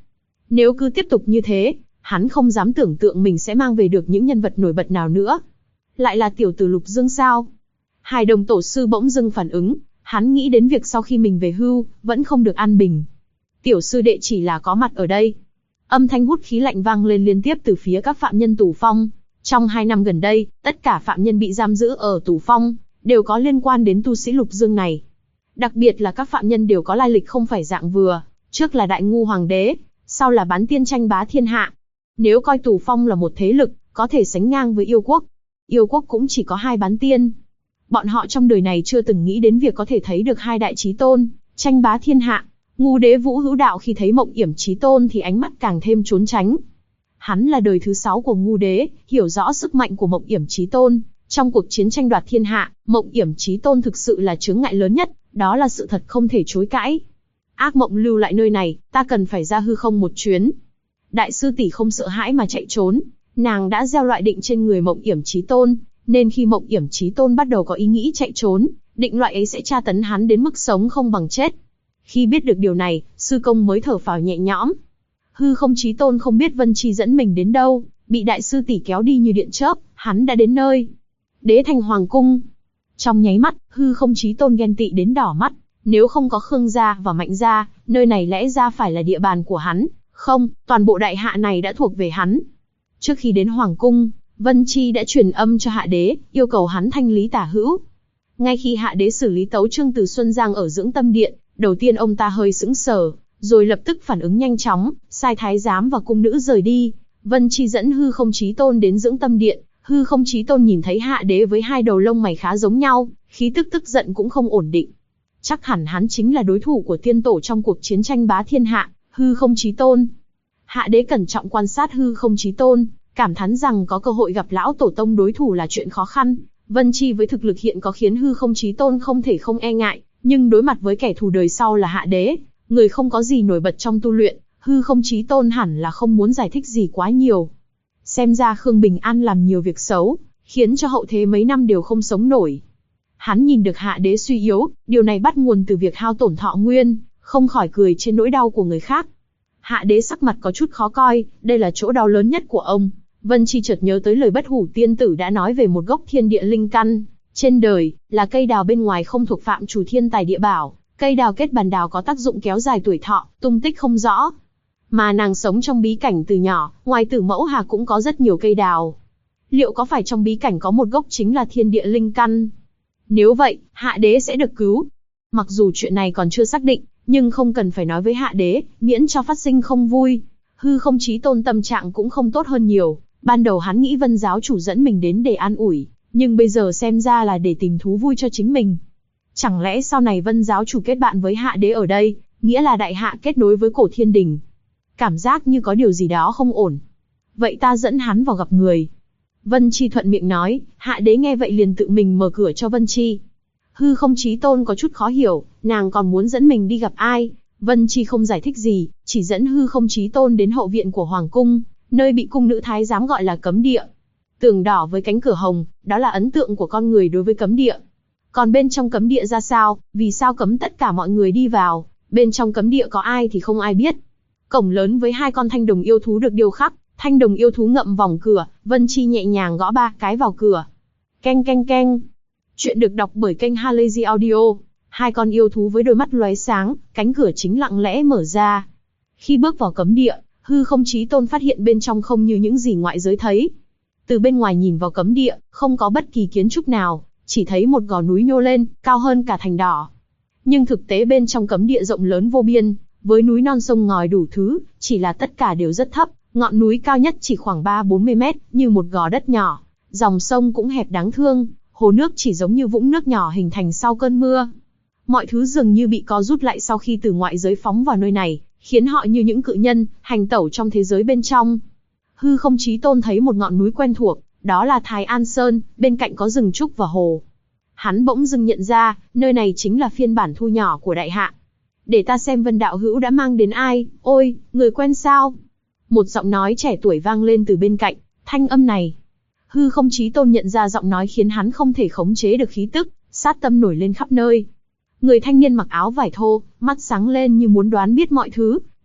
Nếu cứ tiếp tục như thế, hắn không dám tưởng tượng mình sẽ mang về được những nhân vật nổi bật nào nữa. Lại là tiểu tử Lục Dương sao? Hải Đồng tổ sư bỗng dưng phản ứng, hắn nghĩ đến việc sau khi mình về hưu, vẫn không được an bình. Tiểu sư đệ chỉ là có mặt ở đây. Âm thanh hút khí lạnh vang lên liên tiếp từ phía các phạm nhân tù phong. Trong 2 năm gần đây, tất cả phạm nhân bị giam giữ ở tù phong, đều có liên quan đến tu sĩ Lục Dương này. Đặc biệt là các phạm nhân đều có lai lịch không phải dạng vừa, trước là Đại Ngu Hoàng đế, sau là bán tiên tranh bá thiên hạ. Nếu coi tù phong là một thế lực, có thể sánh ngang với yêu quốc. Yêu quốc cũng chỉ có 2 bán tiên. Bọn họ trong đời này chưa từng nghĩ đến việc có thể thấy được 2 đại chí tôn, tranh bá thiên hạ. Ngu đế Vũ Hữu Đạo khi thấy Mộng Yểm Chí Tôn thì ánh mắt càng thêm trốn tránh. Hắn là đời thứ 6 của Ngu đế, hiểu rõ sức mạnh của Mộng Yểm Chí Tôn. Trong cuộc chiến tranh đoạt thiên hạ, Mộng Yểm Chí Tôn thực sự là chướng ngại lớn nhất, đó là sự thật không thể chối cãi. Ác mộng lưu lại nơi này, ta cần phải ra hư không một chuyến. Đại sư tỷ không sợ hãi mà chạy trốn, nàng đã gieo loại định trên người Mộng Yểm Chí Tôn, nên khi Mộng Yểm Chí Tôn bắt đầu có ý nghĩ chạy trốn, định loại ấy sẽ tra tấn hắn đến mức sống không bằng chết. Khi biết được điều này, sư công mới thở phào nhẹ nhõm. Hư không Chí Tôn không biết Vân Chi dẫn mình đến đâu, bị đại sư tỷ kéo đi như điện chớp, hắn đã đến nơi Đế Thành Hoàng cung. Trong nháy mắt, hư không Chí Tôn ghen tị đến đỏ mắt, nếu không có Khương gia và Mạnh gia, nơi này lẽ ra phải là địa bàn của hắn, không, toàn bộ đại hạ này đã thuộc về hắn. Trước khi đến Hoàng cung, Vân Chi đã truyền âm cho Hạ đế, yêu cầu hắn thanh lý tả hữu. Ngay khi Hạ đế xử lý tấu chương từ Xuân Giang ở Dưỡng Tâm Điện, đầu tiên ông ta hơi sững sờ, rồi lập tức phản ứng nhanh chóng, sai thái giám và cung nữ rời đi. Vân Chi dẫn hư không Chí Tôn đến Dưỡng Tâm Điện, hư không Chí Tôn nhìn thấy Hạ đế với 2 đầu lông mày khá giống nhau, khí tức tức giận cũng không ổn định. Chắc hẳn hắn chính là đối thủ của tiên tổ trong cuộc chiến tranh bá thiên hạ, hư không Chí Tôn. Hạ đế cẩn trọng quan sát hư không Chí Tôn, cảm thán rằng có cơ hội gặp lão tổ tông đối thủ là chuyện khó khăn. Vân Chi với thực lực hiện có khiến hư không Chí Tôn không thể không e ngại, nhưng đối mặt với kẻ thù đời sau là Hạ đế, người không có gì nổi bật trong tu luyện, hư không Chí Tôn hẳn là không muốn giải thích gì quá nhiều. Xem ra Khương Bình An làm nhiều việc xấu, khiến cho hậu thế mấy năm đều không sống nổi. Hắn nhìn được Hạ đế suy yếu, điều này bắt nguồn từ việc hao tổn thọ nguyên, không khỏi cười trên nỗi đau của người khác. Hạ đế sắc mặt có chút khó coi, đây là chỗ đau lớn nhất của ông. Vân Chi chợt nhớ tới lời Bất Hủ tiên tử đã nói về một gốc thiên địa linh căn. Trên đời, là cây đào bên ngoài không thuộc phạm chủ thiên tài địa bảo, cây đào kết bàn đào có tác dụng kéo dài tuổi thọ, tung tích không rõ. Mà nàng sống trong bí cảnh từ nhỏ, ngoài Tử Mẫu Hà cũng có rất nhiều cây đào. Liệu có phải trong bí cảnh có một gốc chính là thiên địa linh căn? Nếu vậy, Hạ đế sẽ được cứu. Mặc dù chuyện này còn chưa xác định, nhưng không cần phải nói với Hạ đế, miễn cho phát sinh không vui. Hư không Chí Tôn tâm trạng cũng không tốt hơn nhiều. Ban đầu hắn nghĩ Vân giáo chủ dẫn mình đến để an ủi, nhưng bây giờ xem ra là để tìm thú vui cho chính mình. Chẳng lẽ sau này Vân giáo chủ kết bạn với Hạ đế ở đây, nghĩa là đại hạ kết nối với cổ thiên đình? Cảm giác như có điều gì đó không ổn. Vậy ta dẫn hắn vào gặp người. Vân Chi thuận miệng nói, Hạ đế nghe vậy liền tự mình mở cửa cho Vân Chi. Hư không Chí Tôn có chút khó hiểu, nàng còn muốn dẫn mình đi gặp ai? Vân Chi không giải thích gì, chỉ dẫn hư không Chí Tôn đến hậu viện của Hoàng cung, nơi bị cung nữ thái giám gọi là cấm địa. Tường đỏ với cánh cửa hồng, đó là ấn tượng của con người đối với cấm địa. Còn bên trong cấm địa ra sao, vì sao cấm tất cả mọi người đi vào, bên trong cấm địa có ai thì không ai biết. Cổng lớn với 2 con thanh đồng yêu thú được điêu khắc, thanh đồng yêu thú ngậm vòng cửa, Vân Chi nhẹ nhàng gõ 3 cái vào cửa. Keng keng keng. Chuyện được đọc bởi kênh Halazy Audio. 2 con yêu thú với đôi mắt lóe sáng, cánh cửa chính lặng lẽ mở ra. Khi bước vào cấm địa, hư không Chí Tôn phát hiện bên trong không như những gì ngoại giới thấy. Từ bên ngoài nhìn vào cấm địa, không có bất kỳ kiến trúc nào, chỉ thấy một gò núi nhô lên, cao hơn cả thành đỏ. Nhưng thực tế bên trong cấm địa rộng lớn vô biên, với núi non sông ngòi đủ thứ, chỉ là tất cả đều rất thấp, ngọn núi cao nhất chỉ khoảng 3-40 mét, như một gò đất nhỏ. Dòng sông cũng hẹp đáng thương, hồ nước chỉ giống như vũng nước nhỏ hình thành sau cơn mưa. Mọi thứ dường như bị co rút lại sau khi từ ngoại giới phóng vào nơi này, khiến họ như những cự nhân, hành tẩu trong thế giới bên trong. Hư không Chí Tôn thấy một ngọn núi quen thuộc, đó là Thái An Sơn, bên cạnh có rừng trúc và hồ. Hắn bỗng dưng nhận ra, nơi này chính là phiên bản thu nhỏ của đại hạ. Để ta xem Vân đạo hữu đã mang đến ai, ôi, người quen sao? Một giọng nói trẻ tuổi vang lên từ bên cạnh, thanh âm này. Hư không Chí Tôn nhận ra giọng nói khiến hắn không thể khống chế được khí tức, sát tâm nổi lên khắp nơi. Người thanh niên mặc áo vải thô, mắt sáng lên như muốn đoán biết mọi thứ,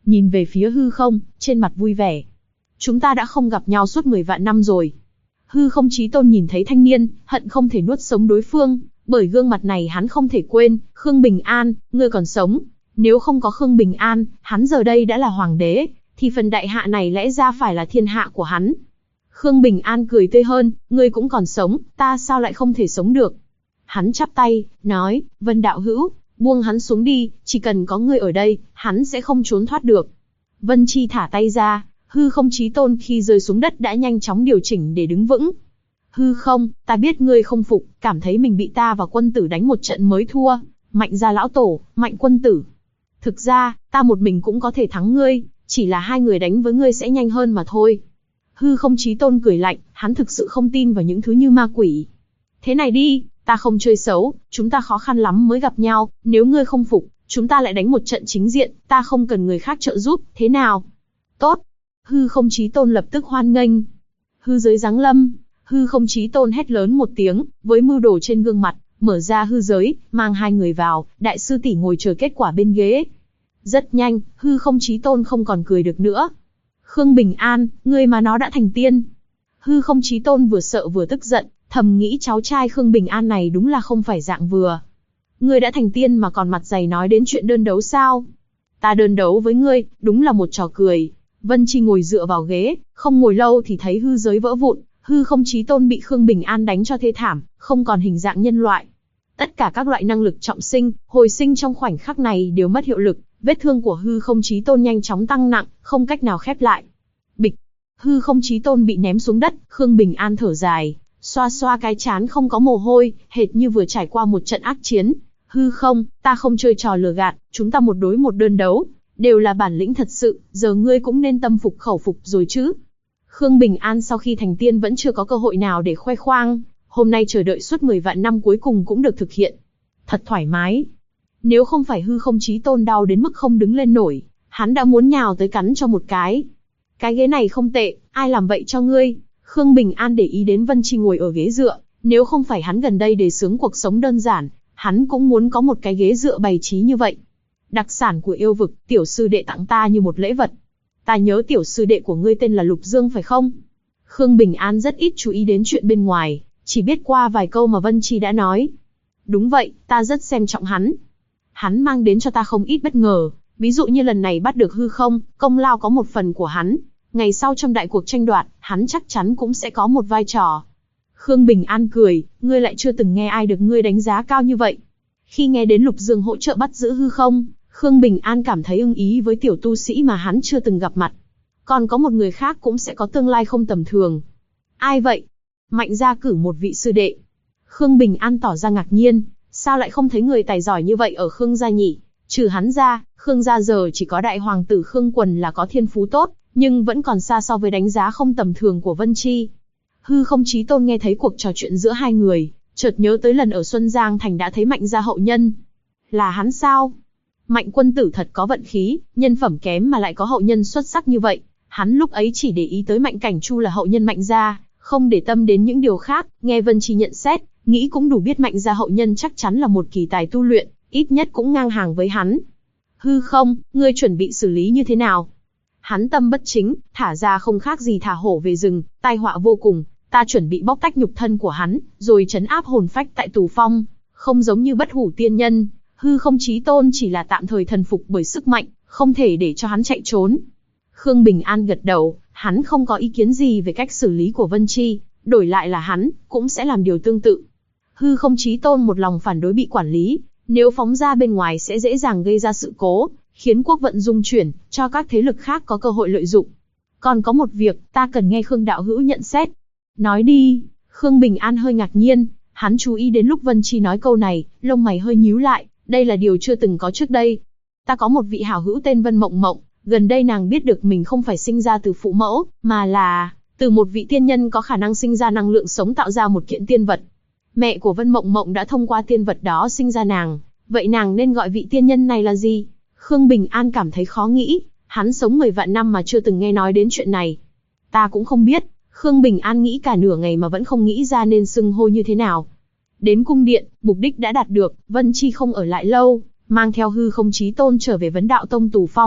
nhìn về phía hư không, trên mặt vui vẻ. Chúng ta đã không gặp nhau suốt 10 vạn năm rồi. Hư không chí tôn nhìn thấy thanh niên, hận không thể nuốt sống đối phương, bởi gương mặt này hắn không thể quên. Khương Bình An, ngươi còn sống. Nếu không có Khương Bình An, hắn giờ đây đã là hoàng đế, thì phần đại hạ này lẽ ra phải là thiên hạ của hắn. Khương Bình An cười tươi hơn, ngươi cũng còn sống, ta sao lại không thể sống được. Hắn chắp tay, nói, Vân đạo hữu, buông hắn xuống đi, chỉ cần có ngươi ở đây, hắn sẽ không trốn thoát được. Vân Chi thả tay ra, hư không chí tôn khi rơi xuống đất đã nhanh chóng điều chỉnh để đứng vững. Hư không, ta biết ngươi không phục, cảm thấy mình bị ta và quân tử đánh một trận mới thua. Mạnh gia lão tổ, Mạnh quân tử. Thực ra, ta một mình cũng có thể thắng ngươi, chỉ là hai người đánh với ngươi sẽ nhanh hơn mà thôi. Hư không chí tôn cười lạnh, hắn thực sự không tin vào những thứ như ma quỷ. Thế này đi, ta không chơi xấu, chúng ta khó khăn lắm mới gặp nhau, nếu ngươi không phục, chúng ta lại đánh một trận chính diện, ta không cần người khác trợ giúp, thế nào? Tốt. Hư không chí tôn lập tức hoan nghênh. Hư giới giáng lâm, hư không chí tôn hét lớn một tiếng, với mưu đồ trên gương mặt, mở ra hư giới, mang hai người vào, đại sư tỷ ngồi chờ kết quả bên ghế. Rất nhanh, hư không chí tôn không còn cười được nữa. Khương Bình An, ngươi mà nó đã thành tiên. Hư không chí tôn vừa sợ vừa tức giận, thầm nghĩ cháu trai Khương Bình An này đúng là không phải dạng vừa. Ngươi đã thành tiên mà còn mặt dày nói đến chuyện đơn đấu sao? Ta đơn đấu với ngươi, đúng là một trò cười. Vân Chi ngồi dựa vào ghế, không ngồi lâu thì thấy hư giới vỡ vụn, hư không chí tôn bị Khương Bình An đánh cho thê thảm, không còn hình dạng nhân loại. Tất cả các loại năng lực trọng sinh, hồi sinh trong khoảnh khắc này đều mất hiệu lực, vết thương của hư không chí tôn nhanh chóng tăng nặng, không cách nào khép lại. Bịch, hư không chí tôn bị ném xuống đất, Khương Bình An thở dài, xoa xoa cái trán không có mồ hôi, hệt như vừa trải qua một trận ác chiến. Hư không, ta không chơi trò lừa gạt, chúng ta một đối một đơn đấu, đều là bản lĩnh thật sự, giờ ngươi cũng nên tâm phục khẩu phục rồi chứ. Khương Bình An sau khi thành tiên vẫn chưa có cơ hội nào để khoe khoang, hôm nay chờ đợi suốt 10 vạn năm cuối cùng cũng được thực hiện. Thật thoải mái. Nếu không phải hư không chí tôn đau đến mức không đứng lên nổi, hắn đã muốn nhào tới cắn cho một cái. Cái ghế này không tệ, ai làm vậy cho ngươi? Khương Bình An để ý đến Vân Chi ngồi ở ghế dựa, nếu không phải hắn gần đây đề xướng cuộc sống đơn giản, hắn cũng muốn có một cái ghế dựa bày trí như vậy. Đặc sản của yêu vực, tiểu sư đệ tặng ta như một lễ vật. Ta nhớ tiểu sư đệ của ngươi tên là Lục Dương phải không? Khương Bình An rất ít chú ý đến chuyện bên ngoài, chỉ biết qua vài câu mà Vân Chi đã nói. Đúng vậy, ta rất xem trọng hắn. Hắn mang đến cho ta không ít bất ngờ, ví dụ như lần này bắt được hư không, công lao có một phần của hắn. Ngày sau trong đại cuộc tranh đoạt, hắn chắc chắn cũng sẽ có một vai trò. Khương Bình An cười, ngươi lại chưa từng nghe ai được ngươi đánh giá cao như vậy. Khi nghe đến Lục Dương hỗ trợ bắt giữ hư không, Khương Bình An cảm thấy ưng ý với tiểu tu sĩ mà hắn chưa từng gặp mặt. Còn có một người khác cũng sẽ có tương lai không tầm thường. Ai vậy? Mạnh gia cử một vị sư đệ. Khương Bình An tỏ ra ngạc nhiên, sao lại không thấy người tài giỏi như vậy ở Khương gia nhỉ? Trừ hắn ra, Khương gia giờ chỉ có đại hoàng tử Khương Quần là có thiên phú tốt, nhưng vẫn còn xa so với đánh giá không tầm thường của Vân Chi. Hư không chí tôn nghe thấy cuộc trò chuyện giữa hai người, chợt nhớ tới lần ở Xuân Giang Thành đã thấy Mạnh gia hậu nhân. Là hắn sao? Mạnh quân tử thật có vận khí, nhân phẩm kém mà lại có hậu nhân xuất sắc như vậy. Hắn lúc ấy chỉ để ý tới Mạnh Cảnh Chu là hậu nhân Mạnh gia, không để tâm đến những điều khác. Nghe Vân Chi nhận xét, nghĩ cũng đủ biết Mạnh gia hậu nhân chắc chắn là một kỳ tài tu luyện, ít nhất cũng ngang hàng với hắn. Hư không, ngươi chuẩn bị xử lý như thế nào? Hắn tâm bất chính, thả ra không khác gì thả hổ về rừng, tai họa vô cùng. Ta chuẩn bị bóc tách nhục thân của hắn, rồi trấn áp hồn phách tại tù phong, không giống như Bất Hủ tiên nhân. Hư không chí tôn chỉ là tạm thời thần phục bởi sức mạnh, không thể để cho hắn chạy trốn. Khương Bình An gật đầu, hắn không có ý kiến gì về cách xử lý của Vân Chi, đổi lại là hắn, cũng sẽ làm điều tương tự. Hư không chí tôn một lòng phản đối bị quản lý, nếu phóng ra bên ngoài sẽ dễ dàng gây ra sự cố, khiến quốc vận dung chuyển, cho các thế lực khác có cơ hội lợi dụng. Còn có một việc, ta cần nghe Khương đạo hữu nhận xét. Nói đi. Khương Bình An hơi ngạc nhiên, hắn chú ý đến lúc Vân Chi nói câu này, lông mày hơi nhíu lại, đây là điều chưa từng có trước đây. Ta có một vị hảo hữu tên Vân Mộng Mộng, gần đây nàng biết được mình không phải sinh ra từ phụ mẫu, mà là từ một vị tiên nhân có khả năng sinh ra năng lượng sống tạo ra một kiện tiên vật. Mẹ của Vân Mộng Mộng đã thông qua tiên vật đó sinh ra nàng, vậy nàng nên gọi vị tiên nhân này là gì? Khương Bình An cảm thấy khó nghĩ, hắn sống 10 vạn năm mà chưa từng nghe nói đến chuyện này. Ta cũng không biết. Khương Bình An nghĩ cả nửa ngày mà vẫn không nghĩ ra nên xưng hô như thế nào. Đến cung điện, mục đích đã đạt được, Vân Chi không ở lại lâu, mang theo hư không chí tôn trở về Vấn Đạo Tông tù phong,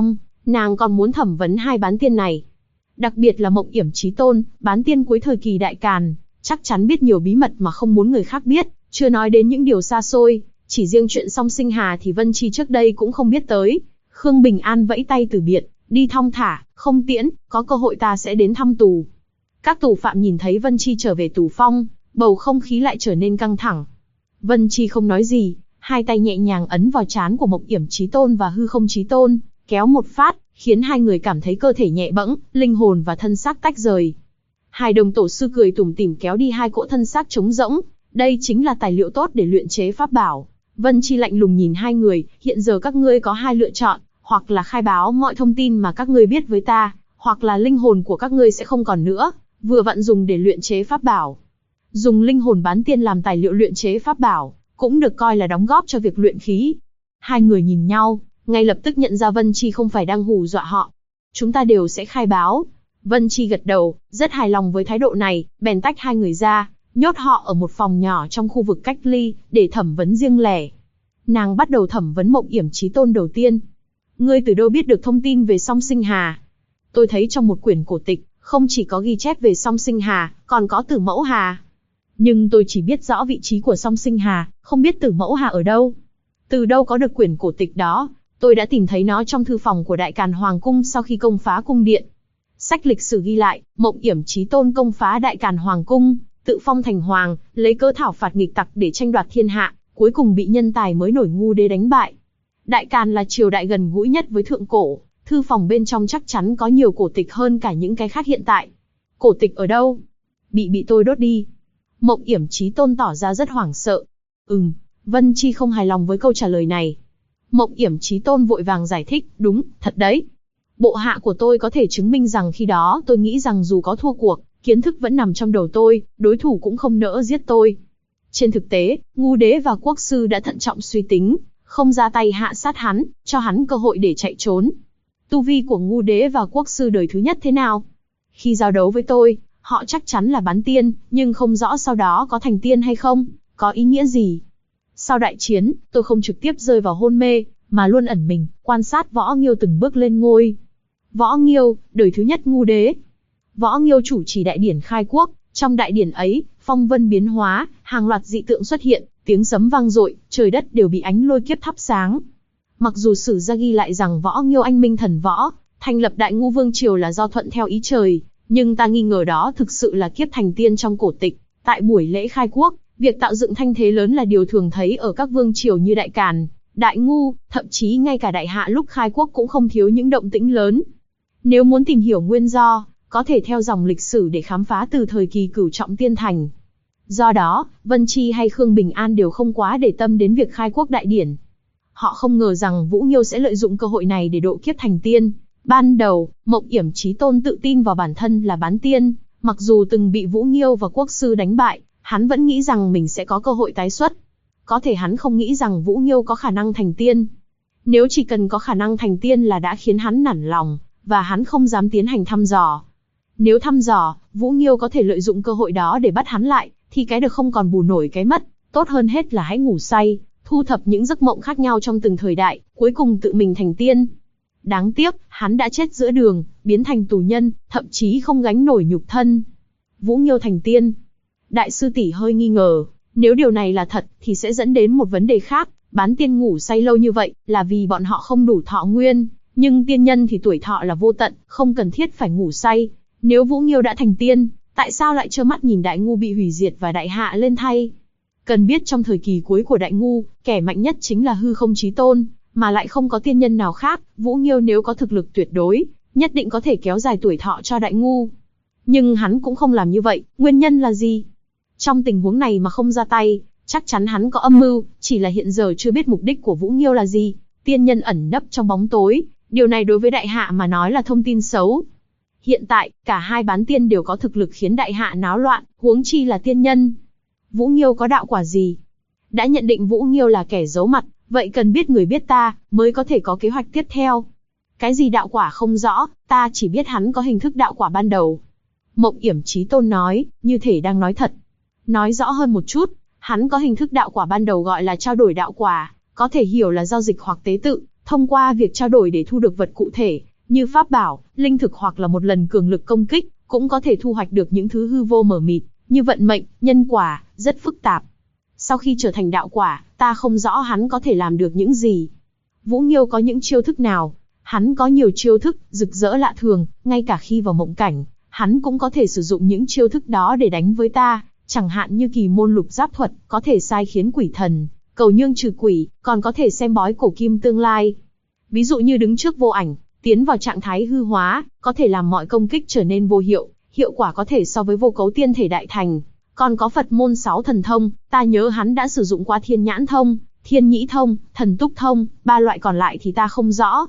Nàng còn muốn thẩm vấn hai bán tiên này. Đặc biệt là Mộng Yểm Chí Tôn, bán tiên cuối thời kỳ Đại Càn, chắc chắn biết nhiều bí mật mà không muốn người khác biết, chưa nói đến những điều xa xôi, chỉ riêng chuyện Song Sinh Hà thì Vân Chi trước đây cũng không biết tới. Khương Bình An vẫy tay từ biệt, đi thong thả, không tiễn, có cơ hội ta sẽ đến thăm tù. Các tù phạm nhìn thấy Vân Chi trở về tù phong, bầu không khí lại trở nên căng thẳng. Vân Chi không nói gì, hai tay nhẹ nhàng ấn vào trán của Mộng Yểm Chí Tôn và Hư Không Chí Tôn, kéo một phát, khiến hai người cảm thấy cơ thể nhẹ bẫng, linh hồn và thân xác tách rời. Hai đồng tổ sư cười tủm tỉm kéo đi hai cỗ thân xác trống rỗng, đây chính là tài liệu tốt để luyện chế pháp bảo. Vân Chi lạnh lùng nhìn hai người, hiện giờ các ngươi có hai lựa chọn, hoặc là khai báo mọi thông tin mà các ngươi biết với ta, hoặc là linh hồn của các ngươi sẽ không còn nữa, vừa vặn dùng để luyện chế pháp bảo. Dùng linh hồn bán tiên làm tài liệu luyện chế pháp bảo, cũng được coi là đóng góp cho việc luyện khí. Hai người nhìn nhau, ngay lập tức nhận ra Vân Chi không phải đang hù dọa họ. Chúng ta đều sẽ khai báo. Vân Chi gật đầu, rất hài lòng với thái độ này, bèn tách hai người ra, nhốt họ ở một phòng nhỏ trong khu vực cách ly, để thẩm vấn riêng lẻ. Nàng bắt đầu thẩm vấn Mộng Yểm Chí Tôn đầu tiên. Ngươi từ đâu biết được thông tin về Song Sinh Hà? Tôi thấy trong một quyển cổ tịch, không chỉ có ghi chép về Song Sinh Hà, còn có Tử Mẫu Hà. Nhưng tôi chỉ biết rõ vị trí của Song Sinh Hà, không biết Tử Mẫu Hà ở đâu. Từ đâu có được quyển cổ tịch đó? Tôi đã tìm thấy nó trong thư phòng của Đại Càn Hoàng Cung sau khi công phá cung điện. Sách lịch sử ghi lại, Mộng Yểm Chí Tôn công phá Đại Càn Hoàng Cung, tự phong thành hoàng, lấy cớ thảo phạt nghịch tặc để tranh đoạt thiên hạ, cuối cùng bị nhân tài mới nổi ngu đế đánh bại. Đại Càn là triều đại gần gũi nhất với thượng cổ, thư phòng bên trong chắc chắn có nhiều cổ tịch hơn cả những cái khác hiện tại. Cổ tịch ở đâu? Bị tôi đốt đi. Mộng Yểm Chí Tôn tỏ ra rất hoảng sợ. Vân Chi không hài lòng với câu trả lời này. Mộng Yểm Chí Tôn vội vàng giải thích, đúng, thật đấy. Bộ hạ của tôi có thể chứng minh rằng khi đó tôi nghĩ rằng dù có thua cuộc, kiến thức vẫn nằm trong đầu tôi, đối thủ cũng không nỡ giết tôi. Trên thực tế, ngu đế và quốc sư đã thận trọng suy tính, không ra tay hạ sát hắn, cho hắn cơ hội để chạy trốn. Tu vi của ngu đế và quốc sư đời thứ nhất thế nào? Khi giao đấu với tôi, họ chắc chắn là bán tiên, nhưng không rõ sau đó có thành tiên hay không, có ý nghĩa gì. Sau đại chiến, tôi không trực tiếp rơi vào hôn mê, mà luôn ẩn mình, quan sát Võ Nghiêu từng bước lên ngôi. Võ Nghiêu, đời thứ nhất ngu đế. Võ Nghiêu chủ trì đại điển khai quốc, trong đại điển ấy, phong vân biến hóa, hàng loạt dị tượng xuất hiện, tiếng sấm vang dội, trời đất đều bị ánh lôi kiếp thắp sáng. Mặc dù sử gia ghi lại rằng Võ Nghiêu anh minh thần võ, thành lập Đại Ngu Vương triều là do thuận theo ý trời, nhưng ta nghi ngờ đó thực sự là kiếp thành tiên trong cổ tịch. Tại buổi lễ khai quốc, việc tạo dựng thanh thế lớn là điều thường thấy ở các vương triều như Đại Càn, Đại Ngu, thậm chí ngay cả Đại Hạ lúc khai quốc cũng không thiếu những động tĩnh lớn. Nếu muốn tìm hiểu nguyên do, có thể theo dòng lịch sử để khám phá từ thời kỳ Cửu Trọng Tiên Thành. Do đó, Vân Chi hay Khương Bình An đều không quá để tâm đến việc khai quốc đại điển. Họ không ngờ rằng Vũ Nghiêu sẽ lợi dụng cơ hội này để độ kiếp thành tiên. Ban đầu, Mộng Yểm Chí Tôn tự tin vào bản thân là bán tiên, mặc dù từng bị Vũ Nghiêu và quốc sư đánh bại, hắn vẫn nghĩ rằng mình sẽ có cơ hội tái xuất. Có thể hắn không nghĩ rằng Vũ Nghiêu có khả năng thành tiên. Nếu chỉ cần có khả năng thành tiên là đã khiến hắn nản lòng, và hắn không dám tiến hành thăm dò. Nếu thăm dò, Vũ Nghiêu có thể lợi dụng cơ hội đó để bắt hắn lại, thì cái được không còn bù nổi cái mất, tốt hơn hết là hãy ngủ say, thu thập những giấc mộng khác nhau trong từng thời đại, cuối cùng tự mình thành tiên. Đáng tiếc, hắn đã chết giữa đường, biến thành tù nhân, thậm chí không gánh nổi nhục thân. Vũ Nghiêu thành tiên. Đại sư tỷ hơi nghi ngờ, nếu điều này là thật, thì sẽ dẫn đến một vấn đề khác, bán tiên ngủ say lâu như vậy, là vì bọn họ không đủ thọ nguyên, nhưng tiên nhân thì tuổi thọ là vô tận, không cần thiết phải ngủ say. Nếu Vũ Nghiêu đã thành tiên, tại sao lại trơ mắt nhìn Đại Ngu bị hủy diệt và Đại Hạ lên thay? Cần biết trong thời kỳ cuối của Đại Ngu, kẻ mạnh nhất chính là Hư Không Chí Tôn, mà lại không có tiên nhân nào khác. Vũ Nghiêu nếu có thực lực tuyệt đối, nhất định có thể kéo dài tuổi thọ cho Đại Ngu. Nhưng hắn cũng không làm như vậy, nguyên nhân là gì? Trong tình huống này mà không ra tay, chắc chắn hắn có âm mưu, chỉ là hiện giờ chưa biết mục đích của Vũ Nghiêu là gì. Tiên nhân ẩn nấp trong bóng tối, điều này đối với Đại Hạ mà nói là thông tin xấu. Hiện tại, cả hai bán tiên đều có thực lực khiến Đại Hạ náo loạn, huống chi là tiên nhân. Vũ Nghiêu có đạo quả gì? Đã nhận định Vũ Nghiêu là kẻ giấu mặt, vậy cần biết người biết ta, mới có thể có kế hoạch tiếp theo. Cái gì đạo quả không rõ, ta chỉ biết hắn có hình thức đạo quả ban đầu. Mộng Yểm Chí Tôn nói, như thể đang nói thật. Nói rõ hơn một chút, hắn có hình thức đạo quả ban đầu gọi là trao đổi đạo quả, có thể hiểu là giao dịch hoặc tế tự, thông qua việc trao đổi để thu được vật cụ thể, như pháp bảo, linh thực hoặc là một lần cường lực công kích, cũng có thể thu hoạch được những thứ hư vô mờ mịt, như vận mệnh, nhân quả, rất phức tạp. Sau khi trở thành đạo quả, ta không rõ hắn có thể làm được những gì. Vũ Nghiêu có những chiêu thức nào? Hắn có nhiều chiêu thức, rực rỡ lạ thường, ngay cả khi vào mộng cảnh, hắn cũng có thể sử dụng những chiêu thức đó để đánh với ta, chẳng hạn như kỳ môn lục giáp thuật, có thể sai khiến quỷ thần, cầu nhương trừ quỷ, còn có thể xem bói cổ kim tương lai. Ví dụ như đứng trước vô ảnh, tiến vào trạng thái hư hóa, có thể làm mọi công kích trở nên vô hiệu, hiệu quả có thể so với vô cấu tiên thể đại thành. Còn có Phật môn 6 thần thông, ta nhớ hắn đã sử dụng qua thiên nhãn thông, thiên nhĩ thông, thần túc thông, 3 loại còn lại thì ta không rõ.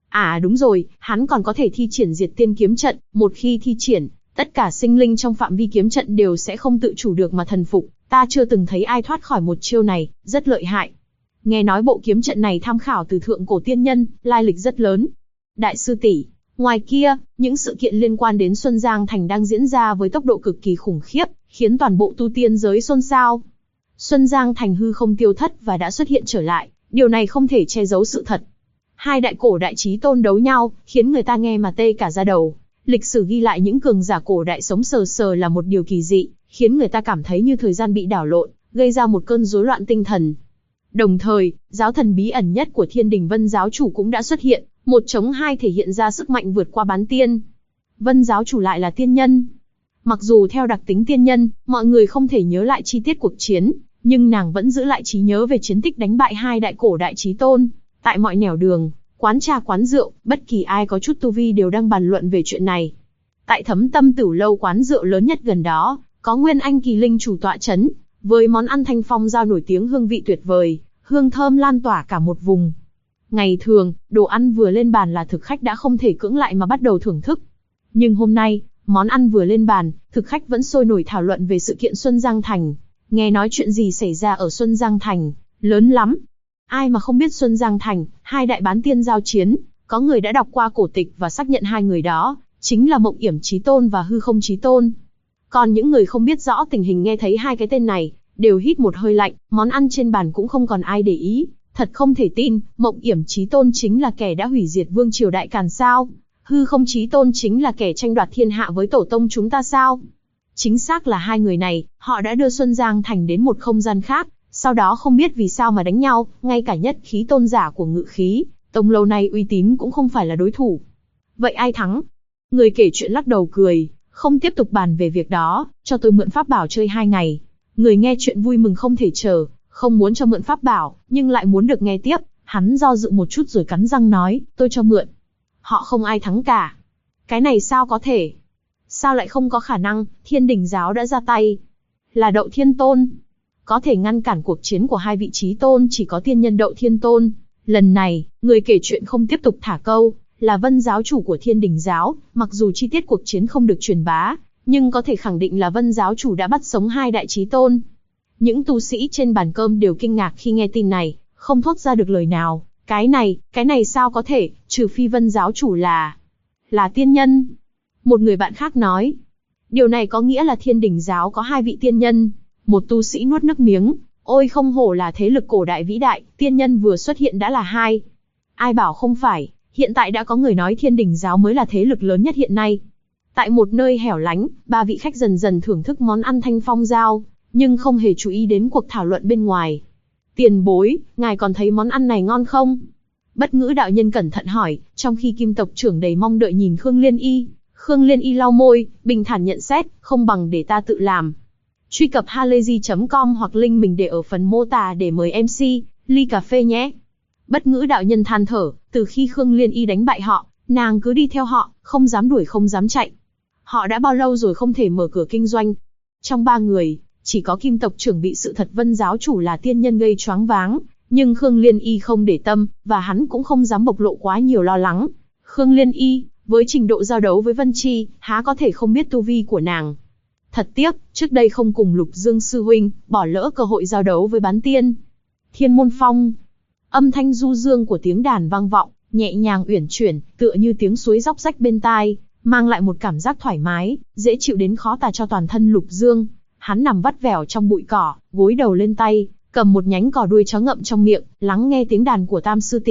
À đúng rồi, hắn còn có thể thi triển diệt tiên kiếm trận, một khi thi triển, tất cả sinh linh trong phạm vi kiếm trận đều sẽ không tự chủ được mà thần phục, ta chưa từng thấy ai thoát khỏi một chiêu này, rất lợi hại. Nghe nói bộ kiếm trận này tham khảo từ thượng cổ tiên nhân, lai lịch rất lớn. Đại sư tỷ, ngoài kia, những sự kiện liên quan đến Xuân Giang Thành đang diễn ra với tốc độ cực kỳ khủng khiếp, khiến toàn bộ tu tiên giới xôn xao. Xuân Giang Thành hư không tiêu thất và đã xuất hiện trở lại, điều này không thể che giấu sự thật. Hai đại cổ đại chí tôn đấu nhau, khiến người ta nghe mà tê cả da đầu. Lịch sử ghi lại những cường giả cổ đại sống sờ sờ là một điều kỳ dị, khiến người ta cảm thấy như thời gian bị đảo lộn, gây ra một cơn rối loạn tinh thần. Đồng thời, giáo thần bí ẩn nhất của Thiên Đình Vân giáo chủ cũng đã xuất hiện, 1-2 thể hiện ra sức mạnh vượt qua bán tiên. Vân giáo chủ lại là tiên nhân. Mặc dù theo đặc tính tiên nhân, mọi người không thể nhớ lại chi tiết cuộc chiến, nhưng nàng vẫn giữ lại trí nhớ về chiến tích đánh bại hai đại cổ đại chí tôn. Tại mọi nẻo đường, quán trà quán rượu, bất kỳ ai có chút tu vi đều đang bàn luận về chuyện này. Tại Thấm Tâm Tửu lâu quán rượu lớn nhất gần đó, có Nguyên Anh kỳ linh chủ tọa chấn, với món ăn thanh phong dao nổi tiếng hương vị tuyệt vời, hương thơm lan tỏa cả một vùng. Ngày thường, đồ ăn vừa lên bàn là thực khách đã không thể cưỡng lại mà bắt đầu thưởng thức. Nhưng hôm nay, món ăn vừa lên bàn, thực khách vẫn sôi nổi thảo luận về sự kiện Xuân Giang Thành. Nghe nói chuyện gì xảy ra ở Xuân Giang Thành, lớn lắm. Ai mà không biết Xuân Giang Thành, hai đại bán tiên giao chiến, có người đã đọc qua cổ tịch và xác nhận hai người đó, chính là Mộng Yểm Chí Tôn và Hư Không Chí Tôn. Còn những người không biết rõ tình hình nghe thấy hai cái tên này, đều hít một hơi lạnh, món ăn trên bàn cũng không còn ai để ý. Thật không thể tin, Mộng Yểm Chí Tôn chính là kẻ đã hủy diệt vương triều Đại Càn sao? Hư Không Chí Tôn chính là kẻ tranh đoạt thiên hạ với tổ tông chúng ta sao? Chính xác là hai người này, họ đã đưa Xuân Giang Thành đến một không gian khác, sau đó không biết vì sao mà đánh nhau, ngay cả nhất khí tôn giả của Ngự Khí tông lâu nay uy tín cũng không phải là đối thủ. Vậy ai thắng? Người kể chuyện lắc đầu cười, không tiếp tục bàn về việc đó, cho tôi mượn pháp bảo chơi 2 ngày. Người nghe chuyện vui mừng không thể chờ, không muốn cho mượn pháp bảo, nhưng lại muốn được nghe tiếp. Hắn do dự một chút rồi cắn răng nói, tôi cho mượn. Họ không ai thắng cả. Cái này sao có thể? Sao lại không có khả năng? Thiên Đình giáo đã ra tay. Là Đậu Thiên Tôn. Có thể ngăn cản cuộc chiến của hai vị chí tôn chỉ có tiên nhân Đậu Thiên Tôn. Lần này, người kể chuyện không tiếp tục thả câu, là Vân giáo chủ của Thiên Đình giáo, mặc dù chi tiết cuộc chiến không được truyền bá, nhưng có thể khẳng định là Vân giáo chủ đã bắt sống hai đại chí tôn. Những tu sĩ trên bàn cơm đều kinh ngạc khi nghe tin này, không thốt ra được lời nào. Cái này sao có thể, trừ phi Vân giáo chủ là tiên nhân. Một người bạn khác nói, điều này có nghĩa là Thiên Đình giáo có 2 vị tiên nhân. Một tu sĩ nuốt nước miếng, ôi không hổ là thế lực cổ đại vĩ đại, tiên nhân vừa xuất hiện đã là 2. Ai bảo không phải, hiện tại đã có người nói Thiên Đình giáo mới là thế lực lớn nhất hiện nay. Tại một nơi hẻo lánh, 3 vị khách dần dần thưởng thức món ăn thanh phong dao, nhưng không hề chú ý đến cuộc thảo luận bên ngoài. Tiền bối, ngài còn thấy món ăn này ngon không? Bất Ngữ đạo nhân cẩn thận hỏi, trong khi Kim tộc trưởng đầy mong đợi nhìn Khương Liên Y. Khương Liên Y lau môi, bình thản nhận xét, không bằng để ta tự làm. Truy cập halayzi.com hoặc link mình để ở phần mô tả để mời MC, ly cà phê nhé. Bất Ngữ đạo nhân than thở, từ khi Khương Liên Y đánh bại họ, nàng cứ đi theo họ, không dám đuổi không dám chạy. Họ đã bao lâu rồi không thể mở cửa kinh doanh? Trong 3 người, chỉ có Kim tộc trưởng bị sự thật Vân giáo chủ là tiên nhân gây choáng váng, nhưng Khương Liên Y không để tâm, và hắn cũng không dám bộc lộ quá nhiều lo lắng. Khương Liên Y, với trình độ giao đấu với Vân Chi, há có thể không biết tu vi của nàng. Thật tiếc, trước đây không cùng Lục Dương sư huynh, bỏ lỡ cơ hội giao đấu với bán tiên. Thiên Môn Phong. Âm thanh du dương của tiếng đàn vang vọng, nhẹ nhàng uyển chuyển, tựa như tiếng suối róc rách bên tai, mang lại một cảm giác thoải mái, dễ chịu đến khó tả cho toàn thân Lục Dương. Hắn nằm vắt vẻo trong bụi cỏ, gối đầu lên tay, cầm một nhánh cỏ đuôi chó ngậm trong miệng, lắng nghe tiếng đàn của Tam sư tỷ,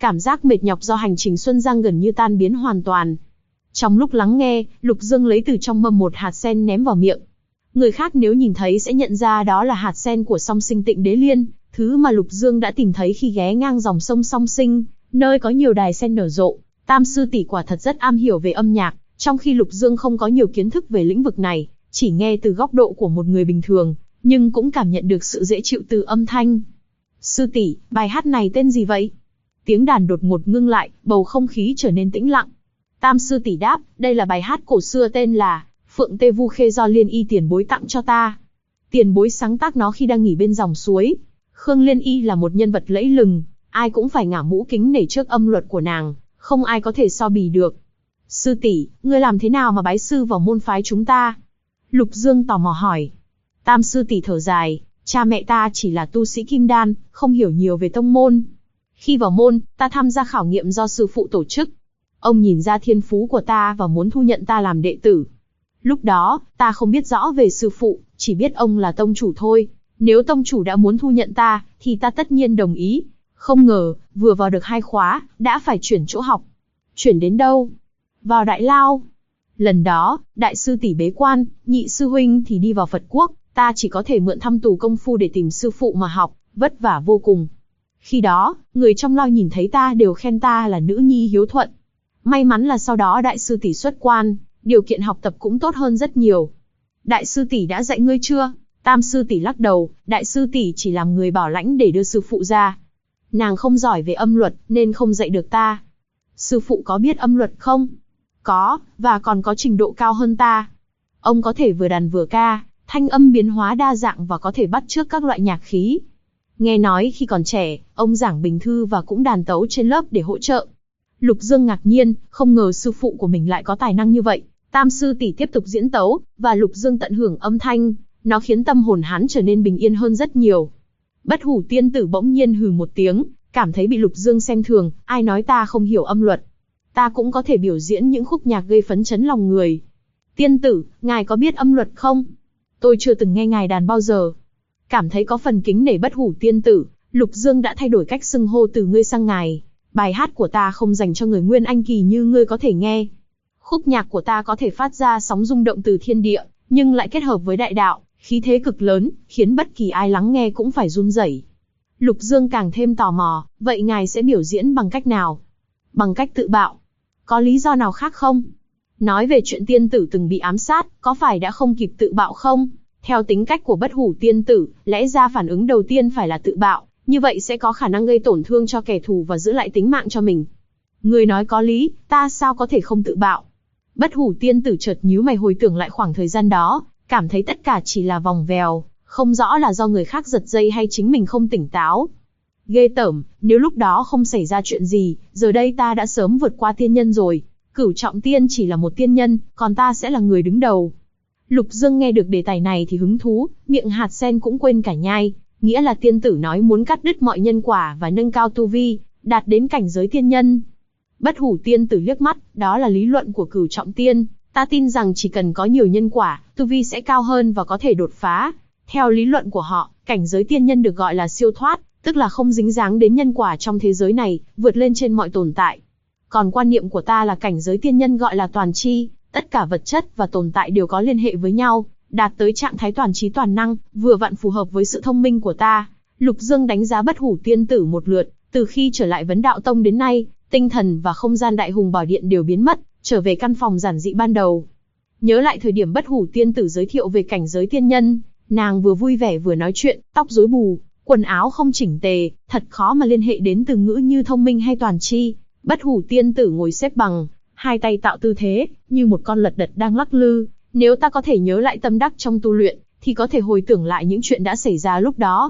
cảm giác mệt nhọc do hành trình Xuân Giang gần như tan biến hoàn toàn. Trong lúc lắng nghe, Lục Dương lấy từ trong mâm một hạt sen ném vào miệng. Người khác nếu nhìn thấy sẽ nhận ra đó là hạt sen của Song Sinh Tịnh Đế Liên, thứ mà Lục Dương đã tìm thấy khi ghé ngang dòng sông Song Sinh, nơi có nhiều đài sen nở rộ. Tam sư tỷ quả thật rất am hiểu về âm nhạc, trong khi Lục Dương không có nhiều kiến thức về lĩnh vực này, chỉ nghe từ góc độ của một người bình thường, nhưng cũng cảm nhận được sự dễ chịu từ âm thanh. Sư tỷ, bài hát này tên gì vậy? Tiếng đàn đột ngột ngưng lại, bầu không khí trở nên tĩnh lặng. Tam sư tỷ đáp, đây là bài hát cổ xưa tên là Phượng Tê Vu Khê do Liên Y tiền bối tặng cho ta. Tiền bối sáng tác nó khi đang nghỉ bên dòng suối. Khương Liên Y là một nhân vật lẫy lừng, ai cũng phải ngả mũ kính nể trước âm luật của nàng, không ai có thể so bì được. Sư tỷ, ngươi làm thế nào mà bái sư vào môn phái chúng ta? Lục Dương tò mò hỏi. Tam sư tỷ thở dài, cha mẹ ta chỉ là tu sĩ kim đan, không hiểu nhiều về tông môn. Khi vào môn, ta tham gia khảo nghiệm do sư phụ tổ chức. Ông nhìn ra thiên phú của ta và muốn thu nhận ta làm đệ tử. Lúc đó, ta không biết rõ về sư phụ, chỉ biết ông là tông chủ thôi. Nếu tông chủ đã muốn thu nhận ta, thì ta tất nhiên đồng ý. Không ngờ, vừa vào được 2 khóa, đã phải chuyển chỗ học. Chuyển đến đâu? Vào Đại Lao. Lần đó, đại sư tỷ bế quan, nhị sư huynh thì đi vào Phật Quốc, ta chỉ có thể mượn thăm tù công phu để tìm sư phụ mà học, vất vả vô cùng. Khi đó, người trong Lao nhìn thấy ta đều khen ta là nữ nhi hiếu thuận. May mắn là sau đó đại sư tỷ xuất quan, điều kiện học tập cũng tốt hơn rất nhiều. Đại sư tỷ đã dạy ngươi chưa? Tam sư tỷ lắc đầu, đại sư tỷ chỉ làm người bảo lãnh để đưa sư phụ ra. Nàng không giỏi về âm luật nên không dạy được ta. Sư phụ có biết âm luật không? Có, và còn có trình độ cao hơn ta. Ông có thể vừa đàn vừa ca, thanh âm biến hóa đa dạng và có thể bắt chước các loại nhạc khí. Nghe nói khi còn trẻ, ông giảng bình thư và cũng đàn tấu trên lớp để hỗ trợ. Lục Dương ngạc nhiên, không ngờ sư phụ của mình lại có tài năng như vậy. Tam sư tỷ tiếp tục diễn tấu, và Lục Dương tận hưởng âm thanh, nó khiến tâm hồn hắn trở nên bình yên hơn rất nhiều. Bất Hủ tiên tử bỗng nhiên hừ một tiếng, cảm thấy bị Lục Dương xem thường, ai nói ta không hiểu âm luật. Ta cũng có thể biểu diễn những khúc nhạc gây phấn chấn lòng người. Tiên tử, ngài có biết âm luật không? Tôi chưa từng nghe ngài đàn bao giờ. Cảm thấy có phần kính nể Bất Hủ tiên tử, Lục Dương đã thay đổi cách xưng hô từ ngươi sang ngài. Bài hát của ta không dành cho người Nguyên Anh kỳ như ngươi có thể nghe. Khúc nhạc của ta có thể phát ra sóng rung động từ thiên địa, nhưng lại kết hợp với đại đạo, khí thế cực lớn, khiến bất kỳ ai lắng nghe cũng phải run rẩy. Lục Dương càng thêm tò mò, vậy ngài sẽ biểu diễn bằng cách nào? Bằng cách tự bạo. Có lý do nào khác không? Nói về chuyện tiên tử từng bị ám sát, có phải đã không kịp tự bạo không? Theo tính cách của Bất Hủ tiên tử, lẽ ra phản ứng đầu tiên phải là tự bạo, như vậy sẽ có khả năng gây tổn thương cho kẻ thù và giữ lại tính mạng cho mình. Người nói có lý, ta sao có thể không tự bạo? Bất Hủ tiên tử chợt nhíu mày hồi tưởng lại khoảng thời gian đó, cảm thấy tất cả chỉ là vòng vèo, không rõ là do người khác giật dây hay chính mình không tỉnh táo. Ghê tởm, nếu lúc đó không xảy ra chuyện gì, giờ đây ta đã sớm vượt qua tiên nhân rồi. Cửu Trọng Tiên chỉ là một tiên nhân, còn ta sẽ là người đứng đầu. Lục Dương nghe được đề tài này thì hứng thú, miệng hạt sen cũng quên cả nhai, nghĩa là tiên tử nói muốn cắt đứt mọi nhân quả và nâng cao tu vi, đạt đến cảnh giới tiên nhân. Bất Hủ tiên tử liếc mắt, đó là lý luận của Cửu Trọng Tiên, ta tin rằng chỉ cần có nhiều nhân quả, tu vi sẽ cao hơn và có thể đột phá. Theo lý luận của họ, cảnh giới tiên nhân được gọi là siêu thoát, tức là không dính dáng đến nhân quả trong thế giới này, vượt lên trên mọi tồn tại. Còn quan niệm của ta là cảnh giới tiên nhân gọi là toàn tri, tất cả vật chất và tồn tại đều có liên hệ với nhau, đạt tới trạng thái toàn trí toàn năng, vừa vặn phù hợp với sự thông minh của ta. Lục Dương đánh giá Bất Hủ tiên tử một lượt, từ khi trở lại Vấn Đạo Tông đến nay, tinh thần và không gian Đại Hùng Bảo Điện đều biến mất, trở về căn phòng giản dị ban đầu. Nhớ lại thời điểm Bất Hủ tiên tử giới thiệu về cảnh giới tiên nhân, nàng vừa vui vẻ vừa nói chuyện, tóc rối bù, quần áo không chỉnh tề, thật khó mà liên hệ đến từ ngữ như thông minh hay toàn tri. Bất Hủ tiên tử ngồi xếp bằng, hai tay tạo tư thế, như một con lật đật đang lắc lư. Nếu ta có thể nhớ lại tâm đắc trong tu luyện, thì có thể hồi tưởng lại những chuyện đã xảy ra lúc đó.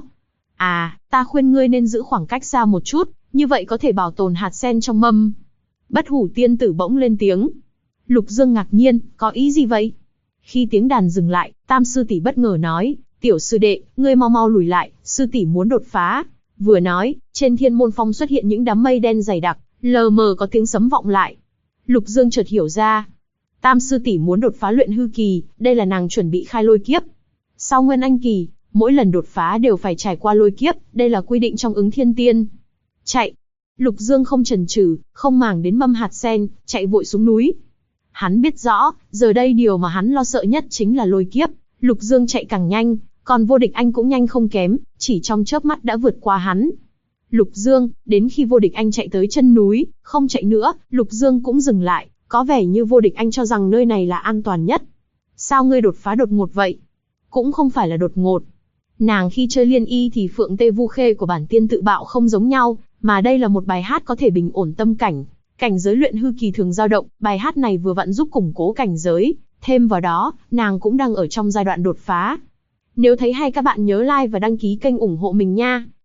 À, ta khuyên ngươi nên giữ khoảng cách xa một chút, như vậy có thể bảo tồn hạt sen trong mâm. Bất Hủ tiên tử bỗng lên tiếng. Lục Dương ngạc nhiên, có ý gì vậy? Khi tiếng đàn dừng lại, Tam sư tỷ bất ngờ nói, tiểu sư đệ, ngươi mau mau lùi lại, sư tỷ muốn đột phá. Vừa nói, trên Thiên Môn Phong xuất hiện những đám mây đen dày đặc, lờ mờ có tiếng sấm vọng lại. Lục Dương chợt hiểu ra, Tam sư tỷ muốn đột phá luyện hư kỳ, đây là nàng chuẩn bị khai lôi kiếp. Sau Nguyên Anh kỳ, mỗi lần đột phá đều phải trải qua lôi kiếp, đây là quy định trong Ứng Thiên Tiên. Chạy! Lục Dương không chần chừ, không màng đến mâm hạt sen, chạy vội xuống núi. Hắn biết rõ, giờ đây điều mà hắn lo sợ nhất chính là lôi kiếp. Lục Dương chạy càng nhanh, còn Vô Địch Anh cũng nhanh không kém, chỉ trong chớp mắt đã vượt qua hắn. Lục Dương, đến khi Vô Địch Anh chạy tới chân núi, không chạy nữa, Lục Dương cũng dừng lại, có vẻ như Vô Địch Anh cho rằng nơi này là an toàn nhất. Sao ngươi đột phá đột ngột vậy? Cũng không phải là đột ngột. Nàng khi chơi liên y thì Phượng Tê Vu Khê của bản tiên tự bạo không giống nhau, mà đây là một bài hát có thể bình ổn tâm cảnh. Cảnh giới luyện hư kỳ thường dao động, bài hát này vừa vặn giúp củng cố cảnh giới, thêm vào đó, nàng cũng đang ở trong giai đoạn đột phá. Nếu thấy hay các bạn nhớ like và đăng ký kênh ủng hộ mình nha.